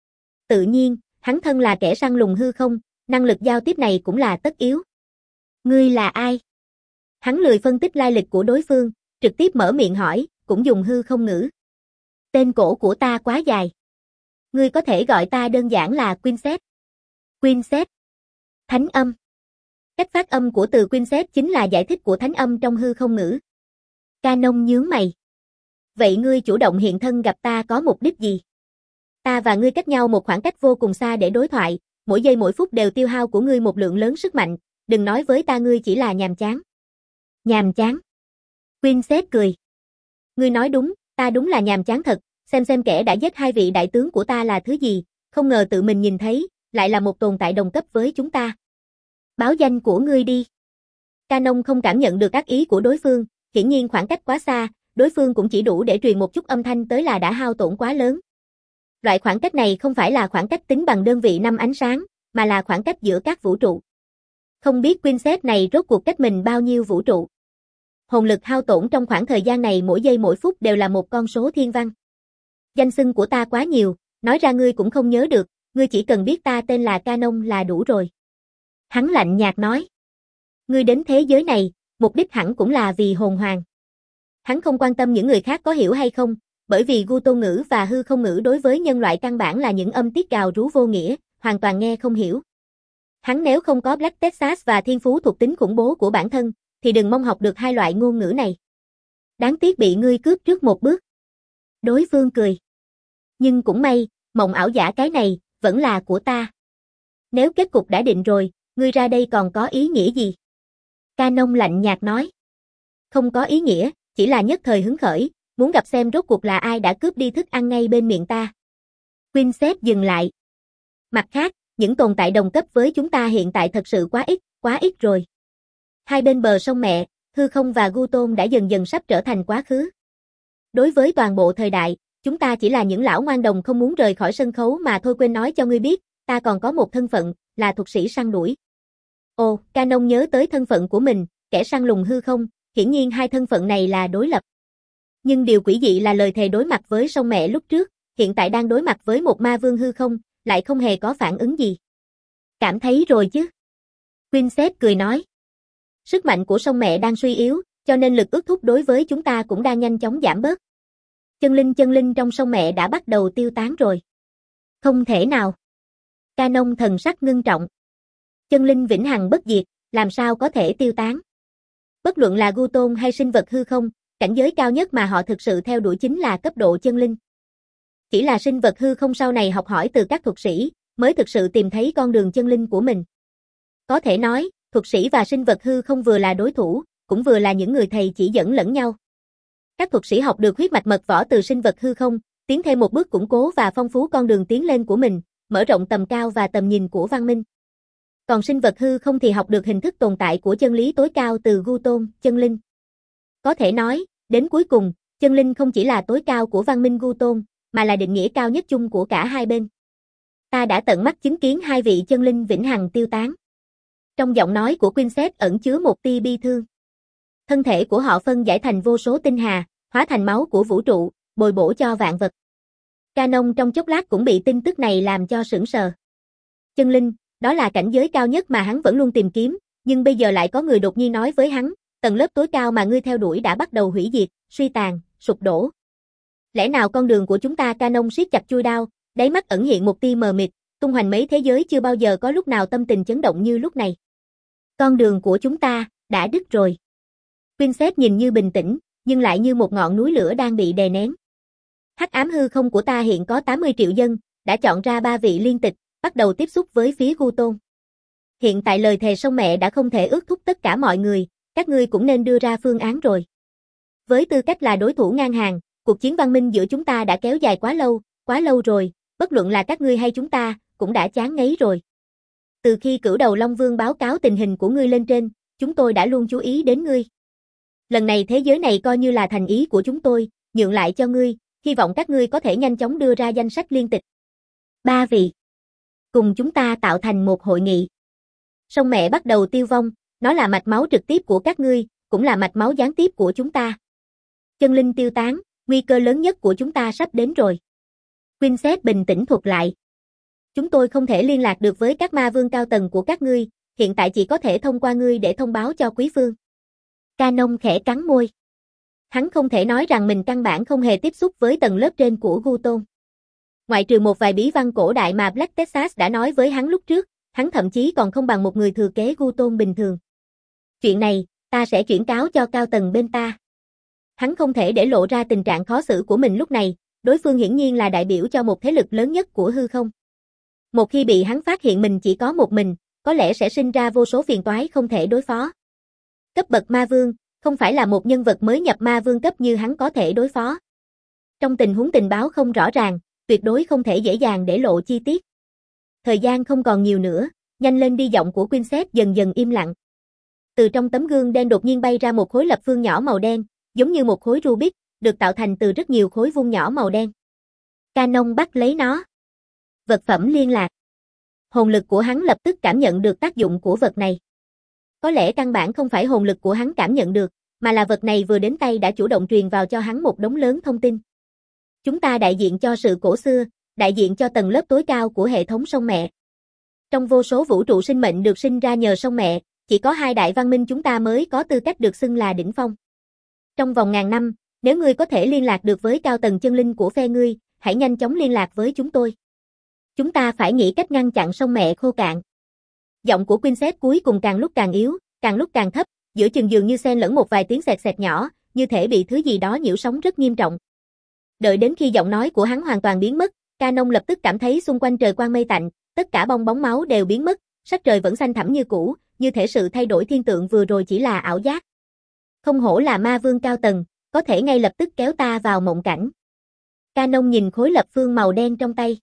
Tự nhiên, hắn thân là kẻ săn lùng hư không, năng lực giao tiếp này cũng là tất yếu. Ngươi là ai? Hắn lười phân tích lai lịch của đối phương, trực tiếp mở miệng hỏi, cũng dùng hư không ngữ. Tên cổ của ta quá dài. Ngươi có thể gọi ta đơn giản là Quinset. Quinset. Thánh âm. Cách phát âm của từ Quinset chính là giải thích của thánh âm trong hư không ngữ. Canon nhướng mày. Vậy ngươi chủ động hiện thân gặp ta có mục đích gì? Ta và ngươi cách nhau một khoảng cách vô cùng xa để đối thoại, mỗi giây mỗi phút đều tiêu hao của ngươi một lượng lớn sức mạnh, đừng nói với ta ngươi chỉ là nhàm chán. Nhàm chán. Quinset cười. Ngươi nói đúng, ta đúng là nhàm chán thật, xem xem kẻ đã giết hai vị đại tướng của ta là thứ gì, không ngờ tự mình nhìn thấy, lại là một tồn tại đồng cấp với chúng ta. Báo danh của ngươi đi. Canon không cảm nhận được ác ý của đối phương, hiển nhiên khoảng cách quá xa, đối phương cũng chỉ đủ để truyền một chút âm thanh tới là đã hao tổn quá lớn. Loại khoảng cách này không phải là khoảng cách tính bằng đơn vị năm ánh sáng, mà là khoảng cách giữa các vũ trụ. Không biết Quinset này rốt cuộc cách mình bao nhiêu vũ trụ. Hồn lực hao tổn trong khoảng thời gian này mỗi giây mỗi phút đều là một con số thiên văn. Danh xưng của ta quá nhiều, nói ra ngươi cũng không nhớ được, ngươi chỉ cần biết ta tên là Canon là đủ rồi. Hắn lạnh nhạt nói. Ngươi đến thế giới này, mục đích hẳn cũng là vì hồn hoàng. Hắn không quan tâm những người khác có hiểu hay không, bởi vì gu tôn ngữ và hư không ngữ đối với nhân loại căn bản là những âm tiết gào rú vô nghĩa, hoàn toàn nghe không hiểu. Hắn nếu không có Black Texas và thiên phú thuộc tính khủng bố của bản thân, thì đừng mong học được hai loại ngôn ngữ này. Đáng tiếc bị ngươi cướp trước một bước. Đối phương cười. Nhưng cũng may, mộng ảo giả cái này, vẫn là của ta. Nếu kết cục đã định rồi, ngươi ra đây còn có ý nghĩa gì? Canon lạnh nhạt nói. Không có ý nghĩa, chỉ là nhất thời hứng khởi, muốn gặp xem rốt cuộc là ai đã cướp đi thức ăn ngay bên miệng ta. Quinset dừng lại. Mặt khác, những tồn tại đồng cấp với chúng ta hiện tại thật sự quá ít, quá ít rồi. Hai bên bờ sông mẹ, hư không và gu tôn đã dần dần sắp trở thành quá khứ. Đối với toàn bộ thời đại, chúng ta chỉ là những lão ngoan đồng không muốn rời khỏi sân khấu mà thôi. Quên nói cho ngươi biết, ta còn có một thân phận, là thuật sĩ săn đuổi. Ồ, Canon nhớ tới thân phận của mình, kẻ săn lùng hư không, hiển nhiên hai thân phận này là đối lập. Nhưng điều quỷ dị là lời thề đối mặt với sông mẹ lúc trước, hiện tại đang đối mặt với một ma vương hư không, lại không hề có phản ứng gì. Cảm thấy rồi chứ? Princess cười nói. Sức mạnh của sông mẹ đang suy yếu, cho nên lực ước thúc đối với chúng ta cũng đang nhanh chóng giảm bớt. Chân linh chân linh trong sông mẹ đã bắt đầu tiêu tán rồi. Không thể nào. Canon thần sắc ngưng trọng. Chân linh vĩnh hằng bất diệt, làm sao có thể tiêu tán? Bất luận là gu tôn hay sinh vật hư không, cảnh giới cao nhất mà họ thực sự theo đuổi chính là cấp độ chân linh. Chỉ là sinh vật hư không sau này học hỏi từ các thuật sĩ, mới thực sự tìm thấy con đường chân linh của mình. Có thể nói, thuật sĩ và sinh vật hư không vừa là đối thủ, cũng vừa là những người thầy chỉ dẫn lẫn nhau. Các thuật sĩ học được huyết mạch mật võ từ sinh vật hư không, tiến thêm một bước củng cố và phong phú con đường tiến lên của mình, mở rộng tầm cao và tầm nhìn của văn minh. Còn sinh vật hư không thì học được hình thức tồn tại của chân lý tối cao từ gu tôn, chân linh. Có thể nói, đến cuối cùng, chân linh không chỉ là tối cao của văn minh gu tôn, mà là định nghĩa cao nhất chung của cả hai bên. Ta đã tận mắt chứng kiến hai vị chân linh vĩnh hằng tiêu tán. Trong giọng nói của Princess ẩn chứa một tia bi thương. Thân thể của họ phân giải thành vô số tinh hà, hóa thành máu của vũ trụ, bồi bổ cho vạn vật. Canon trong chốc lát cũng bị tin tức này làm cho sững sờ. Chân linh, đó là cảnh giới cao nhất mà hắn vẫn luôn tìm kiếm, nhưng bây giờ lại có người đột nhiên nói với hắn, tầng lớp tối cao mà ngươi theo đuổi đã bắt đầu hủy diệt, suy tàn, sụp đổ. Lẽ nào con đường của chúng ta? Canon siết chặt chuôi đao, đáy mắt ẩn hiện một tia mờ mịt, tung hoành mấy thế giới chưa bao giờ có lúc nào tâm tình chấn động như lúc này. Con đường của chúng ta đã đứt rồi. Princess nhìn như bình tĩnh, nhưng lại như một ngọn núi lửa đang bị đè nén. Hắc ám hư không của ta hiện có tám mươi triệu dân, đã chọn ra ba vị liên tịch, bắt đầu tiếp xúc với phía gu tôn. Hiện tại lời thề sông mẹ đã không thể ước thúc tất cả mọi người, các ngươi cũng nên đưa ra phương án rồi. Với tư cách là đối thủ ngang hàng, cuộc chiến văn minh giữa chúng ta đã kéo dài quá lâu, quá lâu rồi, bất luận là các ngươi hay chúng ta, cũng đã chán ngấy rồi. Từ khi cửu đầu Long Vương báo cáo tình hình của ngươi lên trên, chúng tôi đã luôn chú ý đến ngươi. Lần này thế giới này coi như là thành ý của chúng tôi, nhượng lại cho ngươi, hy vọng các ngươi có thể nhanh chóng đưa ra danh sách liên tịch. Ba vị. Cùng chúng ta tạo thành một hội nghị. Sông mẹ bắt đầu tiêu vong, nó là mạch máu trực tiếp của các ngươi, cũng là mạch máu gián tiếp của chúng ta. Chân linh tiêu tán, nguy cơ lớn nhất của chúng ta sắp đến rồi. Princess bình tĩnh thuật lại. Chúng tôi không thể liên lạc được với các ma vương cao tầng của các ngươi, hiện tại chỉ có thể thông qua ngươi để thông báo cho quý vương. Canon khẽ cắn môi. Hắn không thể nói rằng mình căn bản không hề tiếp xúc với tầng lớp trên của gu tôn. Ngoại trừ một vài bí văn cổ đại mà Black Texas đã nói với hắn lúc trước, hắn thậm chí còn không bằng một người thừa kế gu tôn bình thường. Chuyện này, ta sẽ chuyển cáo cho cao tầng bên ta. Hắn không thể để lộ ra tình trạng khó xử của mình lúc này, đối phương hiển nhiên là đại biểu cho một thế lực lớn nhất của hư không. Một khi bị hắn phát hiện mình chỉ có một mình, có lẽ sẽ sinh ra vô số phiền toái không thể đối phó. Cấp bậc ma vương, không phải là một nhân vật mới nhập ma vương cấp như hắn có thể đối phó. Trong tình huống tình báo không rõ ràng, tuyệt đối không thể dễ dàng để lộ chi tiết. Thời gian không còn nhiều nữa, nhanh lên đi. Giọng của Princess dần dần im lặng. Từ trong tấm gương đen đột nhiên bay ra một khối lập phương nhỏ màu đen, giống như một khối Rubik, được tạo thành từ rất nhiều khối vuông nhỏ màu đen. Canon bắt lấy nó. Vật phẩm liên lạc. Hồn lực của hắn lập tức cảm nhận được tác dụng của vật này. Có lẽ căn bản không phải hồn lực của hắn cảm nhận được, mà là vật này vừa đến tay đã chủ động truyền vào cho hắn một đống lớn thông tin. Chúng ta đại diện cho sự cổ xưa, đại diện cho tầng lớp tối cao của hệ thống sông mẹ. Trong vô số vũ trụ sinh mệnh được sinh ra nhờ sông mẹ, chỉ có hai đại văn minh chúng ta mới có tư cách được xưng là đỉnh phong. Trong vòng ngàn năm, nếu ngươi có thể liên lạc được với cao tầng chân linh của phe ngươi, hãy nhanh chóng liên lạc với chúng tôi. Chúng ta phải nghĩ cách ngăn chặn sông mẹ khô cạn. Giọng của Princess cuối cùng càng lúc càng yếu, càng lúc càng thấp, giữa chừng dường như xen lẫn một vài tiếng xẹt xẹt nhỏ, như thể bị thứ gì đó nhiễu sóng rất nghiêm trọng. Đợi đến khi giọng nói của hắn hoàn toàn biến mất, Canon lập tức cảm thấy xung quanh trời quang mây tạnh, tất cả bong bóng máu đều biến mất, sắc trời vẫn xanh thẳm như cũ, như thể sự thay đổi thiên tượng vừa rồi chỉ là ảo giác. Không hổ là ma vương cao tầng, có thể ngay lập tức kéo ta vào mộng cảnh. Canon nhìn khối lập phương màu đen trong tay.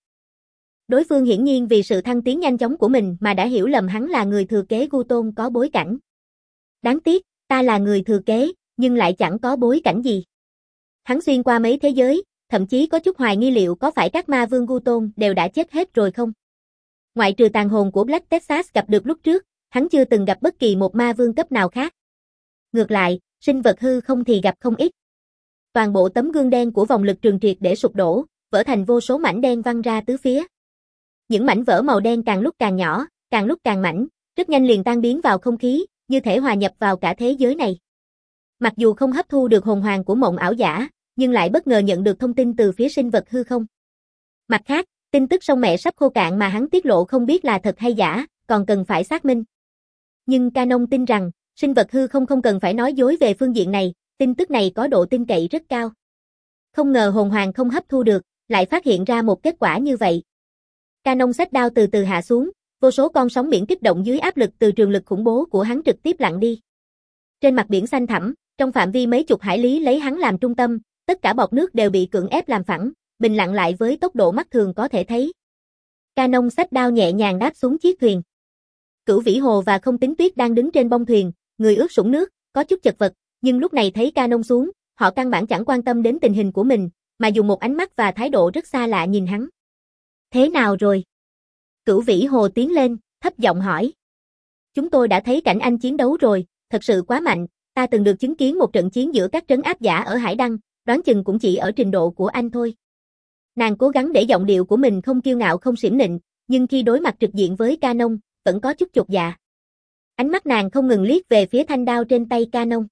Đối phương hiển nhiên vì sự thăng tiến nhanh chóng của mình mà đã hiểu lầm hắn là người thừa kế gu tôn có bối cảnh. Đáng tiếc, ta là người thừa kế, nhưng lại chẳng có bối cảnh gì. Hắn xuyên qua mấy thế giới, thậm chí có chút hoài nghi liệu có phải các ma vương gu tôn đều đã chết hết rồi không. Ngoại trừ tàn hồn của Black Texas gặp được lúc trước, hắn chưa từng gặp bất kỳ một ma vương cấp nào khác. Ngược lại, sinh vật hư không thì gặp không ít. Toàn bộ tấm gương đen của vòng lực trường triệt để sụp đổ, vỡ thành vô số mảnh đen văng ra tứ phía. Những mảnh vỡ màu đen càng lúc càng nhỏ, càng lúc càng mảnh, rất nhanh liền tan biến vào không khí, như thể hòa nhập vào cả thế giới này. Mặc dù không hấp thu được hồn hoàng của mộng ảo giả, nhưng lại bất ngờ nhận được thông tin từ phía sinh vật hư không. Mặt khác, tin tức sông mẹ sắp khô cạn mà hắn tiết lộ không biết là thật hay giả, còn cần phải xác minh. Nhưng Canon tin rằng, sinh vật hư không không cần phải nói dối về phương diện này, tin tức này có độ tin cậy rất cao. Không ngờ hồn hoàng không hấp thu được, lại phát hiện ra một kết quả như vậy. Canon xách đao từ từ hạ xuống, vô số con sóng biển kích động dưới áp lực từ trường lực khủng bố của hắn trực tiếp lặn đi. Trên mặt biển xanh thẳm, trong phạm vi mấy chục hải lý lấy hắn làm trung tâm, tất cả bọt nước đều bị cưỡng ép làm phẳng, bình lặng lại với tốc độ mắt thường có thể thấy. Canon xách đao nhẹ nhàng đáp xuống chiếc thuyền. Cửu Vĩ Hồ và Không Tính Tuyết đang đứng trên bông thuyền, người ướt sũng nước, có chút chật vật, nhưng lúc này thấy Canon xuống, họ căn bản chẳng quan tâm đến tình hình của mình, mà dùng một ánh mắt và thái độ rất xa lạ nhìn hắn. Thế nào rồi? Cửu Vĩ Hồ tiến lên, thấp giọng hỏi. Chúng tôi đã thấy cảnh anh chiến đấu rồi, thật sự quá mạnh, ta từng được chứng kiến một trận chiến giữa các trấn áp giả ở Hải Đăng, đoán chừng cũng chỉ ở trình độ của anh thôi. Nàng cố gắng để giọng điệu của mình không kiêu ngạo không xiểm nịnh, nhưng khi đối mặt trực diện với Canon, vẫn có chút chột dạ. Ánh mắt nàng không ngừng liếc về phía thanh đao trên tay Canon.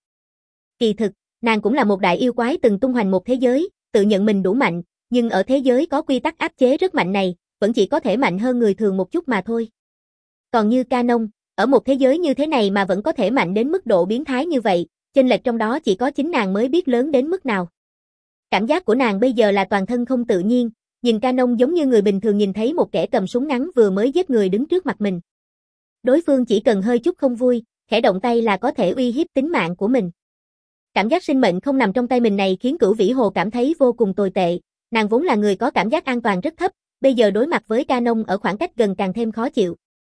Kỳ thực, nàng cũng là một đại yêu quái từng tung hoành một thế giới, tự nhận mình đủ mạnh, nhưng ở thế giới có quy tắc áp chế rất mạnh này, vẫn chỉ có thể mạnh hơn người thường một chút mà thôi. Còn như Canon, ở một thế giới như thế này mà vẫn có thể mạnh đến mức độ biến thái như vậy, chênh lệch trong đó chỉ có chính nàng mới biết lớn đến mức nào. Cảm giác của nàng bây giờ là toàn thân không tự nhiên, nhìn Canon giống như người bình thường nhìn thấy một kẻ cầm súng ngắn vừa mới giết người đứng trước mặt mình. Đối phương chỉ cần hơi chút không vui, khẽ động tay là có thể uy hiếp tính mạng của mình. Cảm giác sinh mệnh không nằm trong tay mình này khiến Cửu Vĩ Hồ cảm thấy vô cùng tồi tệ, nàng vốn là người có cảm giác an toàn rất thấp, bây giờ đối mặt với Canon ở khoảng cách gần càng thêm khó chịu.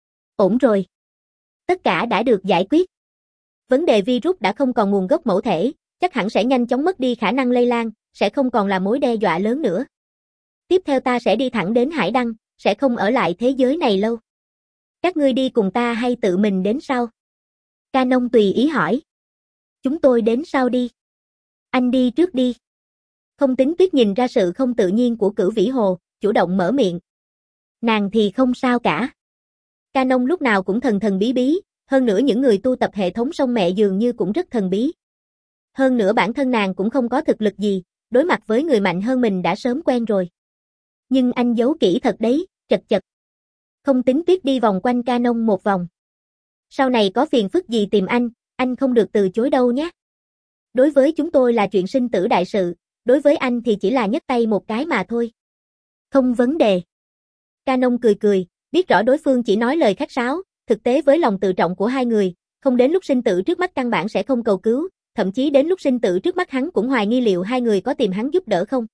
Ổn rồi. Tất cả đã được giải quyết. Vấn đề virus đã không còn nguồn gốc mẫu thể, chắc hẳn sẽ nhanh chóng mất đi khả năng lây lan, sẽ không còn là mối đe dọa lớn nữa. Tiếp theo ta sẽ đi thẳng đến Hải Đăng, sẽ không ở lại thế giới này lâu. Các ngươi đi cùng ta hay tự mình đến sau? Canon tùy ý hỏi. Chúng tôi đến sau đi. Anh đi trước đi. Không Tính Tuyết nhìn ra sự không tự nhiên của Cửu Vĩ Hồ, chủ động mở miệng. Nàng thì không sao cả. Canon lúc nào cũng thần thần bí bí, hơn nữa những người tu tập hệ thống sông mẹ dường như cũng rất thần bí. Hơn nữa bản thân nàng cũng không có thực lực gì, đối mặt với người mạnh hơn mình đã sớm quen rồi. Nhưng anh giấu kỹ thật đấy, chật chật. Không Tính Tuyết đi vòng quanh Canon một vòng. Sau này có phiền phức gì tìm anh, anh không được từ chối đâu nhé. Đối với chúng tôi là chuyện sinh tử đại sự, đối với anh thì chỉ là nhấc tay một cái mà thôi. Không vấn đề. Canon cười cười, biết rõ đối phương chỉ nói lời khách sáo, thực tế với lòng tự trọng của hai người, không đến lúc sinh tử trước mắt căn bản sẽ không cầu cứu, thậm chí đến lúc sinh tử trước mắt hắn cũng hoài nghi liệu hai người có tìm hắn giúp đỡ không.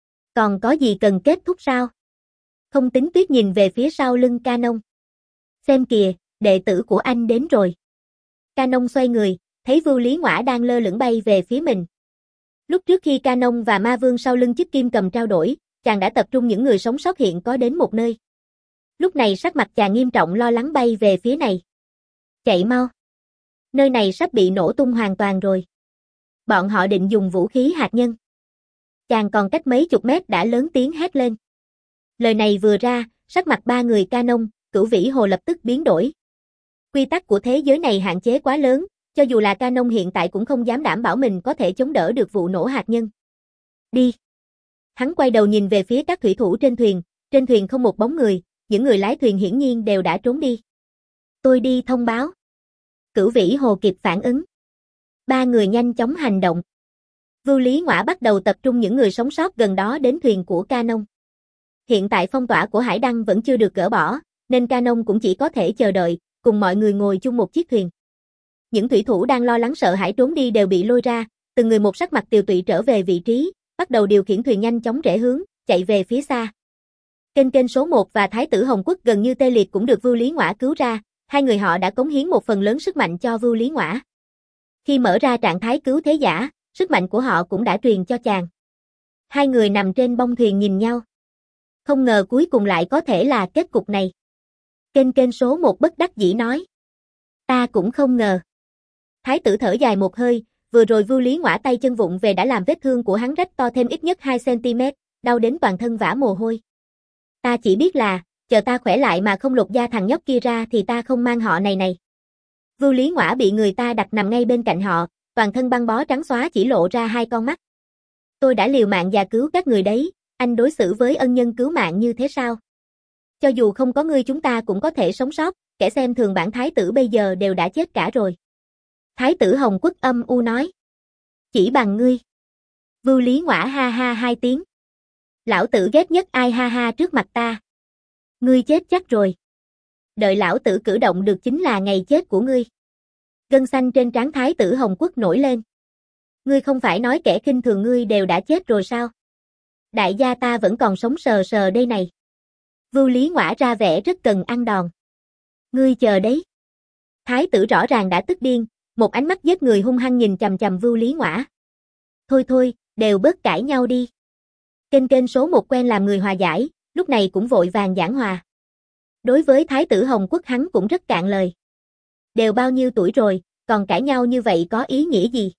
Còn có gì cần kết thúc sao? Không Tính Tuyết nhìn về phía sau lưng Canon. Xem kìa, đệ tử của anh đến rồi. Canon xoay người, thấy Vưu Lý Ngõa đang lơ lửng bay về phía mình. Lúc trước khi Canon và Ma Vương sau lưng chiếc kim cầm trao đổi, chàng đã tập trung những người sống sót hiện có đến một nơi. Lúc này sắc mặt chàng nghiêm trọng lo lắng bay về phía này. Chạy mau. Nơi này sắp bị nổ tung hoàn toàn rồi. Bọn họ định dùng vũ khí hạt nhân. Chàng còn cách mấy chục mét đã lớn tiếng hét lên. Lời này vừa ra, sắc mặt ba người Canon, Cửu Vĩ Hồ lập tức biến đổi. Quy tắc của thế giới này hạn chế quá lớn, cho dù là Canon hiện tại cũng không dám đảm bảo mình có thể chống đỡ được vụ nổ hạt nhân. Đi. Hắn quay đầu nhìn về phía các thủy thủ trên thuyền, trên thuyền không một bóng người, những người lái thuyền hiển nhiên đều đã trốn đi. Tôi đi thông báo. Cửu Vĩ Hồ kịp phản ứng. Ba người nhanh chóng hành động. Vưu Lý Ngõa bắt đầu tập trung những người sống sót gần đó đến thuyền của Canon. Hiện tại phong tỏa của Hải Đăng vẫn chưa được gỡ bỏ, nên Canon cũng chỉ có thể chờ đợi, cùng mọi người ngồi chung một chiếc thuyền. Những thủy thủ đang lo lắng sợ hãi trốn đi đều bị lôi ra, từng người một sắc mặt tiều tụy trở về vị trí, bắt đầu điều khiển thuyền nhanh chóng rẽ hướng, chạy về phía xa. Kênh kênh số một và Thái tử Hồng Quốc gần như tê liệt cũng được Vưu Lý Ngõa cứu ra, hai người họ đã cống hiến một phần lớn sức mạnh cho Vưu Lý Ngõa. Khi mở ra trạng thái cứu thế giả, sức mạnh của họ cũng đã truyền cho chàng. Hai người nằm trên bông thuyền nhìn nhau. Không ngờ cuối cùng lại có thể là kết cục này. Kênh kênh số một bất đắc dĩ nói. Ta cũng không ngờ. Thái tử thở dài một hơi, vừa rồi Vưu Lý Ngõa tay chân vụng về đã làm vết thương của hắn rách to thêm ít nhất hai xăng ti mét, đau đến toàn thân vã mồ hôi. Ta chỉ biết là, chờ ta khỏe lại mà không lột da thằng nhóc kia ra thì ta không mang họ này này. Vưu Lý Ngõa bị người ta đặt nằm ngay bên cạnh họ, toàn thân băng bó trắng xóa chỉ lộ ra hai con mắt. Tôi đã liều mạng và cứu các người đấy, anh đối xử với ân nhân cứu mạng như thế sao? Cho dù không có ngươi chúng ta cũng có thể sống sót, kẻ xem thường bản thái tử bây giờ đều đã chết cả rồi. Thái tử Hồng Quốc âm u nói. Chỉ bằng ngươi. Vưu Lý Ngõa ha ha hai tiếng. Lão tử ghét nhất ai ha ha trước mặt ta. Ngươi chết chắc rồi. Đợi lão tử cử động được chính là ngày chết của ngươi. Gân xanh trên trán thái tử Hồng Quốc nổi lên. Ngươi không phải nói kẻ khinh thường ngươi đều đã chết rồi sao? Đại gia ta vẫn còn sống sờ sờ đây này. Vưu Lý Ngõa ra vẻ rất cần ăn đòn. Ngươi chờ đấy. Thái tử rõ ràng đã tức điên, một ánh mắt giết người hung hăng nhìn chằm chằm Vưu Lý Ngõa. Thôi thôi, đều bớt cãi nhau đi. Kênh kênh số một quen làm người hòa giải, lúc này cũng vội vàng giảng hòa. Đối với thái tử Hồng Quốc hắn cũng rất cạn lời. Đều bao nhiêu tuổi rồi, còn cãi nhau như vậy có ý nghĩa gì?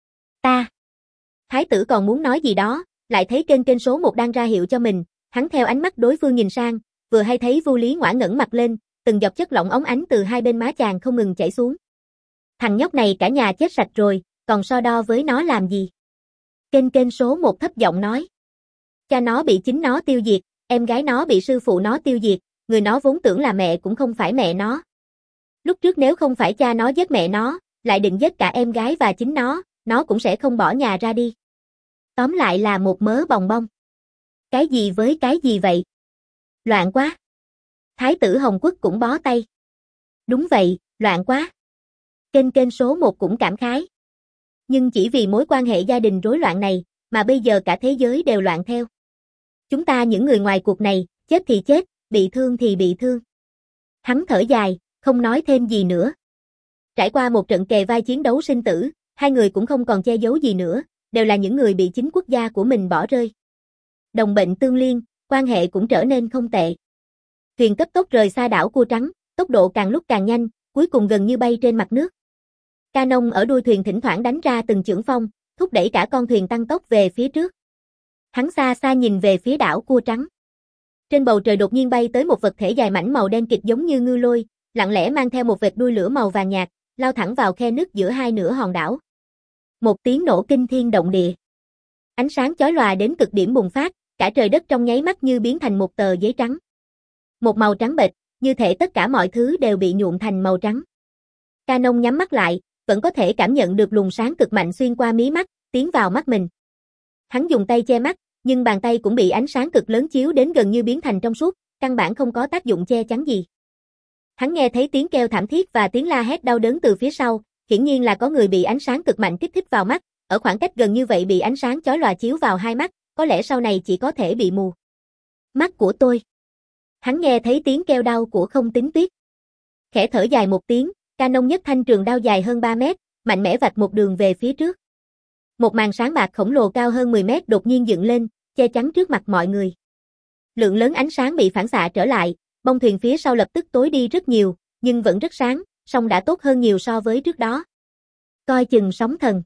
Ta. Thái tử còn muốn nói gì đó, lại thấy kênh kênh số một đang ra hiệu cho mình, hắn theo ánh mắt đối phương nhìn sang, vừa hay thấy Vưu Lý Ngõa ngẩng mặt lên, từng giọt chất lỏng óng ánh từ hai bên má chàng không ngừng chảy xuống. Thằng nhóc này cả nhà chết sạch rồi, còn so đo với nó làm gì? Kênh kênh số một thấp giọng nói. Cha nó bị chính nó tiêu diệt, em gái nó bị sư phụ nó tiêu diệt, người nó vốn tưởng là mẹ cũng không phải mẹ nó. Lúc trước nếu không phải cha nó giết mẹ nó, lại định giết cả em gái và chính nó, nó cũng sẽ không bỏ nhà ra đi. Tóm lại là một mớ bòng bong. Cái gì với cái gì vậy? Loạn quá. Thái tử Hồng Quốc cũng bó tay. Đúng vậy, loạn quá. Kênh kênh số một cũng cảm khái. Nhưng chỉ vì mối quan hệ gia đình rối loạn này, mà bây giờ cả thế giới đều loạn theo. Chúng ta những người ngoài cuộc này, chết thì chết, bị thương thì bị thương. Hắn thở dài, không nói thêm gì nữa. Trải qua một trận kề vai chiến đấu sinh tử, hai người cũng không còn che giấu gì nữa, đều là những người bị chính quốc gia của mình bỏ rơi. Đồng bệnh tương liên, quan hệ cũng trở nên không tệ. Thuyền cấp tốc rời xa đảo Cua Trắng, tốc độ càng lúc càng nhanh, cuối cùng gần như bay trên mặt nước. Canon ở đuôi thuyền thỉnh thoảng đánh ra từng chưởng phong, thúc đẩy cả con thuyền tăng tốc về phía trước. Hắn xa xa nhìn về phía đảo Cua Trắng. Trên bầu trời đột nhiên bay tới một vật thể dài mảnh màu đen kịt giống như ngư lôi, lặng lẽ mang theo một vệt đuôi lửa màu vàng nhạt, lao thẳng vào khe nước giữa hai nửa hòn đảo. Một tiếng nổ kinh thiên động địa. Ánh sáng chói lòa đến cực điểm bùng phát, cả trời đất trong nháy mắt như biến thành một tờ giấy trắng. Một màu trắng bệch, như thể tất cả mọi thứ đều bị nhuộm thành màu trắng. Canon nhắm mắt lại, vẫn có thể cảm nhận được luồng sáng cực mạnh xuyên qua mí mắt, tiến vào mắt mình. Hắn dùng tay che mắt, nhưng bàn tay cũng bị ánh sáng cực lớn chiếu đến gần như biến thành trong suốt, căn bản không có tác dụng che chắn gì. Hắn nghe thấy tiếng kêu thảm thiết và tiếng la hét đau đớn từ phía sau, hiển nhiên là có người bị ánh sáng cực mạnh kích thích vào mắt, ở khoảng cách gần như vậy bị ánh sáng chói lòa chiếu vào hai mắt, có lẽ sau này chỉ có thể bị mù. Mắt của tôi. Hắn nghe thấy tiếng kêu đau của Không Tính Tuyết. Khẽ thở dài một tiếng, Canon nhất thanh trường đao dài hơn ba mét, mạnh mẽ vạch một đường về phía trước. Một màn sáng bạc khổng lồ cao hơn mười mét đột nhiên dựng lên, che chắn trước mặt mọi người. Lượng lớn ánh sáng bị phản xạ trở lại, bông thuyền phía sau lập tức tối đi rất nhiều, nhưng vẫn rất sáng, song đã tốt hơn nhiều so với trước đó. Coi chừng sóng thần.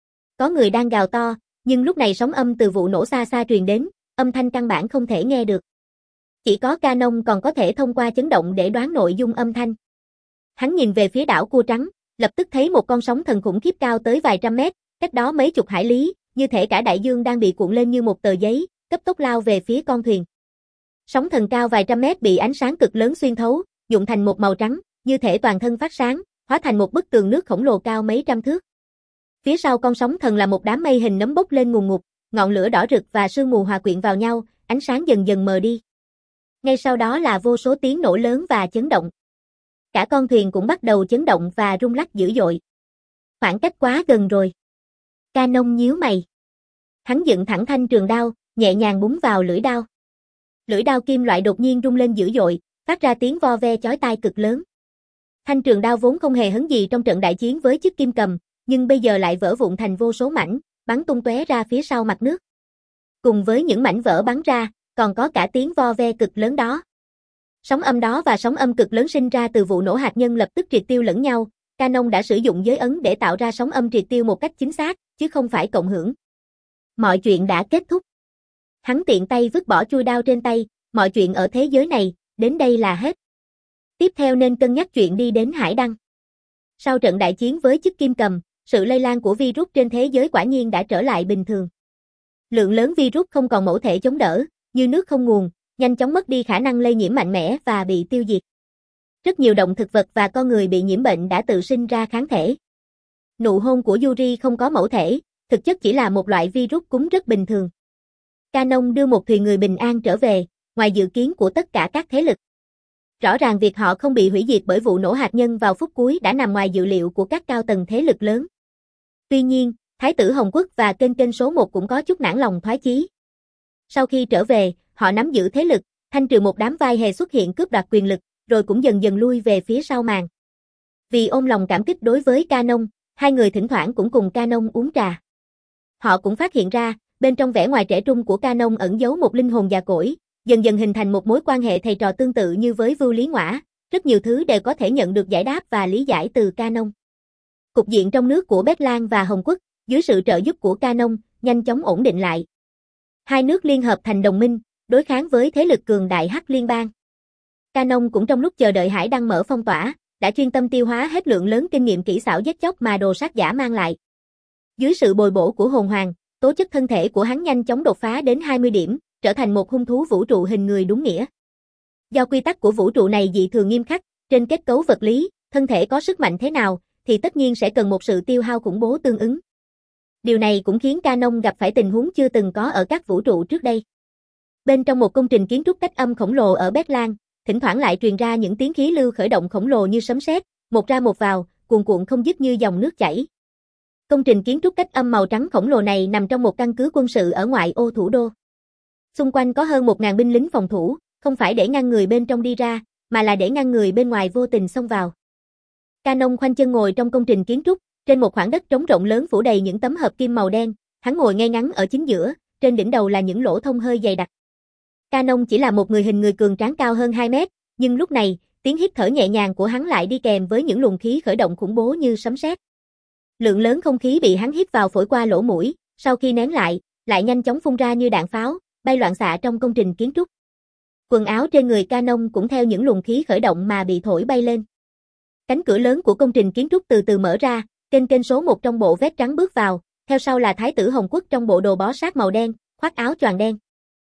Có người đang gào to, nhưng lúc này sóng âm từ vụ nổ xa xa truyền đến, âm thanh căn bản không thể nghe được. Chỉ có Canon còn có thể thông qua chấn động để đoán nội dung âm thanh. Hắn nhìn về phía đảo Cua Trắng, lập tức thấy một con sóng thần khủng khiếp cao tới vài trăm mét, cách đó mấy chục hải lý, như thể cả đại dương đang bị cuộn lên như một tờ giấy, cấp tốc lao về phía con thuyền. Sóng thần cao vài trăm mét bị ánh sáng cực lớn xuyên thấu, nhuộm thành một màu trắng, như thể toàn thân phát sáng, hóa thành một bức tường nước khổng lồ cao mấy trăm thước. Phía sau con sóng thần là một đám mây hình nấm bốc lên ngùn ngụt, ngọn lửa đỏ rực và sương mù hòa quyện vào nhau, ánh sáng dần dần mờ đi. Ngay sau đó là vô số tiếng nổ lớn và chấn động. Cả con thuyền cũng bắt đầu chấn động và rung lắc dữ dội. Khoảng cách quá gần rồi. Canon nhíu mày. Hắn dựng thẳng thanh trường đao, nhẹ nhàng búng vào lưỡi đao. Lưỡi đao kim loại đột nhiên rung lên dữ dội, phát ra tiếng vo ve chói tai cực lớn. Thanh trường đao vốn không hề hấn gì trong trận đại chiến với chiếc kim cầm, nhưng bây giờ lại vỡ vụn thành vô số mảnh, bắn tung tóe ra phía sau mặt nước. Cùng với những mảnh vỡ bắn ra, còn có cả tiếng vo ve cực lớn đó. Sóng âm đó và sóng âm cực lớn sinh ra từ vụ nổ hạt nhân lập tức triệt tiêu lẫn nhau, Canon đã sử dụng giới ấn để tạo ra sóng âm triệt tiêu một cách chính xác, chứ không phải cộng hưởng. Mọi chuyện đã kết thúc. Hắn tiện tay vứt bỏ chui đao trên tay, mọi chuyện ở thế giới này, đến đây là hết. Tiếp theo nên cân nhắc chuyện đi đến Hải Đăng. Sau trận đại chiến với chức Kim Cầm, sự lây lan của virus trên thế giới quả nhiên đã trở lại bình thường. Lượng lớn virus không còn mẫu thể chống đỡ, như nước không nguồn, nhanh chóng mất đi khả năng lây nhiễm mạnh mẽ và bị tiêu diệt. Rất nhiều động thực vật và con người bị nhiễm bệnh đã tự sinh ra kháng thể. Nụ hôn của Yuri không có mẫu thể, thực chất chỉ là một loại virus cúm rất bình thường. Canon đưa một thuyền người bình an trở về, ngoài dự kiến của tất cả các thế lực. Rõ ràng việc họ không bị hủy diệt bởi vụ nổ hạt nhân vào phút cuối đã nằm ngoài dự liệu của các cao tầng thế lực lớn. Tuy nhiên, Thái tử Hồng Quốc và kênh kênh số một cũng có chút nản lòng thoái chí. Sau khi trở về, họ nắm giữ thế lực, thanh trừ một đám vai hề xuất hiện cướp đoạt quyền lực, rồi cũng dần dần lui về phía sau màn. Vì ôm lòng cảm kích đối với Canon, hai người thỉnh thoảng cũng cùng Canon uống trà. Họ cũng phát hiện ra, bên trong vẻ ngoài trẻ trung của Canon ẩn giấu một linh hồn già cỗi, dần dần hình thành một mối quan hệ thầy trò tương tự như với Vưu Lý Ngoã, rất nhiều thứ đều có thể nhận được giải đáp và lý giải từ Canon. Cục diện trong nước của Bét Lan và Hồng Quốc, dưới sự trợ giúp của Canon, nhanh chóng ổn định lại. Hai nước liên hợp thành đồng minh, đối kháng với thế lực cường đại Hắc Liên bang. Canon cũng trong lúc chờ đợi Hải Đăng mở phong tỏa, đã chuyên tâm tiêu hóa hết lượng lớn kinh nghiệm kỹ xảo giết chóc mà đồ sát giả mang lại. Dưới sự bồi bổ của hồn hoàng, tố chất thân thể của hắn nhanh chóng đột phá đến hai mươi điểm, trở thành một hung thú vũ trụ hình người đúng nghĩa. Do quy tắc của vũ trụ này dị thường nghiêm khắc, trên kết cấu vật lý, thân thể có sức mạnh thế nào, thì tất nhiên sẽ cần một sự tiêu hao khủng bố tương ứng. Điều này cũng khiến Canon gặp phải tình huống chưa từng có ở các vũ trụ trước đây. Bên trong một công trình kiến trúc cách âm khổng lồ ở Bét Lan, thỉnh thoảng lại truyền ra những tiếng khí lưu khởi động khổng lồ như sấm sét, một ra một vào, cuồn cuộn không dứt như dòng nước chảy. Công trình kiến trúc cách âm màu trắng khổng lồ này nằm trong một căn cứ quân sự ở ngoại ô thủ đô. Xung quanh có hơn một nghìn binh lính phòng thủ, không phải để ngăn người bên trong đi ra, mà là để ngăn người bên ngoài vô tình xông vào. Canon khoanh chân ngồi trong công trình kiến trúc, trên một khoảng đất trống rộng lớn phủ đầy những tấm hợp kim màu đen, hắn ngồi ngay ngắn ở chính giữa, trên đỉnh đầu là những lỗ thông hơi dày đặc. Canon chỉ là một người hình người cường tráng cao hơn hai mét, nhưng lúc này, tiếng hít thở nhẹ nhàng của hắn lại đi kèm với những luồng khí khởi động khủng bố như sấm sét. Lượng lớn không khí bị hắn hít vào phổi qua lỗ mũi, sau khi nén lại, lại nhanh chóng phun ra như đạn pháo, bay loạn xạ trong công trình kiến trúc. Quần áo trên người Canon cũng theo những luồng khí khởi động mà bị thổi bay lên. Cánh cửa lớn của công trình kiến trúc từ từ mở ra, kênh kênh số một trong bộ vest trắng bước vào, theo sau là Thái tử Hồng Quốc trong bộ đồ bó sát màu đen, khoác áo choàng đen.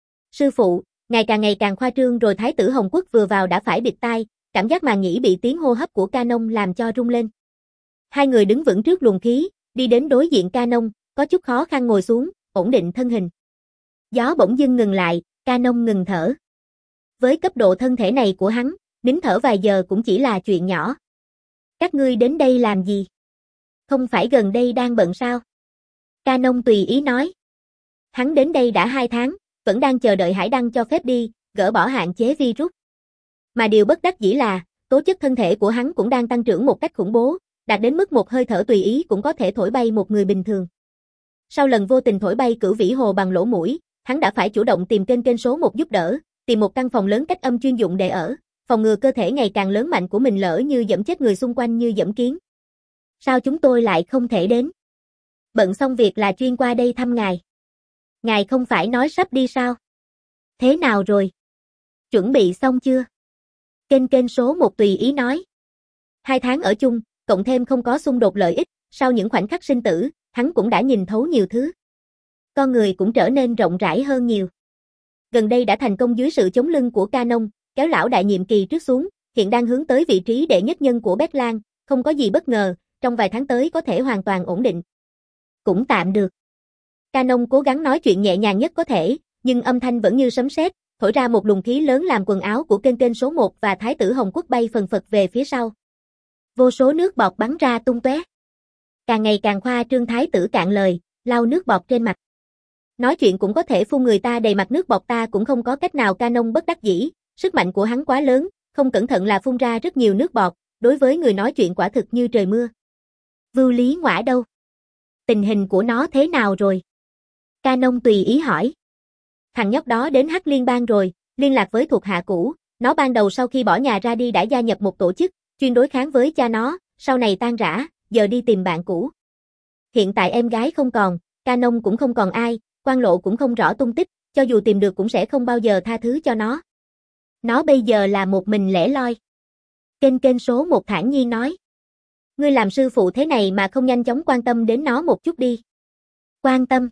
Sư phụ, ngày càng ngày càng khoa trương rồi. Thái tử Hồng Quốc vừa vào đã phải bịt tai, cảm giác màng nhĩ bị tiếng hô hấp của Canon làm cho rung lên. Hai người đứng vững trước luồng khí, đi đến đối diện Canon, có chút khó khăn ngồi xuống, ổn định thân hình. Gió bỗng dưng ngừng lại, Canon ngừng thở. Với cấp độ thân thể này của hắn, nín thở vài giờ cũng chỉ là chuyện nhỏ. Các ngươi đến đây làm gì? Không phải gần đây đang bận sao? Canon tùy ý nói. Hắn đến đây đã hai tháng, vẫn đang chờ đợi Hải Đăng cho phép đi, gỡ bỏ hạn chế virus. Mà điều bất đắc dĩ là, tố chất thân thể của hắn cũng đang tăng trưởng một cách khủng bố, đạt đến mức một hơi thở tùy ý cũng có thể thổi bay một người bình thường. Sau lần vô tình thổi bay Cửu Vĩ Hồ bằng lỗ mũi, hắn đã phải chủ động tìm kênh kênh số một giúp đỡ, tìm một căn phòng lớn cách âm chuyên dụng để ở, phòng ngừa cơ thể ngày càng lớn mạnh của mình lỡ như giẫm chết người xung quanh như giẫm kiến. Sao chúng tôi lại không thể đến? Bận xong việc là chuyên qua đây thăm ngài. Ngài không phải nói sắp đi sao? Thế nào rồi? Chuẩn bị xong chưa? Kênh kênh số một tùy ý nói. Hai tháng ở chung, cộng thêm không có xung đột lợi ích, sau những khoảnh khắc sinh tử, hắn cũng đã nhìn thấu nhiều thứ. Con người cũng trở nên rộng rãi hơn nhiều. Gần đây đã thành công dưới sự chống lưng của Canon, kéo lão đại nhiệm kỳ trước xuống, hiện đang hướng tới vị trí đệ nhất nhân của Bét Lan, không có gì bất ngờ, trong vài tháng tới có thể hoàn toàn ổn định. Cũng tạm được. Canon cố gắng nói chuyện nhẹ nhàng nhất có thể, nhưng âm thanh vẫn như sấm sét, thổi ra một luồng khí lớn làm quần áo của kênh kênh số một và Thái tử Hồng Quốc bay phần phật về phía sau. Vô số nước bọt bắn ra tung tóe. Càng ngày càng khoa trương. Thái tử cạn lời, lau nước bọt trên mặt. Nói chuyện cũng có thể phun người ta đầy mặt nước bọt, ta cũng không có cách nào. Canon bất đắc dĩ, sức mạnh của hắn quá lớn, không cẩn thận là phun ra rất nhiều nước bọt, đối với người nói chuyện quả thực như trời mưa. Vưu Lý Ngoã đâu? Tình hình của nó thế nào rồi? Canon tùy ý hỏi. Thằng nhóc đó đến Hắc Liên bang rồi, liên lạc với thuộc hạ cũ, nó ban đầu sau khi bỏ nhà ra đi đã gia nhập một tổ chức, chuyên đối kháng với cha nó, sau này tan rã, giờ đi tìm bạn cũ. Hiện tại em gái không còn, Canon cũng không còn ai, Quan Lộ cũng không rõ tung tích, cho dù tìm được cũng sẽ không bao giờ tha thứ cho nó. Nó bây giờ là một mình lẻ loi. Kênh kênh số một thản nhiên nói. Ngươi làm sư phụ thế này mà không nhanh chóng quan tâm đến nó một chút đi. Quan tâm.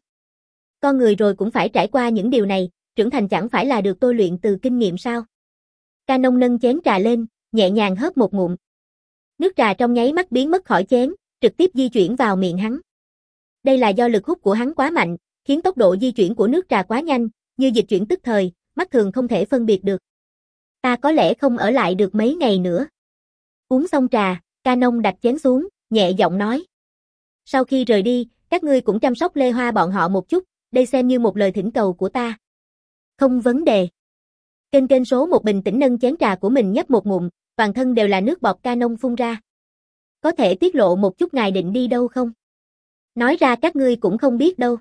Con người rồi cũng phải trải qua những điều này, trưởng thành chẳng phải là được tôi luyện từ kinh nghiệm sao? Canon nâng chén trà lên, nhẹ nhàng hớp một ngụm. Nước trà trong nháy mắt biến mất khỏi chén, trực tiếp di chuyển vào miệng hắn. Đây là do lực hút của hắn quá mạnh, khiến tốc độ di chuyển của nước trà quá nhanh, như dịch chuyển tức thời, mắt thường không thể phân biệt được. Ta có lẽ không ở lại được mấy ngày nữa. Uống xong trà, Canon đặt chén xuống, nhẹ giọng nói. Sau khi rời đi, các ngươi cũng chăm sóc Lê Hoa bọn họ một chút, đây xem như một lời thỉnh cầu của ta. Không vấn đề. Kênh kênh số một bình tĩnh nâng chén trà của mình nhấp một ngụm, toàn thân đều là nước bọt Canon phun ra. Có thể tiết lộ một chút ngài định đi đâu không? Nói ra các ngươi cũng không biết đâu.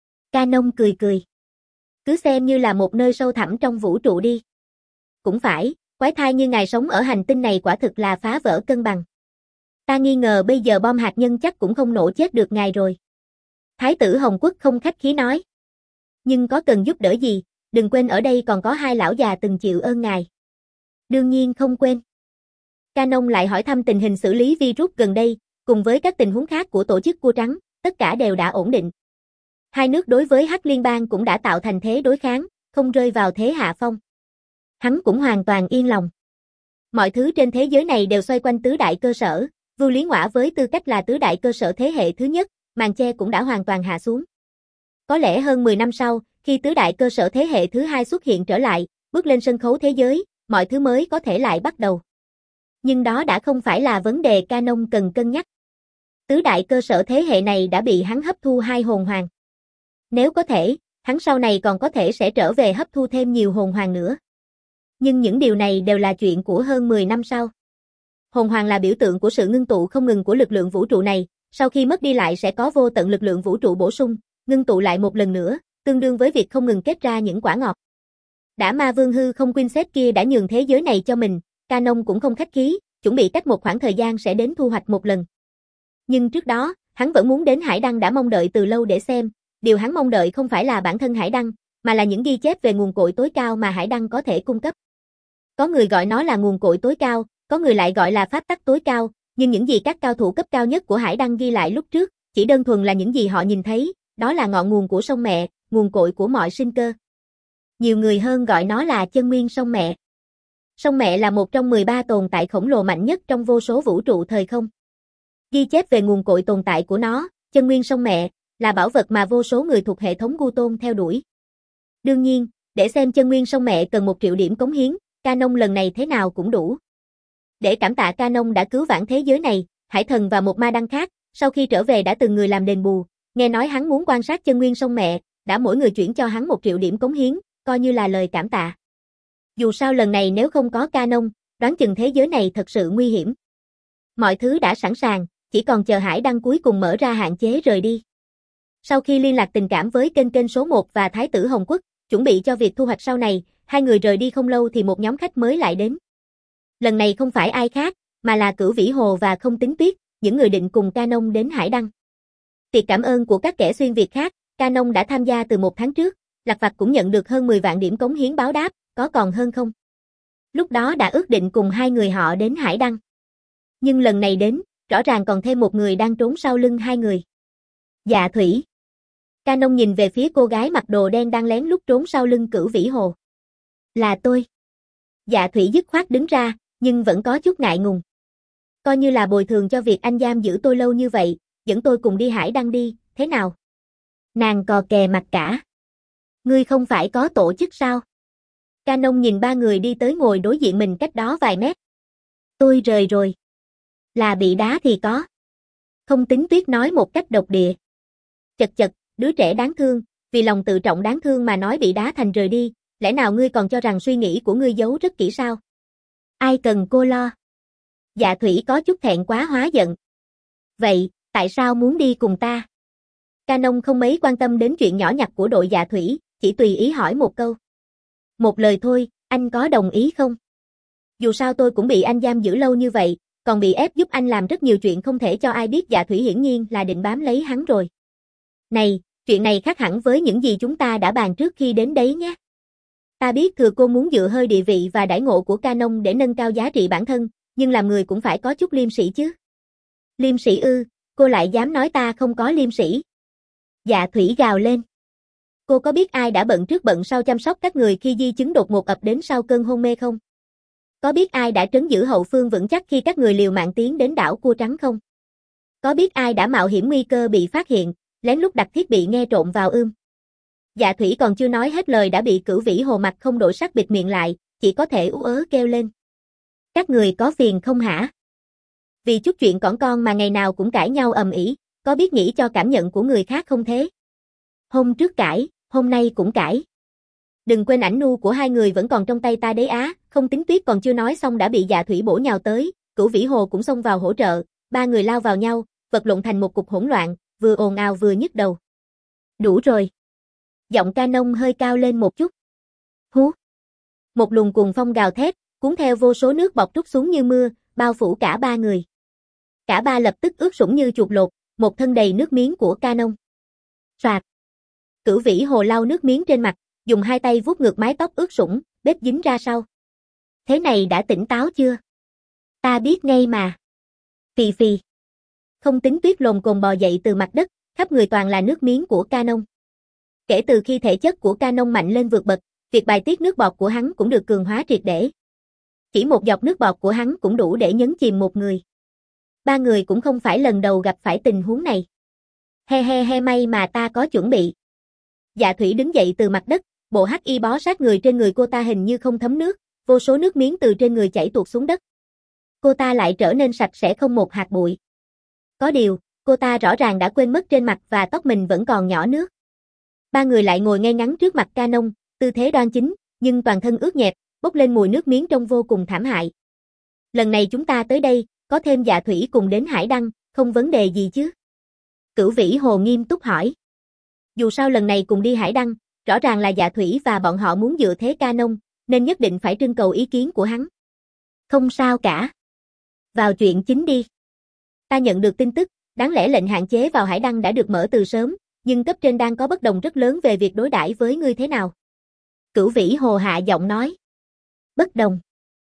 Canon cười cười. Cứ xem như là một nơi sâu thẳm trong vũ trụ đi. Cũng phải, quái thai như ngài sống ở hành tinh này quả thực là phá vỡ cân bằng. Ta nghi ngờ bây giờ bom hạt nhân chắc cũng không nổ chết được ngài rồi. Thái tử Hồng Quốc không khách khí nói. Nhưng có cần giúp đỡ gì, đừng quên ở đây còn có hai lão già từng chịu ơn ngài. Đương nhiên không quên. Canon lại hỏi thăm tình hình xử lý virus gần đây, cùng với các tình huống khác của tổ chức cua trắng, tất cả đều đã ổn định. Hai nước đối với Hắc Liên bang cũng đã tạo thành thế đối kháng, không rơi vào thế hạ phong. Hắn cũng hoàn toàn yên lòng. Mọi thứ trên thế giới này đều xoay quanh tứ đại cơ sở, Vưu Lý Ngõa với tư cách là tứ đại cơ sở thế hệ thứ nhất, màn che cũng đã hoàn toàn hạ xuống. Có lẽ hơn mười năm sau, khi tứ đại cơ sở thế hệ thứ hai xuất hiện trở lại, bước lên sân khấu thế giới, mọi thứ mới có thể lại bắt đầu. Nhưng đó đã không phải là vấn đề Canon cần cân nhắc. Tứ đại cơ sở thế hệ này đã bị hắn hấp thu hai hồn hoàng. Nếu có thể, hắn sau này còn có thể sẽ trở về hấp thu thêm nhiều hồn hoàng nữa. Nhưng những điều này đều là chuyện của hơn mười năm sau. Hồn hoàng là biểu tượng của sự ngưng tụ không ngừng của lực lượng vũ trụ này, sau khi mất đi lại sẽ có vô tận lực lượng vũ trụ bổ sung, ngưng tụ lại một lần nữa, tương đương với việc không ngừng kết ra những quả ngọt. Đã Ma Vương hư không Quinset kia đã nhường thế giới này cho mình, Canon cũng không khách khí, chuẩn bị cách một khoảng thời gian sẽ đến thu hoạch một lần. Nhưng trước đó, hắn vẫn muốn đến Hải Đăng đã mong đợi từ lâu để xem, điều hắn mong đợi không phải là bản thân Hải Đăng, mà là những ghi chép về nguồn cội tối cao mà Hải Đăng có thể cung cấp. Có người gọi nó là nguồn cội tối cao, có người lại gọi là pháp tắc tối cao, nhưng những gì các cao thủ cấp cao nhất của Hải Đăng ghi lại lúc trước, chỉ đơn thuần là những gì họ nhìn thấy, đó là ngọn nguồn của sông mẹ, nguồn cội của mọi sinh cơ. Nhiều người hơn gọi nó là chân nguyên sông mẹ. Sông mẹ là một trong mười ba tồn tại khổng lồ mạnh nhất trong vô số vũ trụ thời không. Ghi chép về nguồn cội tồn tại của nó, chân nguyên sông mẹ, là bảo vật mà vô số người thuộc hệ thống Gu Tôn theo đuổi. Đương nhiên, để xem chân nguyên sông mẹ cần một triệu điểm cống hiến, Canon lần này thế nào cũng đủ. Để cảm tạ Canon đã cứu vãn thế giới này, Hải Thần và một ma đăng khác, sau khi trở về đã từng người làm đền bù, nghe nói hắn muốn quan sát chân nguyên sông mẹ, đã mỗi người chuyển cho hắn một triệu điểm cống hiến, coi như là lời cảm tạ. Dù sao lần này nếu không có Canon, đoán chừng thế giới này thật sự nguy hiểm. Mọi thứ đã sẵn sàng, chỉ còn chờ Hải Đăng cuối cùng mở ra hạn chế rời đi. Sau khi liên lạc tình cảm với kênh kênh số một và Thái tử Hồng Quốc, chuẩn bị cho việc thu hoạch sau này, hai người rời đi không lâu thì một nhóm khách mới lại đến. Lần này không phải ai khác, mà là Cửu Vĩ Hồ và Không Tính Tuyết, những người định cùng Canon đến Hải Đăng. Tiệc cảm ơn của các kẻ xuyên Việt khác, Canon đã tham gia từ một tháng trước, lặt vặt cũng nhận được hơn mười vạn điểm cống hiến báo đáp, có còn hơn không? Lúc đó đã ước định cùng hai người họ đến Hải Đăng. Nhưng lần này đến, rõ ràng còn thêm một người đang trốn sau lưng hai người. Dạ Thủy. Canon nhìn về phía cô gái mặc đồ đen đang lén lút trốn sau lưng Cửu Vĩ Hồ. Là tôi. Dạ Thủy dứt khoát đứng ra, nhưng vẫn có chút ngại ngùng. Coi như là bồi thường cho việc anh giam giữ tôi lâu như vậy, dẫn tôi cùng đi Hải Đăng đi, thế nào? Nàng cò kè mặt cả. Ngươi không phải có tổ chức sao? Canon nhìn ba người đi tới ngồi đối diện mình cách đó vài mét. Tôi rời rồi. Là bị đá thì có. Không Tính Tuyết nói một cách độc địa. Chật chật, đứa trẻ đáng thương, vì lòng tự trọng đáng thương mà nói bị đá thành rời đi, lẽ nào ngươi còn cho rằng suy nghĩ của ngươi giấu rất kỹ sao? Ai cần cô lo? Dạ Thủy có chút thẹn quá hóa giận. Vậy, tại sao muốn đi cùng ta? Canon không mấy quan tâm đến chuyện nhỏ nhặt của đội Dạ Thủy, chỉ tùy ý hỏi một câu. Một lời thôi, anh có đồng ý không? Dù sao tôi cũng bị anh giam giữ lâu như vậy, còn bị ép giúp anh làm rất nhiều chuyện không thể cho ai biết. Dạ Thủy hiển nhiên là định bám lấy hắn rồi. Này, Chuyện này khác hẳn với những gì chúng ta đã bàn trước khi đến đấy nhé. Ta biết thừa cô muốn dựa hơi địa vị và đãi ngộ của Canon để nâng cao giá trị bản thân, nhưng làm người cũng phải có chút liêm sĩ chứ. Liêm sĩ ư, cô lại dám nói ta không có liêm sĩ. Dạ Thủy gào lên. Cô có biết ai đã bận trước bận sau chăm sóc các người khi di chứng đột ngột ập đến sau cơn hôn mê không? Có biết ai đã trấn giữ hậu phương vững chắc khi các người liều mạng tiến đến đảo Cua Trắng không? Có biết ai đã mạo hiểm nguy cơ bị phát hiện, lén lút đặt thiết bị nghe trộm vào ươm? Dạ Thủy còn chưa nói hết lời đã bị Cửu Vĩ Hồ mặt không đổi sắc bịt miệng lại, chỉ có thể ú ớ kêu lên. Các người có phiền không hả? Vì chút chuyện cỏn con mà ngày nào cũng cãi nhau ầm ĩ, có biết nghĩ cho cảm nhận của người khác không thế? Hôm trước cãi, hôm nay cũng cãi. Đừng quên ảnh nu của hai người vẫn còn trong tay ta đấy á, không tính Tuyết còn chưa nói xong đã bị Dạ Thủy bổ nhào tới, Cửu Vĩ Hồ cũng xông vào hỗ trợ, ba người lao vào nhau, vật lộn thành một cục hỗn loạn, vừa ồn ào vừa nhức đầu. Đủ rồi. Giọng Canon hơi cao lên một chút. Hú. Một luồng cuồng phong gào thét, cuốn theo vô số nước bọt trút xuống như mưa, bao phủ cả ba người. Cả ba lập tức ướt sũng như chuột lột, một thân đầy nước miếng của Canon. Phạt. Cửu Vĩ Hồ lau nước miếng trên mặt, dùng hai tay vuốt ngược mái tóc ướt sũng, bết dính ra sau. Thế này đã tỉnh táo chưa? Ta biết ngay mà. Phì phì. Không tính Tuyết lồm cồm bò dậy từ mặt đất, khắp người toàn là nước miếng của Canon. Kể từ khi thể chất của Canon mạnh lên vượt bậc, việc bài tiết nước bọt của hắn cũng được cường hóa triệt để. Chỉ một giọt nước bọt của hắn cũng đủ để nhấn chìm một người. Ba người cũng không phải lần đầu gặp phải tình huống này. He he he may mà ta có chuẩn bị. Dạ Thủy đứng dậy từ mặt đất, bộ hắc y bó sát người trên người cô ta hình như không thấm nước, vô số nước miếng từ trên người chảy tuột xuống đất. Cô ta lại trở nên sạch sẽ không một hạt bụi. Có điều, cô ta rõ ràng đã quên mất trên mặt và tóc mình vẫn còn nhỏ nước. Ba người lại ngồi ngay ngắn trước mặt Canon, tư thế đoan chính, nhưng toàn thân ướt nhẹp, bốc lên mùi nước miếng trông vô cùng thảm hại. Lần này chúng ta tới đây, có thêm Dạ Thủy cùng đến Hải Đăng, không vấn đề gì chứ? Cửu Vĩ Hồ nghiêm túc hỏi. Dù sao lần này cùng đi Hải Đăng, rõ ràng là Dạ Thủy và bọn họ muốn dựa thế Canon, nên nhất định phải trưng cầu ý kiến của hắn. Không sao cả. Vào chuyện chính đi. Ta nhận được tin tức, đáng lẽ lệnh hạn chế vào Hải Đăng đã được mở từ sớm, nhưng cấp trên đang có bất đồng rất lớn về việc đối đãi với ngươi thế nào. Cửu Vĩ Hồ hạ giọng nói. Bất đồng?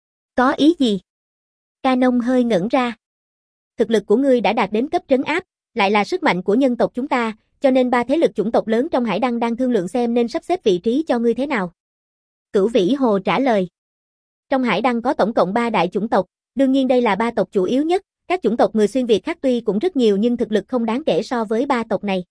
Có ý gì? Canon hơi ngẩn ra. Thực lực của ngươi đã đạt đến cấp trấn áp, lại là sức mạnh của nhân tộc chúng ta, cho nên ba thế lực chủng tộc lớn trong Hải Đăng đang thương lượng xem nên sắp xếp vị trí cho ngươi thế nào. Cửu Vĩ Hồ trả lời. Trong Hải Đăng có tổng cộng ba đại chủng tộc, đương nhiên đây là ba tộc chủ yếu nhất, các chủng tộc người xuyên Việt khác tuy cũng rất nhiều nhưng thực lực không đáng kể so với ba tộc này.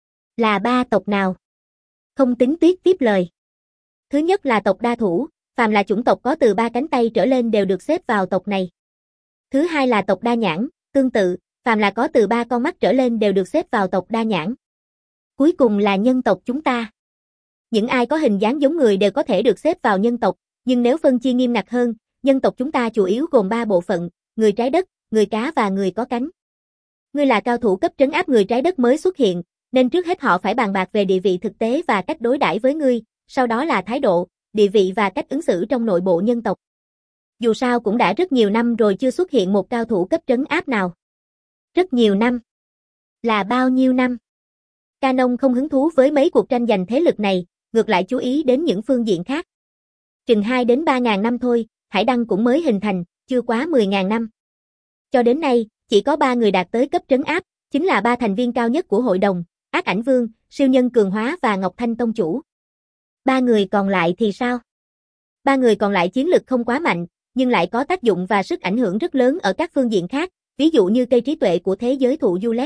Là ba tộc nào? Không tính Tuyết tiếp lời. Thứ nhất là tộc Đa Thủ, phàm là chủng tộc có từ ba cánh tay trở lên đều được xếp vào tộc này. Thứ hai là tộc Đa Nhãn, tương tự, phàm là có từ ba con mắt trở lên đều được xếp vào tộc Đa Nhãn. Cuối cùng là nhân tộc chúng ta. Những ai có hình dáng giống người đều có thể được xếp vào nhân tộc, nhưng nếu phân chia nghiêm ngặt hơn, nhân tộc chúng ta chủ yếu gồm ba bộ phận, người trái đất, người cá và người có cánh. Ngươi là cao thủ cấp trấn áp người trái đất mới xuất hiện, nên trước hết họ phải bàn bạc về địa vị thực tế và cách đối đãi với ngươi, sau đó là thái độ, địa vị và cách ứng xử trong nội bộ nhân tộc. Dù sao cũng đã rất nhiều năm rồi chưa xuất hiện một cao thủ cấp trấn áp nào. Rất nhiều năm. Là bao nhiêu năm? Canon không hứng thú với mấy cuộc tranh giành thế lực này, ngược lại chú ý đến những phương diện khác. Chừng hai đến ba ngàn năm thôi, Hải Đăng cũng mới hình thành, chưa quá mười ngàn năm. Cho đến nay, chỉ có ba người đạt tới cấp trấn áp, chính là ba thành viên cao nhất của hội đồng, Ác Ảnh Vương, Siêu Nhân Cường Hóa và Ngọc Thanh Tông Chủ. Ba người còn lại thì sao? Ba người còn lại chiến lực không quá mạnh, nhưng lại có tác dụng và sức ảnh hưởng rất lớn ở các phương diện khác, ví dụ như cây trí tuệ của thế giới thụ Yulet.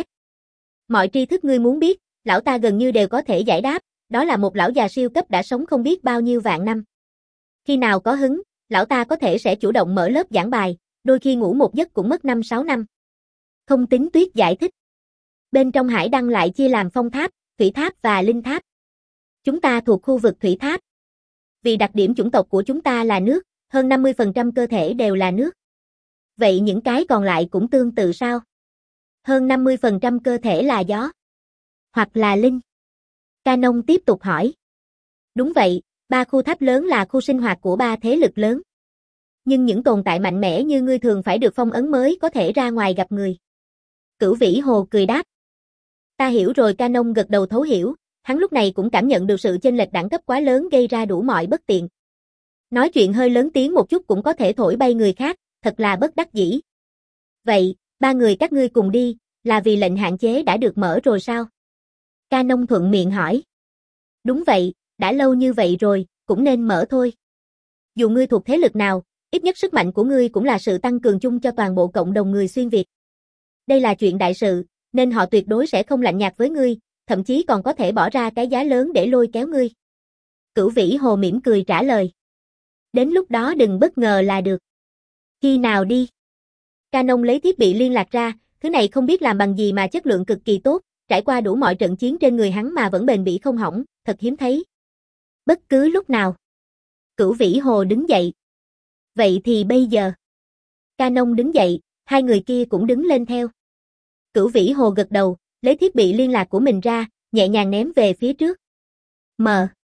Mọi tri thức ngươi muốn biết, lão ta gần như đều có thể giải đáp, đó là một lão già siêu cấp đã sống không biết bao nhiêu vạn năm. Khi nào có hứng, lão ta có thể sẽ chủ động mở lớp giảng bài, đôi khi ngủ một giấc cũng mất năm sáu năm. Không tính Tuyết giải thích. Bên trong Hải Đăng lại chia làm phong tháp, thủy tháp và linh tháp. Chúng ta thuộc khu vực thủy tháp. Vì đặc điểm chủng tộc của chúng ta là nước, hơn năm mươi phần trăm cơ thể đều là nước. Vậy những cái còn lại cũng tương tự sao? Hơn năm mươi phần trăm cơ thể là gió. Hoặc là linh. Canon tiếp tục hỏi. Đúng vậy, ba khu tháp lớn là khu sinh hoạt của ba thế lực lớn. Nhưng những tồn tại mạnh mẽ như ngươi thường phải được phong ấn mới có thể ra ngoài gặp người. Cửu Vĩ Hồ cười đáp. Ta hiểu rồi. Canon gật đầu thấu hiểu, hắn lúc này cũng cảm nhận được sự chênh lệch đẳng cấp quá lớn gây ra đủ mọi bất tiện. Nói chuyện hơi lớn tiếng một chút cũng có thể thổi bay người khác, thật là bất đắc dĩ. Vậy, ba người các ngươi cùng đi, là vì lệnh hạn chế đã được mở rồi sao? Ca Nông thuận miệng hỏi. Đúng vậy, đã lâu như vậy rồi, cũng nên mở thôi. Dù ngươi thuộc thế lực nào, ít nhất sức mạnh của ngươi cũng là sự tăng cường chung cho toàn bộ cộng đồng người xuyên Việt. Đây là chuyện đại sự, nên họ tuyệt đối sẽ không lạnh nhạt với ngươi, thậm chí còn có thể bỏ ra cái giá lớn để lôi kéo ngươi. Cửu Vĩ Hồ mỉm cười trả lời. Đến lúc đó đừng bất ngờ là được. Khi nào đi? Ca Nông lấy thiết bị liên lạc ra, thứ này không biết làm bằng gì mà chất lượng cực kỳ tốt, trải qua đủ mọi trận chiến trên người hắn mà vẫn bền bỉ không hỏng, thật hiếm thấy. Bất cứ lúc nào. Cửu Vĩ Hồ đứng dậy. Vậy thì bây giờ. Ca Nông đứng dậy, hai người kia cũng đứng lên theo. Cửu Vĩ Hồ gật đầu, lấy thiết bị liên lạc của mình ra, nhẹ nhàng ném về phía trước. M.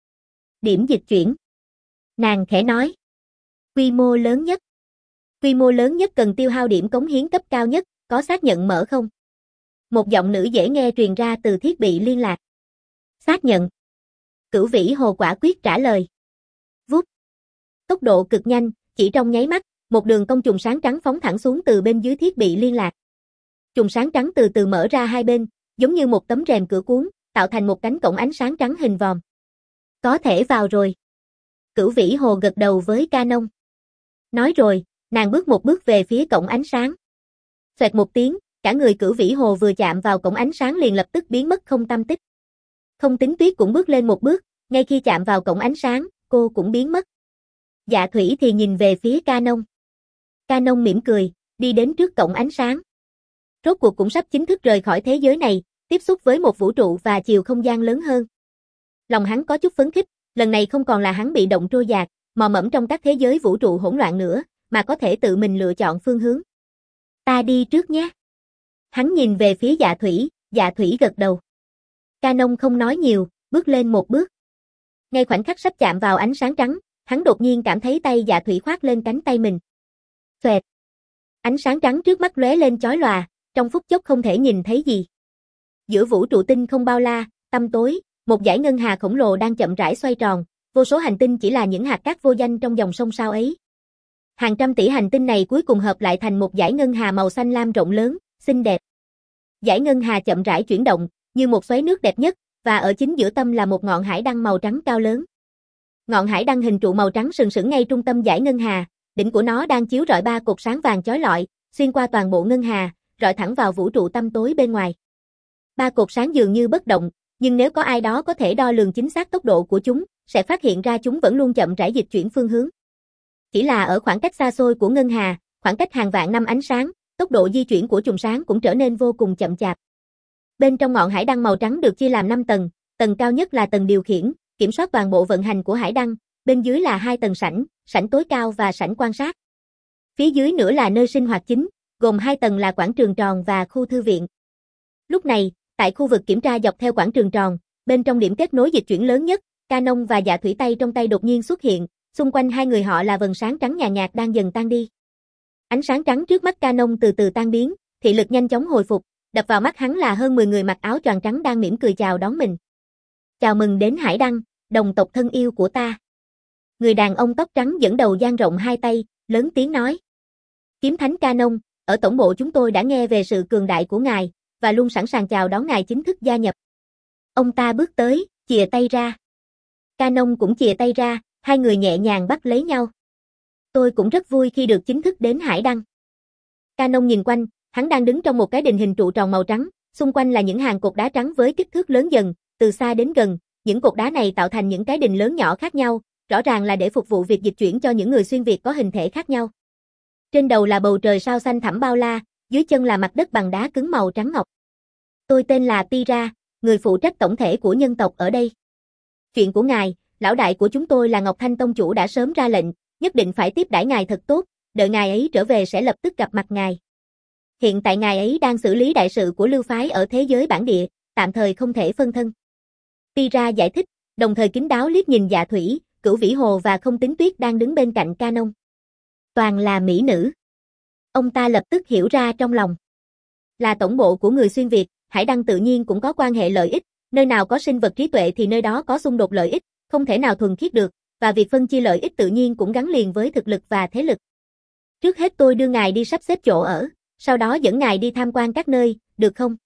Điểm dịch chuyển. Nàng khẽ nói. Quy mô lớn nhất. Quy mô lớn nhất cần tiêu hao điểm cống hiến cấp cao nhất, có xác nhận mở không? Một giọng nữ dễ nghe truyền ra từ thiết bị liên lạc. Xác nhận. Cửu Vĩ Hồ quả quyết trả lời. Vút. Tốc độ cực nhanh, chỉ trong nháy mắt, một đường cong chùm sáng trắng phóng thẳng xuống từ bên dưới thiết bị liên lạc. Chùm sáng trắng từ từ mở ra hai bên, giống như một tấm rèm cửa cuốn, tạo thành một cánh cổng ánh sáng trắng hình vòm. Có thể vào rồi. Cửu Vĩ Hồ gật đầu với Ca Nông. Nói rồi, nàng bước một bước về phía cổng ánh sáng. Xoẹt một tiếng, cả người Cửu Vĩ Hồ vừa chạm vào cổng ánh sáng liền lập tức biến mất không tăm tích. Không Tính Tuyết cũng bước lên một bước, ngay khi chạm vào cổng ánh sáng, cô cũng biến mất. Dạ Thủy thì nhìn về phía Ca Nông. Ca Nông mỉm cười, đi đến trước cổng ánh sáng. Rốt cuộc cũng sắp chính thức rời khỏi thế giới này, tiếp xúc với một vũ trụ và chiều không gian lớn hơn. Lòng hắn có chút phấn khích, lần này không còn là hắn bị động trôi dạt, mò mẫm trong các thế giới vũ trụ hỗn loạn nữa, mà có thể tự mình lựa chọn phương hướng. Ta đi trước nhé. Hắn nhìn về phía Dạ Thủy, Dạ Thủy gật đầu. Ca Nông không nói nhiều, bước lên một bước. Ngay khoảnh khắc sắp chạm vào ánh sáng trắng, hắn đột nhiên cảm thấy tay Dạ Thủy khoác lên cánh tay mình. Xoẹt. Ánh sáng trắng trước mắt lóe lên chói lòa, trong phút chốc không thể nhìn thấy gì. Giữa vũ trụ tinh không bao la, tăm tối, một dải ngân hà khổng lồ đang chậm rãi xoay tròn, vô số hành tinh chỉ là những hạt cát vô danh trong dòng sông sao ấy. Hàng trăm tỷ hành tinh này cuối cùng hợp lại thành một dải ngân hà màu xanh lam rộng lớn, xinh đẹp. Dải ngân hà chậm rãi chuyển động, như một xoáy nước đẹp nhất, và ở chính giữa tâm là một ngọn hải đăng màu trắng cao lớn. Ngọn hải đăng hình trụ màu trắng sừng sững ngay trung tâm dải ngân hà, đỉnh của nó đang chiếu rọi ba cột sáng vàng chói lọi, xuyên qua toàn bộ ngân hà, rọi thẳng vào vũ trụ tăm tối bên ngoài. Ba cột sáng dường như bất động, nhưng nếu có ai đó có thể đo lường chính xác tốc độ của chúng, sẽ phát hiện ra chúng vẫn luôn chậm rãi dịch chuyển phương hướng. Chỉ là ở khoảng cách xa xôi của ngân hà, khoảng cách hàng vạn năm ánh sáng, tốc độ di chuyển của chùm sáng cũng trở nên vô cùng chậm chạp. Bên trong ngọn hải đăng màu trắng được chia làm năm tầng, tầng cao nhất là tầng điều khiển, kiểm soát toàn bộ vận hành của hải đăng, bên dưới là hai tầng sảnh, sảnh tối cao và sảnh quan sát. Phía dưới nữa là nơi sinh hoạt chính, gồm hai tầng là quảng trường tròn và khu thư viện. Lúc này, tại khu vực kiểm tra dọc theo quảng trường tròn, bên trong điểm kết nối dịch chuyển lớn nhất, Ca Nông và Dạ Thủy tay trong tay đột nhiên xuất hiện, xung quanh hai người họ là vầng sáng trắng nhàn nhạt đang dần tan đi. Ánh sáng trắng trước mắt Ca Nông từ từ tan biến, thị lực nhanh chóng hồi phục, đập vào mắt hắn là hơn mười người mặc áo choàng trắng đang mỉm cười chào đón mình. Chào mừng đến Hải Đăng, đồng tộc thân yêu của ta. Người đàn ông tóc trắng dẫn đầu dang rộng hai tay, lớn tiếng nói. Kiếm Thánh Ca Nông, ở tổng bộ chúng tôi đã nghe về sự cường đại của ngài, và luôn sẵn sàng chào đón ngài chính thức gia nhập. Ông ta bước tới, chìa tay ra. Ca Nông cũng chìa tay ra, hai người nhẹ nhàng bắt lấy nhau. Tôi cũng rất vui khi được chính thức đến Hải Đăng. Ca Nông nhìn quanh, hắn đang đứng trong một cái đình hình trụ tròn màu trắng, xung quanh là những hàng cột đá trắng với kích thước lớn dần, từ xa đến gần, những cột đá này tạo thành những cái đình lớn nhỏ khác nhau, rõ ràng là để phục vụ việc dịch chuyển cho những người xuyên Việt có hình thể khác nhau. Trên đầu là bầu trời sao xanh thẳm bao la, dưới chân là mặt đất bằng đá cứng màu trắng ngọc. Tôi tên là Tira, người phụ trách tổng thể của nhân tộc ở đây. Chuyện của ngài, lão đại của chúng tôi là Ngọc Thanh Tông chủ đã sớm ra lệnh, nhất định phải tiếp đãi ngài thật tốt, đợi ngài ấy trở về sẽ lập tức gặp mặt ngài. Hiện tại ngài ấy đang xử lý đại sự của lưu phái ở thế giới bản địa, tạm thời không thể phân thân. Tira giải thích, đồng thời kín đáo liếc nhìn Dạ Thủy, Cửu Vĩ Hồ và Không Tính Tuyết đang đứng bên cạnh Ca Nông. Toàn là mỹ nữ. Ông ta lập tức hiểu ra trong lòng. Là tổng bộ của người xuyên Việt, Hải Đăng tự nhiên cũng có quan hệ lợi ích, Nơi nào có sinh vật trí tuệ thì nơi đó có xung đột lợi ích, không thể nào thuần khiết được, và việc phân chia lợi ích tự nhiên cũng gắn liền với thực lực và thế lực. Trước hết tôi đưa ngài đi sắp xếp chỗ ở, sau đó dẫn ngài đi tham quan các nơi, được không?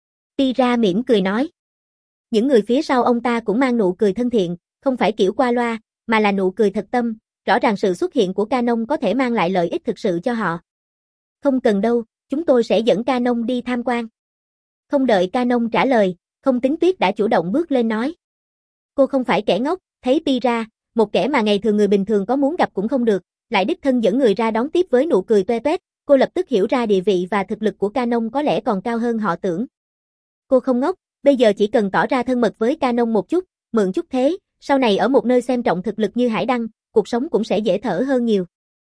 Tira mỉm cười nói. Những người phía sau ông ta cũng mang nụ cười thân thiện, không phải kiểu qua loa, mà là nụ cười thật tâm, rõ ràng sự xuất hiện của Canon có thể mang lại lợi ích thực sự cho họ. Không cần đâu, chúng tôi sẽ dẫn Canon đi tham quan. Không đợi Canon trả lời, Không Tính Tuyết đã chủ động bước lên nói. Cô không phải kẻ ngốc, thấy Tira, một kẻ mà ngày thường người bình thường có muốn gặp cũng không được, lại đích thân dẫn người ra đón tiếp với nụ cười toe toét, cô lập tức hiểu ra địa vị và thực lực của Canon có lẽ còn cao hơn họ tưởng. Cô không ngốc, bây giờ chỉ cần tỏ ra thân mật với Canon một chút, mượn chút thế, sau này ở một nơi xem trọng thực lực như Hải Đăng, cuộc sống cũng sẽ dễ thở hơn nhiều.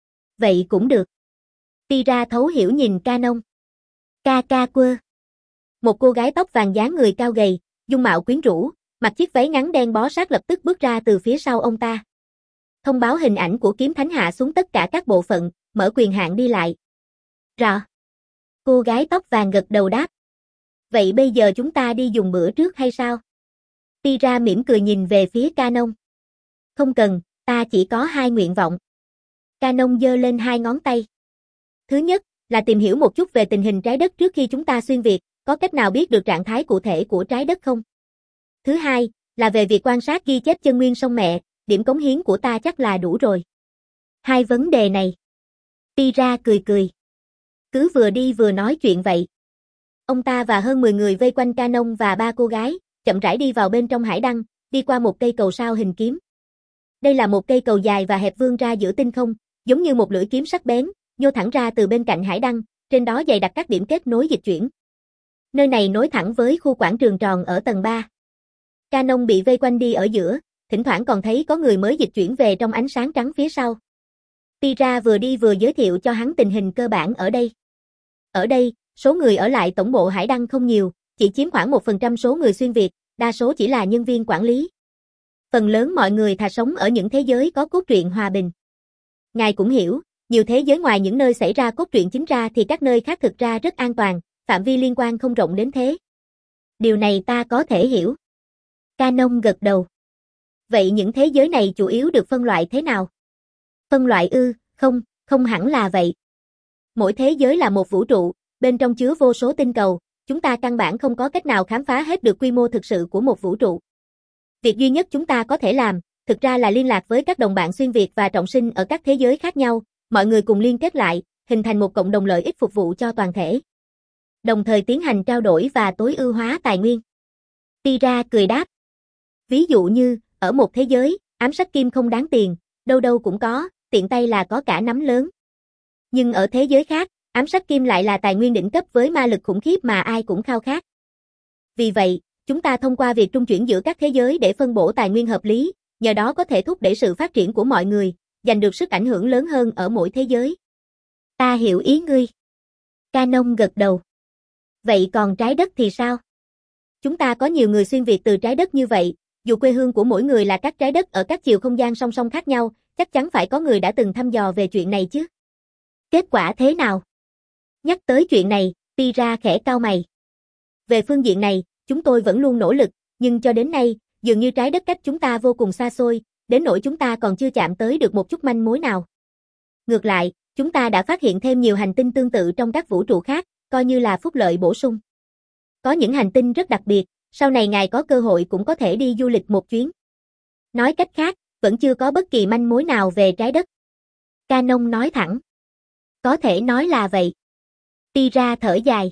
Vậy cũng được. Tira thấu hiểu nhìn Canon. Ca ca quơ. Một cô gái tóc vàng dáng người cao gầy, dung mạo quyến rũ, mặc chiếc váy ngắn đen bó sát lập tức bước ra từ phía sau ông ta. Thông báo hình ảnh của kiếm thánh hạ xuống tất cả các bộ phận, mở quyền hạn đi lại. Rõ. Cô gái tóc vàng gật đầu đáp. Vậy bây giờ chúng ta đi dùng bữa trước hay sao? Tira mỉm cười nhìn về phía Canon. Không cần, ta chỉ có hai nguyện vọng. Canon giơ lên hai ngón tay. Thứ nhất, là tìm hiểu một chút về tình hình trái đất trước khi chúng ta xuyên Việt, có cách nào biết được trạng thái cụ thể của trái đất không? Thứ hai, là về việc quan sát ghi chép chân nguyên sông mẹ, điểm cống hiến của ta chắc là đủ rồi. Hai vấn đề này. Tira cười cười. Cứ vừa đi vừa nói chuyện vậy. Ông ta và hơn mười người vây quanh Canon và ba cô gái, chậm rãi đi vào bên trong Hải Đăng, đi qua một cây cầu sao hình kiếm. Đây là một cây cầu dài và hẹp vươn ra giữa tinh không, giống như một lưỡi kiếm sắc bén, nhô thẳng ra từ bên cạnh Hải Đăng, trên đó dày đặc các điểm kết nối dịch chuyển. Nơi này nối thẳng với khu quảng trường tròn ở tầng ba. Canon bị vây quanh đi ở giữa, thỉnh thoảng còn thấy có người mới dịch chuyển về trong ánh sáng trắng phía sau. Tira vừa đi vừa giới thiệu cho hắn tình hình cơ bản ở đây. Ở đây, số người ở lại tổng bộ Hải Đăng không nhiều, chỉ chiếm khoảng một phần trăm số người xuyên Việt, đa số chỉ là nhân viên quản lý. Phần lớn mọi người thà sống ở những thế giới có cốt truyện hòa bình. Ngài cũng hiểu, nhiều thế giới ngoài những nơi xảy ra cốt truyện chính ra thì các nơi khác thực ra rất an toàn, phạm vi liên quan không rộng đến thế. Điều này ta có thể hiểu. Canon gật đầu. Vậy những thế giới này chủ yếu được phân loại thế nào? Phân loại ư, không, không hẳn là vậy. Mỗi thế giới là một vũ trụ, bên trong chứa vô số tinh cầu, chúng ta căn bản không có cách nào khám phá hết được quy mô thực sự của một vũ trụ. Việc duy nhất chúng ta có thể làm, thực ra là liên lạc với các đồng bạn xuyên Việt và trọng sinh ở các thế giới khác nhau, mọi người cùng liên kết lại, hình thành một cộng đồng lợi ích phục vụ cho toàn thể. Đồng thời tiến hành trao đổi và tối ưu hóa tài nguyên. Tira cười đáp. Ví dụ như, ở một thế giới, ám sát kim không đáng tiền, đâu đâu cũng có, tiện tay là có cả nắm lớn. Nhưng ở thế giới khác, ám sát kim lại là tài nguyên đỉnh cấp với ma lực khủng khiếp mà ai cũng khao khát. Vì vậy, chúng ta thông qua việc trung chuyển giữa các thế giới để phân bổ tài nguyên hợp lý, nhờ đó có thể thúc đẩy sự phát triển của mọi người, giành được sức ảnh hưởng lớn hơn ở mỗi thế giới. Ta hiểu ý ngươi. Canon gật đầu. Vậy còn trái đất thì sao? Chúng ta có nhiều người xuyên Việt từ trái đất như vậy, dù quê hương của mỗi người là các trái đất ở các chiều không gian song song khác nhau, chắc chắn phải có người đã từng thăm dò về chuyện này chứ. Kết quả thế nào? Nhắc tới chuyện này, Tira khẽ cau mày. Về phương diện này, chúng tôi vẫn luôn nỗ lực, nhưng cho đến nay, dường như trái đất cách chúng ta vô cùng xa xôi, đến nỗi chúng ta còn chưa chạm tới được một chút manh mối nào. Ngược lại, chúng ta đã phát hiện thêm nhiều hành tinh tương tự trong các vũ trụ khác, coi như là phúc lợi bổ sung. Có những hành tinh rất đặc biệt, sau này ngài có cơ hội cũng có thể đi du lịch một chuyến. Nói cách khác, vẫn chưa có bất kỳ manh mối nào về trái đất. Canon nói thẳng. Có thể nói là vậy. Tira thở dài.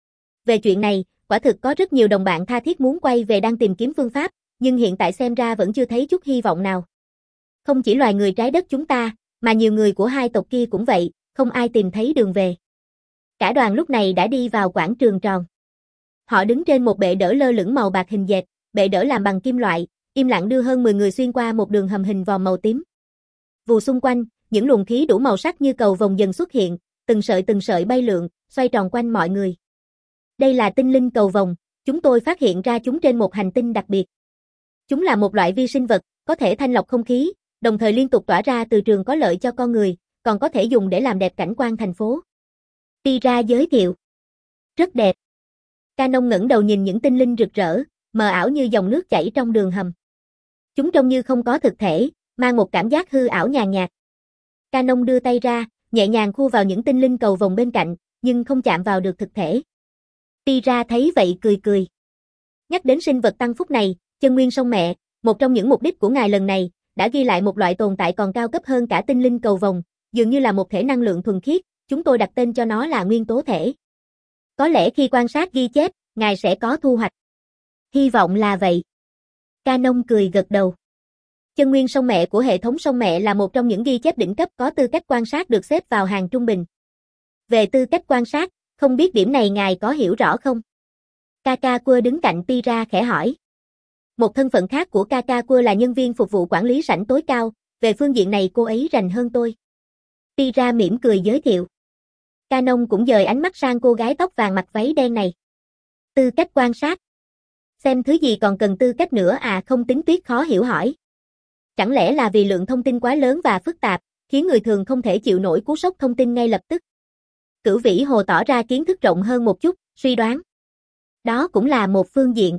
Về chuyện này, quả thực có rất nhiều đồng bạn tha thiết muốn quay về đang tìm kiếm phương pháp, nhưng hiện tại xem ra vẫn chưa thấy chút hy vọng nào. Không chỉ loài người trái đất chúng ta, mà nhiều người của hai tộc kia cũng vậy, không ai tìm thấy đường về. Cả đoàn lúc này đã đi vào quảng trường tròn. Họ đứng trên một bệ đỡ lơ lửng màu bạc hình dệt, bệ đỡ làm bằng kim loại, im lặng đưa hơn mười người xuyên qua một đường hầm hình vòm màu tím. Vù xung quanh, những luồng khí đủ màu sắc như cầu vồng dần xuất hiện, từng sợi từng sợi bay lượn, xoay tròn quanh mọi người. Đây là tinh linh cầu vồng, chúng tôi phát hiện ra chúng trên một hành tinh đặc biệt. Chúng là một loại vi sinh vật, có thể thanh lọc không khí, đồng thời liên tục tỏa ra từ trường có lợi cho con người, còn có thể dùng để làm đẹp cảnh quan thành phố. Tira giới thiệu. Rất đẹp. Canon ngẩng đầu nhìn những tinh linh rực rỡ, mờ ảo như dòng nước chảy trong đường hầm. Chúng trông như không có thực thể, mang một cảm giác hư ảo nhàn nhạt. Canon đưa tay ra, nhẹ nhàng khu vào những tinh linh cầu vồng bên cạnh, nhưng không chạm vào được thực thể. Tira thấy vậy cười cười. Nhắc đến sinh vật tăng phúc này, chân nguyên sông mẹ, một trong những mục đích của ngài lần này, đã ghi lại một loại tồn tại còn cao cấp hơn cả tinh linh cầu vồng, dường như là một thể năng lượng thuần khiết, chúng tôi đặt tên cho nó là nguyên tố thể. Có lẽ khi quan sát ghi chép, ngài sẽ có thu hoạch. Hy vọng là vậy. Canon cười gật đầu. Chân nguyên sông mẹ của hệ thống sông mẹ là một trong những ghi chép đỉnh cấp có tư cách quan sát được xếp vào hàng trung bình. Về tư cách quan sát, không biết điểm này ngài có hiểu rõ không? Kakakua đứng cạnh Tira khẽ hỏi. Một thân phận khác của Kakakua là nhân viên phục vụ quản lý sảnh tối cao, về phương diện này cô ấy rành hơn tôi. Tira mỉm cười giới thiệu. Canon cũng dời ánh mắt sang cô gái tóc vàng mặc váy đen này. Tư cách quan sát. Xem thứ gì còn cần tư cách nữa à? Không tính Tuyết khó hiểu hỏi. Chẳng lẽ là vì lượng thông tin quá lớn và phức tạp, khiến người thường không thể chịu nổi cú sốc thông tin ngay lập tức? Cửu Vĩ Hồ tỏ ra kiến thức rộng hơn một chút, suy đoán. Đó cũng là một phương diện.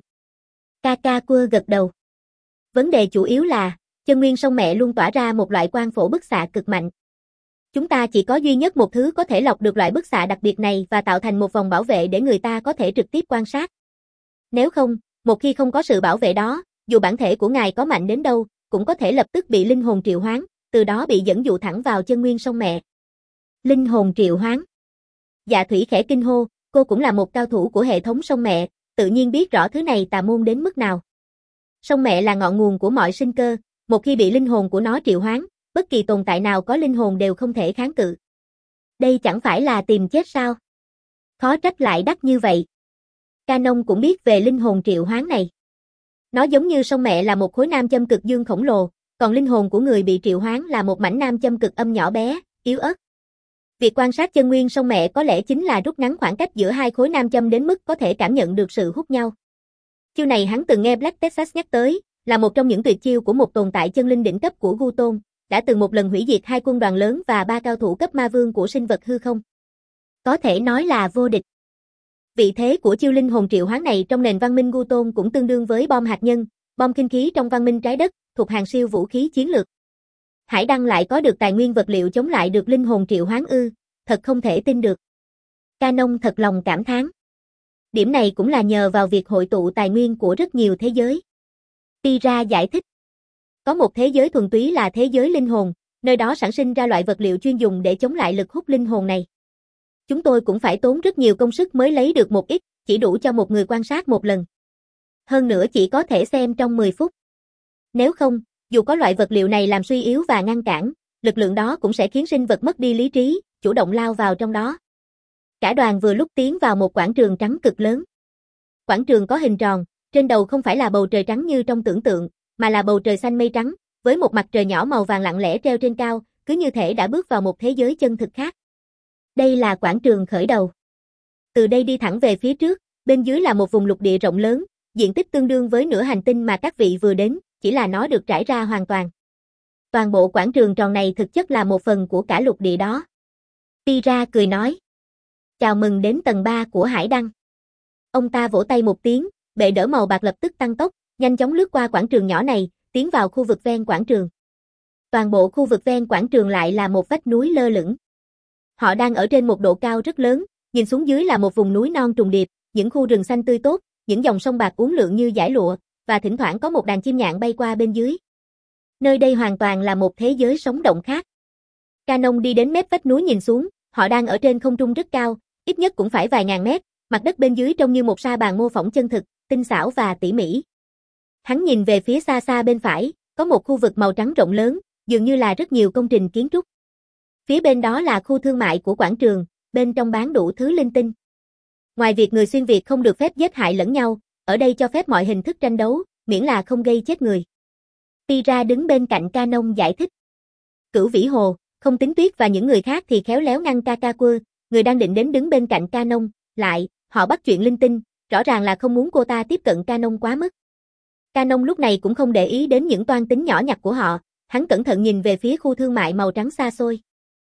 Kakakua gật đầu. Vấn đề chủ yếu là, chân nguyên sông mẹ luôn tỏa ra một loại quang phổ bức xạ cực mạnh. Chúng ta chỉ có duy nhất một thứ có thể lọc được loại bức xạ đặc biệt này và tạo thành một vòng bảo vệ để người ta có thể trực tiếp quan sát. Nếu không, một khi không có sự bảo vệ đó, dù bản thể của ngài có mạnh đến đâu, cũng có thể lập tức bị linh hồn triệu hoán, từ đó bị dẫn dụ thẳng vào chân nguyên sông mẹ. Linh hồn triệu hoán. Dạ Thủy khẽ kinh hô, cô cũng là một cao thủ của hệ thống sông mẹ, tự nhiên biết rõ thứ này tà môn đến mức nào. Sông mẹ là ngọn nguồn của mọi sinh cơ, một khi bị linh hồn của nó triệu hoán, bất kỳ tồn tại nào có linh hồn đều không thể kháng cự. Đây chẳng phải là tìm chết sao? Khó trách lại đắt như vậy. Canon cũng biết về linh hồn triệu hoán này. Nó giống như sông mẹ là một khối nam châm cực dương khổng lồ, còn linh hồn của người bị triệu hoán là một mảnh nam châm cực âm nhỏ bé, yếu ớt. Việc quan sát chân nguyên sông mẹ có lẽ chính là rút ngắn khoảng cách giữa hai khối nam châm đến mức có thể cảm nhận được sự hút nhau. Chiêu này hắn từng nghe Black Texas nhắc tới, là một trong những tuyệt chiêu của một tồn tại chân linh đỉnh cấp của Gu Tôn, đã từng một lần hủy diệt hai quân đoàn lớn và ba cao thủ cấp ma vương của sinh vật hư không. Có thể nói là vô địch. Vị thế của chiêu linh hồn triệu hoán này trong nền văn minh Gu Tôn cũng tương đương với bom hạt nhân, bom kinh khí trong văn minh trái đất, thuộc hàng siêu vũ khí chiến lược. Hải Đăng lại có được tài nguyên vật liệu chống lại được linh hồn triệu hoán ư, thật không thể tin được. Canon thật lòng cảm thán. Điểm này cũng là nhờ vào việc hội tụ tài nguyên của rất nhiều thế giới. Tira giải thích. Có một thế giới thuần túy là thế giới linh hồn, nơi đó sản sinh ra loại vật liệu chuyên dùng để chống lại lực hút linh hồn này. Chúng tôi cũng phải tốn rất nhiều công sức mới lấy được một ít, chỉ đủ cho một người quan sát một lần. Hơn nữa chỉ có thể xem trong mười phút. Nếu không, dù có loại vật liệu này làm suy yếu và ngăn cản, lực lượng đó cũng sẽ khiến sinh vật mất đi lý trí, chủ động lao vào trong đó. Cả đoàn vừa lúc tiến vào một quảng trường trắng cực lớn. Quảng trường có hình tròn, trên đầu không phải là bầu trời trắng như trong tưởng tượng, mà là bầu trời xanh mây trắng, với một mặt trời nhỏ màu vàng lặng lẽ treo trên cao, cứ như thể đã bước vào một thế giới chân thực khác. Đây là quảng trường khởi đầu. Từ đây đi thẳng về phía trước, bên dưới là một vùng lục địa rộng lớn, diện tích tương đương với nửa hành tinh mà các vị vừa đến, chỉ là nó được trải ra hoàn toàn. Toàn bộ quảng trường tròn này thực chất là một phần của cả lục địa đó. Tira cười nói. Chào mừng đến tầng ba của Hải Đăng. Ông ta vỗ tay một tiếng, bệ đỡ màu bạc lập tức tăng tốc, nhanh chóng lướt qua quảng trường nhỏ này, tiến vào khu vực ven quảng trường. Toàn bộ khu vực ven quảng trường lại là một vách núi lơ lửng. Họ đang ở trên một độ cao rất lớn, nhìn xuống dưới là một vùng núi non trùng điệp, những khu rừng xanh tươi tốt, những dòng sông bạc uốn lượn như dải lụa, và thỉnh thoảng có một đàn chim nhạn bay qua bên dưới. Nơi đây hoàn toàn là một thế giới sống động khác. Canon đi đến mép vách núi nhìn xuống, họ đang ở trên không trung rất cao, ít nhất cũng phải vài ngàn mét, mặt đất bên dưới trông như một sa bàn mô phỏng chân thực, tinh xảo và tỉ mỉ. Hắn nhìn về phía xa xa bên phải, có một khu vực màu trắng rộng lớn, dường như là rất nhiều công trình kiến trúc. Phía bên đó là khu thương mại của quảng trường, bên trong bán đủ thứ linh tinh. Ngoài việc người xuyên Việt không được phép giết hại lẫn nhau, ở đây cho phép mọi hình thức tranh đấu, miễn là không gây chết người. Tira đứng bên cạnh Canon giải thích. Cửu Vĩ Hồ, Không Tính Tuyết và những người khác thì khéo léo ngăn Kakakua, người đang định đến đứng bên cạnh Canon, lại, họ bắt chuyện linh tinh, rõ ràng là không muốn cô ta tiếp cận Canon quá mức. Canon lúc này cũng không để ý đến những toan tính nhỏ nhặt của họ, hắn cẩn thận nhìn về phía khu thương mại màu trắng xa xôi.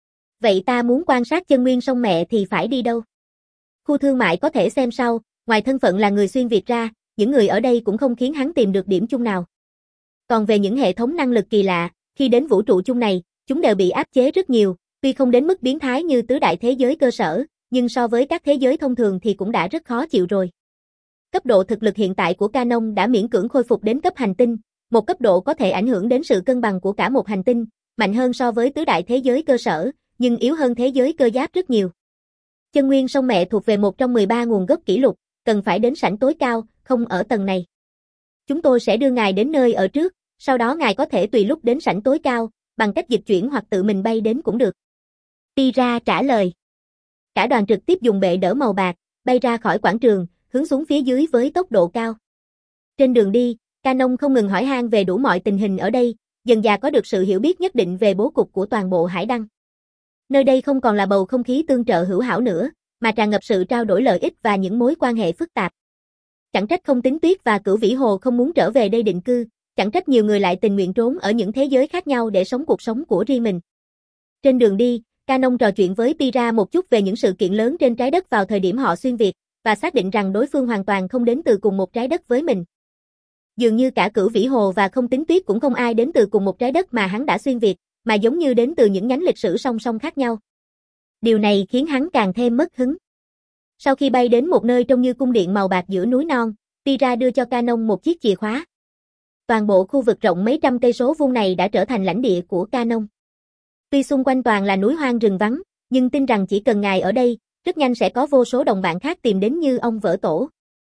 Vậy ta muốn quan sát chân nguyên sông mẹ thì phải đi đâu? Khu thương mại có thể xem sau, ngoài thân phận là người xuyên Việt ra, những người ở đây cũng không khiến hắn tìm được điểm chung nào. Còn về những hệ thống năng lực kỳ lạ, khi đến vũ trụ chung này, chúng đều bị áp chế rất nhiều, tuy không đến mức biến thái như tứ đại thế giới cơ sở, nhưng so với các thế giới thông thường thì cũng đã rất khó chịu rồi. Cấp độ thực lực hiện tại của Canon đã miễn cưỡng khôi phục đến cấp hành tinh, một cấp độ có thể ảnh hưởng đến sự cân bằng của cả một hành tinh, mạnh hơn so với tứ đại thế giới cơ sở, nhưng yếu hơn thế giới cơ giáp rất nhiều. Chân nguyên sông mẹ thuộc về một trong mười ba nguồn gốc kỷ lục, cần phải đến sảnh tối cao, không ở tầng này. Chúng tôi sẽ đưa ngài đến nơi ở trước, sau đó ngài có thể tùy lúc đến sảnh tối cao, bằng cách dịch chuyển hoặc tự mình bay đến cũng được. Tira trả lời. Cả đoàn trực tiếp dùng bệ đỡ màu bạc, bay ra khỏi quảng trường, hướng xuống phía dưới với tốc độ cao. Trên đường đi, Canon không ngừng hỏi han về đủ mọi tình hình ở đây, dần dà có được sự hiểu biết nhất định về bố cục của toàn bộ hải đăng. Nơi đây không còn là bầu không khí tương trợ hữu hảo nữa, mà tràn ngập sự trao đổi lợi ích và những mối quan hệ phức tạp. Chẳng trách Không Tính Tuyết và Cửu Vĩ Hồ không muốn trở về đây định cư, chẳng trách nhiều người lại tình nguyện trốn ở những thế giới khác nhau để sống cuộc sống của riêng mình. Trên đường đi, Canon trò chuyện với Pira một chút về những sự kiện lớn trên trái đất vào thời điểm họ xuyên Việt, và xác định rằng đối phương hoàn toàn không đến từ cùng một trái đất với mình. Dường như cả Cửu Vĩ Hồ và Không Tính Tuyết cũng không ai đến từ cùng một trái đất mà hắn đã xuyên Việt, mà giống như đến từ những nhánh lịch sử song song khác nhau. Điều này khiến hắn càng thêm mất hứng. Sau khi bay đến một nơi trông như cung điện màu bạc giữa núi non, Pira đưa cho Canon một chiếc chìa khóa. Toàn bộ khu vực rộng mấy trăm cây số vuông này đã trở thành lãnh địa của Canon. Tuy xung quanh toàn là núi hoang rừng vắng, nhưng tin rằng chỉ cần ngài ở đây, rất nhanh sẽ có vô số đồng bạn khác tìm đến như ông vỡ tổ.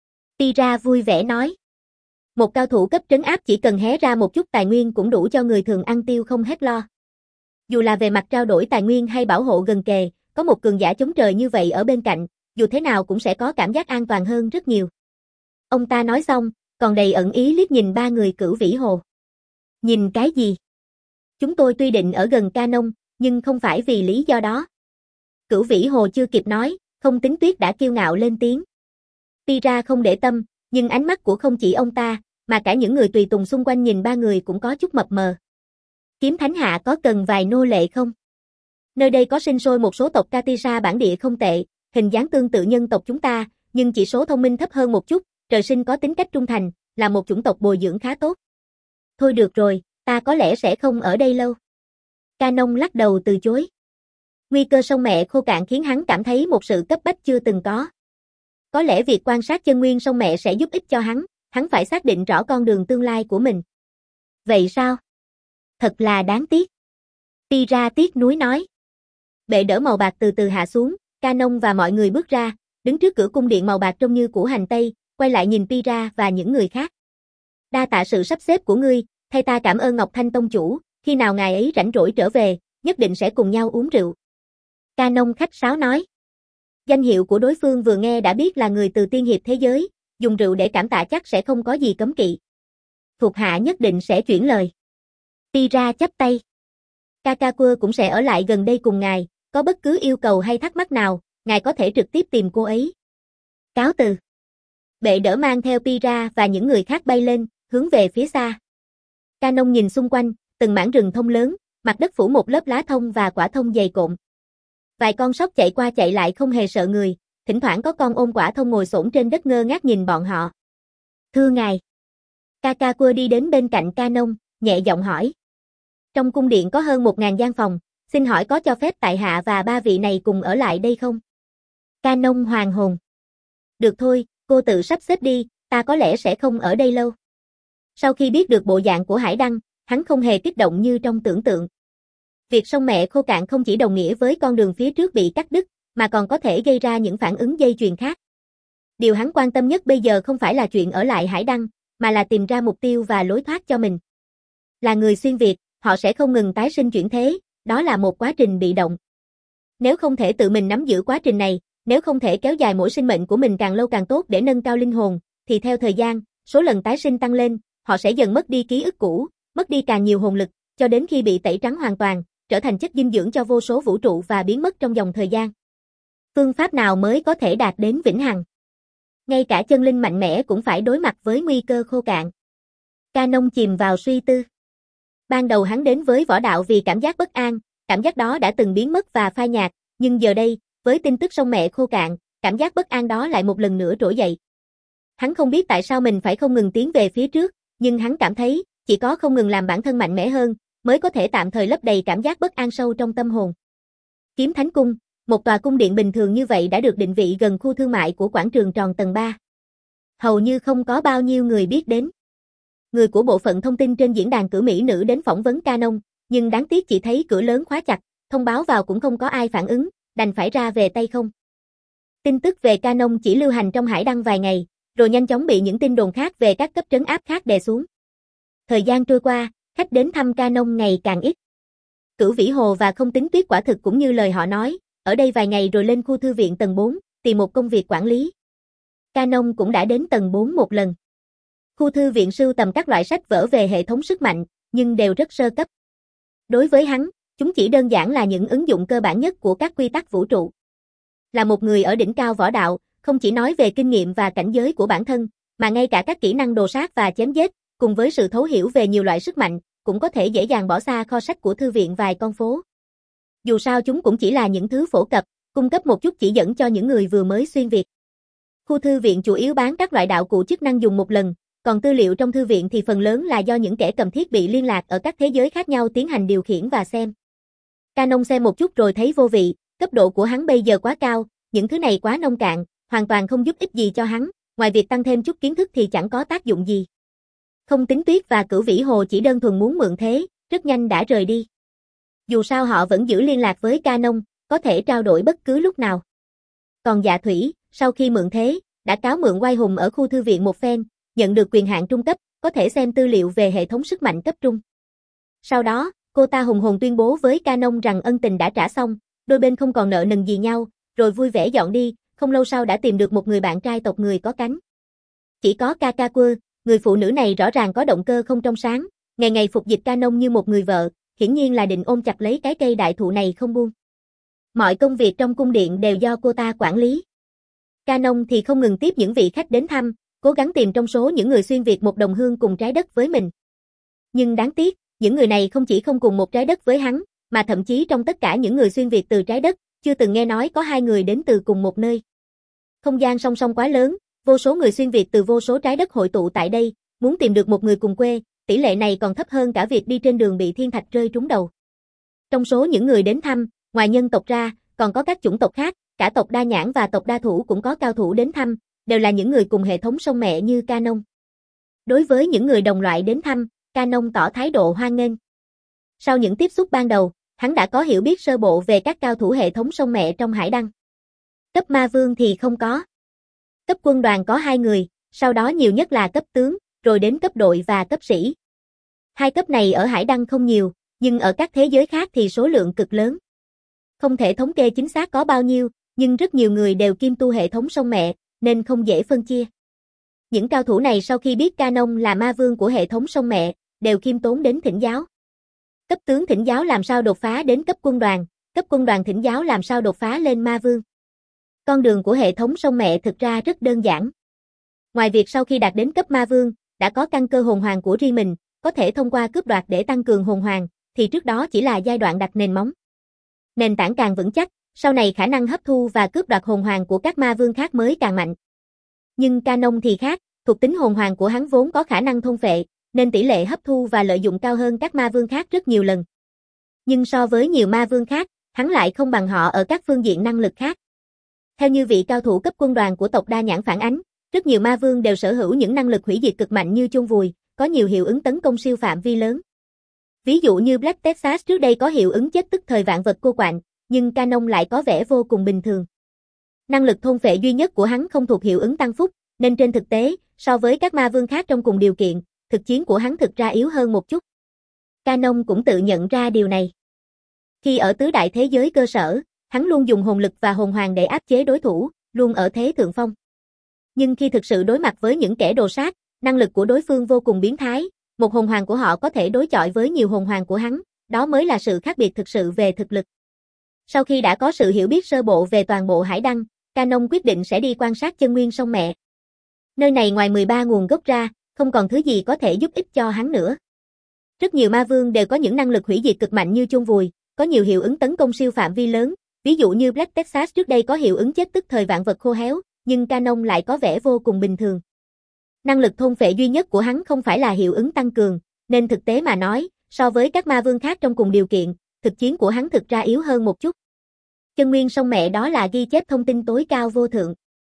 Pira vui vẻ nói. Một cao thủ cấp trấn áp chỉ cần hé ra một chút tài nguyên cũng đủ cho người thường ăn tiêu không hết lo. Dù là về mặt trao đổi tài nguyên hay bảo hộ gần kề, có một cường giả chống trời như vậy ở bên cạnh, dù thế nào cũng sẽ có cảm giác an toàn hơn rất nhiều. Ông ta nói xong, còn đầy ẩn ý liếc nhìn ba người Cửu Vĩ Hồ. Nhìn cái gì? Chúng tôi tuy định ở gần Canon, nhưng không phải vì lý do đó. Cửu Vĩ Hồ chưa kịp nói, Không Tính Tuyết đã kiêu ngạo lên tiếng. Pira không để tâm, nhưng ánh mắt của không chỉ ông ta, mà cả những người tùy tùng xung quanh nhìn ba người cũng có chút mập mờ. Kiếm Thánh Hạ có cần vài nô lệ không? Nơi đây có sinh sôi một số tộc Katisa bản địa không tệ, hình dáng tương tự nhân tộc chúng ta, nhưng chỉ số thông minh thấp hơn một chút, trời sinh có tính cách trung thành, là một chủng tộc bồi dưỡng khá tốt. Thôi được rồi, ta có lẽ sẽ không ở đây lâu. Canon lắc đầu từ chối. Nguy cơ sông mẹ khô cạn khiến hắn cảm thấy một sự cấp bách chưa từng có. Có lẽ việc quan sát chân nguyên sông mẹ sẽ giúp ích cho hắn, hắn phải xác định rõ con đường tương lai của mình. Vậy sao? Thật là đáng tiếc. Pira tiếc nuối nói. Bệ đỡ màu bạc từ từ hạ xuống, Canon và mọi người bước ra, đứng trước cửa cung điện màu bạc trông như củ hành tây, quay lại nhìn Pira và những người khác. Đa tạ sự sắp xếp của ngươi, thay ta cảm ơn Ngọc Thanh Tông chủ, khi nào ngài ấy rảnh rỗi trở về, nhất định sẽ cùng nhau uống rượu. Canon khách sáo nói. Danh hiệu của đối phương vừa nghe đã biết là người từ tiên hiệp thế giới, dùng rượu để cảm tạ chắc sẽ không có gì cấm kỵ. Thuộc hạ nhất định sẽ chuyển lời. Pira chắp tay. Kakakua cũng sẽ ở lại gần đây cùng ngài, có bất cứ yêu cầu hay thắc mắc nào, ngài có thể trực tiếp tìm cô ấy. Cáo từ. Bệ đỡ mang theo Pira và những người khác bay lên, hướng về phía xa. Canon nhìn xung quanh, từng mảng rừng thông lớn, mặt đất phủ một lớp lá thông và quả thông dày cộm. Vài con sóc chạy qua chạy lại không hề sợ người, thỉnh thoảng có con ôm quả thông ngồi xổm trên đất ngơ ngác nhìn bọn họ. Thưa ngài. Kakakua đi đến bên cạnh Canon, nhẹ giọng hỏi. Trong cung điện có hơn một ngàn gian phòng, xin hỏi có cho phép tại hạ và ba vị này cùng ở lại đây không? Canon hoàng hồn. Được thôi, cô tự sắp xếp đi, ta có lẽ sẽ không ở đây lâu. Sau khi biết được bộ dạng của Hải Đăng, hắn không hề kích động như trong tưởng tượng. Việc sông mẹ khô cạn không chỉ đồng nghĩa với con đường phía trước bị cắt đứt, mà còn có thể gây ra những phản ứng dây chuyền khác. Điều hắn quan tâm nhất bây giờ không phải là chuyện ở lại Hải Đăng, mà là tìm ra mục tiêu và lối thoát cho mình. Là người xuyên Việt, họ sẽ không ngừng tái sinh chuyển thế, đó là một quá trình bị động. Nếu không thể tự mình nắm giữ quá trình này, nếu không thể kéo dài mỗi sinh mệnh của mình càng lâu càng tốt để nâng cao linh hồn, thì theo thời gian, số lần tái sinh tăng lên, họ sẽ dần mất đi ký ức cũ, mất đi càng nhiều hồn lực, cho đến khi bị tẩy trắng hoàn toàn, trở thành chất dinh dưỡng cho vô số vũ trụ và biến mất trong dòng thời gian. Phương pháp nào mới có thể đạt đến vĩnh hằng? Ngay cả chân linh mạnh mẽ cũng phải đối mặt với nguy cơ khô cạn. Canon chìm vào suy tư. Ban đầu hắn đến với võ đạo vì cảm giác bất an, cảm giác đó đã từng biến mất và phai nhạt, nhưng giờ đây, với tin tức sông mẹ khô cạn, cảm giác bất an đó lại một lần nữa trỗi dậy. Hắn không biết tại sao mình phải không ngừng tiến về phía trước, nhưng hắn cảm thấy, chỉ có không ngừng làm bản thân mạnh mẽ hơn, mới có thể tạm thời lấp đầy cảm giác bất an sâu trong tâm hồn. Kiếm Thánh Cung, một tòa cung điện bình thường như vậy đã được định vị gần khu thương mại của quảng trường tròn tầng ba. Hầu như không có bao nhiêu người biết đến. Người của bộ phận thông tin trên diễn đàn cử mỹ nữ đến phỏng vấn Canon, nhưng đáng tiếc chỉ thấy cửa lớn khóa chặt, thông báo vào cũng không có ai phản ứng, đành phải ra về tay không. Tin tức về Canon chỉ lưu hành trong hải đăng vài ngày, rồi nhanh chóng bị những tin đồn khác về các cấp trấn áp khác đè xuống. Thời gian trôi qua, khách đến thăm Canon ngày càng ít. Cửu Vĩ Hồ và Không Tính Tuyết quả thực cũng như lời họ nói, ở đây vài ngày rồi lên khu thư viện tầng bốn, tìm một công việc quản lý. Canon cũng đã đến tầng bốn một lần. Khu thư viện sưu tầm các loại sách vở về hệ thống sức mạnh, nhưng đều rất sơ cấp. Đối với hắn, chúng chỉ đơn giản là những ứng dụng cơ bản nhất của các quy tắc vũ trụ. Là một người ở đỉnh cao võ đạo, không chỉ nói về kinh nghiệm và cảnh giới của bản thân, mà ngay cả các kỹ năng đồ sát và chém giết, cùng với sự thấu hiểu về nhiều loại sức mạnh, cũng có thể dễ dàng bỏ xa kho sách của thư viện vài con phố. Dù sao chúng cũng chỉ là những thứ phổ cập, cung cấp một chút chỉ dẫn cho những người vừa mới xuyên Việt. Khu thư viện chủ yếu bán các loại đạo cụ chức năng dùng một lần, còn tư liệu trong thư viện thì phần lớn là do những kẻ cầm thiết bị liên lạc ở các thế giới khác nhau tiến hành điều khiển và xem. Canon xem một chút rồi thấy vô vị, cấp độ của hắn bây giờ quá cao, những thứ này quá nông cạn, hoàn toàn không giúp ích gì cho hắn, ngoài việc tăng thêm chút kiến thức thì chẳng có tác dụng gì. Không Tính Tuyết và Cửu Vĩ Hồ chỉ đơn thuần muốn mượn thế, rất nhanh đã rời đi. Dù sao họ vẫn giữ liên lạc với Canon, có thể trao đổi bất cứ lúc nào. Còn Dạ Thủy, sau khi mượn thế, đã cáo mượn oai hùng ở khu thư viện một phen, nhận được quyền hạn trung cấp, có thể xem tư liệu về hệ thống sức mạnh cấp trung. Sau đó, cô ta hùng hồn tuyên bố với Canon rằng ân tình đã trả xong, đôi bên không còn nợ nần gì nhau, rồi vui vẻ dọn đi, không lâu sau đã tìm được một người bạn trai tộc người có cánh. Chỉ có Kakaquơ, người phụ nữ này rõ ràng có động cơ không trong sáng, ngày ngày phục dịch Canon như một người vợ, hiển nhiên là định ôm chặt lấy cái cây đại thụ này không buông. Mọi công việc trong cung điện đều do cô ta quản lý. Canon thì không ngừng tiếp những vị khách đến thăm, cố gắng tìm trong số những người xuyên Việt một đồng hương cùng trái đất với mình. Nhưng đáng tiếc, những người này không chỉ không cùng một trái đất với hắn, mà thậm chí trong tất cả những người xuyên Việt từ trái đất, chưa từng nghe nói có hai người đến từ cùng một nơi. Không gian song song quá lớn, vô số người xuyên Việt từ vô số trái đất hội tụ tại đây, muốn tìm được một người cùng quê, tỷ lệ này còn thấp hơn cả việc đi trên đường bị thiên thạch rơi trúng đầu. Trong số những người đến thăm, ngoài nhân tộc ra, còn có các chủng tộc khác, cả tộc Đa Nhãn và tộc Đa Thủ cũng có cao thủ đến thăm, đều là những người cùng hệ thống sông mẹ như Canon. Đối với những người đồng loại đến thăm, Canon tỏ thái độ hoan nghênh. Sau những tiếp xúc ban đầu, hắn đã có hiểu biết sơ bộ về các cao thủ hệ thống sông mẹ trong hải đăng. Cấp ma vương thì không có. Cấp quân đoàn có hai người, sau đó nhiều nhất là cấp tướng, rồi đến cấp đội và cấp sĩ. Hai cấp này ở hải đăng không nhiều, nhưng ở các thế giới khác thì số lượng cực lớn. Không thể thống kê chính xác có bao nhiêu, nhưng rất nhiều người đều kiêm tu hệ thống sông mẹ, nên không dễ phân chia. Những cao thủ này sau khi biết Canon là ma vương của hệ thống sông mẹ, đều khiêm tốn đến thỉnh giáo. Cấp tướng thỉnh giáo làm sao đột phá đến cấp quân đoàn, cấp quân đoàn thỉnh giáo làm sao đột phá lên ma vương. Con đường của hệ thống sông mẹ thực ra rất đơn giản. Ngoài việc sau khi đạt đến cấp ma vương, đã có căn cơ hồn hoàng của riêng mình, có thể thông qua cướp đoạt để tăng cường hồn hoàng, thì trước đó chỉ là giai đoạn đặt nền móng. Nền tảng càng vững chắc, sau này khả năng hấp thu và cướp đoạt hồn hoàng của các ma vương khác mới càng mạnh. Nhưng Canon thì khác, thuộc tính hồn hoàng của hắn vốn có khả năng thôn phệ, nên tỷ lệ hấp thu và lợi dụng cao hơn các ma vương khác rất nhiều lần. Nhưng so với nhiều ma vương khác, hắn lại không bằng họ ở các phương diện năng lực khác. Theo như vị cao thủ cấp quân đoàn của tộc Đa Nhãn phản ánh, rất nhiều ma vương đều sở hữu những năng lực hủy diệt cực mạnh như chôn vùi, có nhiều hiệu ứng tấn công siêu phạm vi lớn. Ví dụ như Black Texas trước đây có hiệu ứng chết tức thời vạn vật cô quạnh, nhưng Canon lại có vẻ vô cùng bình thường. Năng lực thôn phệ duy nhất của hắn không thuộc hiệu ứng tăng phúc, nên trên thực tế, so với các ma vương khác trong cùng điều kiện, thực chiến của hắn thực ra yếu hơn một chút. Canon cũng tự nhận ra điều này. Khi ở tứ đại thế giới cơ sở, hắn luôn dùng hồn lực và hồn hoàng để áp chế đối thủ, luôn ở thế thượng phong. Nhưng khi thực sự đối mặt với những kẻ đồ sát, năng lực của đối phương vô cùng biến thái, một hồn hoàng của họ có thể đối chọi với nhiều hồn hoàng của hắn, đó mới là sự khác biệt thực sự về thực lực. Sau khi đã có sự hiểu biết sơ bộ về toàn bộ hải đăng, Canon quyết định sẽ đi quan sát chân nguyên sông mẹ. Nơi này ngoài mười ba nguồn gốc ra, không còn thứ gì có thể giúp ích cho hắn nữa. Rất nhiều ma vương đều có những năng lực hủy diệt cực mạnh như chôn vùi, có nhiều hiệu ứng tấn công siêu phạm vi lớn, ví dụ như Black Texas trước đây có hiệu ứng chết tức thời vạn vật khô héo, nhưng Canon lại có vẻ vô cùng bình thường. Năng lực thôn phệ duy nhất của hắn không phải là hiệu ứng tăng cường, nên thực tế mà nói, so với các ma vương khác trong cùng điều kiện, thực chiến của hắn thực ra yếu hơn một chút. Chân nguyên sông mẹ đó là ghi chép thông tin tối cao vô thượng.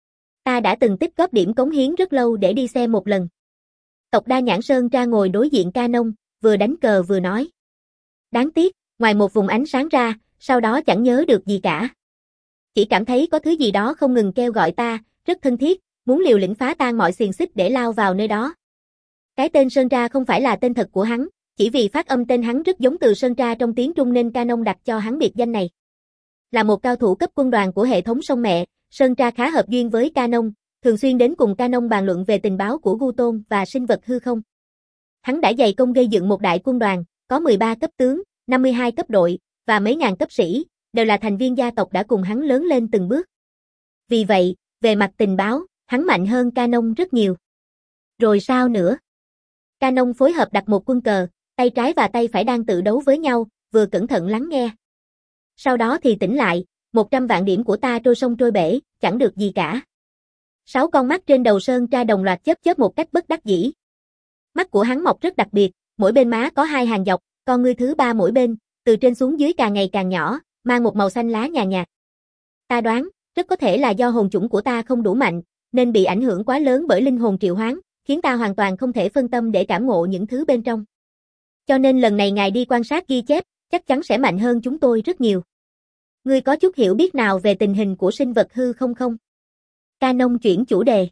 Ta đã từng tích góp điểm cống hiến rất lâu để đi xem một lần. Tộc Đa Nhãn Sơn Tra ngồi đối diện Canon, vừa đánh cờ vừa nói. Đáng tiếc, ngoài một vùng ánh sáng ra, sau đó chẳng nhớ được gì cả. Chỉ cảm thấy có thứ gì đó không ngừng kêu gọi ta, rất thân thiết, muốn liều lĩnh phá tan mọi xiềng xích để lao vào nơi đó. Cái tên Sơn Tra không phải là tên thật của hắn, chỉ vì phát âm tên hắn rất giống từ Sơn Tra trong tiếng Trung nên Canon đặt cho hắn biệt danh này. Là một cao thủ cấp quân đoàn của hệ thống sông mẹ, Sơn Tra khá hợp duyên với Canon, thường xuyên đến cùng Canon bàn luận về tình báo của Gu Tôn và sinh vật hư không. Hắn đã dày công gây dựng một đại quân đoàn, có mười ba cấp tướng, năm mươi hai cấp đội, và mấy ngàn cấp sĩ, đều là thành viên gia tộc đã cùng hắn lớn lên từng bước. Vì vậy, về mặt tình báo, hắn mạnh hơn Canon rất nhiều. Rồi sao nữa? Canon phối hợp đặt một quân cờ, tay trái và tay phải đang tự đấu với nhau, vừa cẩn thận lắng nghe. Sau đó thì tỉnh lại, một trăm vạn điểm của ta trôi sông trôi bể, chẳng được gì cả. Sáu con mắt trên đầu Sơn Tra đồng loạt chớp chớp một cách bất đắc dĩ. Mắt của hắn mọc rất đặc biệt, mỗi bên má có hai hàng dọc, con ngươi thứ ba mỗi bên, từ trên xuống dưới càng ngày càng nhỏ, mang một màu xanh lá nhàn nhạt. Ta đoán, rất có thể là do hồn chủng của ta không đủ mạnh, nên bị ảnh hưởng quá lớn bởi linh hồn triệu hoán, khiến ta hoàn toàn không thể phân tâm để cảm ngộ những thứ bên trong. Cho nên lần này ngài đi quan sát ghi chép, chắc chắn sẽ mạnh hơn chúng tôi rất nhiều. Ngươi có chút hiểu biết nào về tình hình của sinh vật hư không không? Canon chuyển chủ đề.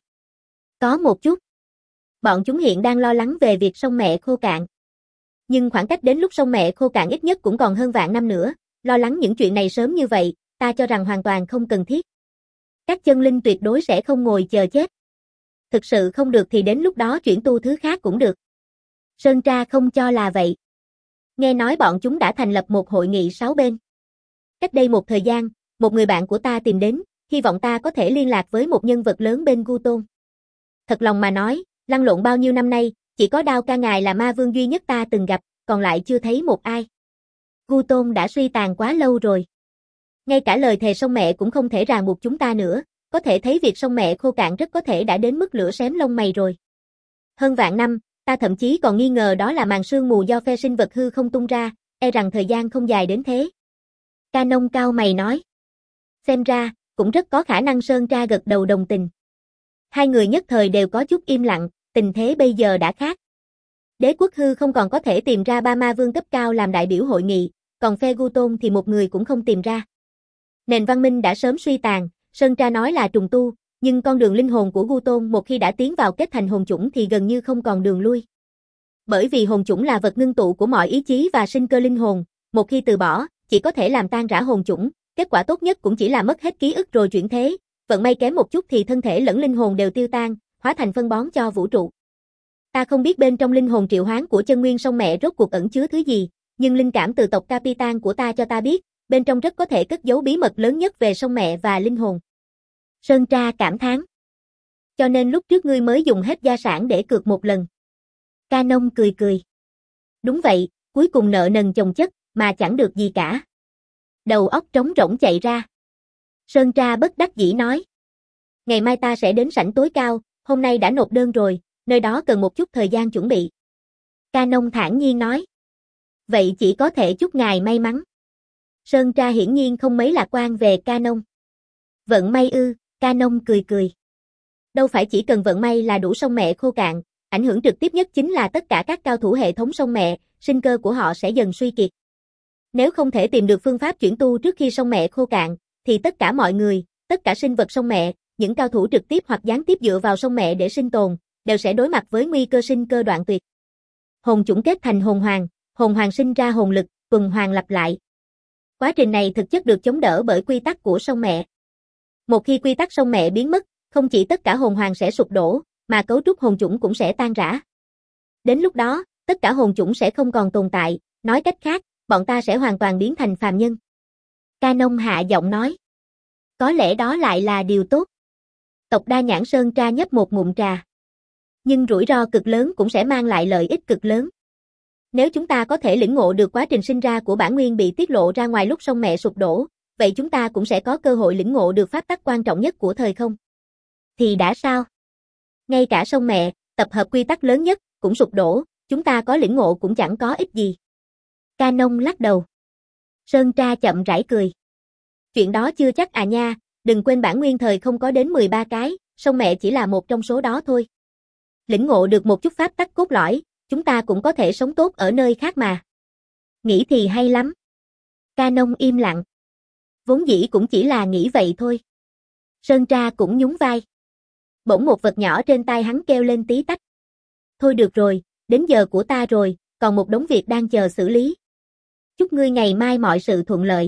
Có một chút. Bọn chúng hiện đang lo lắng về việc sông mẹ khô cạn. Nhưng khoảng cách đến lúc sông mẹ khô cạn ít nhất cũng còn hơn vạn năm nữa, lo lắng những chuyện này sớm như vậy, ta cho rằng hoàn toàn không cần thiết. Các chân linh tuyệt đối sẽ không ngồi chờ chết. Thực sự không được thì đến lúc đó chuyển tu thứ khác cũng được. Sơn Tra không cho là vậy. Nghe nói bọn chúng đã thành lập một hội nghị sáu bên. Cách đây một thời gian, một người bạn của ta tìm đến, hy vọng ta có thể liên lạc với một nhân vật lớn bên Gu Tôn. Thật lòng mà nói, lăn lộn bao nhiêu năm nay, chỉ có Đao Ca ngài là ma vương duy nhất ta từng gặp, còn lại chưa thấy một ai. Gu Tôn đã suy tàn quá lâu rồi. Ngay cả lời thề sông mẹ cũng không thể ràng buộc chúng ta nữa, có thể thấy việc sông mẹ khô cạn rất có thể đã đến mức lửa xém lông mày rồi. Hơn vạn năm, ta thậm chí còn nghi ngờ đó là màn sương mù do phe sinh vật hư không tung ra, e rằng thời gian không dài đến thế. Canon cao mày nói. Xem ra, cũng rất có khả năng Sơn Tra gật đầu đồng tình. Hai người nhất thời đều có chút im lặng, tình thế bây giờ đã khác. Đế quốc hư không còn có thể tìm ra ba ma vương cấp cao làm đại biểu hội nghị, còn phe Gu Tôn thì một người cũng không tìm ra. Nền văn minh đã sớm suy tàn, Sơn Tra nói là trùng tu, nhưng con đường linh hồn của Gu Tôn một khi đã tiến vào kết thành hồn chủng thì gần như không còn đường lui. Bởi vì hồn chủng là vật ngưng tụ của mọi ý chí và sinh cơ linh hồn, một khi từ bỏ, chỉ có thể làm tan rã hồn chủng, kết quả tốt nhất cũng chỉ là mất hết ký ức rồi chuyển thế, vận may kém một chút thì thân thể lẫn linh hồn đều tiêu tan, hóa thành phân bón cho vũ trụ. Ta không biết bên trong linh hồn triệu hoán của chân nguyên sông mẹ rốt cuộc ẩn chứa thứ gì, nhưng linh cảm từ tộc Capitan của ta cho ta biết, bên trong rất có thể cất giấu bí mật lớn nhất về sông mẹ và linh hồn. Sơn Tra cảm thán. Cho nên lúc trước ngươi mới dùng hết gia sản để cược một lần. Canon cười cười. Đúng vậy, cuối cùng nợ nần chồng chất, mà chẳng được gì cả. Đầu óc trống rỗng chạy ra. Sơn Tra bất đắc dĩ nói. Ngày mai ta sẽ đến sảnh tối cao, hôm nay đã nộp đơn rồi, nơi đó cần một chút thời gian chuẩn bị. Canon thản nhiên nói. Vậy chỉ có thể chúc ngài may mắn. Sơn Tra hiển nhiên không mấy lạc quan về Canon. Vận may ư, Canon cười cười. Đâu phải chỉ cần vận may là đủ sông mẹ khô cạn, ảnh hưởng trực tiếp nhất chính là tất cả các cao thủ hệ thống sông mẹ, sinh cơ của họ sẽ dần suy kiệt. Nếu không thể tìm được phương pháp chuyển tu trước khi sông mẹ khô cạn, thì tất cả mọi người, tất cả sinh vật sông mẹ, những cao thủ trực tiếp hoặc gián tiếp dựa vào sông mẹ để sinh tồn, đều sẽ đối mặt với nguy cơ sinh cơ đoạn tuyệt. Hồn chủng kết thành hồn hoàng, hồn hoàng sinh ra hồn lực, tuần hoàn lặp lại. Quá trình này thực chất được chống đỡ bởi quy tắc của sông mẹ. Một khi quy tắc sông mẹ biến mất, không chỉ tất cả hồn hoàng sẽ sụp đổ, mà cấu trúc hồn chủng cũng sẽ tan rã. Đến lúc đó, tất cả hồn chủng sẽ không còn tồn tại, nói cách khác, bọn ta sẽ hoàn toàn biến thành phàm nhân. Canon hạ giọng nói. Có lẽ đó lại là điều tốt. Tộc Đa Nhãn Sơn Tra nhấp một ngụm trà. Nhưng rủi ro cực lớn cũng sẽ mang lại lợi ích cực lớn. Nếu chúng ta có thể lĩnh ngộ được quá trình sinh ra của bản nguyên bị tiết lộ ra ngoài lúc sông mẹ sụp đổ, vậy chúng ta cũng sẽ có cơ hội lĩnh ngộ được pháp tắc quan trọng nhất của thời không. Thì đã sao? Ngay cả sông mẹ, Tập hợp quy tắc lớn nhất, cũng sụp đổ, chúng ta có lĩnh ngộ cũng chẳng có ích gì. Canon lắc đầu. Sơn Tra chậm rãi cười. Chuyện đó chưa chắc à nha, đừng quên bản nguyên thời không có đến mười ba cái, sông mẹ chỉ là một trong số đó thôi. Lĩnh ngộ được một chút pháp tắc cốt lõi, chúng ta cũng có thể sống tốt ở nơi khác mà. Nghĩ thì hay lắm. Canon im lặng. Vốn dĩ cũng chỉ là nghĩ vậy thôi. Sơn Tra cũng nhún vai. Bỗng một vật nhỏ trên tay hắn kêu lên tí tách. Thôi được rồi, đến giờ của ta rồi, còn một đống việc đang chờ xử lý. Chúc ngươi ngày mai mọi sự thuận lợi.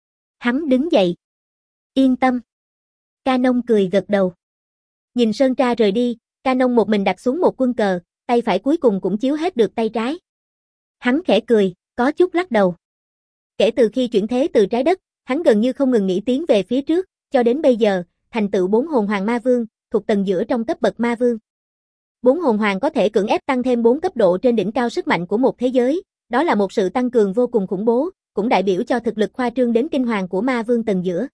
Hắn đứng dậy. Yên tâm. Canon cười gật đầu. Nhìn Sơn Tra rời đi, Canon một mình đặt xuống một quân cờ, tay phải cuối cùng cũng chiếu hết được tay trái. Hắn khẽ cười, có chút lắc đầu. Kể từ khi chuyển thế từ trái đất, hắn gần như không ngừng nghĩ tiến về phía trước, cho đến bây giờ, thành tựu bốn hồn hoàng ma vương, thuộc tầng giữa trong cấp bậc ma vương. Bốn hồn hoàng có thể cưỡng ép tăng thêm bốn cấp độ trên đỉnh cao sức mạnh của một thế giới, đó là một sự tăng cường vô cùng khủng bố, cũng đại biểu cho thực lực khoa trương đến kinh hoàng của ma vương tầng giữa.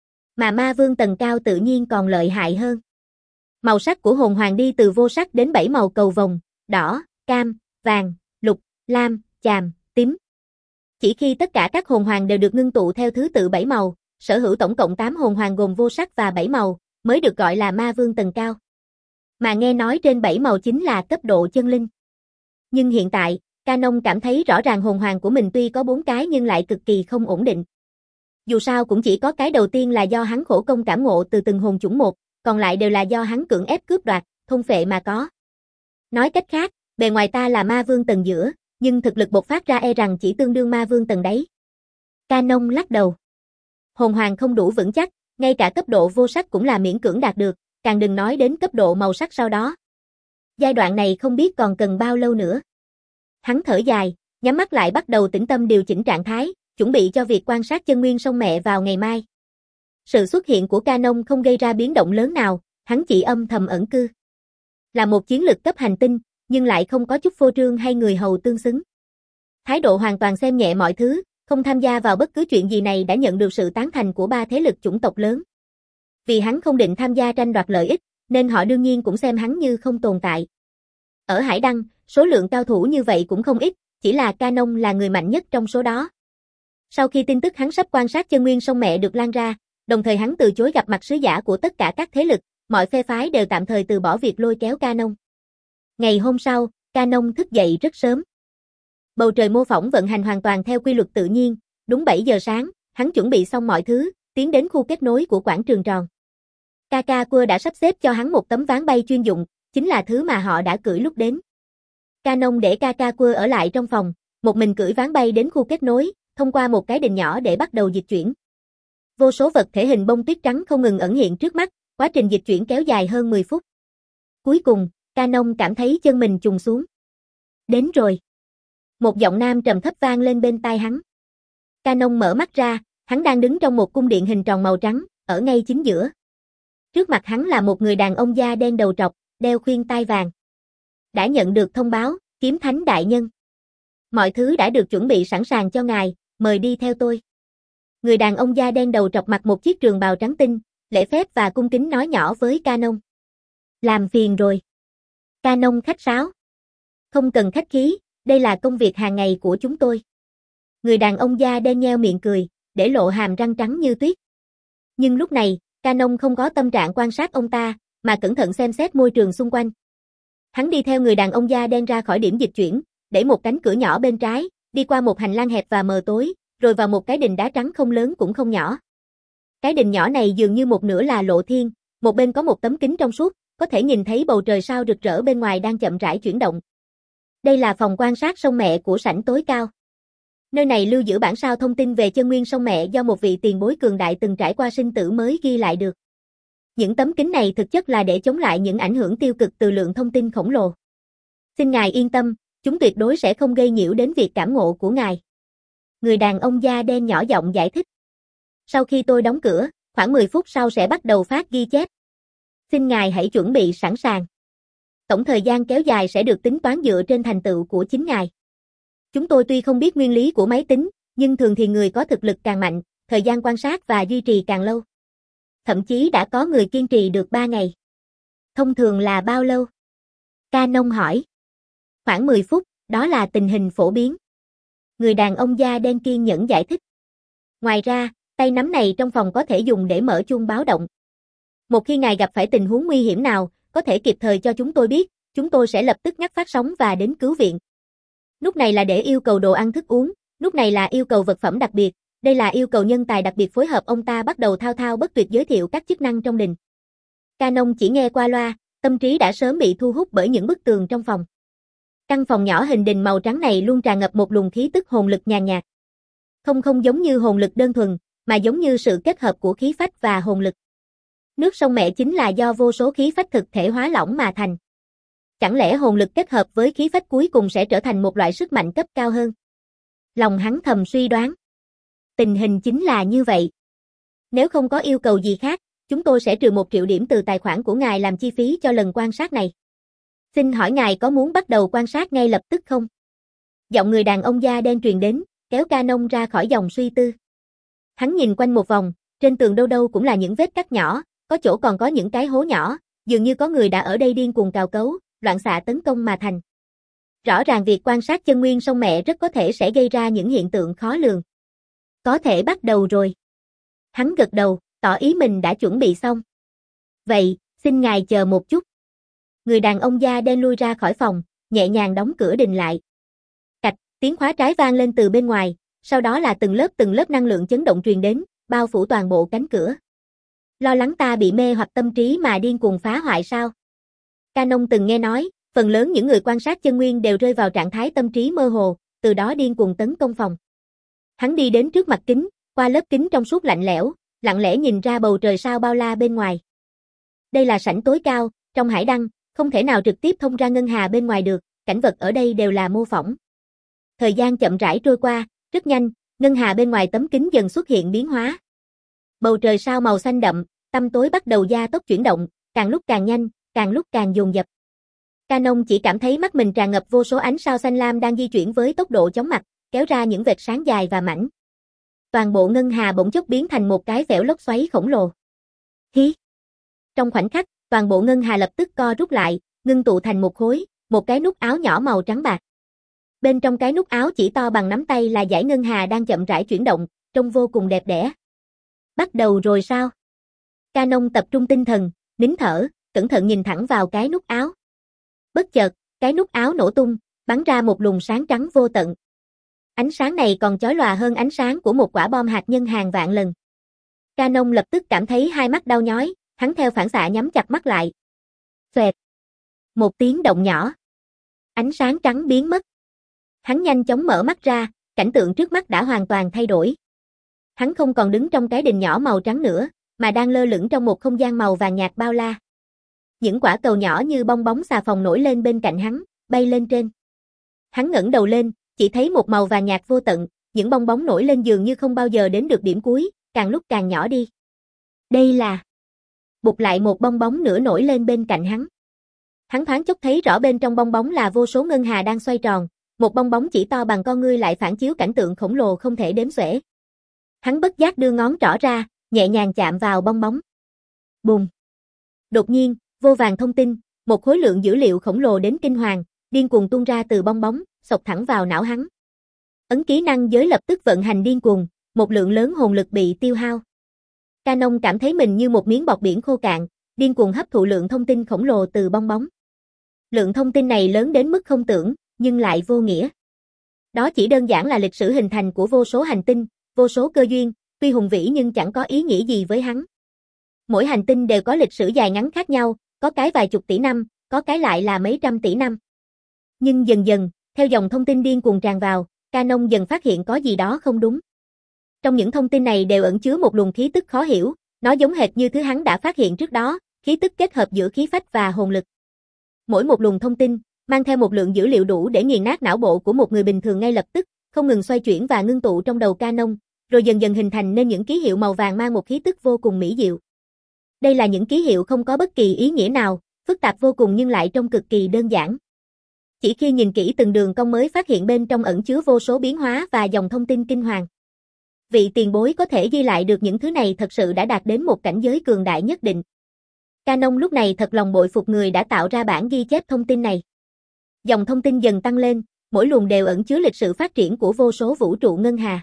Mà ma vương tầng cao tự nhiên còn lợi hại hơn. Màu sắc của hồn hoàng đi từ vô sắc đến bảy màu cầu vồng, đỏ, cam, vàng, lục, lam, chàm, tím. Chỉ khi tất cả các hồn hoàng đều được ngưng tụ theo thứ tự bảy màu, sở hữu tổng cộng tám hồn hoàng gồm vô sắc và bảy màu, mới được gọi là ma vương tầng cao. Mà nghe nói trên bảy màu chính là cấp độ chân linh. Nhưng hiện tại, Canon cảm thấy rõ ràng hồn hoàng của mình tuy có bốn cái nhưng lại cực kỳ không ổn định. Dù sao cũng chỉ có cái đầu tiên là do hắn khổ công cảm ngộ từ từng hồn chủng một, còn lại đều là do hắn cưỡng ép cướp đoạt, thôn phệ mà có. Nói cách khác, bề ngoài ta là ma vương tầng giữa, nhưng thực lực bộc phát ra e rằng chỉ tương đương ma vương tầng đáy. Canon lắc đầu. Hồn hoàng không đủ vững chắc, ngay cả cấp độ vô sắc cũng là miễn cưỡng đạt được, càng đừng nói đến cấp độ màu sắc sau đó. Giai đoạn này không biết còn cần bao lâu nữa. Hắn thở dài, nhắm mắt lại bắt đầu tĩnh tâm điều chỉnh trạng thái, chuẩn bị cho việc quan sát chân nguyên sông mẹ vào ngày mai. Sự xuất hiện của Canon không gây ra biến động lớn nào, hắn chỉ âm thầm ẩn cư. Là một chiến lực cấp hành tinh, nhưng lại không có chút phô trương hay người hầu tương xứng. Thái độ hoàn toàn xem nhẹ mọi thứ, không tham gia vào bất cứ chuyện gì này đã nhận được sự tán thành của ba thế lực chủng tộc lớn. Vì hắn không định tham gia tranh đoạt lợi ích, nên họ đương nhiên cũng xem hắn như không tồn tại. Ở Hải Đăng, số lượng cao thủ như vậy cũng không ít, chỉ là Canon là người mạnh nhất trong số đó. Sau khi tin tức hắn sắp quan sát chân nguyên sông mẹ được lan ra, đồng thời hắn từ chối gặp mặt sứ giả của tất cả các thế lực, mọi phe phái đều tạm thời từ bỏ việc lôi kéo Canon. Ngày hôm sau, Canon thức dậy rất sớm. Bầu trời mô phỏng vận hành hoàn toàn theo quy luật tự nhiên, đúng bảy giờ sáng, hắn chuẩn bị xong mọi thứ, tiến đến khu kết nối của quảng trường tròn. Kaka Cua đã sắp xếp cho hắn một tấm ván bay chuyên dụng, chính là thứ mà họ đã cưỡi lúc đến. Canon để Kaka Cua ở lại trong phòng, một mình cưỡi ván bay đến khu kết nối, thông qua một cái đình nhỏ để bắt đầu dịch chuyển. Vô số vật thể hình bông tuyết trắng không ngừng ẩn hiện trước mắt, quá trình dịch chuyển kéo dài hơn mười phút. Cuối cùng, Canon cảm thấy chân mình chùng xuống. Đến rồi. Một giọng nam trầm thấp vang lên bên tai hắn. Canon mở mắt ra, hắn đang đứng trong một cung điện hình tròn màu trắng, ở ngay chính giữa. Trước mặt hắn là một người đàn ông da đen đầu trọc, đeo khuyên tai vàng. Đã nhận được thông báo, Kiếm Thánh đại nhân. Mọi thứ đã được chuẩn bị sẵn sàng cho ngài, mời đi theo tôi. Người đàn ông da đen đầu trọc mặc một chiếc trường bào trắng tinh, lễ phép và cung kính nói nhỏ với Canon. Làm phiền rồi. Canon khách sáo. Không cần khách khí, đây là công việc hàng ngày của chúng tôi. Người đàn ông da đen nheo miệng cười, để lộ hàm răng trắng như tuyết. Nhưng lúc này, Canon không có tâm trạng quan sát ông ta, mà cẩn thận xem xét môi trường xung quanh. Hắn đi theo người đàn ông da đen ra khỏi điểm dịch chuyển, đẩy một cánh cửa nhỏ bên trái, đi qua một hành lang hẹp và mờ tối, rồi vào một cái đình đá trắng không lớn cũng không nhỏ. Cái đình nhỏ này dường như một nửa là lộ thiên, một bên có một tấm kính trong suốt, có thể nhìn thấy bầu trời sao rực rỡ bên ngoài đang chậm rãi chuyển động. Đây là phòng quan sát sông mẹ của sảnh tối cao. Nơi này lưu giữ bản sao thông tin về chân nguyên sông mẹ do một vị tiền bối cường đại từng trải qua sinh tử mới ghi lại được. Những tấm kính này thực chất là để chống lại những ảnh hưởng tiêu cực từ lượng thông tin khổng lồ. Xin ngài yên tâm, chúng tuyệt đối sẽ không gây nhiễu đến việc cảm ngộ của ngài. Người đàn ông da đen nhỏ giọng giải thích. Sau khi tôi đóng cửa, khoảng mười phút sau sẽ bắt đầu phát ghi chép. Xin ngài hãy chuẩn bị sẵn sàng. Tổng thời gian kéo dài sẽ được tính toán dựa trên thành tựu của chính ngài. Chúng tôi tuy không biết nguyên lý của máy tính, nhưng thường thì người có thực lực càng mạnh, thời gian quan sát và duy trì càng lâu. Thậm chí đã có người kiên trì được ba ngày. Thông thường là bao lâu? Canon hỏi. Khoảng mười phút, đó là tình hình phổ biến. Người đàn ông da đen kiên nhẫn giải thích. Ngoài ra, tay nắm này trong phòng có thể dùng để mở chuông báo động. Một khi ngài gặp phải tình huống nguy hiểm nào, có thể kịp thời cho chúng tôi biết, chúng tôi sẽ lập tức ngắt phát sóng và đến cứu viện. Nút này là để yêu cầu đồ ăn thức uống, nút này là yêu cầu vật phẩm đặc biệt, đây là yêu cầu nhân tài đặc biệt phối hợp. Ông ta bắt đầu thao thao bất tuyệt giới thiệu các chức năng trong đình. Canon chỉ nghe qua loa, tâm trí đã sớm bị thu hút bởi những bức tường trong phòng. Căn phòng nhỏ hình đình màu trắng này luôn tràn ngập một luồng khí tức hồn lực nhàn nhạt. Không không giống như hồn lực đơn thuần, mà giống như sự kết hợp của khí phách và hồn lực. Nước sông mẹ chính là do vô số khí phách thực thể hóa lỏng mà thành. Chẳng lẽ hồn lực kết hợp với khí phách cuối cùng sẽ trở thành một loại sức mạnh cấp cao hơn? Lòng hắn thầm suy đoán. Tình hình chính là như vậy. Nếu không có yêu cầu gì khác, chúng tôi sẽ trừ một triệu điểm từ tài khoản của ngài làm chi phí cho lần quan sát này. Xin hỏi ngài có muốn bắt đầu quan sát ngay lập tức không? Giọng người đàn ông da đen truyền đến, kéo Canon ra khỏi dòng suy tư. Hắn nhìn quanh một vòng, trên tường đâu đâu cũng là những vết cắt nhỏ, có chỗ còn có những cái hố nhỏ, dường như có người đã ở đây điên cuồng cào cấu, loạn xạ tấn công mà thành. Rõ ràng việc quan sát chân nguyên sông mẹ rất có thể sẽ gây ra những hiện tượng khó lường. Có thể bắt đầu rồi. Hắn gật đầu, tỏ ý mình đã chuẩn bị xong. Vậy, xin ngài chờ một chút. Người đàn ông da đen lui ra khỏi phòng, nhẹ nhàng đóng cửa đình lại. Cạch, tiếng khóa trái vang lên từ bên ngoài, sau đó là từng lớp từng lớp năng lượng chấn động truyền đến, bao phủ toàn bộ cánh cửa. Lo lắng ta bị mê hoặc tâm trí mà điên cuồng phá hoại sao? Canon từng nghe nói, phần lớn những người quan sát chân nguyên đều rơi vào trạng thái tâm trí mơ hồ, từ đó điên cuồng tấn công phòng. Hắn đi đến trước mặt kính, qua lớp kính trong suốt lạnh lẽo, lặng lẽ nhìn ra bầu trời sao bao la bên ngoài. Đây là sảnh tối cao, trong hải đăng, không thể nào trực tiếp thông ra ngân hà bên ngoài được, cảnh vật ở đây đều là mô phỏng. Thời gian chậm rãi trôi qua, rất nhanh, ngân hà bên ngoài tấm kính dần xuất hiện biến hóa. Bầu trời sao màu xanh đậm, tăm tối bắt đầu gia tốc chuyển động, càng lúc càng nhanh, càng lúc càng dồn dập. Canon chỉ cảm thấy mắt mình tràn ngập vô số ánh sao xanh lam đang di chuyển với tốc độ chóng mặt, kéo ra những vệt sáng dài và mảnh. Toàn bộ ngân hà bỗng chốc biến thành một cái phễu lốc xoáy khổng lồ. Hí! Trong khoảnh khắc, toàn bộ ngân hà lập tức co rút lại, ngưng tụ thành một khối, một cái nút áo nhỏ màu trắng bạc. Bên trong cái nút áo chỉ to bằng nắm tay là dải ngân hà đang chậm rãi chuyển động, trông vô cùng đẹp đẽ. Bắt đầu rồi sao? Canon tập trung tinh thần, nín thở, cẩn thận nhìn thẳng vào cái nút áo. Bất chợt, cái nút áo nổ tung, bắn ra một luồng sáng trắng vô tận. Ánh sáng này còn chói lòa hơn ánh sáng của một quả bom hạt nhân hàng vạn lần. Canon lập tức cảm thấy hai mắt đau nhói, hắn theo phản xạ nhắm chặt mắt lại. Xoẹt. Một tiếng động nhỏ. Ánh sáng trắng biến mất. Hắn nhanh chóng mở mắt ra, cảnh tượng trước mắt đã hoàn toàn thay đổi. Hắn không còn đứng trong cái đình nhỏ màu trắng nữa, mà đang lơ lửng trong một không gian màu vàng nhạt bao la. Những quả cầu nhỏ như bong bóng xà phòng nổi lên bên cạnh hắn, bay lên trên. Hắn ngẩng đầu lên, chỉ thấy một màu vàng nhạt vô tận, những bong bóng nổi lên dường như không bao giờ đến được điểm cuối, càng lúc càng nhỏ đi. Đây là... Bụt lại một bong bóng nữa nổi lên bên cạnh hắn. Hắn thoáng chốc thấy rõ bên trong bong bóng là vô số ngân hà đang xoay tròn, một bong bóng chỉ to bằng con ngươi lại phản chiếu cảnh tượng khổng lồ không thể đếm xuể. Hắn bất giác đưa ngón trỏ ra, nhẹ nhàng chạm vào bong bóng. Bùm! Đột nhiên, vô vàn thông tin, một khối lượng dữ liệu khổng lồ đến kinh hoàng, điên cuồng tuôn ra từ bong bóng, xộc thẳng vào não hắn. Ấn ký năng giới lập tức vận hành điên cuồng, một lượng lớn hồn lực bị tiêu hao. Canon cảm thấy mình như một miếng bọt biển khô cạn, điên cuồng hấp thụ lượng thông tin khổng lồ từ bong bóng. Lượng thông tin này lớn đến mức không tưởng, nhưng lại vô nghĩa. Đó chỉ đơn giản là lịch sử hình thành của vô số hành tinh, vô số cơ duyên, tuy hùng vĩ nhưng chẳng có ý nghĩa gì với hắn. Mỗi hành tinh đều có lịch sử dài ngắn khác nhau, có cái vài chục tỷ năm, có cái lại là mấy trăm tỷ năm. Nhưng dần dần, theo dòng thông tin điên cuồng tràn vào, Canon dần phát hiện có gì đó không đúng. Trong những thông tin này đều ẩn chứa một luồng khí tức khó hiểu, nó giống hệt như thứ hắn đã phát hiện trước đó, khí tức kết hợp giữa khí phách và hồn lực. Mỗi một luồng thông tin, mang theo một lượng dữ liệu đủ để nghiền nát não bộ của một người bình thường ngay lập tức, không ngừng xoay chuyển và ngưng tụ trong đầu Canon, rồi dần dần hình thành nên những ký hiệu màu vàng mang một khí tức vô cùng mỹ diệu. Đây là những ký hiệu không có bất kỳ ý nghĩa nào, phức tạp vô cùng nhưng lại trông cực kỳ đơn giản. Chỉ khi nhìn kỹ từng đường cong mới phát hiện bên trong ẩn chứa vô số biến hóa và dòng thông tin kinh hoàng. Vị tiền bối có thể ghi lại được những thứ này thật sự đã đạt đến một cảnh giới cường đại nhất định. Canon lúc này thật lòng bội phục người đã tạo ra bản ghi chép thông tin này. Dòng thông tin dần tăng lên, mỗi luồng đều ẩn chứa lịch sử phát triển của vô số vũ trụ ngân hà.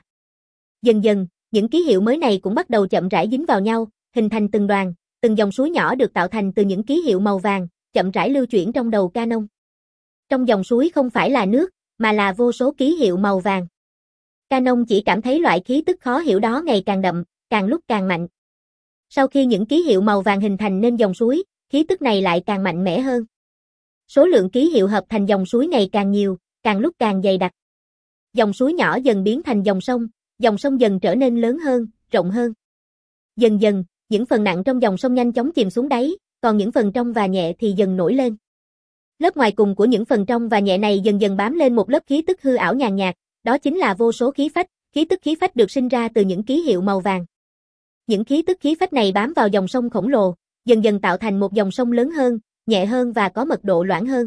Dần dần, những ký hiệu mới này cũng bắt đầu chậm rãi dính vào nhau, hình thành từng đoàn, từng dòng suối nhỏ được tạo thành từ những ký hiệu màu vàng, chậm rãi lưu chuyển trong đầu Canon. Trong dòng suối không phải là nước, mà là vô số ký hiệu màu vàng. Canon chỉ cảm thấy loại khí tức khó hiểu đó ngày càng đậm, càng lúc càng mạnh. Sau khi những ký hiệu màu vàng hình thành nên dòng suối, khí tức này lại càng mạnh mẽ hơn. Số lượng ký hiệu hợp thành dòng suối ngày càng nhiều, càng lúc càng dày đặc. Dòng suối nhỏ dần biến thành dòng sông, dòng sông dần trở nên lớn hơn, rộng hơn. Dần dần, những phần nặng trong dòng sông nhanh chóng chìm xuống đáy, còn những phần trong và nhẹ thì dần nổi lên. Lớp ngoài cùng của những phần trong và nhẹ này dần dần bám lên một lớp khí tức hư ảo nhàn nhạt, đó chính là vô số khí phách, khí tức khí phách được sinh ra từ những ký hiệu màu vàng. Những khí tức khí phách này bám vào dòng sông khổng lồ, dần dần tạo thành một dòng sông lớn hơn, nhẹ hơn và có mật độ loãng hơn.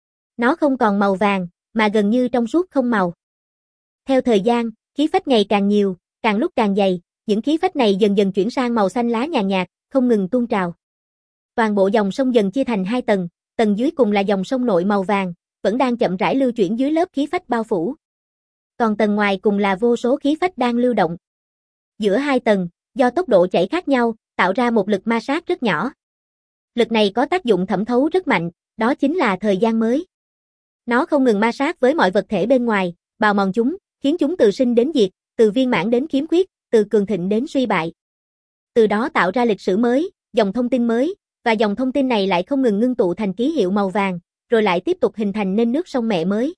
Nó không còn màu vàng, mà gần như trong suốt không màu. Theo thời gian, khí phách ngày càng nhiều, càng lúc càng dày, những khí phách này dần dần chuyển sang màu xanh lá nhàn nhạt, không ngừng tuôn trào. Toàn bộ dòng sông dần chia thành hai tầng, tầng dưới cùng là dòng sông nội màu vàng, vẫn đang chậm rãi lưu chuyển dưới lớp khí phách bao phủ. Còn tầng ngoài cùng là vô số khí phách đang lưu động. Giữa hai tầng, do tốc độ chảy khác nhau, tạo ra một lực ma sát rất nhỏ. Lực này có tác dụng thẩm thấu rất mạnh, đó chính là thời gian mới. Nó không ngừng ma sát với mọi vật thể bên ngoài, bào mòn chúng, khiến chúng từ sinh đến diệt, từ viên mãn đến khiếm khuyết, từ cường thịnh đến suy bại. Từ đó tạo ra lịch sử mới, dòng thông tin mới, và dòng thông tin này lại không ngừng ngưng tụ thành ký hiệu màu vàng, rồi lại tiếp tục hình thành nên nước sông mẹ mới.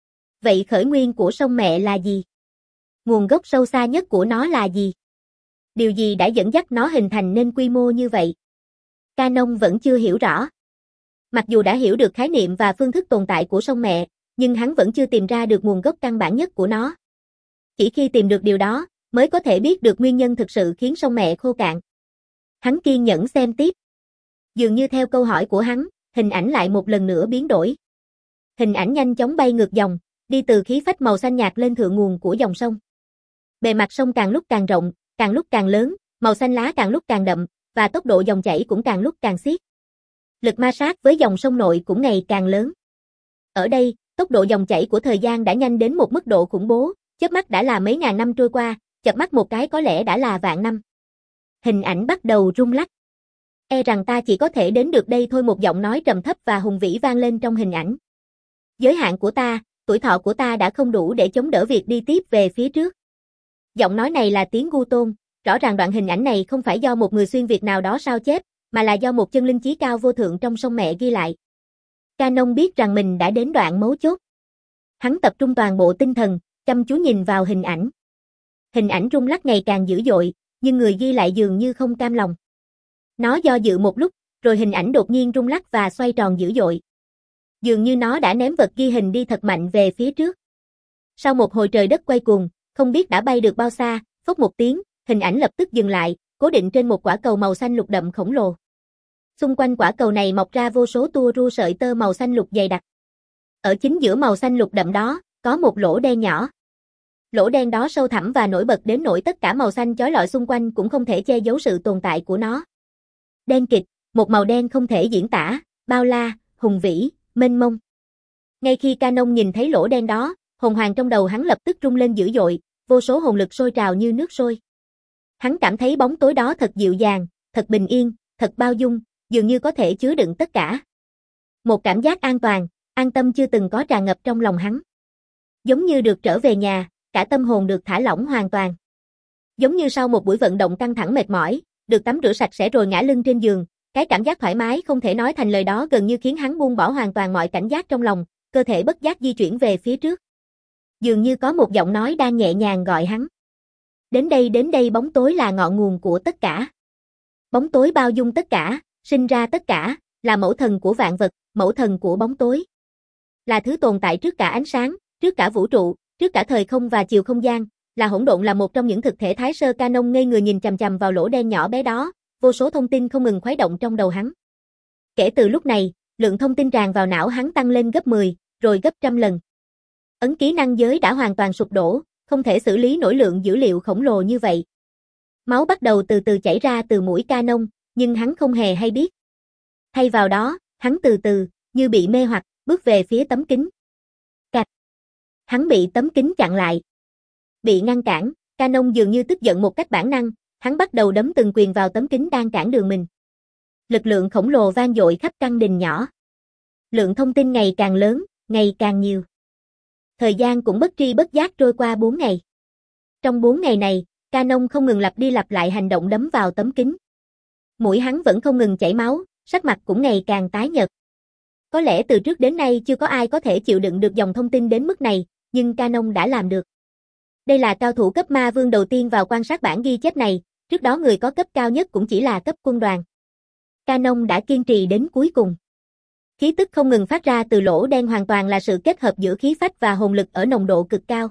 Vậy khởi nguyên của sông mẹ là gì? Nguồn gốc sâu xa nhất của nó là gì? Điều gì đã dẫn dắt nó hình thành nên quy mô như vậy? Canon vẫn chưa hiểu rõ. Mặc dù đã hiểu được khái niệm và phương thức tồn tại của sông mẹ, nhưng hắn vẫn chưa tìm ra được nguồn gốc căn bản nhất của nó. Chỉ khi tìm được điều đó, mới có thể biết được nguyên nhân thực sự khiến sông mẹ khô cạn. Hắn kiên nhẫn xem tiếp. Dường như theo câu hỏi của hắn, hình ảnh lại một lần nữa biến đổi. Hình ảnh nhanh chóng bay ngược dòng, đi từ khí phách màu xanh nhạt lên thượng nguồn của dòng sông. Bề mặt sông càng lúc càng rộng, càng lúc càng lớn, màu xanh lá càng lúc càng đậm, và tốc độ dòng chảy cũng càng lúc càng xiết. Lực ma sát với dòng sông nội cũng ngày càng lớn. Ở đây, tốc độ dòng chảy của thời gian đã nhanh đến một mức độ khủng bố, chớp mắt đã là mấy ngàn năm trôi qua, chợp mắt một cái có lẽ đã là vạn năm. Hình ảnh bắt đầu rung lắc. E rằng ta chỉ có thể đến được đây thôi, một giọng nói trầm thấp và hùng vĩ vang lên trong hình ảnh. Giới hạn của ta, tuổi thọ của ta đã không đủ để chống đỡ việc đi tiếp về phía trước. Giọng nói này là tiếng Gu Tôn, rõ ràng đoạn hình ảnh này không phải do một người xuyên Việt nào đó sao chép, mà là do một chân linh chí cao vô thượng trong sông mẹ ghi lại. Canon biết rằng mình đã đến đoạn mấu chốt. Hắn tập trung toàn bộ tinh thần, chăm chú nhìn vào hình ảnh. Hình ảnh rung lắc ngày càng dữ dội, nhưng người ghi lại dường như không cam lòng. Nó do dự một lúc, rồi hình ảnh đột nhiên rung lắc và xoay tròn dữ dội. Dường như nó đã ném vật ghi hình đi thật mạnh về phía trước. Sau một hồi trời đất quay cuồng, không biết đã bay được bao xa, phốc một tiếng, hình ảnh lập tức dừng lại, cố định trên một quả cầu màu xanh lục đậm khổng lồ. Xung quanh quả cầu này mọc ra vô số tua rua sợi tơ màu xanh lục dày đặc. Ở chính giữa màu xanh lục đậm đó, có một lỗ đen nhỏ. Lỗ đen đó sâu thẳm và nổi bật đến nỗi tất cả màu xanh chói lọi xung quanh cũng không thể che giấu sự tồn tại của nó. Đen kịt, một màu đen không thể diễn tả, bao la, hùng vĩ, mênh mông. Ngay khi Canon nhìn thấy lỗ đen đó, hồn hoàng trong đầu hắn lập tức rung lên dữ dội, vô số hồn lực sôi trào như nước sôi. Hắn cảm thấy bóng tối đó thật dịu dàng, thật bình yên, thật bao dung, dường như có thể chứa đựng tất cả. Một cảm giác an toàn, an tâm chưa từng có tràn ngập trong lòng hắn. Giống như được trở về nhà, cả tâm hồn được thả lỏng hoàn toàn. Giống như sau một buổi vận động căng thẳng mệt mỏi, được tắm rửa sạch sẽ rồi ngã lưng trên giường, cái cảm giác thoải mái không thể nói thành lời đó gần như khiến hắn buông bỏ hoàn toàn mọi cảnh giác trong lòng, cơ thể bất giác di chuyển về phía trước. Dường như có một giọng nói đang nhẹ nhàng gọi hắn. Đến đây, đến đây, bóng tối là ngọn nguồn của tất cả. Bóng tối bao dung tất cả, sinh ra tất cả, là mẫu thần của vạn vật, mẫu thần của bóng tối. Là thứ tồn tại trước cả ánh sáng, trước cả vũ trụ, trước cả thời không và chiều không gian, là hỗn độn, là một trong những thực thể thái sơ. Canon ngây người nhìn chằm chằm vào lỗ đen nhỏ bé đó, vô số thông tin không ngừng khuấy động trong đầu hắn. Kể từ lúc này, lượng thông tin tràn vào não hắn tăng lên gấp mười, rồi gấp trăm lần. Ấn ký năng giới đã hoàn toàn sụp đổ, không thể xử lý nổi lượng dữ liệu khổng lồ như vậy. Máu bắt đầu từ từ chảy ra từ mũi Canon, nhưng hắn không hề hay biết. Thay vào đó, hắn từ từ, như bị mê hoặc, bước về phía tấm kính. Cạch. Hắn bị tấm kính chặn lại. Bị ngăn cản, Canon dường như tức giận một cách bản năng, hắn bắt đầu đấm từng quyền vào tấm kính đang cản đường mình. Lực lượng khổng lồ vang dội khắp căn đình nhỏ. Lượng thông tin ngày càng lớn, ngày càng nhiều. Thời gian cũng bất tri bất giác trôi qua bốn ngày. Trong bốn ngày này, Canon không ngừng lặp đi lặp lại hành động đấm vào tấm kính. Mũi hắn vẫn không ngừng chảy máu, sắc mặt cũng ngày càng tái nhợt. Có lẽ từ trước đến nay chưa có ai có thể chịu đựng được dòng thông tin đến mức này, nhưng Canon đã làm được. Đây là cao thủ cấp ma vương đầu tiên vào quan sát bản ghi chép này, trước đó người có cấp cao nhất cũng chỉ là cấp quân đoàn. Canon đã kiên trì đến cuối cùng. Khí tức không ngừng phát ra từ lỗ đen hoàn toàn là sự kết hợp giữa khí phách và hồn lực ở nồng độ cực cao.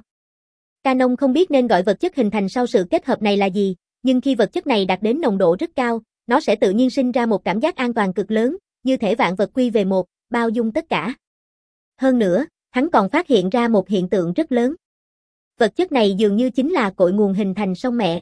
Canon không biết nên gọi vật chất hình thành sau sự kết hợp này là gì, nhưng khi vật chất này đạt đến nồng độ rất cao, nó sẽ tự nhiên sinh ra một cảm giác an toàn cực lớn, như thể vạn vật quy về một, bao dung tất cả. Hơn nữa, hắn còn phát hiện ra một hiện tượng rất lớn. Vật chất này dường như chính là cội nguồn hình thành sông mẹ.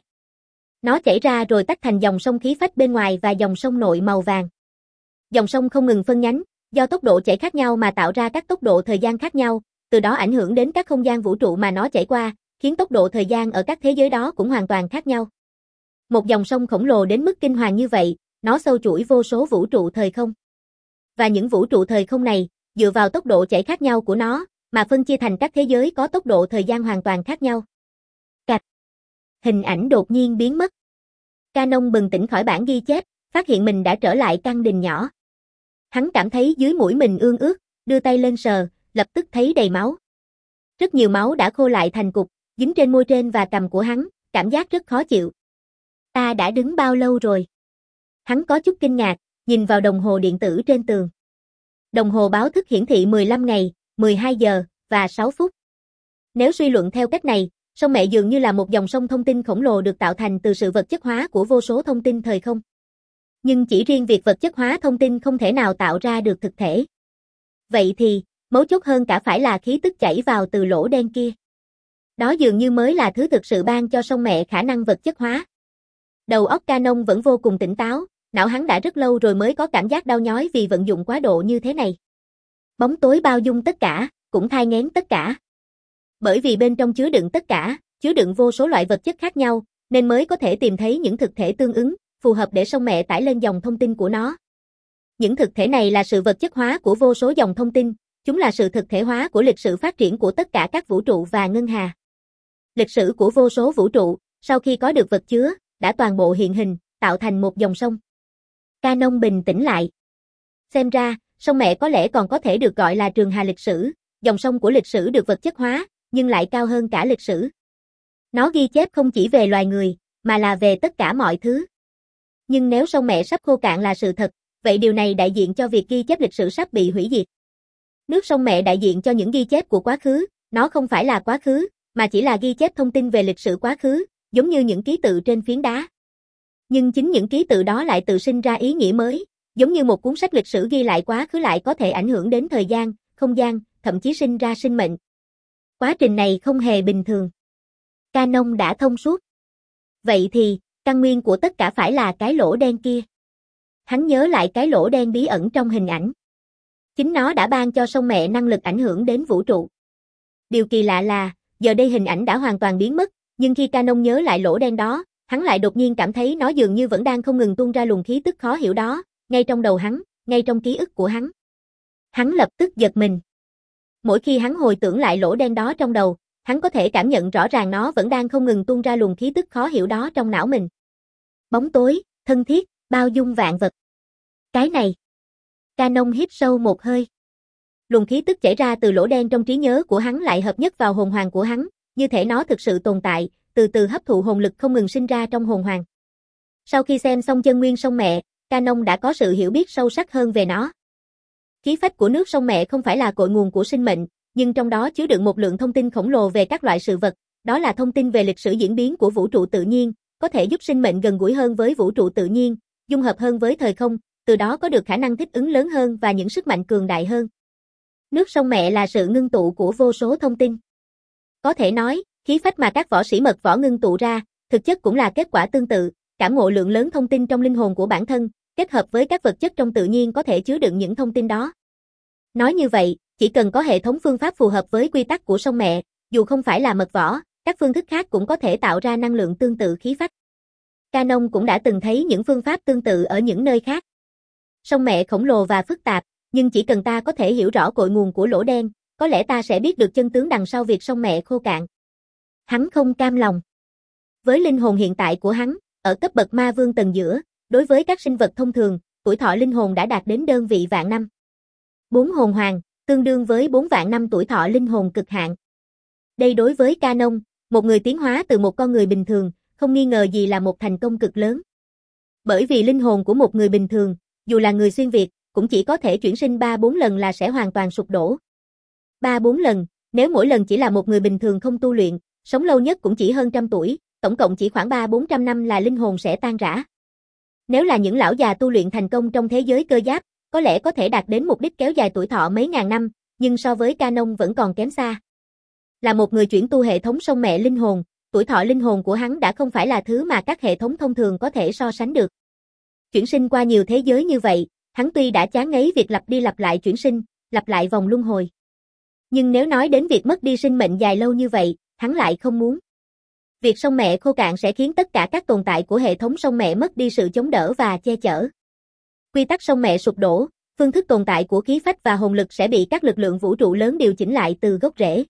Nó chảy ra rồi tách thành dòng sông khí phách bên ngoài và dòng sông nội màu vàng. Dòng sông không ngừng phân nhánh, do tốc độ chảy khác nhau mà tạo ra các tốc độ thời gian khác nhau, từ đó ảnh hưởng đến các không gian vũ trụ mà nó chảy qua, khiến tốc độ thời gian ở các thế giới đó cũng hoàn toàn khác nhau. Một dòng sông khổng lồ đến mức kinh hoàng như vậy, nó sâu chuỗi vô số vũ trụ thời không. Và những vũ trụ thời không này, dựa vào tốc độ chảy khác nhau của nó, mà phân chia thành các thế giới có tốc độ thời gian hoàn toàn khác nhau. Cạch. Hình ảnh đột nhiên biến mất. Canon bừng tỉnh khỏi bản ghi chép, phát hiện mình đã trở lại căn đình nhỏ. Hắn cảm thấy dưới mũi mình ương ướt, đưa tay lên sờ, lập tức thấy đầy máu. Rất nhiều máu đã khô lại thành cục, dính trên môi trên và cằm của hắn, cảm giác rất khó chịu. Ta đã đứng bao lâu rồi? Hắn có chút kinh ngạc, nhìn vào đồng hồ điện tử trên tường. Đồng hồ báo thức hiển thị mười lăm ngày, mười hai giờ, và sáu phút. Nếu suy luận theo cách này, sông mẹ dường như là một dòng sông thông tin khổng lồ được tạo thành từ sự vật chất hóa của vô số thông tin thời không. Nhưng chỉ riêng việc vật chất hóa thông tin không thể nào tạo ra được thực thể. Vậy thì, mấu chốt hơn cả phải là khí tức chảy vào từ lỗ đen kia. Đó dường như mới là thứ thực sự ban cho sông mẹ khả năng vật chất hóa. Đầu óc Canon vẫn vô cùng tỉnh táo, não hắn đã rất lâu rồi mới có cảm giác đau nhói vì vận dụng quá độ như thế này. Bóng tối bao dung tất cả, cũng thai nghén tất cả. Bởi vì bên trong chứa đựng tất cả, chứa đựng vô số loại vật chất khác nhau, nên mới có thể tìm thấy những thực thể tương ứng, phù hợp để sông mẹ tải lên dòng thông tin của nó. Những thực thể này là sự vật chất hóa của vô số dòng thông tin, chúng là sự thực thể hóa của lịch sử phát triển của tất cả các vũ trụ và ngân hà. Lịch sử của vô số vũ trụ, sau khi có được vật chứa, đã toàn bộ hiện hình, tạo thành một dòng sông. Canon bình tĩnh lại. Xem ra, sông mẹ có lẽ còn có thể được gọi là trường hà lịch sử, dòng sông của lịch sử được vật chất hóa, nhưng lại cao hơn cả lịch sử. Nó ghi chép không chỉ về loài người, mà là về tất cả mọi thứ. Nhưng nếu sông mẹ sắp khô cạn là sự thật, vậy điều này đại diện cho việc ghi chép lịch sử sắp bị hủy diệt. Nước sông mẹ đại diện cho những ghi chép của quá khứ, nó không phải là quá khứ, mà chỉ là ghi chép thông tin về lịch sử quá khứ, giống như những ký tự trên phiến đá. Nhưng chính những ký tự đó lại tự sinh ra ý nghĩa mới, giống như một cuốn sách lịch sử ghi lại quá khứ lại có thể ảnh hưởng đến thời gian, không gian, thậm chí sinh ra sinh mệnh. Quá trình này không hề bình thường. Canon đã thông suốt. Vậy thì, căn nguyên của tất cả phải là cái lỗ đen kia. Hắn nhớ lại cái lỗ đen bí ẩn trong hình ảnh. Chính nó đã ban cho sông mẹ năng lực ảnh hưởng đến vũ trụ. Điều kỳ lạ là, giờ đây hình ảnh đã hoàn toàn biến mất, nhưng khi Canon nhớ lại lỗ đen đó, hắn lại đột nhiên cảm thấy nó dường như vẫn đang không ngừng tuôn ra luồng khí tức khó hiểu đó, ngay trong đầu hắn, ngay trong ký ức của hắn. Hắn lập tức giật mình. Mỗi khi hắn hồi tưởng lại lỗ đen đó trong đầu, hắn có thể cảm nhận rõ ràng nó vẫn đang không ngừng tuôn ra luồng khí tức khó hiểu đó trong não mình. Bóng tối, thân thiết, bao dung vạn vật. Cái này. Canon hít sâu một hơi. Luồng khí tức chảy ra từ lỗ đen trong trí nhớ của hắn lại hợp nhất vào hồn hoàng của hắn, như thể nó thực sự tồn tại, từ từ hấp thụ hồn lực không ngừng sinh ra trong hồn hoàng. Sau khi xem xong chân nguyên sông mẹ, Canon đã có sự hiểu biết sâu sắc hơn về nó. Khí phách của nước sông mẹ không phải là cội nguồn của sinh mệnh, nhưng trong đó chứa đựng một lượng thông tin khổng lồ về các loại sự vật, đó là thông tin về lịch sử diễn biến của vũ trụ tự nhiên, có thể giúp sinh mệnh gần gũi hơn với vũ trụ tự nhiên, dung hợp hơn với thời không, từ đó có được khả năng thích ứng lớn hơn và những sức mạnh cường đại hơn. Nước sông mẹ là sự ngưng tụ của vô số thông tin. Có thể nói, khí phách mà các võ sĩ mật võ ngưng tụ ra, thực chất cũng là kết quả tương tự, cảm ngộ lượng lớn thông tin trong linh hồn của bản thân, kết hợp với các vật chất trong tự nhiên có thể chứa đựng những thông tin đó. Nói như vậy, chỉ cần có hệ thống phương pháp phù hợp với quy tắc của sông mẹ, dù không phải là mật võ, các phương thức khác cũng có thể tạo ra năng lượng tương tự khí phách. Canon cũng đã từng thấy những phương pháp tương tự ở những nơi khác. Sông mẹ khổng lồ và phức tạp, nhưng chỉ cần ta có thể hiểu rõ cội nguồn của lỗ đen, có lẽ ta sẽ biết được chân tướng đằng sau việc sông mẹ khô cạn. Hắn không cam lòng. Với linh hồn hiện tại của hắn, ở cấp bậc ma vương tầng giữa, đối với các sinh vật thông thường, tuổi thọ linh hồn đã đạt đến đơn vị vạn năm. Bốn hồn hoàng, tương đương với bốn vạn năm tuổi thọ linh hồn cực hạn. Đây đối với Canon, một người tiến hóa từ một con người bình thường, không nghi ngờ gì là một thành công cực lớn. Bởi vì linh hồn của một người bình thường, dù là người xuyên Việt, cũng chỉ có thể chuyển sinh ba bốn lần là sẽ hoàn toàn sụp đổ. ba bốn lần, nếu mỗi lần chỉ là một người bình thường không tu luyện, sống lâu nhất cũng chỉ hơn trăm tuổi, tổng cộng chỉ khoảng ba bốn trăm năm là linh hồn sẽ tan rã. Nếu là những lão già tu luyện thành công trong thế giới cơ giáp, có lẽ có thể đạt đến mục đích kéo dài tuổi thọ mấy ngàn năm, nhưng so với Canon vẫn còn kém xa. Là một người chuyển tu hệ thống sông mẹ linh hồn, tuổi thọ linh hồn của hắn đã không phải là thứ mà các hệ thống thông thường có thể so sánh được. Chuyển sinh qua nhiều thế giới như vậy, hắn tuy đã chán ngấy việc lặp đi lặp lại chuyển sinh, lặp lại vòng luân hồi. Nhưng nếu nói đến việc mất đi sinh mệnh dài lâu như vậy, hắn lại không muốn. Việc sông mẹ khô cạn sẽ khiến tất cả các tồn tại của hệ thống sông mẹ mất đi sự chống đỡ và che chở. Quy tắc sông mẹ sụp đổ, phương thức tồn tại của khí phách và hồn lực sẽ bị các lực lượng vũ trụ lớn điều chỉnh lại từ gốc rễ.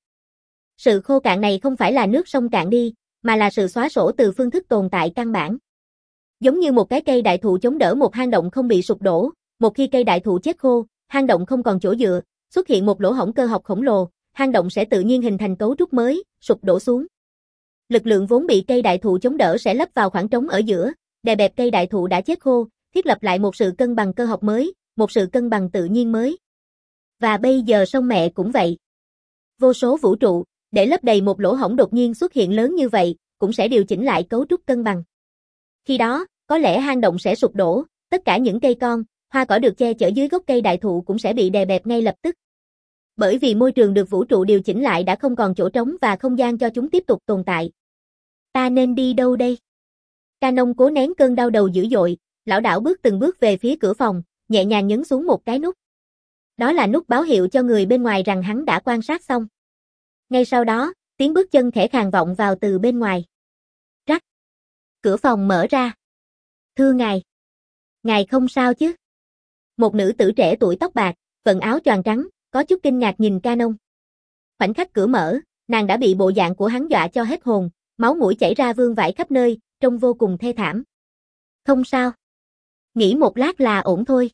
Sự khô cạn này không phải là nước sông cạn đi, mà là sự xóa sổ từ phương thức tồn tại căn bản. Giống như một cái cây đại thụ chống đỡ một hang động không bị sụp đổ, một khi cây đại thụ chết khô, hang động không còn chỗ dựa, xuất hiện một lỗ hổng cơ học khổng lồ, hang động sẽ tự nhiên hình thành cấu trúc mới, sụp đổ xuống. Lực lượng vốn bị cây đại thụ chống đỡ sẽ lấp vào khoảng trống ở giữa, đè bẹp cây đại thụ đã chết khô, thiết lập lại một sự cân bằng cơ học mới, một sự cân bằng tự nhiên mới. Và bây giờ sông mẹ cũng vậy. Vô số vũ trụ, để lấp đầy một lỗ hổng đột nhiên xuất hiện lớn như vậy, cũng sẽ điều chỉnh lại cấu trúc cân bằng. Khi đó, có lẽ hang động sẽ sụp đổ, tất cả những cây con, hoa cỏ được che chở dưới gốc cây đại thụ cũng sẽ bị đè bẹp ngay lập tức. Bởi vì môi trường được vũ trụ điều chỉnh lại đã không còn chỗ trống và không gian cho chúng tiếp tục tồn tại. Ta nên đi đâu đây? Canon cố nén cơn đau đầu dữ dội, lảo đảo bước từng bước về phía cửa phòng, nhẹ nhàng nhấn xuống một cái nút. Đó là nút báo hiệu cho người bên ngoài rằng hắn đã quan sát xong. Ngay sau đó, tiếng bước chân khẽ khàn vọng vào từ bên ngoài. Rắc. Cửa phòng mở ra. Thưa ngài. Ngài không sao chứ? Một nữ tử trẻ tuổi tóc bạc, vận áo choàng trắng, có chút kinh ngạc nhìn Canon. Khoảnh khắc cửa mở, nàng đã bị bộ dạng của hắn dọa cho hết hồn, máu mũi chảy ra vương vãi khắp nơi, trông vô cùng thê thảm. Không sao. Nghĩ một lát là ổn thôi.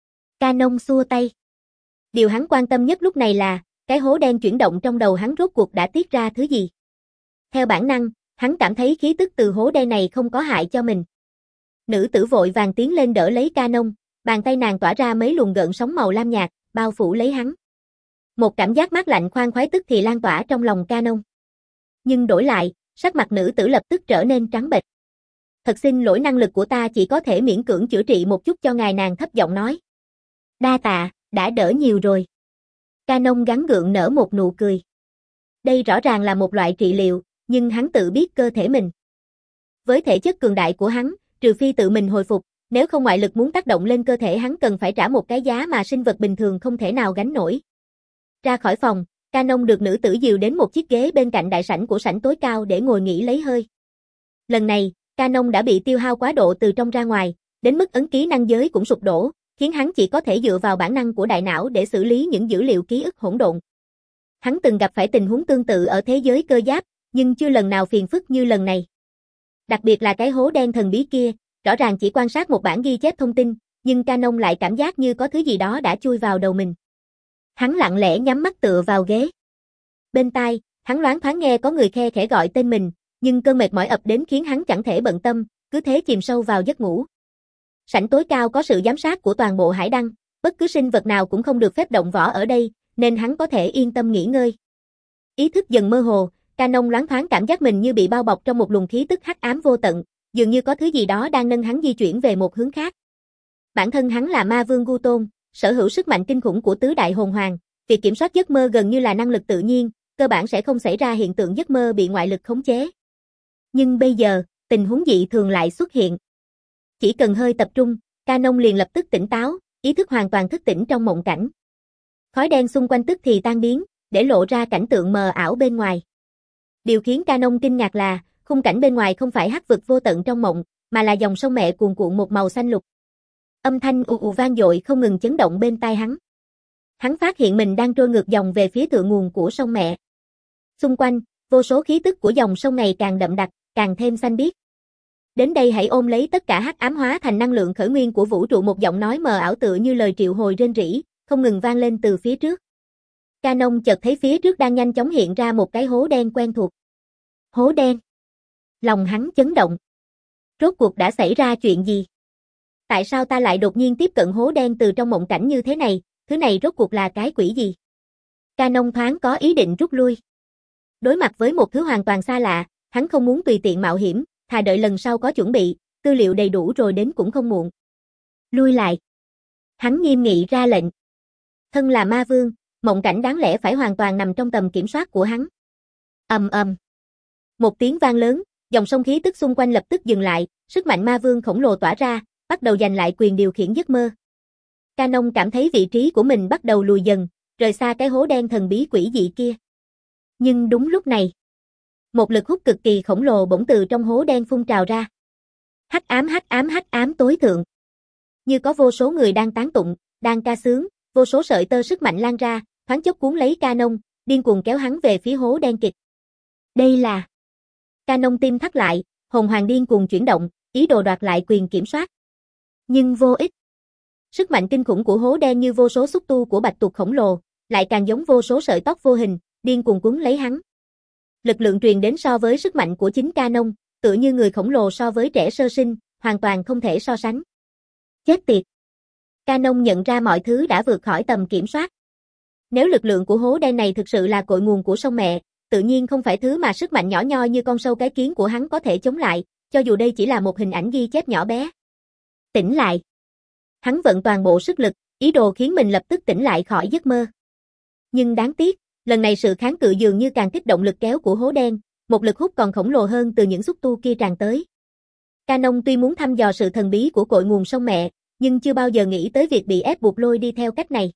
Canon xua tay. Điều hắn quan tâm nhất lúc này là, cái hố đen chuyển động trong đầu hắn rốt cuộc đã tiết ra thứ gì. Theo bản năng, hắn cảm thấy khí tức từ hố đen này không có hại cho mình. Nữ tử vội vàng tiến lên đỡ lấy Canon, bàn tay nàng tỏa ra mấy luồng gợn sóng màu lam nhạt, bao phủ lấy hắn. Một cảm giác mát lạnh khoan khoái tức thì lan tỏa trong lòng Canon. Nhưng đổi lại, sắc mặt nữ tử lập tức trở nên trắng bệch. Thật xin lỗi, năng lực của ta chỉ có thể miễn cưỡng chữa trị một chút cho ngài, nàng thấp giọng nói. Đa tạ, đã đỡ nhiều rồi. Canon gắng gượng nở một nụ cười. Đây rõ ràng là một loại trị liệu, nhưng hắn tự biết cơ thể mình. Với thể chất cường đại của hắn, trừ phi tự mình hồi phục, nếu không ngoại lực muốn tác động lên cơ thể hắn cần phải trả một cái giá mà sinh vật bình thường không thể nào gánh nổi. Ra khỏi phòng, Canon được nữ tử dìu đến một chiếc ghế bên cạnh đại sảnh của sảnh tối cao để ngồi nghỉ lấy hơi. Lần này, Canon đã bị tiêu hao quá độ từ trong ra ngoài, đến mức ấn ký năng giới cũng sụp đổ, khiến hắn chỉ có thể dựa vào bản năng của đại não để xử lý những dữ liệu ký ức hỗn độn. Hắn từng gặp phải tình huống tương tự ở thế giới cơ giáp, nhưng chưa lần nào phiền phức như lần này. Đặc biệt là cái hố đen thần bí kia, rõ ràng chỉ quan sát một bản ghi chép thông tin, nhưng Canon lại cảm giác như có thứ gì đó đã chui vào đầu mình. Hắn lặng lẽ nhắm mắt tựa vào ghế. Bên tai, hắn loáng thoáng nghe có người khe khẽ gọi tên mình, nhưng cơn mệt mỏi ập đến khiến hắn chẳng thể bận tâm, cứ thế chìm sâu vào giấc ngủ. Sảnh tối cao có sự giám sát của toàn bộ hải đăng, bất cứ sinh vật nào cũng không được phép động võ ở đây, nên hắn có thể yên tâm nghỉ ngơi. Ý thức dần mơ hồ, Canon loáng thoáng cảm giác mình như bị bao bọc trong một luồng khí tức hắc ám vô tận, dường như có thứ gì đó đang nâng hắn di chuyển về một hướng khác. Bản thân hắn là ma vương Gu Tôn, sở hữu sức mạnh kinh khủng của tứ đại hồn hoàng, việc kiểm soát giấc mơ gần như là năng lực tự nhiên, cơ bản sẽ không xảy ra hiện tượng giấc mơ bị ngoại lực khống chế. Nhưng bây giờ, tình huống dị thường lại xuất hiện. Chỉ cần hơi tập trung, Canon liền lập tức tỉnh táo, ý thức hoàn toàn thức tỉnh trong mộng cảnh. Khói đen xung quanh tức thì tan biến, để lộ ra cảnh tượng mờ ảo bên ngoài. Điều khiến Canon kinh ngạc là, khung cảnh bên ngoài không phải hắc vực vô tận trong mộng, mà là dòng sông mẹ cuồn cuộn một màu xanh lục. Âm thanh ù ù vang dội không ngừng chấn động bên tai hắn. Hắn phát hiện mình đang trôi ngược dòng về phía thượng nguồn của sông mẹ. Xung quanh, vô số khí tức của dòng sông này càng đậm đặc, càng thêm xanh biếc. Đến đây hãy ôm lấy tất cả hắc ám hóa thành năng lượng khởi nguyên của vũ trụ, một giọng nói mờ ảo tựa như lời triệu hồi rên rỉ, không ngừng vang lên từ phía trước. Canon chợt thấy phía trước đang nhanh chóng hiện ra một cái hố đen quen thuộc. Hố đen. Lòng hắn chấn động. Rốt cuộc đã xảy ra chuyện gì? Tại sao ta lại đột nhiên tiếp cận hố đen từ trong mộng cảnh như thế này, thứ này rốt cuộc là cái quỷ gì? Canon thoáng có ý định rút lui. Đối mặt với một thứ hoàn toàn xa lạ, hắn không muốn tùy tiện mạo hiểm, thà đợi lần sau có chuẩn bị, tư liệu đầy đủ rồi đến cũng không muộn. Lui lại. Hắn nghiêm nghị ra lệnh. Thân là ma vương, mộng cảnh đáng lẽ phải hoàn toàn nằm trong tầm kiểm soát của hắn. Ầm ầm. Một tiếng vang lớn, dòng sông khí tức xung quanh lập tức dừng lại, sức mạnh ma vương khổng lồ tỏa ra, bắt đầu giành lại quyền điều khiển giấc mơ. Canon cảm thấy vị trí của mình bắt đầu lùi dần, rời xa cái hố đen thần bí quỷ dị kia. Nhưng đúng lúc này, một lực hút cực kỳ khổng lồ bỗng từ trong hố đen phun trào ra. Hắc ám hắc ám hắc ám tối thượng. Như có vô số người đang tán tụng, đang ca sướng, vô số sợi tơ sức mạnh lan ra, thoáng chốc cuốn lấy Canon, điên cuồng kéo hắn về phía hố đen kịch. Đây là... Canon tim thắt lại, hồn hoàng điên cuồng chuyển động, ý đồ đoạt lại quyền kiểm soát. Nhưng vô ích. Sức mạnh kinh khủng của hố đen như vô số xúc tu của bạch tuộc khổng lồ, lại càng giống vô số sợi tóc vô hình, điên cuồng cuốn lấy hắn. Lực lượng truyền đến so với sức mạnh của chính Canon, tựa như người khổng lồ so với trẻ sơ sinh, hoàn toàn không thể so sánh. Chết tiệt. Canon nhận ra mọi thứ đã vượt khỏi tầm kiểm soát. Nếu lực lượng của hố đen này thực sự là cội nguồn của sông mẹ, tự nhiên không phải thứ mà sức mạnh nhỏ nhoi như con sâu cái kiến của hắn có thể chống lại, cho dù đây chỉ là một hình ảnh ghi chép nhỏ bé. Tỉnh lại. Hắn vận toàn bộ sức lực, ý đồ khiến mình lập tức tỉnh lại khỏi giấc mơ. Nhưng đáng tiếc, lần này sự kháng cự dường như càng kích động lực kéo của hố đen, một lực hút còn khổng lồ hơn từ những xúc tu kia tràn tới. Canon tuy muốn thăm dò sự thần bí của cội nguồn sông mẹ, nhưng chưa bao giờ nghĩ tới việc bị ép buộc lôi đi theo cách này.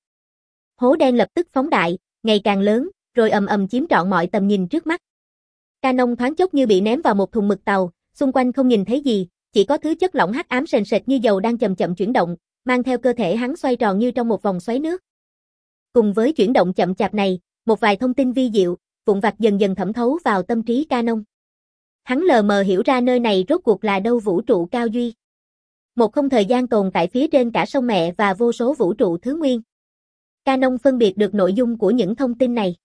Hố đen lập tức phóng đại, ngày càng lớn, rồi ầm ầm chiếm trọn mọi tầm nhìn trước mắt. Canon thoáng chốc như bị ném vào một thùng mực tàu, xung quanh không nhìn thấy gì, chỉ có thứ chất lỏng hắc ám sền sệt như dầu đang chậm chậm chuyển động, mang theo cơ thể hắn xoay tròn như trong một vòng xoáy nước. Cùng với chuyển động chậm chạp này, một vài thông tin vi diệu, vụn vặt dần dần thẩm thấu vào tâm trí Canon. Hắn lờ mờ hiểu ra nơi này rốt cuộc là đâu, vũ trụ cao duy. Một không thời gian tồn tại phía trên cả sông mẹ và vô số vũ trụ thứ nguyên. Canon phân biệt được nội dung của những thông tin này.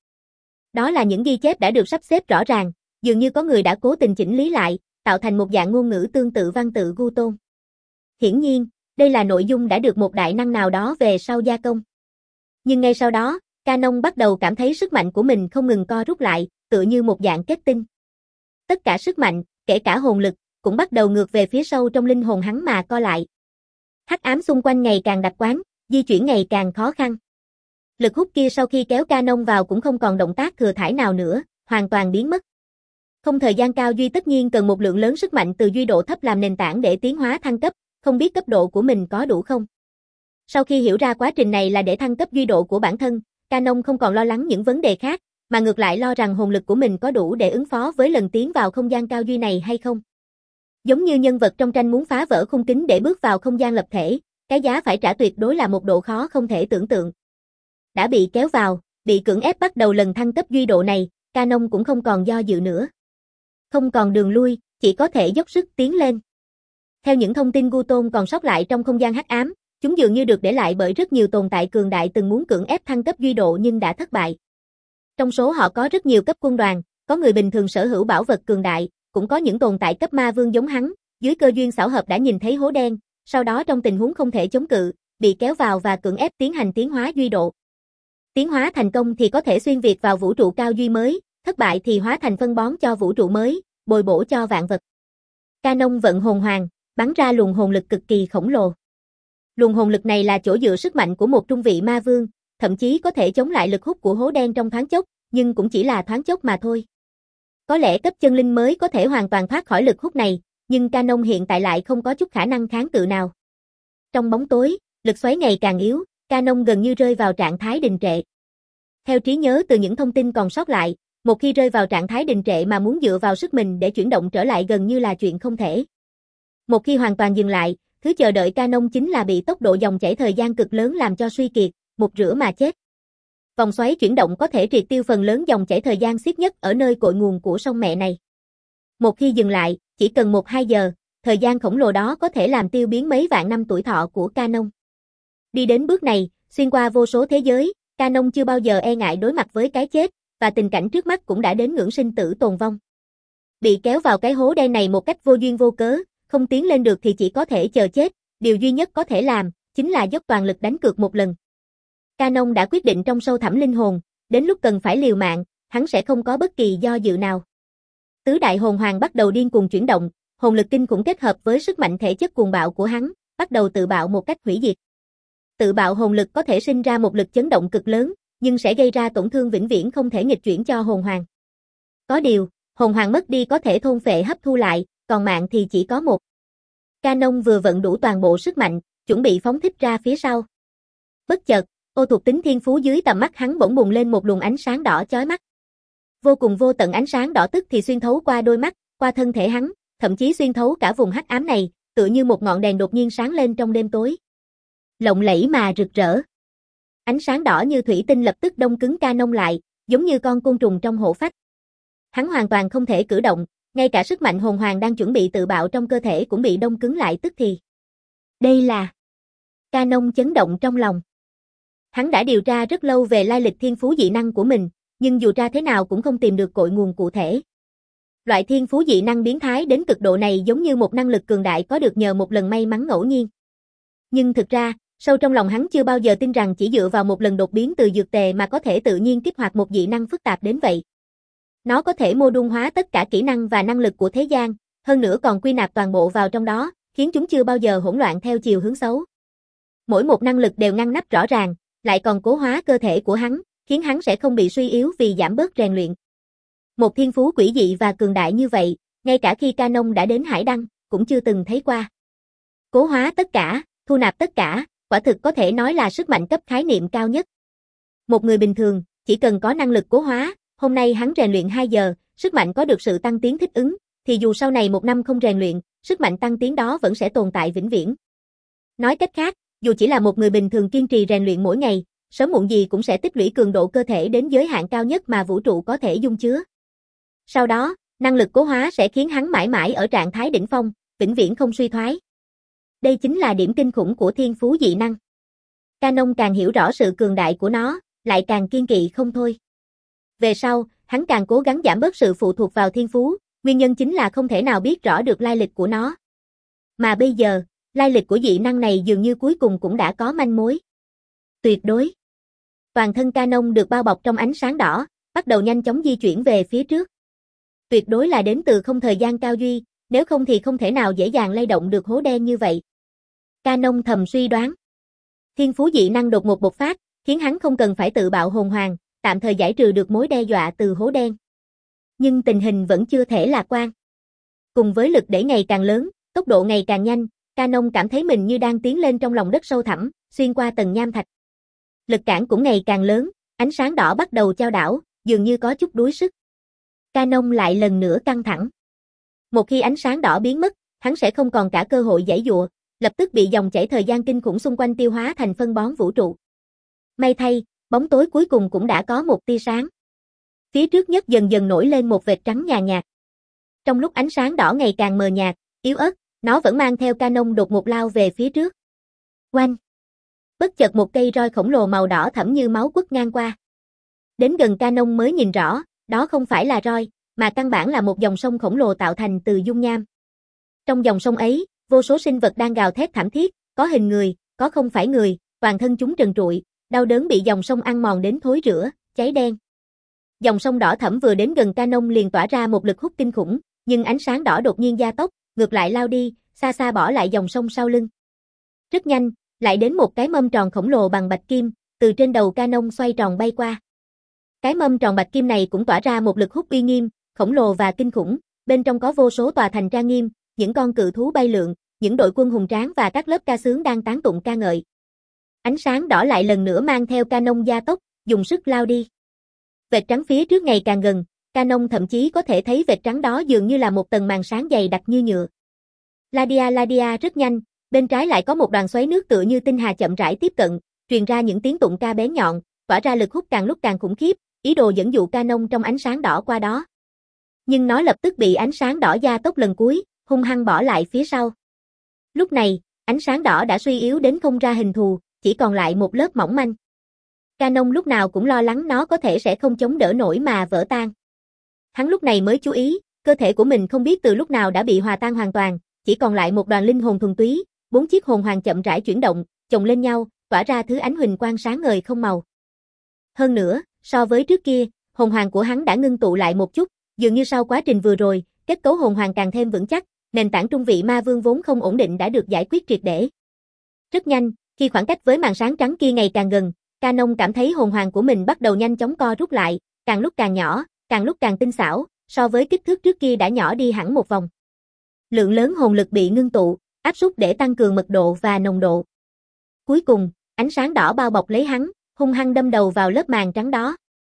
Đó là những ghi chép đã được sắp xếp rõ ràng, dường như có người đã cố tình chỉnh lý lại, tạo thành một dạng ngôn ngữ tương tự văn tự gu tôn. Hiển nhiên, đây là nội dung đã được một đại năng nào đó về sau gia công. Nhưng ngay sau đó, Canon bắt đầu cảm thấy sức mạnh của mình không ngừng co rút lại, tựa như một dạng kết tinh. Tất cả sức mạnh, kể cả hồn lực, cũng bắt đầu ngược về phía sâu trong linh hồn hắn mà co lại. Hắc ám xung quanh ngày càng đặc quán, di chuyển ngày càng khó khăn. Lực hút kia sau khi kéo Canon vào cũng không còn động tác thừa thãi nào nữa, hoàn toàn biến mất. Không thời gian cao duy tất nhiên cần một lượng lớn sức mạnh từ duy độ thấp làm nền tảng để tiến hóa thăng cấp, không biết cấp độ của mình có đủ không. Sau khi hiểu ra quá trình này là để thăng cấp duy độ của bản thân, Canon không còn lo lắng những vấn đề khác, mà ngược lại lo rằng hồn lực của mình có đủ để ứng phó với lần tiến vào không gian cao duy này hay không. Giống như nhân vật trong tranh muốn phá vỡ khung kính để bước vào không gian lập thể, cái giá phải trả tuyệt đối là một độ khó không thể tưởng tượng. Đã bị kéo vào, bị cưỡng ép bắt đầu lần thăng cấp duy độ này, Canon cũng không còn do dự nữa. Không còn đường lui, chỉ có thể dốc sức tiến lên. Theo những thông tin gu tôn còn sót lại trong không gian hắc ám, chúng dường như được để lại bởi rất nhiều tồn tại cường đại từng muốn cưỡng ép thăng cấp duy độ nhưng đã thất bại. Trong số họ có rất nhiều cấp quân đoàn, có người bình thường sở hữu bảo vật cường đại, cũng có những tồn tại cấp ma vương giống hắn, dưới cơ duyên xảo hợp đã nhìn thấy hố đen, sau đó trong tình huống không thể chống cự, bị kéo vào và cưỡng ép tiến hành tiến hóa duy độ. Tiến hóa thành công thì có thể xuyên việt vào vũ trụ cao duy mới, thất bại thì hóa thành phân bón cho vũ trụ mới, bồi bổ cho vạn vật. Canon vận hồn hoàng, bắn ra luồng hồn lực cực kỳ khổng lồ. Luồng hồn lực này là chỗ dựa sức mạnh của một trung vị ma vương, thậm chí có thể chống lại lực hút của hố đen trong thoáng chốc, nhưng cũng chỉ là thoáng chốc mà thôi. Có lẽ cấp chân linh mới có thể hoàn toàn thoát khỏi lực hút này, nhưng Canon hiện tại lại không có chút khả năng kháng cự nào. Trong bóng tối, lực xoáy ngày càng yếu, Canon gần như rơi vào trạng thái đình trệ. Theo trí nhớ từ những thông tin còn sót lại, một khi rơi vào trạng thái đình trệ mà muốn dựa vào sức mình để chuyển động trở lại gần như là chuyện không thể. Một khi hoàn toàn dừng lại, thứ chờ đợi Canon chính là bị tốc độ dòng chảy thời gian cực lớn làm cho suy kiệt, một rửa mà chết. Vòng xoáy chuyển động có thể triệt tiêu phần lớn dòng chảy thời gian xiết nhất ở nơi cội nguồn của sông mẹ này. Một khi dừng lại, chỉ cần một hai giờ, thời gian khổng lồ đó có thể làm tiêu biến mấy vạn năm tuổi thọ của Canon. Đi đến bước này, xuyên qua vô số thế giới, Canon chưa bao giờ e ngại đối mặt với cái chết, và tình cảnh trước mắt cũng đã đến ngưỡng sinh tử tồn vong. Bị kéo vào cái hố đen này một cách vô duyên vô cớ, không tiến lên được thì chỉ có thể chờ chết, điều duy nhất có thể làm, chính là dốc toàn lực đánh cược một lần. Canon đã quyết định trong sâu thẳm linh hồn, đến lúc cần phải liều mạng, hắn sẽ không có bất kỳ do dự nào. Tứ đại hồn hoàng bắt đầu điên cuồng chuyển động, hồn lực kinh khủng kết hợp với sức mạnh thể chất cuồng bạo của hắn, bắt đầu tự bạo một cách hủy diệt. Tự bạo hồn lực có thể sinh ra một lực chấn động cực lớn, nhưng sẽ gây ra tổn thương vĩnh viễn không thể nghịch chuyển cho hồn hoàng. Có điều, hồn hoàng mất đi có thể thôn phệ hấp thu lại, còn mạng thì chỉ có một. Canon vừa vận đủ toàn bộ sức mạnh, chuẩn bị phóng thích ra phía sau. Bất chợt, ô thuộc tính thiên phú dưới tầm mắt hắn bỗng bùng lên một luồng ánh sáng đỏ chói mắt. Vô cùng vô tận ánh sáng đỏ tức thì xuyên thấu qua đôi mắt, qua thân thể hắn, thậm chí xuyên thấu cả vùng hắc ám này, tựa như một ngọn đèn đột nhiên sáng lên trong đêm tối. Lộng lẫy mà rực rỡ. Ánh sáng đỏ như thủy tinh lập tức đông cứng Canon lại, giống như con côn trùng trong hổ phách. Hắn hoàn toàn không thể cử động, ngay cả sức mạnh hồn hoàng đang chuẩn bị tự bạo trong cơ thể cũng bị đông cứng lại tức thì. Đây là... Canon chấn động trong lòng. Hắn đã điều tra rất lâu về lai lịch thiên phú dị năng của mình, nhưng dù tra thế nào cũng không tìm được cội nguồn cụ thể. Loại thiên phú dị năng biến thái đến cực độ này giống như một năng lực cường đại có được nhờ một lần may mắn ngẫu nhiên. Nhưng thực ra, sâu trong lòng hắn chưa bao giờ tin rằng chỉ dựa vào một lần đột biến từ dược tề mà có thể tự nhiên kích hoạt một dị năng phức tạp đến vậy. Nó có thể mô đun hóa tất cả kỹ năng và năng lực của thế gian, hơn nữa còn quy nạp toàn bộ vào trong đó, khiến chúng chưa bao giờ hỗn loạn theo chiều hướng xấu. Mỗi một năng lực đều ngăn nắp rõ ràng, lại còn cố hóa cơ thể của hắn, khiến hắn sẽ không bị suy yếu vì giảm bớt rèn luyện. Một thiên phú quỷ dị và cường đại như vậy, ngay cả khi Canon đã đến Hải Đăng, cũng chưa từng thấy qua. Cố hóa tất cả, thu nạp tất cả, quả thực có thể nói là sức mạnh cấp khái niệm cao nhất. Một người bình thường, chỉ cần có năng lực cố hóa, hôm nay hắn rèn luyện hai giờ, sức mạnh có được sự tăng tiến thích ứng, thì dù sau này một năm không rèn luyện, sức mạnh tăng tiến đó vẫn sẽ tồn tại vĩnh viễn. Nói cách khác, dù chỉ là một người bình thường kiên trì rèn luyện mỗi ngày, sớm muộn gì cũng sẽ tích lũy cường độ cơ thể đến giới hạn cao nhất mà vũ trụ có thể dung chứa. Sau đó, năng lực cố hóa sẽ khiến hắn mãi mãi ở trạng thái đỉnh phong, vĩnh viễn không suy thoái. Đây chính là điểm kinh khủng của thiên phú dị năng. Canon càng hiểu rõ sự cường đại của nó, lại càng kiên kỵ không thôi. Về sau, hắn càng cố gắng giảm bớt sự phụ thuộc vào thiên phú, nguyên nhân chính là không thể nào biết rõ được lai lịch của nó. Mà bây giờ, lai lịch của dị năng này dường như cuối cùng cũng đã có manh mối. Tuyệt đối. Toàn thân Canon được bao bọc trong ánh sáng đỏ, bắt đầu nhanh chóng di chuyển về phía trước. Tuyệt đối là đến từ không thời gian cao duy, nếu không thì không thể nào dễ dàng lay động được hố đen như vậy. Canon thầm suy đoán. Thiên phú dị năng đột ngột bộc phát, khiến hắn không cần phải tự bạo hồn hoàng, tạm thời giải trừ được mối đe dọa từ hố đen. Nhưng tình hình vẫn chưa thể lạc quan. Cùng với lực đẩy ngày càng lớn, tốc độ ngày càng nhanh, Canon cảm thấy mình như đang tiến lên trong lòng đất sâu thẳm, xuyên qua tầng nham thạch. Lực cản cũng ngày càng lớn, ánh sáng đỏ bắt đầu chao đảo, dường như có chút đuối sức. Canon lại lần nữa căng thẳng. Một khi ánh sáng đỏ biến mất, hắn sẽ không còn cả cơ hội giãy giụa, lập tức bị dòng chảy thời gian kinh khủng xung quanh tiêu hóa thành phân bón vũ trụ. May thay, bóng tối cuối cùng cũng đã có một tia sáng. Phía trước nhất dần dần nổi lên một vệt trắng nhàn nhạt. Trong lúc ánh sáng đỏ ngày càng mờ nhạt, yếu ớt, nó vẫn mang theo Canon đột ngột lao về phía trước. Oanh! Bất chợt một cây roi khổng lồ màu đỏ thẫm như máu quất ngang qua. Đến gần Canon mới nhìn rõ, đó không phải là roi, mà căn bản là một dòng sông khổng lồ tạo thành từ dung nham. Trong dòng sông ấy, vô số sinh vật đang gào thét thảm thiết, có hình người, có không phải người, toàn thân chúng trần trụi, đau đớn bị dòng sông ăn mòn đến thối rữa, cháy đen. Dòng sông đỏ thẫm vừa đến gần Canon liền tỏa ra một lực hút kinh khủng, nhưng ánh sáng đỏ đột nhiên gia tốc, ngược lại lao đi, xa xa bỏ lại dòng sông sau lưng. Rất nhanh, lại đến một cái mâm tròn khổng lồ bằng bạch kim, từ trên đầu Canon xoay tròn bay qua. Cái mâm tròn bạch kim này cũng tỏa ra một lực hút uy nghiêm, khổng lồ và kinh khủng, bên trong có vô số tòa thành trang nghiêm, những con cự thú bay lượn, những đội quân hùng tráng và các lớp ca sướng đang tán tụng ca ngợi. Ánh sáng đỏ lại lần nữa mang theo canon gia tốc, dùng sức lao đi. Vệt trắng phía trước ngày càng gần, canon thậm chí có thể thấy vệt trắng đó dường như là một tầng màn sáng dày đặc như nhựa. Ladia Ladia rất nhanh, bên trái lại có một đoàn xoáy nước tựa như tinh hà chậm rãi tiếp cận, truyền ra những tiếng tụng ca bén nhọn, tỏa ra lực hút càng lúc càng khủng khiếp, ý đồ dẫn dụ canon trong ánh sáng đỏ qua đó. Nhưng nó lập tức bị ánh sáng đỏ gia tốc lần cuối, hung hăng bỏ lại phía sau. Lúc này, ánh sáng đỏ đã suy yếu đến không ra hình thù, chỉ còn lại một lớp mỏng manh. Canon lúc nào cũng lo lắng nó có thể sẽ không chống đỡ nổi mà vỡ tan. Hắn lúc này mới chú ý, cơ thể của mình không biết từ lúc nào đã bị hòa tan hoàn toàn, chỉ còn lại một đoàn linh hồn thuần túy, bốn chiếc hồn hoàng chậm rãi chuyển động, chồng lên nhau, tỏa ra thứ ánh huỳnh quang sáng ngời không màu. Hơn nữa, so với trước kia, hồn hoàng của hắn đã ngưng tụ lại một chút, dường như sau quá trình vừa rồi, kết cấu hồn hoàng càng thêm vững chắc, nền tảng trung vị ma vương vốn không ổn định đã được giải quyết triệt để. Rất nhanh, khi khoảng cách với màn sáng trắng kia ngày càng gần, Canon cảm thấy hồn hoàng của mình bắt đầu nhanh chóng co rút lại, càng lúc càng nhỏ, càng lúc càng tinh xảo, so với kích thước trước kia đã nhỏ đi hẳn một vòng. Lượng lớn hồn lực bị ngưng tụ, áp suất để tăng cường mật độ và nồng độ. Cuối cùng, ánh sáng đỏ bao bọc lấy hắn, hung hăng đâm đầu vào lớp màn trắng đó.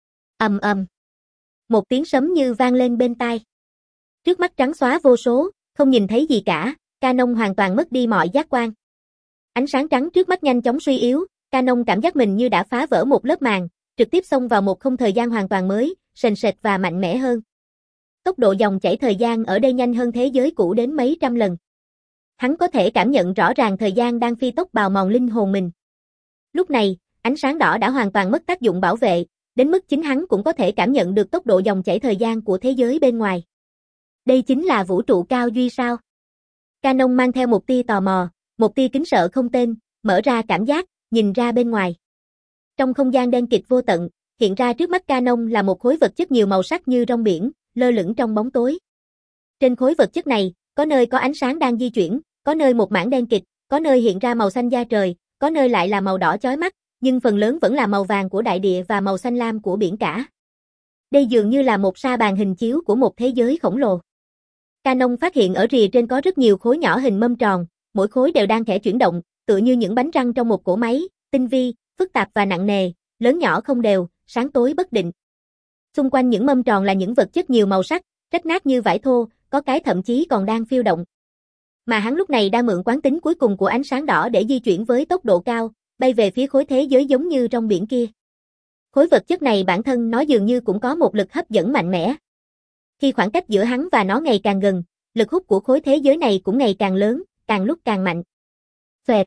Ầm ầm. Một tiếng sấm như vang lên bên tai. Trước mắt trắng xóa vô số, không nhìn thấy gì cả, Canon hoàn toàn mất đi mọi giác quan. Ánh sáng trắng trước mắt nhanh chóng suy yếu, Canon cảm giác mình như đã phá vỡ một lớp màn, trực tiếp xông vào một không thời gian hoàn toàn mới, sền sệt và mạnh mẽ hơn. Tốc độ dòng chảy thời gian ở đây nhanh hơn thế giới cũ đến mấy trăm lần. Hắn có thể cảm nhận rõ ràng thời gian đang phi tốc bào mòn linh hồn mình. Lúc này, ánh sáng đỏ đã hoàn toàn mất tác dụng bảo vệ, đến mức chính hắn cũng có thể cảm nhận được tốc độ dòng chảy thời gian của thế giới bên ngoài. Đây chính là vũ trụ cao duy sao? Canon mang theo một tia tò mò, một tia kính sợ không tên, mở ra cảm giác, nhìn ra bên ngoài. Trong không gian đen kịt vô tận, hiện ra trước mắt Canon là một khối vật chất nhiều màu sắc như rong biển, lơ lửng trong bóng tối. Trên khối vật chất này, có nơi có ánh sáng đang di chuyển, có nơi một mảng đen kịt, có nơi hiện ra màu xanh da trời, có nơi lại là màu đỏ chói mắt, nhưng phần lớn vẫn là màu vàng của đại địa và màu xanh lam của biển cả. Đây dường như là một sa bàn hình chiếu của một thế giới khổng lồ. Canon phát hiện ở rìa trên có rất nhiều khối nhỏ hình mâm tròn, mỗi khối đều đang khẽ chuyển động, tựa như những bánh răng trong một cỗ máy, tinh vi, phức tạp và nặng nề, lớn nhỏ không đều, sáng tối bất định. Xung quanh những mâm tròn là những vật chất nhiều màu sắc, rách nát như vải thô, có cái thậm chí còn đang phiêu động. Mà hắn lúc này đang mượn quán tính cuối cùng của ánh sáng đỏ để di chuyển với tốc độ cao, bay về phía khối thế giới giống như trong biển kia. Khối vật chất này bản thân nó dường như cũng có một lực hấp dẫn mạnh mẽ. Khi khoảng cách giữa hắn và nó ngày càng gần, lực hút của khối thế giới này cũng ngày càng lớn, càng lúc càng mạnh. Xoẹt.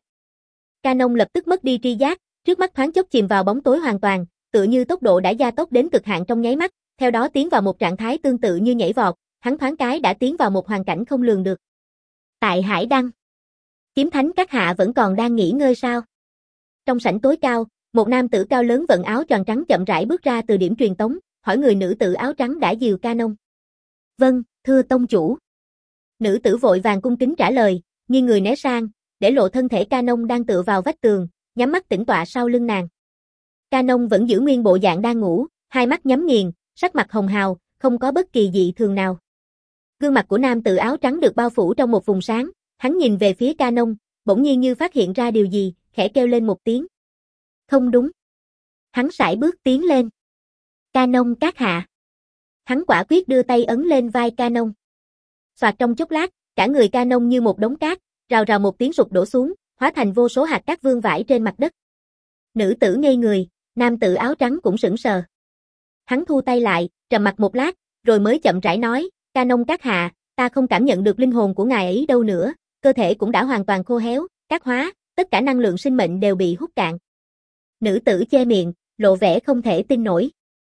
Canon lập tức mất đi tri giác, trước mắt thoáng chốc chìm vào bóng tối hoàn toàn, tựa như tốc độ đã gia tốc đến cực hạn trong nháy mắt, theo đó tiến vào một trạng thái tương tự như nhảy vọt, hắn thoáng cái đã tiến vào một hoàn cảnh không lường được. Tại Hải Đăng, Kiếm Thánh các hạ vẫn còn đang nghỉ ngơi sao? Trong sảnh tối cao, một nam tử cao lớn vận áo tròn trắng chậm rãi bước ra từ điểm truyền tống, hỏi người nữ tử áo trắng đã dìu Canon. Vâng, thưa tông chủ. Nữ tử vội vàng cung kính trả lời, nghiêng người né sang, để lộ thân thể Canon đang tựa vào vách tường, nhắm mắt tĩnh tọa sau lưng nàng. Canon vẫn giữ nguyên bộ dạng đang ngủ, hai mắt nhắm nghiền, sắc mặt hồng hào, không có bất kỳ dị thường nào. Gương mặt của nam tử áo trắng được bao phủ trong một vùng sáng, hắn nhìn về phía Canon, bỗng nhiên như phát hiện ra điều gì, khẽ kêu lên một tiếng. Không đúng. Hắn sải bước tiến lên. Canon các hạ. Hắn quả quyết đưa tay ấn lên vai Canon. Soạt trong chốc lát, cả người Canon như một đống cát, rào rào một tiếng sụp đổ xuống, hóa thành vô số hạt cát vương vãi trên mặt đất. Nữ tử ngây người, nam tử áo trắng cũng sững sờ. Hắn thu tay lại, trầm mặc một lát, rồi mới chậm rãi nói, Canon các hạ, ta không cảm nhận được linh hồn của ngài ấy đâu nữa, cơ thể cũng đã hoàn toàn khô héo, cát hóa, tất cả năng lượng sinh mệnh đều bị hút cạn. Nữ tử che miệng, lộ vẻ không thể tin nổi.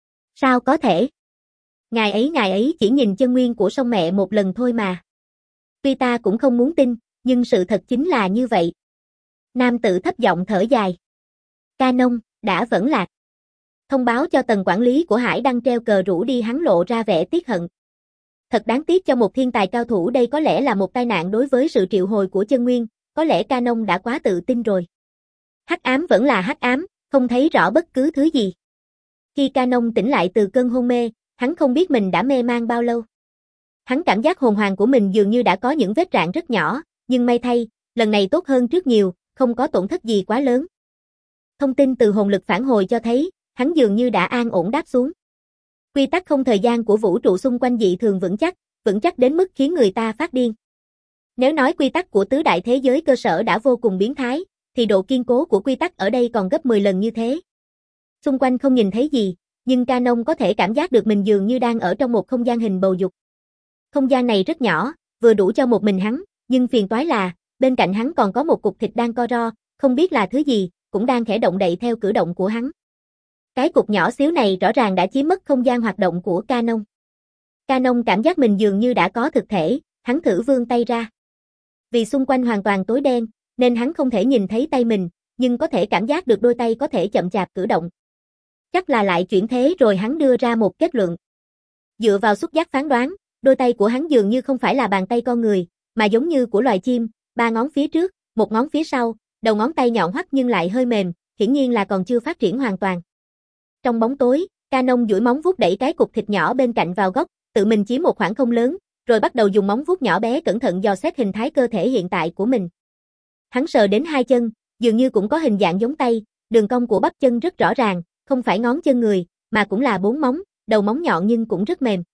Sao có thể? Ngài ấy ngài ấy chỉ nhìn chân nguyên của sông mẹ một lần thôi mà. Tuy ta cũng không muốn tin, nhưng sự thật chính là như vậy. Nam tử thấp giọng thở dài. Canon, đã vẫn lạc. Thông báo cho tầng quản lý của Hải Đăng treo cờ rủ đi, hắn lộ ra vẻ tiếc hận. Thật đáng tiếc cho một thiên tài cao thủ, đây có lẽ là một tai nạn đối với sự triệu hồi của chân nguyên, có lẽ Canon đã quá tự tin rồi. Hắc ám vẫn là hắc ám, không thấy rõ bất cứ thứ gì. Khi Canon tỉnh lại từ cơn hôn mê, hắn không biết mình đã mê man bao lâu. Hắn cảm giác hồn hoàng của mình dường như đã có những vết rạn rất nhỏ, nhưng may thay, lần này tốt hơn trước nhiều, không có tổn thất gì quá lớn. Thông tin từ hồn lực phản hồi cho thấy, hắn dường như đã an ổn đáp xuống. Quy tắc không thời gian của vũ trụ xung quanh dị thường vững chắc, vững chắc đến mức khiến người ta phát điên. Nếu nói quy tắc của tứ đại thế giới cơ sở đã vô cùng biến thái, thì độ kiên cố của quy tắc ở đây còn gấp mười lần như thế. Xung quanh không nhìn thấy gì, nhưng Canon có thể cảm giác được mình dường như đang ở trong một không gian hình bầu dục. Không gian này rất nhỏ, vừa đủ cho một mình hắn, nhưng phiền toái là, bên cạnh hắn còn có một cục thịt đang co ro, không biết là thứ gì, cũng đang khẽ động đậy theo cử động của hắn. Cái cục nhỏ xíu này rõ ràng đã chiếm mất không gian hoạt động của Canon. Canon cảm giác mình dường như đã có thực thể, hắn thử vươn tay ra. Vì xung quanh hoàn toàn tối đen, nên hắn không thể nhìn thấy tay mình, nhưng có thể cảm giác được đôi tay có thể chậm chạp cử động. Chắc là lại chuyển thế rồi hắn đưa ra một kết luận. Dựa vào xúc giác phán đoán, đôi tay của hắn dường như không phải là bàn tay con người, mà giống như của loài chim, ba ngón phía trước, một ngón phía sau, đầu ngón tay nhọn hoắt nhưng lại hơi mềm, hiển nhiên là còn chưa phát triển hoàn toàn. Trong bóng tối, Canon duỗi móng vuốt đẩy cái cục thịt nhỏ bên cạnh vào góc, tự mình chiếm một khoảng không lớn, rồi bắt đầu dùng móng vuốt nhỏ bé cẩn thận dò xét hình thái cơ thể hiện tại của mình. Hắn sờ đến hai chân, dường như cũng có hình dạng giống tay, đường cong của bắp chân rất rõ ràng, không phải ngón chân người, mà cũng là bốn móng, đầu móng nhọn nhưng cũng rất mềm.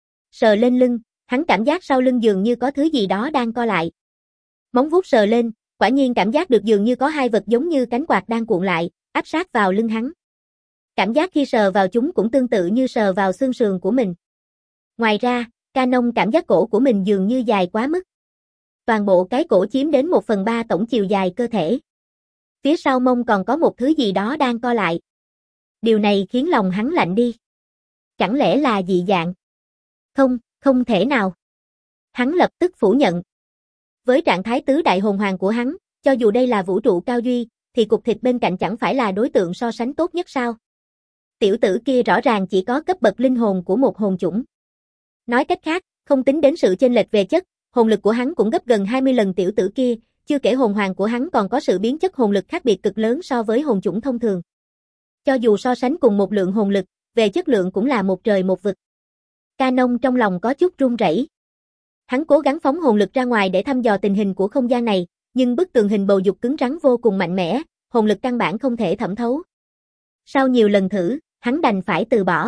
Sờ lên lưng, hắn cảm giác sau lưng dường như có thứ gì đó đang co lại. Móng vuốt sờ lên, quả nhiên cảm giác được dường như có hai vật giống như cánh quạt đang cuộn lại, áp sát vào lưng hắn. Cảm giác khi sờ vào chúng cũng tương tự như sờ vào xương sườn của mình. Ngoài ra, Canon cảm giác cổ của mình dường như dài quá mức. Toàn bộ cái cổ chiếm đến một phần ba tổng chiều dài cơ thể. Phía sau mông còn có một thứ gì đó đang co lại. Điều này khiến lòng hắn lạnh đi. Chẳng lẽ là dị dạng? Không, không thể nào. Hắn lập tức phủ nhận. Với trạng thái tứ đại hồn hoàng của hắn, cho dù đây là vũ trụ cao duy, thì cục thịt bên cạnh chẳng phải là đối tượng so sánh tốt nhất sao? Tiểu tử kia rõ ràng chỉ có cấp bậc linh hồn của một hồn chủng. Nói cách khác, không tính đến sự chênh lệch về chất, hồn lực của hắn cũng gấp gần hai mươi lần tiểu tử kia, chưa kể hồn hoàng của hắn còn có sự biến chất hồn lực khác biệt cực lớn so với hồn chủng thông thường. Cho dù so sánh cùng một lượng hồn lực, về chất lượng cũng là một trời một vực. Canon trong lòng có chút run rẩy. Hắn cố gắng phóng hồn lực ra ngoài để thăm dò tình hình của không gian này, nhưng bức tường hình bầu dục cứng rắn vô cùng mạnh mẽ, hồn lực căn bản không thể thẩm thấu. Sau nhiều lần thử, hắn đành phải từ bỏ.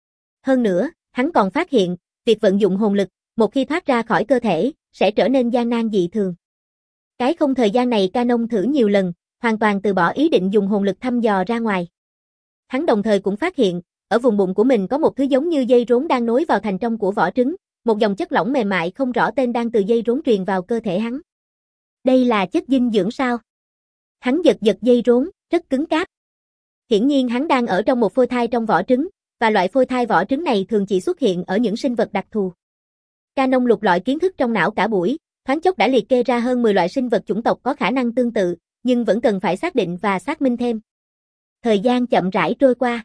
Hơn nữa, hắn còn phát hiện, việc vận dụng hồn lực, một khi thoát ra khỏi cơ thể, sẽ trở nên gian nan dị thường. Cái không thời gian này Canon thử nhiều lần, hoàn toàn từ bỏ ý định dùng hồn lực thăm dò ra ngoài. Hắn đồng thời cũng phát hiện, ở vùng bụng của mình có một thứ giống như dây rốn đang nối vào thành trong của vỏ trứng, một dòng chất lỏng mềm mại không rõ tên đang từ dây rốn truyền vào cơ thể hắn. Đây là chất dinh dưỡng sao? Hắn giật giật dây rốn, rất cứng cáp. Hiển nhiên hắn đang ở trong một phôi thai trong vỏ trứng, và loại phôi thai vỏ trứng này thường chỉ xuất hiện ở những sinh vật đặc thù. Canon lục lọi kiến thức trong não cả buổi, thoáng chốc đã liệt kê ra hơn mười loại sinh vật chủng tộc có khả năng tương tự, nhưng vẫn cần phải xác định và xác minh thêm. Thời gian chậm rãi trôi qua.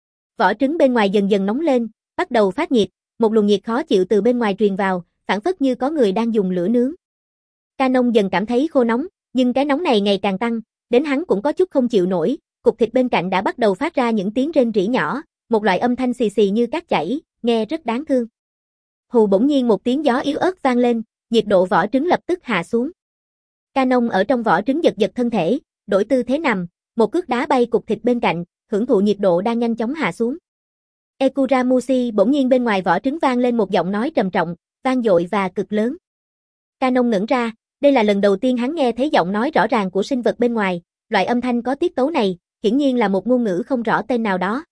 Vỏ trứng bên ngoài dần dần nóng lên, bắt đầu phát nhiệt, một luồng nhiệt khó chịu từ bên ngoài truyền vào, phản phất như có người đang dùng lửa nướng. Canon dần cảm thấy khô nóng, nhưng cái nóng này ngày càng tăng, đến hắn cũng có chút không chịu nổi, cục thịt bên cạnh đã bắt đầu phát ra những tiếng rên rỉ nhỏ, một loại âm thanh xì xì như cát chảy, nghe rất đáng thương. Hù bỗng nhiên một tiếng gió yếu ớt vang lên, nhiệt độ vỏ trứng lập tức hạ xuống. Canon ở trong vỏ trứng giật giật thân thể, đổi tư thế nằm, một cước đá bay cục thịt bên cạnh, hưởng thụ nhiệt độ đang nhanh chóng hạ xuống. Ekuramushi bỗng nhiên bên ngoài vỏ trứng vang lên một giọng nói trầm trọng, vang dội và cực lớn. Canon ngẩn ra, đây là lần đầu tiên hắn nghe thấy giọng nói rõ ràng của sinh vật bên ngoài, loại âm thanh có tiết tấu này, hiển nhiên là một ngôn ngữ không rõ tên nào đó.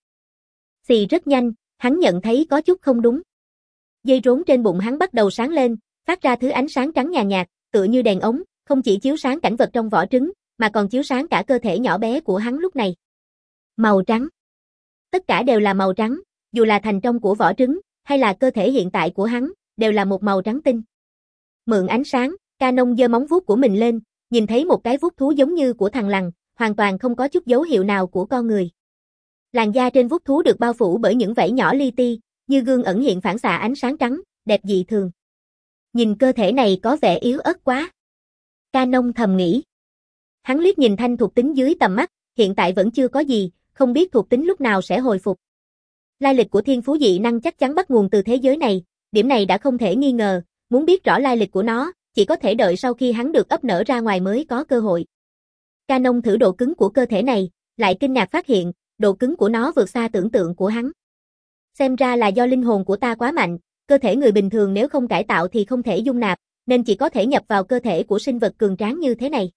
Xì rất nhanh, hắn nhận thấy có chút không đúng. Dây rốn trên bụng hắn bắt đầu sáng lên, phát ra thứ ánh sáng trắng nhàn nhạt, tựa như đèn ống, không chỉ chiếu sáng cảnh vật trong vỏ trứng, mà còn chiếu sáng cả cơ thể nhỏ bé của hắn lúc này. Màu trắng. Tất cả đều là màu trắng, dù là thành trong của vỏ trứng, hay là cơ thể hiện tại của hắn, đều là một màu trắng tinh. Mượn ánh sáng, Canon giơ móng vuốt của mình lên, nhìn thấy một cái vuốt thú giống như của thằn lằn, hoàn toàn không có chút dấu hiệu nào của con người. Làn da trên vuốt thú được bao phủ bởi những vảy nhỏ li ti, như gương ẩn hiện phản xạ ánh sáng trắng, đẹp dị thường. Nhìn cơ thể này có vẻ yếu ớt quá. Canon thầm nghĩ. Hắn liếc nhìn thanh thuộc tính dưới tầm mắt, hiện tại vẫn chưa có gì, không biết thuộc tính lúc nào sẽ hồi phục. Lai lịch của thiên phú dị năng chắc chắn bắt nguồn từ thế giới này, điểm này đã không thể nghi ngờ, muốn biết rõ lai lịch của nó, chỉ có thể đợi sau khi hắn được ấp nở ra ngoài mới có cơ hội. Canon thử độ cứng của cơ thể này, lại kinh ngạc phát hiện, độ cứng của nó vượt xa tưởng tượng của hắn. Xem ra là do linh hồn của ta quá mạnh, cơ thể người bình thường nếu không cải tạo thì không thể dung nạp, nên chỉ có thể nhập vào cơ thể của sinh vật cường tráng như thế này.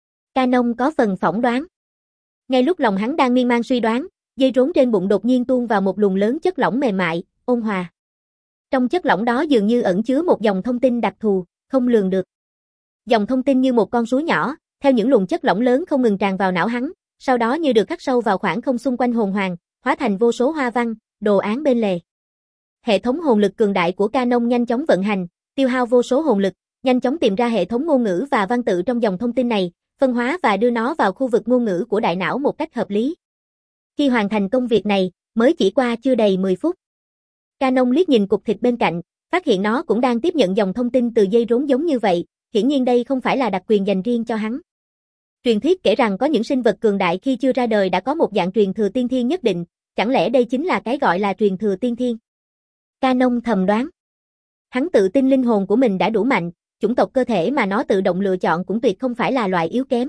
Canon có phần phỏng đoán. Ngay lúc lòng hắn đang miên man suy đoán, dây rốn trên bụng đột nhiên tuôn vào một luồng lớn chất lỏng mềm mại, ôn hòa. Trong chất lỏng đó dường như ẩn chứa một dòng thông tin đặc thù, không lường được. Dòng thông tin như một con suối nhỏ, theo những luồng chất lỏng lớn không ngừng tràn vào não hắn, sau đó như được khắc sâu vào khoảng không xung quanh hồn hoàng, hóa thành vô số hoa văn, đồ án bên lề. Hệ thống hồn lực cường đại của Canon nhanh chóng vận hành, tiêu hao vô số hồn lực, nhanh chóng tìm ra hệ thống ngôn ngữ và văn tự trong dòng thông tin này, phân hóa và đưa nó vào khu vực ngôn ngữ của đại não một cách hợp lý. Khi hoàn thành công việc này, mới chỉ qua chưa đầy mười phút. Canon liếc nhìn cục thịt bên cạnh, phát hiện nó cũng đang tiếp nhận dòng thông tin từ dây rốn giống như vậy, hiển nhiên đây không phải là đặc quyền dành riêng cho hắn. Truyền thuyết kể rằng có những sinh vật cường đại khi chưa ra đời đã có một dạng truyền thừa tiên thiên nhất định, chẳng lẽ đây chính là cái gọi là truyền thừa tiên thiên? Canon thầm đoán. Hắn tự tin linh hồn của mình đã đủ mạnh, chủng tộc cơ thể mà nó tự động lựa chọn cũng tuyệt không phải là loại yếu kém.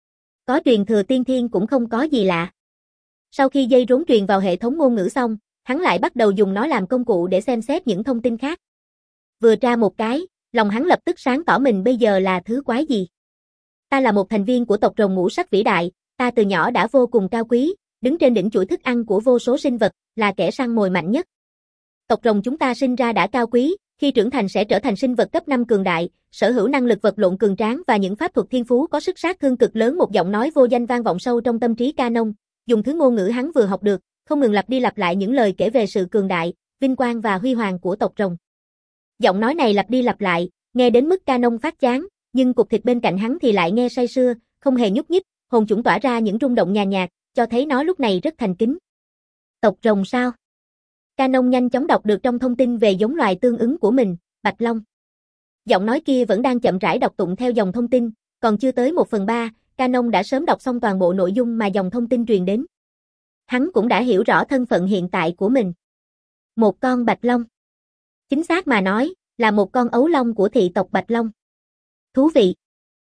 Có truyền thừa tiên thiên cũng không có gì lạ. Sau khi dây rốn truyền vào hệ thống ngôn ngữ xong, hắn lại bắt đầu dùng nó làm công cụ để xem xét những thông tin khác. Vừa tra một cái, lòng hắn lập tức sáng tỏ mình bây giờ là thứ quái gì. Ta là một thành viên của tộc rồng ngũ sắc vĩ đại, ta từ nhỏ đã vô cùng cao quý, đứng trên đỉnh chuỗi thức ăn của vô số sinh vật, là kẻ săn mồi mạnh nhất. Tộc rồng chúng ta sinh ra đã cao quý, khi trưởng thành sẽ trở thành sinh vật cấp năm cường đại, sở hữu năng lực vật lộn cường tráng và những pháp thuật thiên phú có sức sát thương cực lớn. Một giọng nói vô danh vang vọng sâu trong tâm trí Canon, dùng thứ ngôn ngữ hắn vừa học được, không ngừng lặp đi lặp lại những lời kể về sự cường đại, vinh quang và huy hoàng của tộc rồng. Giọng nói này lặp đi lặp lại, nghe đến mức Canon phát chán, nhưng cục thịt bên cạnh hắn thì lại nghe say sưa, không hề nhúc nhích, hồn chủng tỏa ra những rung động nhàn nhạt, cho thấy nó lúc này rất thành kính. Tộc rồng sao? Canon nhanh chóng đọc được trong thông tin về giống loài tương ứng của mình, Bạch Long. Giọng nói kia vẫn đang chậm rãi đọc tụng theo dòng thông tin, còn chưa tới một phần ba, Canon đã sớm đọc xong toàn bộ nội dung mà dòng thông tin truyền đến. Hắn cũng đã hiểu rõ thân phận hiện tại của mình. Một con Bạch Long. Chính xác mà nói, là một con ấu long của thị tộc Bạch Long. Thú vị.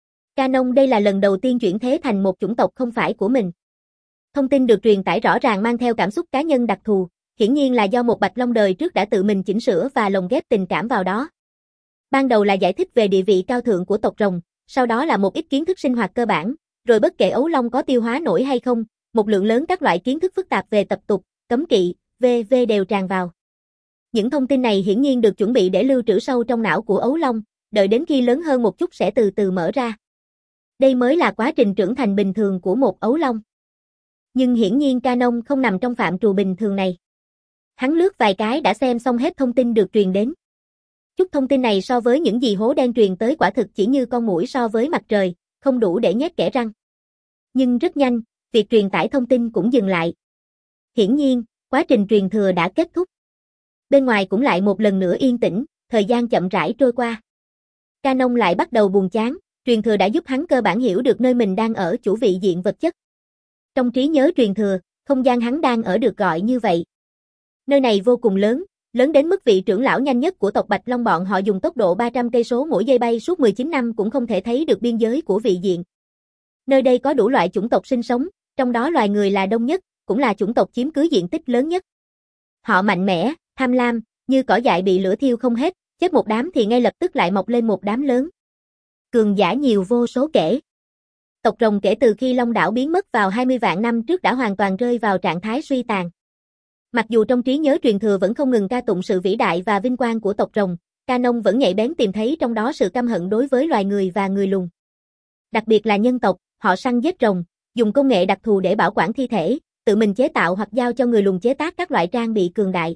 Canon đây là lần đầu tiên chuyển thế thành một chủng tộc không phải của mình. Thông tin được truyền tải rõ ràng mang theo cảm xúc cá nhân đặc thù, hiển nhiên là do một Bạch Long đời trước đã tự mình chỉnh sửa và lồng ghép tình cảm vào đó. Ban đầu là giải thích về địa vị cao thượng của tộc rồng, sau đó là một ít kiến thức sinh hoạt cơ bản, rồi bất kể ấu long có tiêu hóa nổi hay không, một lượng lớn các loại kiến thức phức tạp về tập tục, cấm kỵ, vân vân đều tràn vào. Những thông tin này hiển nhiên được chuẩn bị để lưu trữ sâu trong não của ấu long, đợi đến khi lớn hơn một chút sẽ từ từ mở ra. Đây mới là quá trình trưởng thành bình thường của một ấu long. Nhưng hiển nhiên Canon không nằm trong phạm trù bình thường này. Hắn lướt vài cái đã xem xong hết thông tin được truyền đến. Chút thông tin này so với những gì hố đen truyền tới quả thực chỉ như con muỗi so với mặt trời, không đủ để nhét kẽ răng. Nhưng rất nhanh, việc truyền tải thông tin cũng dừng lại. Hiển nhiên, quá trình truyền thừa đã kết thúc. Bên ngoài cũng lại một lần nữa yên tĩnh, thời gian chậm rãi trôi qua. Canon lại bắt đầu buồn chán, truyền thừa đã giúp hắn cơ bản hiểu được nơi mình đang ở chủ vị diện vật chất. Trong trí nhớ truyền thừa, không gian hắn đang ở được gọi như vậy. Nơi này vô cùng lớn, lớn đến mức vị trưởng lão nhanh nhất của tộc Bạch Long bọn họ dùng tốc độ ba trăm cây số mỗi giây bay suốt mười chín năm cũng không thể thấy được biên giới của vị diện. Nơi đây có đủ loại chủng tộc sinh sống, trong đó loài người là đông nhất, cũng là chủng tộc chiếm cứ diện tích lớn nhất. Họ mạnh mẽ, tham lam, như cỏ dại bị lửa thiêu không hết, chết một đám thì ngay lập tức lại mọc lên một đám lớn. Cường giả nhiều vô số kể. Tộc rồng kể từ khi Long đảo biến mất vào hai mươi vạn năm trước đã hoàn toàn rơi vào trạng thái suy tàn. Mặc dù trong trí nhớ truyền thừa vẫn không ngừng ca tụng sự vĩ đại và vinh quang của tộc rồng, Canon vẫn nhạy bén tìm thấy trong đó sự căm hận đối với loài người và người lùn. Đặc biệt là nhân tộc, họ săn giết rồng, dùng công nghệ đặc thù để bảo quản thi thể, tự mình chế tạo hoặc giao cho người lùn chế tác các loại trang bị cường đại.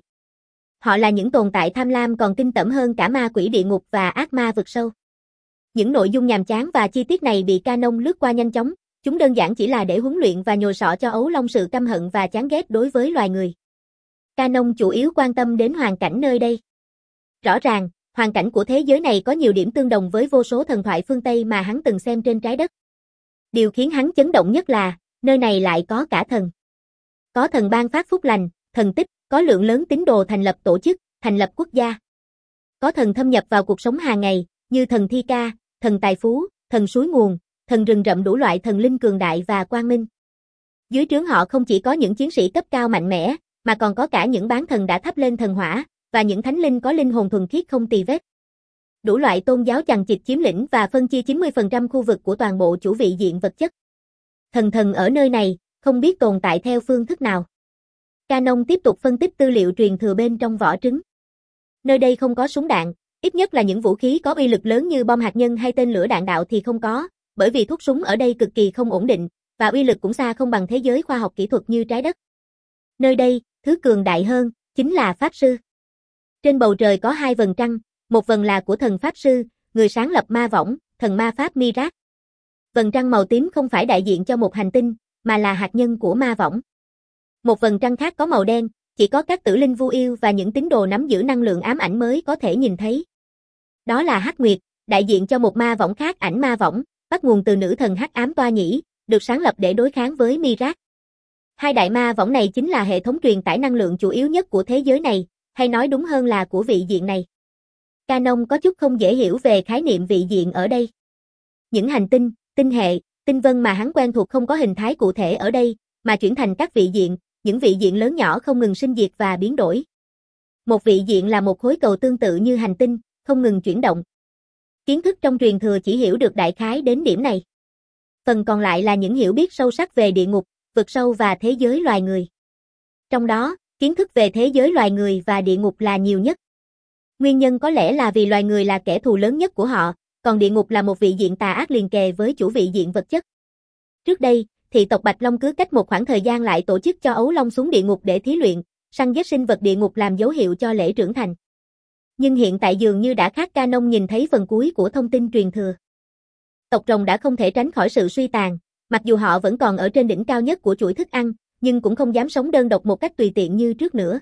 Họ là những tồn tại tham lam còn kinh tởm hơn cả ma quỷ địa ngục và ác ma vực sâu. Những nội dung nhàm chán và chi tiết này bị Canon lướt qua nhanh chóng, chúng đơn giản chỉ là để huấn luyện và nhồi sọ cho ấu long sự căm hận và chán ghét đối với loài người. Canon chủ yếu quan tâm đến hoàn cảnh nơi đây. Rõ ràng, hoàn cảnh của thế giới này có nhiều điểm tương đồng với vô số thần thoại phương Tây mà hắn từng xem trên trái đất. Điều khiến hắn chấn động nhất là, nơi này lại có cả thần. Có thần ban phát phúc lành, thần tích, có lượng lớn tín đồ thành lập tổ chức, thành lập quốc gia. Có thần thâm nhập vào cuộc sống hàng ngày, như thần thi ca, thần tài phú, thần suối nguồn, thần rừng rậm đủ loại thần linh cường đại và quang minh. Dưới trướng họ không chỉ có những chiến sĩ cấp cao mạnh mẽ, mà còn có cả những bán thần đã thắp lên thần hỏa, và những thánh linh có linh hồn thuần khiết không tì vết. Đủ loại tôn giáo chằng chịt chiếm lĩnh và phân chia chín mươi phần trăm khu vực của toàn bộ chủ vị diện vật chất. Thần thần ở nơi này, không biết tồn tại theo phương thức nào. Canon tiếp tục phân tích tư liệu truyền thừa bên trong vỏ trứng. Nơi đây không có súng đạn, ít nhất là những vũ khí có uy lực lớn như bom hạt nhân hay tên lửa đạn đạo thì không có, bởi vì thuốc súng ở đây cực kỳ không ổn định, và uy lực cũng xa không bằng thế giới khoa học kỹ thuật như trái đất. Nơi đây, thứ cường đại hơn, chính là Pháp Sư. Trên bầu trời có hai vầng trăng, một vầng là của thần Pháp Sư, người sáng lập ma võng, thần ma pháp Mirac. Vầng trăng màu tím không phải đại diện cho một hành tinh, mà là hạt nhân của ma võng. Một vầng trăng khác có màu đen, chỉ có các tử linh vu yêu và những tín đồ nắm giữ năng lượng ám ảnh mới có thể nhìn thấy. Đó là Hắc Nguyệt, đại diện cho một ma võng khác, ảnh ma võng, bắt nguồn từ nữ thần Hắc Ám Toa Nhĩ, được sáng lập để đối kháng với Mirac. Hai đại ma võng này chính là hệ thống truyền tải năng lượng chủ yếu nhất của thế giới này, hay nói đúng hơn là của vị diện này. Canon có chút không dễ hiểu về khái niệm vị diện ở đây. Những hành tinh, tinh hệ, tinh vân mà hắn quen thuộc không có hình thái cụ thể ở đây, mà chuyển thành các vị diện, những vị diện lớn nhỏ không ngừng sinh diệt và biến đổi. Một vị diện là một khối cầu tương tự như hành tinh, không ngừng chuyển động. Kiến thức trong truyền thừa chỉ hiểu được đại khái đến điểm này. Phần còn lại là những hiểu biết sâu sắc về địa ngục, vực sâu và thế giới loài người. Trong đó, kiến thức về thế giới loài người và địa ngục là nhiều nhất. Nguyên nhân có lẽ là vì loài người là kẻ thù lớn nhất của họ, còn địa ngục là một vị diện tà ác liền kề với chủ vị diện vật chất. Trước đây, thị tộc Bạch Long cứ cách một khoảng thời gian lại tổ chức cho ấu long xuống địa ngục để thí luyện, săn giết sinh vật địa ngục làm dấu hiệu cho lễ trưởng thành. Nhưng hiện tại dường như đã khác. Canon nhìn thấy phần cuối của thông tin truyền thừa. Tộc rồng đã không thể tránh khỏi sự suy tàn, mặc dù họ vẫn còn ở trên đỉnh cao nhất của chuỗi thức ăn, nhưng cũng không dám sống đơn độc một cách tùy tiện như trước nữa.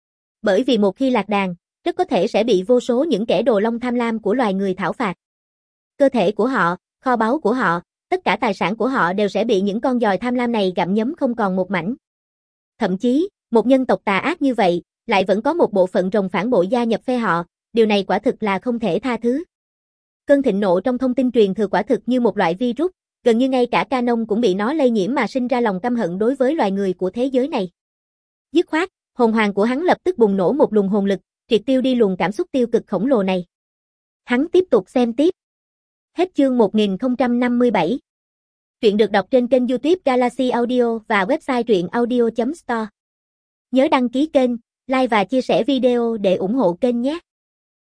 Bởi vì một khi lạc đàn, rất có thể sẽ bị vô số những kẻ đồ long tham lam của loài người thảo phạt. Cơ thể của họ, kho báu của họ, tất cả tài sản của họ đều sẽ bị những con giòi tham lam này gặm nhấm không còn một mảnh. Thậm chí, một nhân tộc tà ác như vậy, lại vẫn có một bộ phận rồng phản bội gia nhập phe họ, điều này quả thực là không thể tha thứ. Cơn thịnh nộ trong thông tin truyền thừa quả thực như một loại virus, gần như ngay cả Canon cũng bị nó lây nhiễm mà sinh ra lòng căm hận đối với loài người của thế giới này. Dứt khoát, hồn hoàng của hắn lập tức bùng nổ một luồng hồn lực, triệt tiêu đi luồng cảm xúc tiêu cực khổng lồ này. Hắn tiếp tục xem tiếp. Hết chương một nghìn không trăm năm mươi bảy. Truyện được đọc trên kênh YouTube Galaxy Audio và website truyện audio chấm store. Nhớ đăng ký kênh, like và chia sẻ video để ủng hộ kênh nhé.